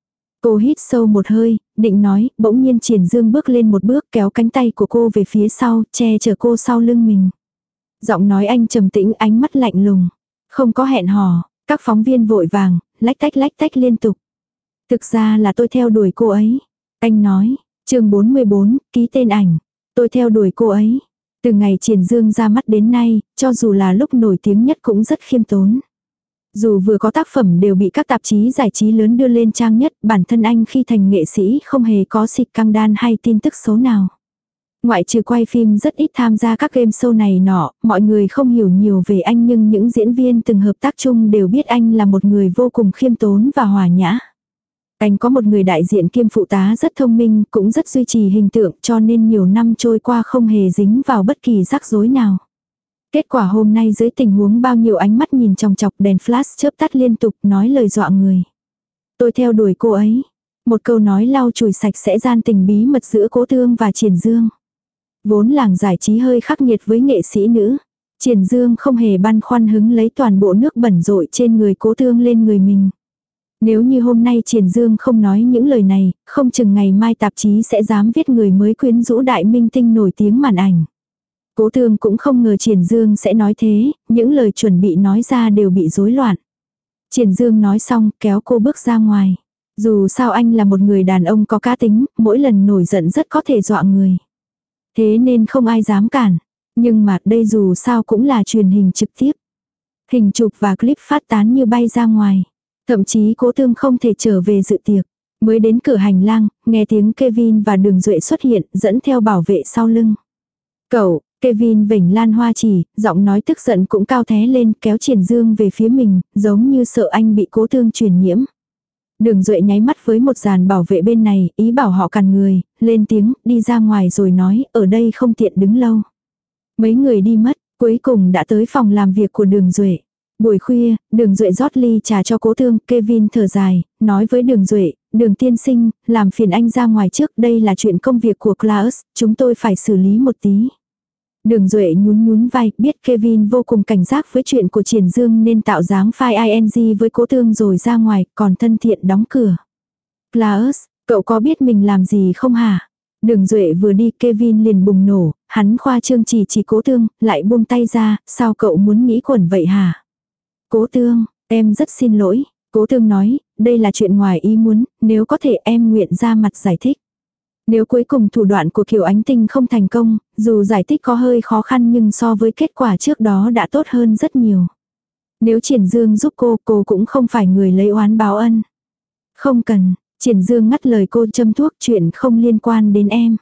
Cô hít sâu một hơi, định nói, bỗng nhiên Triển Dương bước lên một bước kéo cánh tay của cô về phía sau, che chở cô sau lưng mình. Giọng nói anh trầm tĩnh, ánh mắt lạnh lùng. Không có hẹn hò, các phóng viên vội vàng, lách tách lách tách liên tục. Thực ra là tôi theo đuổi cô ấy. Anh nói, chương bốn mươi bốn, ký tên ảnh. Tôi theo đuổi cô ấy. Từ ngày Triển Dương ra mắt đến nay, cho dù là lúc nổi tiếng nhất cũng rất khiêm tốn. Dù vừa có tác phẩm đều bị các tạp chí giải trí lớn đưa lên trang nhất, bản thân anh khi thành nghệ sĩ không hề có xịt căng đan hay tin tức xấu nào. Ngoại trừ quay phim rất ít tham gia các game show này nọ, mọi người không hiểu nhiều về anh nhưng những diễn viên từng hợp tác chung đều biết anh là một người vô cùng khiêm tốn và hòa nhã. Anh có một người đại diện kiêm phụ tá rất thông minh, cũng rất duy trì hình tượng cho nên nhiều năm trôi qua không hề dính vào bất kỳ rắc rối nào. Kết quả hôm nay dưới tình huống bao nhiêu ánh mắt nhìn chòng chọc đèn flash chớp tắt liên tục nói lời dọa người. Tôi theo đuổi cô ấy. Một câu nói lau chùi sạch sẽ gian tình bí mật giữa Cố Thương và Triển Dương. Vốn làng giải trí hơi khắc nghiệt với nghệ sĩ nữ. Triển Dương không hề băn khoăn hứng lấy toàn bộ nước bẩn rội trên người Cố Thương lên người mình. Nếu như hôm nay Triển Dương không nói những lời này, không chừng ngày mai tạp chí sẽ dám viết người mới quyến rũ đại minh tinh nổi tiếng màn ảnh. Cố Thương cũng không ngờ Triển Dương sẽ nói thế, những lời chuẩn bị nói ra đều bị rối loạn. Triển Dương nói xong kéo cô bước ra ngoài. Dù sao anh là một người đàn ông có cá tính, mỗi lần nổi giận rất có thể dọa người. Thế nên không ai dám cản. Nhưng mà đây dù sao cũng là truyền hình trực tiếp. Hình chụp và clip phát tán như bay ra ngoài. Thậm chí Cố Thương không thể trở về dự tiệc. Mới đến cửa hành lang, nghe tiếng Kevin và Đường Duệ xuất hiện, dẫn theo bảo vệ sau lưng. Cậu, Kevin vểnh lan hoa chỉ, giọng nói tức giận cũng cao thế lên, kéo Triển Dương về phía mình, giống như sợ anh bị Cố Thương truyền nhiễm. Đường Duệ nháy mắt với một dàn bảo vệ bên này, ý bảo họ cản người, lên tiếng, đi ra ngoài rồi nói, ở đây không tiện đứng lâu. Mấy người đi mất, cuối cùng đã tới phòng làm việc của Đường Duệ. Buổi khuya, Đường Duệ rót ly trà cho Cố Thương, Kevin thở dài, nói với Đường Duệ, Đường tiên sinh, làm phiền anh ra ngoài trước, đây là chuyện công việc của Klaus, chúng tôi phải xử lý một tí. Đường Duệ nhún nhún vai, biết Kevin vô cùng cảnh giác với chuyện của Triển Dương nên tạo dáng file ing với Cố Thương rồi ra ngoài, còn thân thiện đóng cửa. Klaus, cậu có biết mình làm gì không hả? Đường Duệ vừa đi Kevin liền bùng nổ, hắn khoa trương chỉ chỉ Cố Thương, lại buông tay ra, sao cậu muốn nghĩ quẩn vậy hả? Cố Tương, em rất xin lỗi. Cố Tương nói, đây là chuyện ngoài ý muốn, nếu có thể em nguyện ra mặt giải thích. Nếu cuối cùng thủ đoạn của Kiều Ánh Tinh không thành công, dù giải thích có hơi khó khăn nhưng so với kết quả trước đó đã tốt hơn rất nhiều. Nếu Triển Dương giúp cô, cô cũng không phải người lấy oán báo ân. Không cần, Triển Dương ngắt lời cô, châm thuốc, chuyện không liên quan đến em.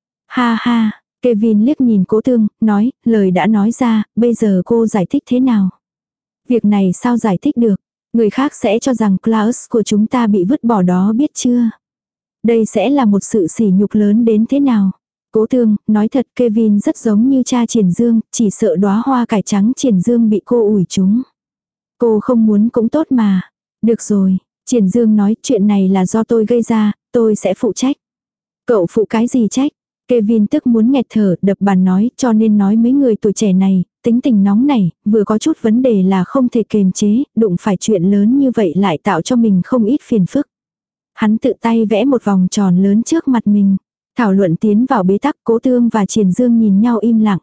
Ha ha, Kevin liếc nhìn Cố Tương, nói, lời đã nói ra, bây giờ cô giải thích thế nào? Việc này sao giải thích được? Người khác sẽ cho rằng Klaus của chúng ta bị vứt bỏ đó, biết chưa? Đây sẽ là một sự sỉ nhục lớn đến thế nào? Cố Tương, nói thật Kevin rất giống như cha Triển Dương, chỉ sợ đóa hoa cải trắng Triển Dương bị cô ủi trúng. Cô không muốn cũng tốt mà. Được rồi, Triển Dương nói, chuyện này là do tôi gây ra, tôi sẽ phụ trách. Cậu phụ cái gì trách? Kevin tức muốn nghẹt thở, đập bàn nói, cho nên nói mấy người tuổi trẻ này, tính tình nóng này, vừa có chút vấn đề là không thể kềm chế, đụng phải chuyện lớn như vậy lại tạo cho mình không ít phiền phức. Hắn tự tay vẽ một vòng tròn lớn trước mặt mình. Thảo luận tiến vào bế tắc, Cố Tương và Triển Dương nhìn nhau im lặng.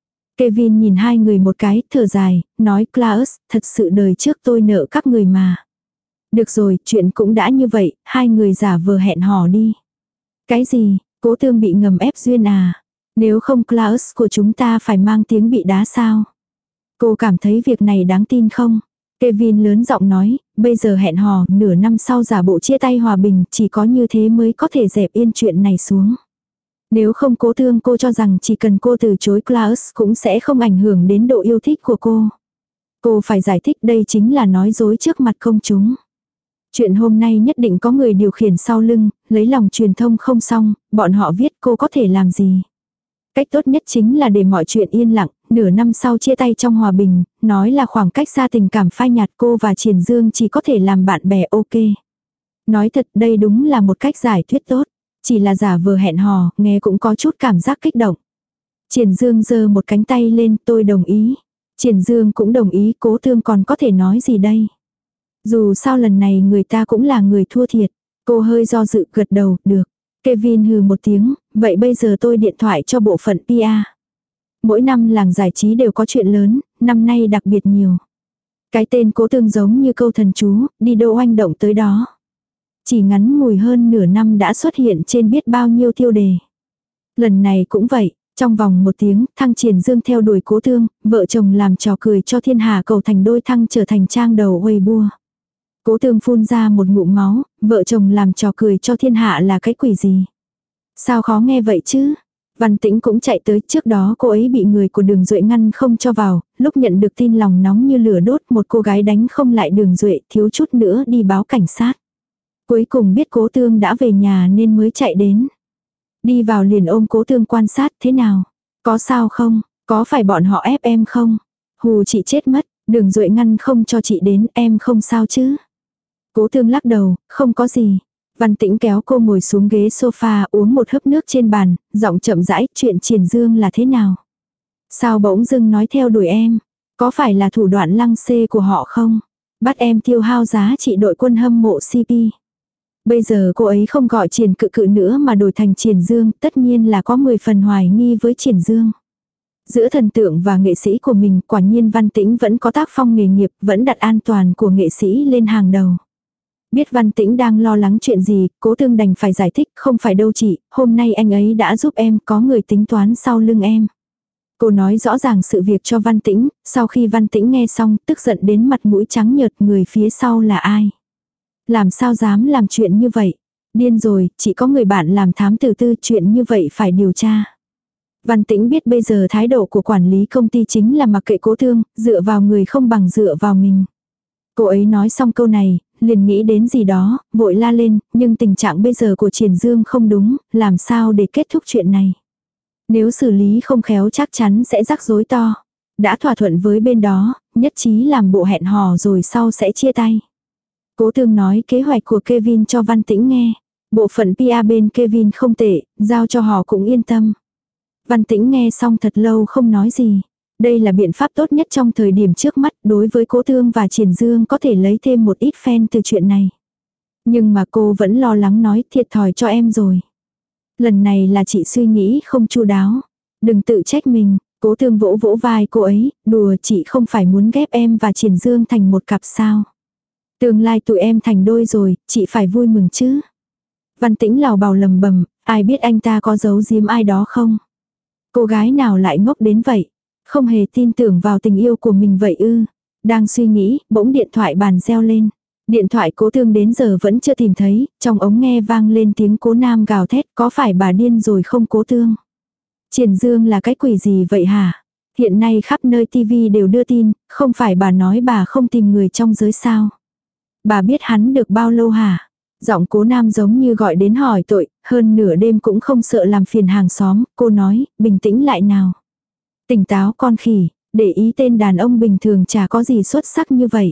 Kevin nhìn hai người một cái, thở dài, nói, Klaus, thật sự đời trước tôi nợ các người mà. Được rồi, chuyện cũng đã như vậy, hai người giả vờ hẹn hò đi. Cái gì, Cố Tương bị ngầm ép duyên à? Nếu không Klaus của chúng ta phải mang tiếng bị đá sao? Cô cảm thấy việc này đáng tin không? Kevin lớn giọng nói, bây giờ hẹn hò, nửa năm sau giả bộ chia tay hòa bình, chỉ có như thế mới có thể dẹp yên chuyện này xuống. Nếu không Cố Tương, cô cho rằng chỉ cần cô từ chối Klaus cũng sẽ không ảnh hưởng đến độ yêu thích của cô. Cô phải giải thích đây chính là nói dối trước mặt công chúng. Chuyện hôm nay nhất định có người điều khiển sau lưng, lấy lòng truyền thông không xong, bọn họ viết cô có thể làm gì. Cách tốt nhất chính là để mọi chuyện yên lặng, nửa năm sau chia tay trong hòa bình, nói là khoảng cách xa tình cảm phai nhạt, cô và Triển Dương chỉ có thể làm bạn bè, ok. Nói thật đây đúng là một cách giải thuyết tốt, chỉ là giả vờ hẹn hò, nghe cũng có chút cảm giác kích động. Triển Dương giơ một cánh tay lên, tôi đồng ý. Triển Dương cũng đồng ý, Cố Tương còn có thể nói gì đây. Dù sao lần này người ta cũng là người thua thiệt. Cô hơi do dự, gật đầu, được. Kevin hừ một tiếng, vậy bây giờ tôi điện thoại cho bộ phận pê e. Mỗi năm làng giải trí đều có chuyện lớn, năm nay đặc biệt nhiều. Cái tên Cố Tương giống như câu thần chú, đi đâu oanh động tới đó. Chỉ ngắn ngủi hơn nửa năm đã xuất hiện trên biết bao nhiêu tiêu đề. Lần này cũng vậy, trong vòng một tiếng, Thăng Triển Dương theo đuổi Cố Tương, vợ chồng làm trò cười cho thiên hà cầu thành đôi Thăng trở thành trang đầu Weibo. Cố Tương phun ra một ngụm máu, vợ chồng làm trò cười cho thiên hạ là cái quỷ gì? Sao khó nghe vậy chứ? Văn Tĩnh cũng chạy tới, trước đó cô ấy bị người của Đường Duệ ngăn không cho vào, lúc nhận được tin lòng nóng như lửa đốt, một cô gái đánh không lại Đường Duệ, thiếu chút nữa đi báo cảnh sát. Cuối cùng biết Cố Tương đã về nhà nên mới chạy đến. Đi vào liền ôm Cố Tương quan sát, thế nào? Có sao không? Có phải bọn họ ép em không? Hù chị chết mất, Đường Duệ ngăn không cho chị đến, em không sao chứ? Cố Tương lắc đầu, không có gì. Văn Tĩnh kéo cô ngồi xuống ghế sofa, uống một hớp nước trên bàn, giọng chậm rãi, chuyện Triển Dương là thế nào? Sao bỗng dưng nói theo đuổi em? Có phải là thủ đoạn lăng xê của họ không? Bắt em tiêu hao giá trị đội quân hâm mộ xê pê. Bây giờ cô ấy không gọi Triển Cự Cự nữa mà đổi thành Triển Dương, tất nhiên là có mười phần hoài nghi với Triển Dương. Giữa thần tượng và nghệ sĩ của mình, quả nhiên Văn Tĩnh vẫn có tác phong nghề nghiệp, vẫn đặt an toàn của nghệ sĩ lên hàng đầu. Biết Văn Tĩnh đang lo lắng chuyện gì, Cố Tương đành phải giải thích, không phải đâu chị, hôm nay anh ấy đã giúp em, có người tính toán sau lưng em. Cô nói rõ ràng sự việc cho Văn Tĩnh, sau khi Văn Tĩnh nghe xong, tức giận đến mặt mũi trắng nhợt, người phía sau là ai? Làm sao dám làm chuyện như vậy? Điên rồi, chỉ có người bạn làm thám tử tư, chuyện như vậy phải điều tra. Văn Tĩnh biết bây giờ thái độ của quản lý công ty chính là mặc kệ Cố Tương, dựa vào người không bằng dựa vào mình. Cô ấy nói xong câu này, liền nghĩ đến gì đó, vội la lên, nhưng tình trạng bây giờ của Triển Dương không đúng, làm sao để kết thúc chuyện này. Nếu xử lý không khéo chắc chắn sẽ rắc rối to. Đã thỏa thuận với bên đó, nhất trí làm bộ hẹn hò rồi sau sẽ chia tay. Cố Tương nói kế hoạch của Kevin cho Văn Tĩnh nghe. Bộ phận pê e bên Kevin không tệ, giao cho họ cũng yên tâm. Văn Tĩnh nghe xong thật lâu không nói gì. Đây là biện pháp tốt nhất trong thời điểm trước mắt, đối với Cố Tương và Triển Dương có thể lấy thêm một ít fan từ chuyện này. Nhưng mà cô vẫn lo lắng nói, thiệt thòi cho em rồi. Lần này là chị suy nghĩ không chu đáo. Đừng tự trách mình. Cố Thương vỗ vỗ vai cô ấy, đùa chị không phải muốn ghép em và Triển Dương thành một cặp sao. Tương lai tụi em thành đôi rồi, chị phải vui mừng chứ. Văn Tĩnh lào bào lầm bầm, ai biết anh ta có giấu giếm ai đó không? Cô gái nào lại ngốc đến vậy? Không hề tin tưởng vào tình yêu của mình vậy ư? Đang suy nghĩ, bỗng điện thoại bàn reo lên. Điện thoại Cố Thương đến giờ vẫn chưa tìm thấy, trong ống nghe vang lên tiếng Cố Nam gào thét, có phải bà điên rồi không Cố Thương? Triển Dương là cái quỷ gì vậy hả? Hiện nay khắp nơi tivi đều đưa tin, không phải bà nói bà không tìm người trong giới sao? Bà biết hắn được bao lâu hả? Giọng Cố Nam giống như gọi đến hỏi tội, hơn nửa đêm cũng không sợ làm phiền hàng xóm, cô nói, bình tĩnh lại nào. Tỉnh táo con khỉ, để ý tên đàn ông bình thường chả có gì xuất sắc như vậy.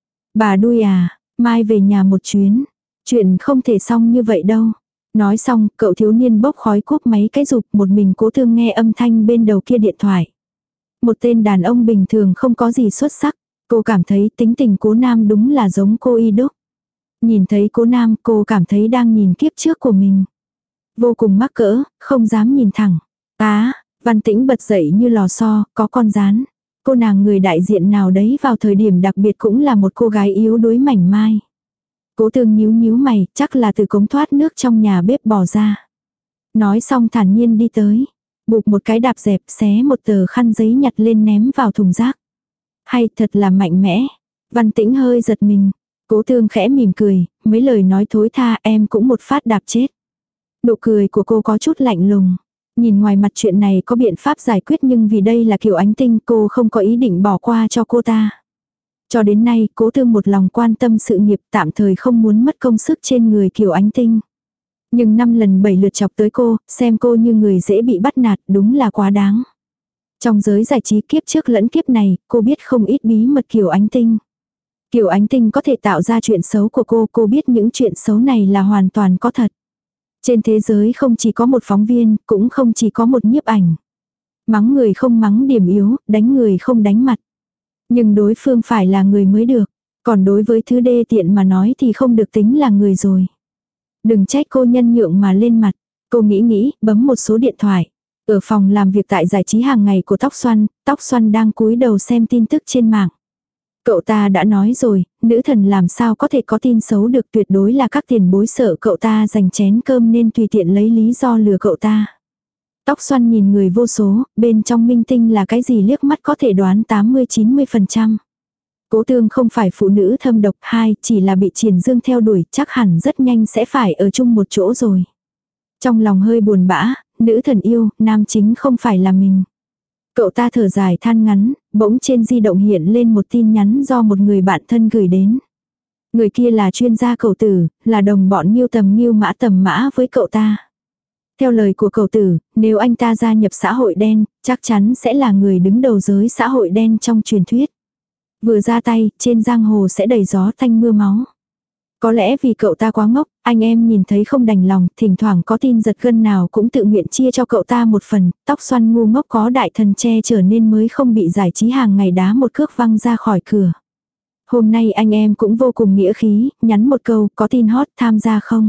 Bà đuôi à, mai về nhà một chuyến, chuyện không thể xong như vậy đâu. Nói xong, cậu thiếu niên bốc khói cúp máy cái rụp, một mình Cố Thương nghe âm thanh bên đầu kia điện thoại. Một tên đàn ông bình thường không có gì xuất sắc, cô cảm thấy tính tình Cố Nam đúng là giống cô y đúc. Nhìn thấy Cố Nam, cô cảm thấy đang nhìn kiếp trước của mình. Vô cùng mắc cỡ, không dám nhìn thẳng. Á, Văn Tĩnh bật dậy như lò xo, có con rán. Cô nàng người đại diện nào đấy vào thời điểm đặc biệt cũng là một cô gái yếu đuối mảnh mai. Cố Thương nhíu nhíu mày, chắc là từ cống thoát nước trong nhà bếp bỏ ra. Nói xong thản nhiên đi tới. Bụp một cái đạp dẹp, xé một tờ khăn giấy nhặt lên ném vào thùng rác. Hay thật là mạnh mẽ. Văn Tĩnh hơi giật mình. Cố Thương khẽ mỉm cười, mấy lời nói thối tha em cũng một phát đạp chết. Nụ cười của cô có chút lạnh lùng. Nhìn ngoài mặt chuyện này có biện pháp giải quyết nhưng vì đây là Kiều Ánh Tinh cô không có ý định bỏ qua cho cô ta. Cho đến nay Cố Thương một lòng quan tâm sự nghiệp tạm thời không muốn mất công sức trên người Kiều Ánh Tinh. Nhưng năm lần bảy lượt chọc tới cô, xem cô như người dễ bị bắt nạt đúng là quá đáng. Trong giới giải trí kiếp trước lẫn kiếp này, cô biết không ít bí mật Kiều Ánh Tinh. Kiều Ánh Tinh có thể tạo ra chuyện xấu của cô, cô biết những chuyện xấu này là hoàn toàn có thật. Trên thế giới không chỉ có một phóng viên, cũng không chỉ có một nhiếp ảnh. Mắng người không mắng điểm yếu, đánh người không đánh mặt. Nhưng đối phương phải là người mới được. Còn đối với thứ đê tiện mà nói thì không được tính là người rồi. Đừng trách cô nhân nhượng mà lên mặt. Cô nghĩ nghĩ, bấm một số điện thoại. Ở phòng làm việc tại giải trí hàng ngày của Tóc Xoăn, Tóc Xoăn đang cúi đầu xem tin tức trên mạng. Cậu ta đã nói rồi, nữ thần làm sao có thể có tin xấu được, tuyệt đối là các tiền bối sợ cậu ta giành chén cơm nên tùy tiện lấy lý do lừa cậu ta. Tóc Xoăn nhìn người vô số, bên trong minh tinh là cái gì liếc mắt có thể đoán tám mươi chín mươi phần trăm. Cố Thương không phải phụ nữ thâm độc, hai chỉ là bị Triển Dương theo đuổi, chắc hẳn rất nhanh sẽ phải ở chung một chỗ rồi. Trong lòng hơi buồn bã, nữ thần yêu, nam chính không phải là mình. Cậu ta thở dài than ngắn, bỗng trên di động hiện lên một tin nhắn do một người bạn thân gửi đến. Người kia là chuyên gia Cẩu Tử, là đồng bọn Nghiêu Tầm Nghiêu Mã Tầm Mã với cậu ta. Theo lời của Cẩu Tử, nếu anh ta gia nhập xã hội đen, chắc chắn sẽ là người đứng đầu giới xã hội đen trong truyền thuyết. Vừa ra tay, trên giang hồ sẽ đầy gió tanh mưa máu. Có lẽ vì cậu ta quá ngốc, anh em nhìn thấy không đành lòng, thỉnh thoảng có tin giật gân nào cũng tự nguyện chia cho cậu ta một phần, Tóc Xoăn ngu ngốc có đại thần che chở nên mới không bị giải trí hàng ngày đá một cước văng ra khỏi cửa. Hôm nay anh em cũng vô cùng nghĩa khí, nhắn một câu, có tin hot tham gia không?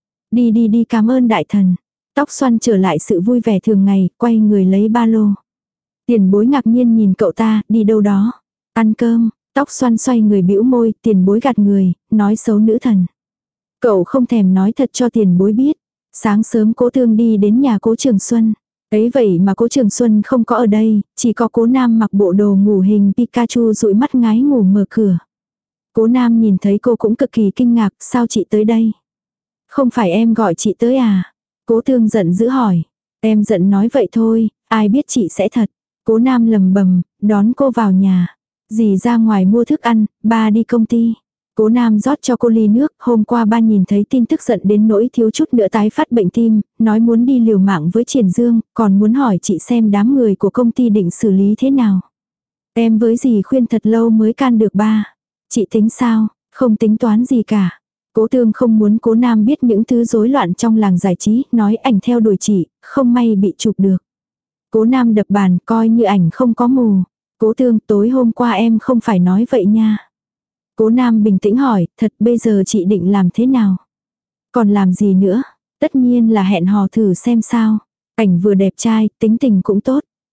Đi đi đi, cảm ơn đại thần. Tóc Xoăn trở lại sự vui vẻ thường ngày, quay người lấy ba lô. Tiền bối ngạc nhiên nhìn cậu ta, đi đâu đó? Ăn cơm. Tóc Xoăn xoay người bĩu môi, tiền bối gạt người, nói xấu nữ thần. Cậu không thèm nói thật cho tiền bối biết. Sáng sớm Cố Thương đi đến nhà Cố Trường Xuân. Ấy vậy mà Cố Trường Xuân không có ở đây, chỉ có Cố Nam mặc bộ đồ ngủ hình Pikachu dụi mắt ngái ngủ mở cửa. Cố Nam nhìn thấy cô cũng cực kỳ kinh ngạc, sao chị tới đây? Không phải em gọi chị tới à? Cố Thương giận dữ hỏi. Em giận nói vậy thôi, ai biết chị sẽ thật. Cố Nam lầm bầm, đón cô vào nhà. Dì ra ngoài mua thức ăn, ba đi công ty. Cố Nam rót cho cô ly nước, hôm qua ba nhìn thấy tin tức giận đến nỗi thiếu chút nữa tái phát bệnh tim, nói muốn đi liều mạng với Triển Dương, còn muốn hỏi chị xem đám người của công ty định xử lý thế nào. Em với dì khuyên thật lâu mới can được ba. Chị tính sao? Không tính toán gì cả. Cố Thương không muốn Cố Nam biết những thứ rối loạn trong làng giải trí, nói ảnh theo đuổi chị, không may bị chụp được. Cố Nam đập bàn, coi như ảnh không có mù. Cố Thương, tối hôm qua em không phải nói vậy nha. Cố Nam bình tĩnh hỏi, thật bây giờ chị định làm thế nào? Còn làm gì nữa? Tất nhiên là hẹn hò thử xem sao. Ảnh vừa đẹp trai, tính tình cũng tốt.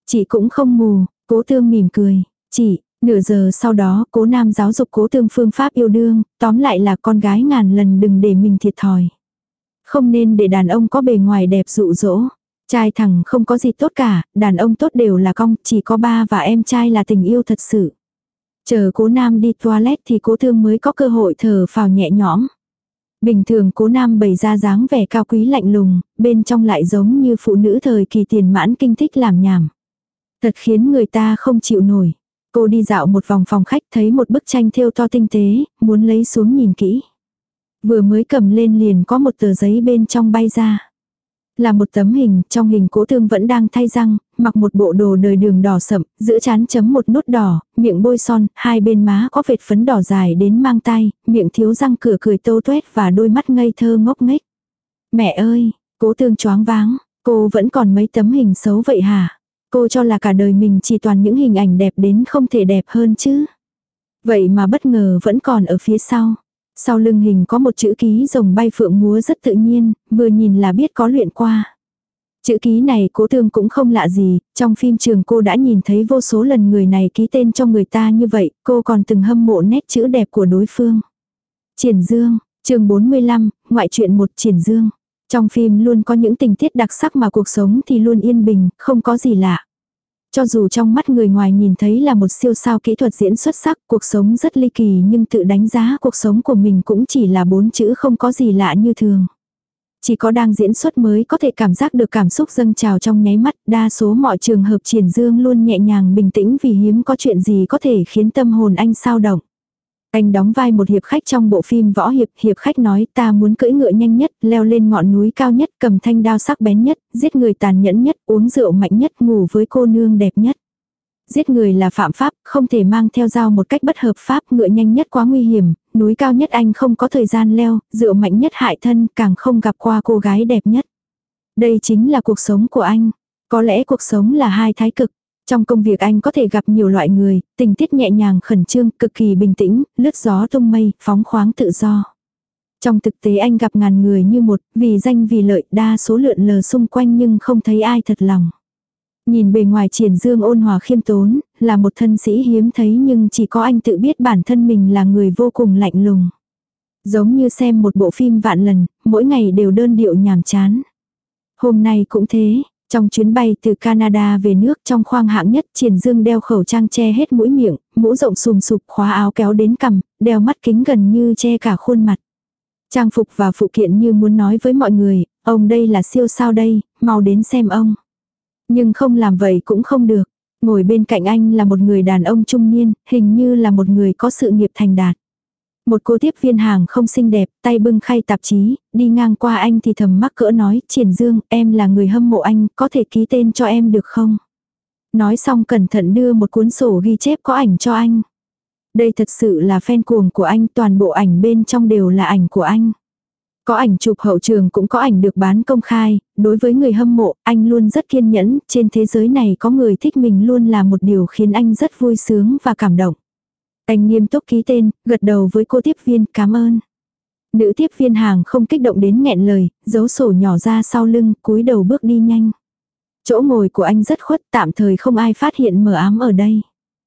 Chị cũng không mù, Cố Tương mỉm cười. Chị, nửa giờ sau đó Cố Nam giáo dục Cố Tương phương pháp yêu đương, tóm lại là con gái ngàn lần đừng để mình thiệt thòi. Không nên để đàn ông có bề ngoài đẹp dụ dỗ. Trai thẳng không có gì tốt cả, đàn ông tốt đều là cong, chỉ có ba và em trai là tình yêu thật sự. Chờ Cố Nam đi toilet thì Cố Tương mới có cơ hội thở phào nhẹ nhõm. Bình thường Cố Nam bày ra dáng vẻ cao quý lạnh lùng, bên trong lại giống như phụ nữ thời kỳ tiền mãn kinh thích làm nhảm. Thật khiến người ta không chịu nổi. Cô đi dạo một vòng phòng khách thấy một bức tranh thêu to tinh tế, muốn lấy xuống nhìn kỹ. Vừa mới cầm lên liền có một tờ giấy bên trong bay ra. Là một tấm hình, trong hình Cố Tương vẫn đang thay răng, mặc một bộ đồ đời đường đỏ sậm, giữa trán chấm một nốt đỏ, miệng bôi son, hai bên má có vệt phấn đỏ dài đến mang tay, miệng thiếu răng cửa cười tô tuét và đôi mắt ngây thơ ngốc nghếch. Mẹ ơi, Cố Tương choáng váng, cô vẫn còn mấy tấm hình xấu vậy hả? Cô cho là cả đời mình chỉ toàn những hình ảnh đẹp đến không thể đẹp hơn chứ. Vậy mà bất ngờ vẫn còn ở phía sau. Sau lưng hình có một chữ ký rồng bay phượng múa rất tự nhiên, vừa nhìn là biết có luyện qua. Chữ ký này Cố Tương cũng không lạ gì, trong phim trường cô đã nhìn thấy vô số lần người này ký tên cho người ta như vậy, cô còn từng hâm mộ nét chữ đẹp của đối phương. Triển Dương, chương bốn mươi lăm, ngoại truyện một Triển Dương. Trong phim luôn có những tình tiết đặc sắc mà cuộc sống thì luôn yên bình, không có gì lạ. Cho dù trong mắt người ngoài nhìn thấy là một siêu sao kỹ thuật diễn xuất sắc, cuộc sống rất ly kỳ nhưng tự đánh giá cuộc sống của mình cũng chỉ là bốn chữ không có gì lạ như thường. Chỉ có đang diễn xuất mới có thể cảm giác được cảm xúc dâng trào trong nháy mắt, đa số mọi trường hợp Triển Dương luôn nhẹ nhàng bình tĩnh vì hiếm có chuyện gì có thể khiến tâm hồn anh xao động. Anh đóng vai một hiệp khách trong bộ phim võ hiệp, hiệp khách nói ta muốn cưỡi ngựa nhanh nhất, leo lên ngọn núi cao nhất, cầm thanh đao sắc bén nhất, giết người tàn nhẫn nhất, uống rượu mạnh nhất, ngủ với cô nương đẹp nhất. Giết người là phạm pháp, không thể mang theo dao một cách bất hợp pháp, ngựa nhanh nhất quá nguy hiểm, núi cao nhất anh không có thời gian leo, rượu mạnh nhất hại thân, càng không gặp qua cô gái đẹp nhất. Đây chính là cuộc sống của anh. Có lẽ cuộc sống là hai thái cực. Trong công việc anh có thể gặp nhiều loại người, tình tiết nhẹ nhàng khẩn trương, cực kỳ bình tĩnh, lướt gió tung mây, phóng khoáng tự do. Trong thực tế anh gặp ngàn người như một, vì danh vì lợi, đa số lượn lờ xung quanh nhưng không thấy ai thật lòng. Nhìn bề ngoài Triển Dương ôn hòa khiêm tốn, là một thân sĩ hiếm thấy nhưng chỉ có anh tự biết bản thân mình là người vô cùng lạnh lùng. Giống như xem một bộ phim vạn lần, mỗi ngày đều đơn điệu nhàm chán. Hôm nay cũng thế. Trong chuyến bay từ Canada về nước trong khoang hạng nhất Triển Dương đeo khẩu trang che hết mũi miệng, mũ rộng xùm sụp khóa áo kéo đến cằm, đeo mắt kính gần như che cả khuôn mặt. Trang phục và phụ kiện như muốn nói với mọi người, ông đây là siêu sao đây, mau đến xem ông. Nhưng không làm vậy cũng không được. Ngồi bên cạnh anh là một người đàn ông trung niên, hình như là một người có sự nghiệp thành đạt. Một cô tiếp viên hàng không xinh đẹp, tay bưng khay tạp chí, đi ngang qua anh thì thầm mắc cỡ nói, Triển Dương, em là người hâm mộ anh, có thể ký tên cho em được không? Nói xong cẩn thận đưa một cuốn sổ ghi chép có ảnh cho anh. Đây thật sự là fan cuồng của anh, toàn bộ ảnh bên trong đều là ảnh của anh. Có ảnh chụp hậu trường cũng có ảnh được bán công khai, đối với người hâm mộ, anh luôn rất kiên nhẫn, trên thế giới này có người thích mình luôn là một điều khiến anh rất vui sướng và cảm động. Anh nghiêm túc ký tên, gật đầu với cô tiếp viên, cảm ơn. Nữ tiếp viên hàng không kích động đến nghẹn lời, giấu sổ nhỏ ra sau lưng, cúi đầu bước đi nhanh. Chỗ ngồi của anh rất khuất, tạm thời không ai phát hiện mờ ám ở đây.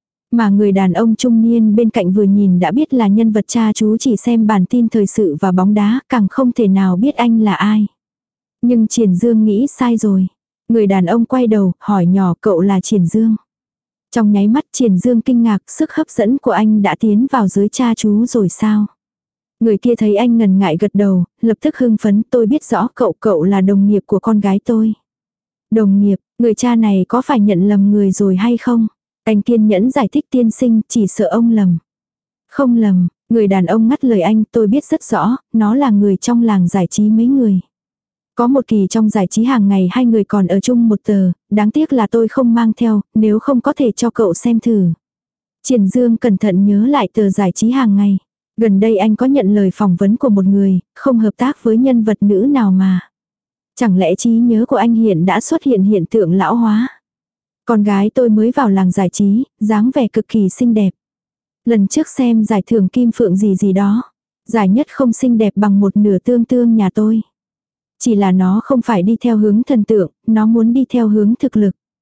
Mà người đàn ông trung niên bên cạnh vừa nhìn đã biết là nhân vật cha chú chỉ xem bản tin thời sự và bóng đá, càng không thể nào biết anh là ai. Nhưng Triển Dương nghĩ sai rồi. Người đàn ông quay đầu, hỏi nhỏ cậu là Triển Dương. Trong nháy mắt Triển Dương kinh ngạc, sức hấp dẫn của anh đã tiến vào giới cha chú rồi sao? Người kia thấy anh ngần ngại gật đầu, lập tức hưng phấn, tôi biết rõ cậu cậu là đồng nghiệp của con gái tôi. Đồng nghiệp, người cha này có phải nhận lầm người rồi hay không? Anh kiên nhẫn giải thích tiên sinh, chỉ sợ ông lầm. Không lầm, người đàn ông ngắt lời anh, tôi biết rất rõ, nó là người trong làng giải trí mấy người. Có một kỳ trong giải trí hàng ngày hai người còn ở chung một tờ, đáng tiếc là tôi không mang theo, nếu không có thể cho cậu xem thử. Triển Dương cẩn thận nhớ lại tờ giải trí hàng ngày. Gần đây anh có nhận lời phỏng vấn của một người, không hợp tác với nhân vật nữ nào mà. Chẳng lẽ trí nhớ của anh hiện đã xuất hiện hiện tượng lão hóa? Con gái tôi mới vào làng giải trí, dáng vẻ cực kỳ xinh đẹp. Lần trước xem giải thưởng Kim Phượng gì gì đó. Giải nhất không xinh đẹp bằng một nửa tương tương nhà tôi. Chỉ là nó không phải đi theo hướng thần tượng, nó muốn đi theo hướng thực lực.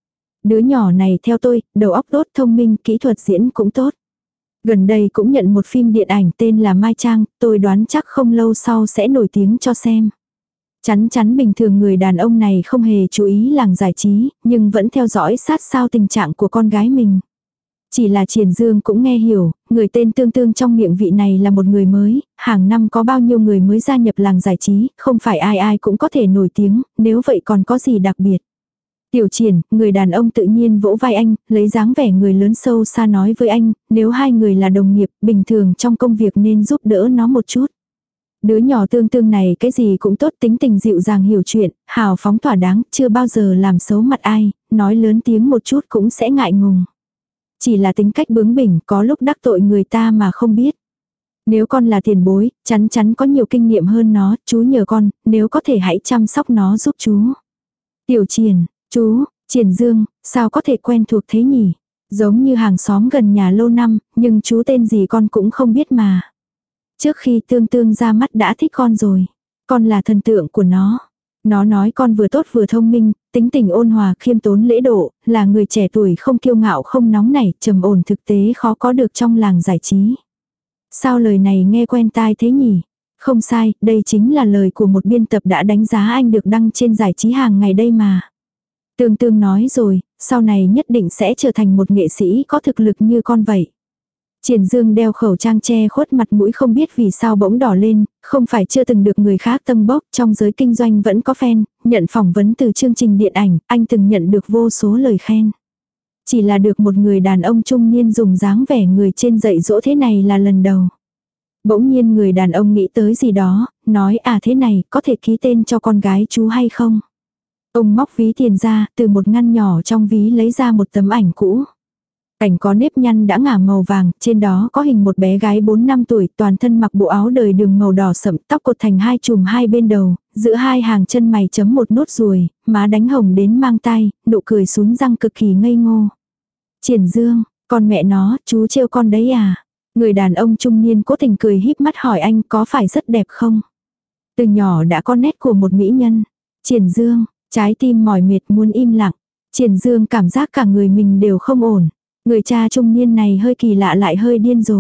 Đứa nhỏ này theo tôi, đầu óc tốt, thông minh, kỹ thuật diễn cũng tốt. Gần đây cũng nhận một phim điện ảnh tên là Mai Trang, tôi đoán chắc không lâu sau sẽ nổi tiếng cho xem. Chắn chắn bình thường người đàn ông này không hề chú ý làng giải trí, nhưng vẫn theo dõi sát sao tình trạng của con gái mình. Chỉ là Triển Dương cũng nghe hiểu, người tên Tương Tương trong miệng vị này là một người mới, hàng năm có bao nhiêu người mới gia nhập làng giải trí, không phải ai ai cũng có thể nổi tiếng, nếu vậy còn có gì đặc biệt. Tiểu Triển, người đàn ông tự nhiên vỗ vai anh, lấy dáng vẻ người lớn sâu xa nói với anh, nếu hai người là đồng nghiệp, bình thường trong công việc nên giúp đỡ nó một chút. Đứa nhỏ Tương Tương này cái gì cũng tốt, tính tình dịu dàng hiểu chuyện, hào phóng thỏa đáng, chưa bao giờ làm xấu mặt ai, nói lớn tiếng một chút cũng sẽ ngại ngùng. Chỉ là tính cách bướng bỉnh, có lúc đắc tội người ta mà không biết. Nếu con là tiền bối, chắn chắn có nhiều kinh nghiệm hơn nó, chú nhờ con, nếu có thể hãy chăm sóc nó giúp chú. Tiểu Triển, chú, Triển Dương, sao có thể quen thuộc thế nhỉ? Giống như hàng xóm gần nhà lâu năm, nhưng chú tên gì con cũng không biết mà. Trước khi Tương Tương ra mắt đã thích con rồi. Con là thần tượng của nó. Nó nói con vừa tốt vừa thông minh, tính tình ôn hòa, khiêm tốn lễ độ, là người trẻ tuổi không kiêu ngạo không nóng nảy, trầm ổn thực tế khó có được trong làng giải trí. Sao lời này nghe quen tai thế nhỉ? Không sai, đây chính là lời của một biên tập đã đánh giá anh được đăng trên giải trí hàng ngày đây mà. Tương Tương nói rồi, sau này nhất định sẽ trở thành một nghệ sĩ có thực lực như con vậy. Triển Dương đeo khẩu trang che khuất mặt mũi không biết vì sao bỗng đỏ lên, không phải chưa từng được người khác tâm bốc, trong giới kinh doanh vẫn có fan, nhận phỏng vấn từ chương trình điện ảnh, anh từng nhận được vô số lời khen. Chỉ là được một người đàn ông trung niên dùng dáng vẻ người trên dạy dỗ thế này là lần đầu. Bỗng nhiên người đàn ông nghĩ tới gì đó, nói à thế này, có thể ký tên cho con gái chú hay không? Ông móc ví tiền ra, từ một ngăn nhỏ trong ví lấy ra một tấm ảnh cũ. Ảnh có nếp nhăn đã ngả màu vàng, trên đó có hình một bé gái bốn năm tuổi, toàn thân mặc bộ áo đời đường màu đỏ sẫm, tóc cột thành hai chùm hai bên đầu, giữa hai hàng chân mày chấm một nốt ruồi, má đánh hồng đến mang tai, nụ cười sún răng cực kỳ ngây ngô. Triển Dương, con mẹ nó, chú trêu con đấy à? Người đàn ông trung niên cố tình cười híp mắt hỏi anh có phải rất đẹp không? Từ nhỏ đã có nét của một mỹ nhân. Triển Dương, trái tim mỏi mệt muốn im lặng. Triển Dương cảm giác cả người mình đều không ổn. Người cha trung niên này hơi kỳ lạ lại hơi điên rồ.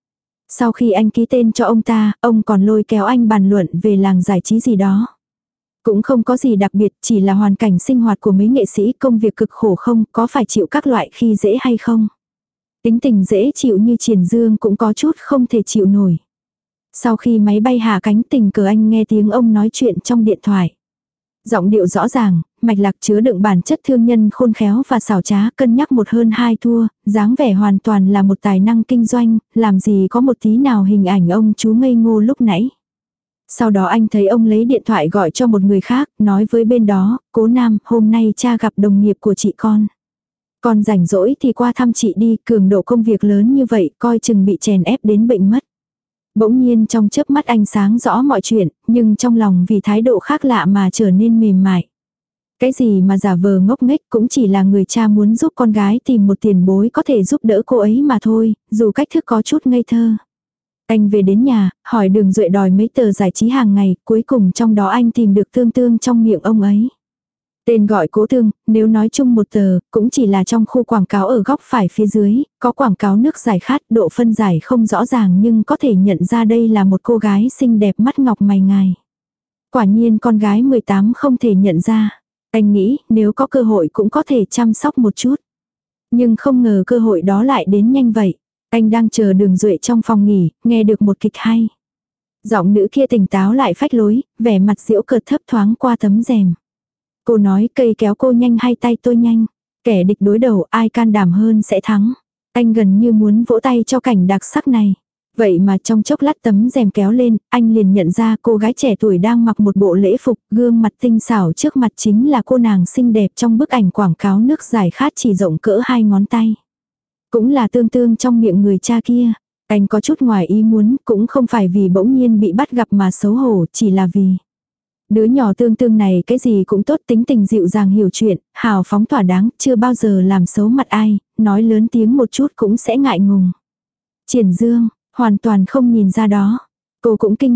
Sau khi anh ký tên cho ông ta, ông còn lôi kéo anh bàn luận về làng giải trí gì đó. Cũng không có gì đặc biệt, chỉ là hoàn cảnh sinh hoạt của mấy nghệ sĩ, công việc cực khổ không, có phải chịu các loại khi dễ hay không. Tính tình dễ chịu như Triển Dương cũng có chút không thể chịu nổi. Sau khi máy bay hạ cánh tình cờ anh nghe tiếng ông nói chuyện trong điện thoại. Giọng điệu rõ ràng, mạch lạc chứa đựng bản chất thương nhân khôn khéo và xảo trá, cân nhắc một hơn hai thua, dáng vẻ hoàn toàn là một tài năng kinh doanh, làm gì có một tí nào hình ảnh ông chú ngây ngô lúc nãy. Sau đó anh thấy ông lấy điện thoại gọi cho một người khác, nói với bên đó, cố Nam, hôm nay cha gặp đồng nghiệp của chị con. Con rảnh rỗi thì qua thăm chị đi, cường độ công việc lớn như vậy, coi chừng bị chèn ép đến bệnh mất. Bỗng nhiên trong chớp mắt anh sáng rõ mọi chuyện, nhưng trong lòng vì thái độ khác lạ mà trở nên mềm mại. Cái gì mà giả vờ ngốc nghếch cũng chỉ là người cha muốn giúp con gái tìm một tiền bối có thể giúp đỡ cô ấy mà thôi, dù cách thức có chút ngây thơ. Anh về đến nhà, hỏi Đường Duệ đòi mấy tờ giải trí hàng ngày, cuối cùng trong đó anh tìm được Tương Tương trong miệng ông ấy. Tên gọi Cố Tương, nếu nói chung một tờ, cũng chỉ là trong khu quảng cáo ở góc phải phía dưới, có quảng cáo nước giải khát, độ phân giải không rõ ràng nhưng có thể nhận ra đây là một cô gái xinh đẹp mắt ngọc mày ngài. Quả nhiên con gái mười tám không thể nhận ra. Anh nghĩ nếu có cơ hội cũng có thể chăm sóc một chút. Nhưng không ngờ cơ hội đó lại đến nhanh vậy. Anh đang chờ Đường Duệ trong phòng nghỉ, nghe được một kịch hay. Giọng nữ kia tỉnh táo lại phách lối, vẻ mặt giễu cợt thấp thoáng qua tấm rèm. Cô nói cây kéo cô nhanh hay tay tôi nhanh. Kẻ địch đối đầu ai can đảm hơn sẽ thắng. Anh gần như muốn vỗ tay cho cảnh đặc sắc này. Vậy mà trong chốc lát tấm rèm kéo lên, anh liền nhận ra cô gái trẻ tuổi đang mặc một bộ lễ phục, gương mặt tinh xảo trước mặt chính là cô nàng xinh đẹp trong bức ảnh quảng cáo nước giải khát chỉ rộng cỡ hai ngón tay. Cũng là Tương Tương trong miệng người cha kia. Anh có chút ngoài ý muốn, cũng không phải vì bỗng nhiên bị bắt gặp mà xấu hổ, chỉ là vì đứa nhỏ Tương Tương này cái gì cũng tốt, tính tình dịu dàng hiểu chuyện, hào phóng thỏa đáng, chưa bao giờ làm xấu mặt ai, nói lớn tiếng một chút cũng sẽ ngại ngùng. Triển Dương, hoàn toàn không nhìn ra đó. Cô cũng kinh ngạc,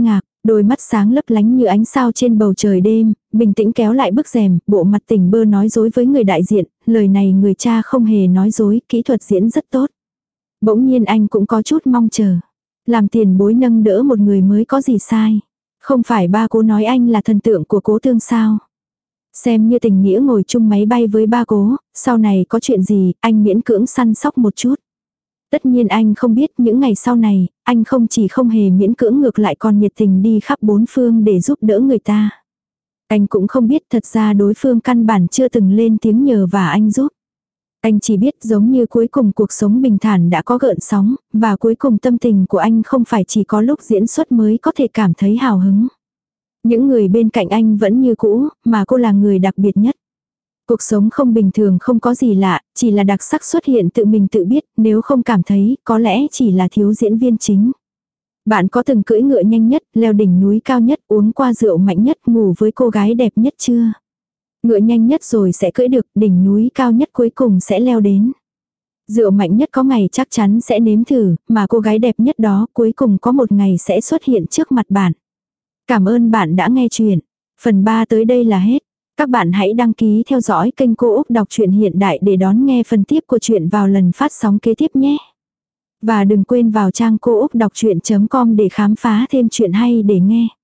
Đôi mắt sáng lấp lánh như ánh sao trên bầu trời đêm, bình tĩnh kéo lại bức rèm, bộ mặt tỉnh bơ nói dối với người đại diện, lời này người cha không hề nói dối, kỹ thuật diễn rất tốt. Bỗng nhiên anh cũng có chút mong chờ. Làm tiền bối nâng đỡ một người mới có gì sai. Không phải ba cố nói anh là thần tượng của cố tương sao. Xem như tình nghĩa ngồi chung máy bay với ba cố, sau này có chuyện gì, anh miễn cưỡng săn sóc một chút. Tất nhiên anh không biết những ngày sau này, anh không chỉ không hề miễn cưỡng ngược lại còn nhiệt tình đi khắp bốn phương để giúp đỡ người ta. Anh cũng không biết thật ra đối phương căn bản chưa từng lên tiếng nhờ và anh giúp. Anh chỉ biết giống như cuối cùng cuộc sống bình thản đã có gợn sóng, và cuối cùng tâm tình của anh không phải chỉ có lúc diễn xuất mới có thể cảm thấy hào hứng. Những người bên cạnh anh vẫn như cũ, mà cô là người đặc biệt nhất. Cuộc sống không bình thường không có gì lạ, chỉ là đặc sắc xuất hiện tự mình tự biết, nếu không cảm thấy, có lẽ chỉ là thiếu diễn viên chính. Bạn có từng cưỡi ngựa nhanh nhất, leo đỉnh núi cao nhất, uống qua rượu mạnh nhất, ngủ với cô gái đẹp nhất chưa? Ngựa nhanh nhất rồi sẽ cưỡi được, đỉnh núi cao nhất cuối cùng sẽ leo đến. Rượu mạnh nhất có ngày chắc chắn sẽ nếm thử, mà cô gái đẹp nhất đó cuối cùng có một ngày sẽ xuất hiện trước mặt bạn. Cảm ơn bạn đã nghe chuyện. Phần ba tới đây là hết. Các bạn hãy đăng ký theo dõi kênh Cô Úc Đọc truyện Hiện Đại để đón nghe phần tiếp của chuyện vào lần phát sóng kế tiếp nhé. Và đừng quên vào trang cô úc đọc chuyện chấm com để khám phá thêm chuyện hay để nghe.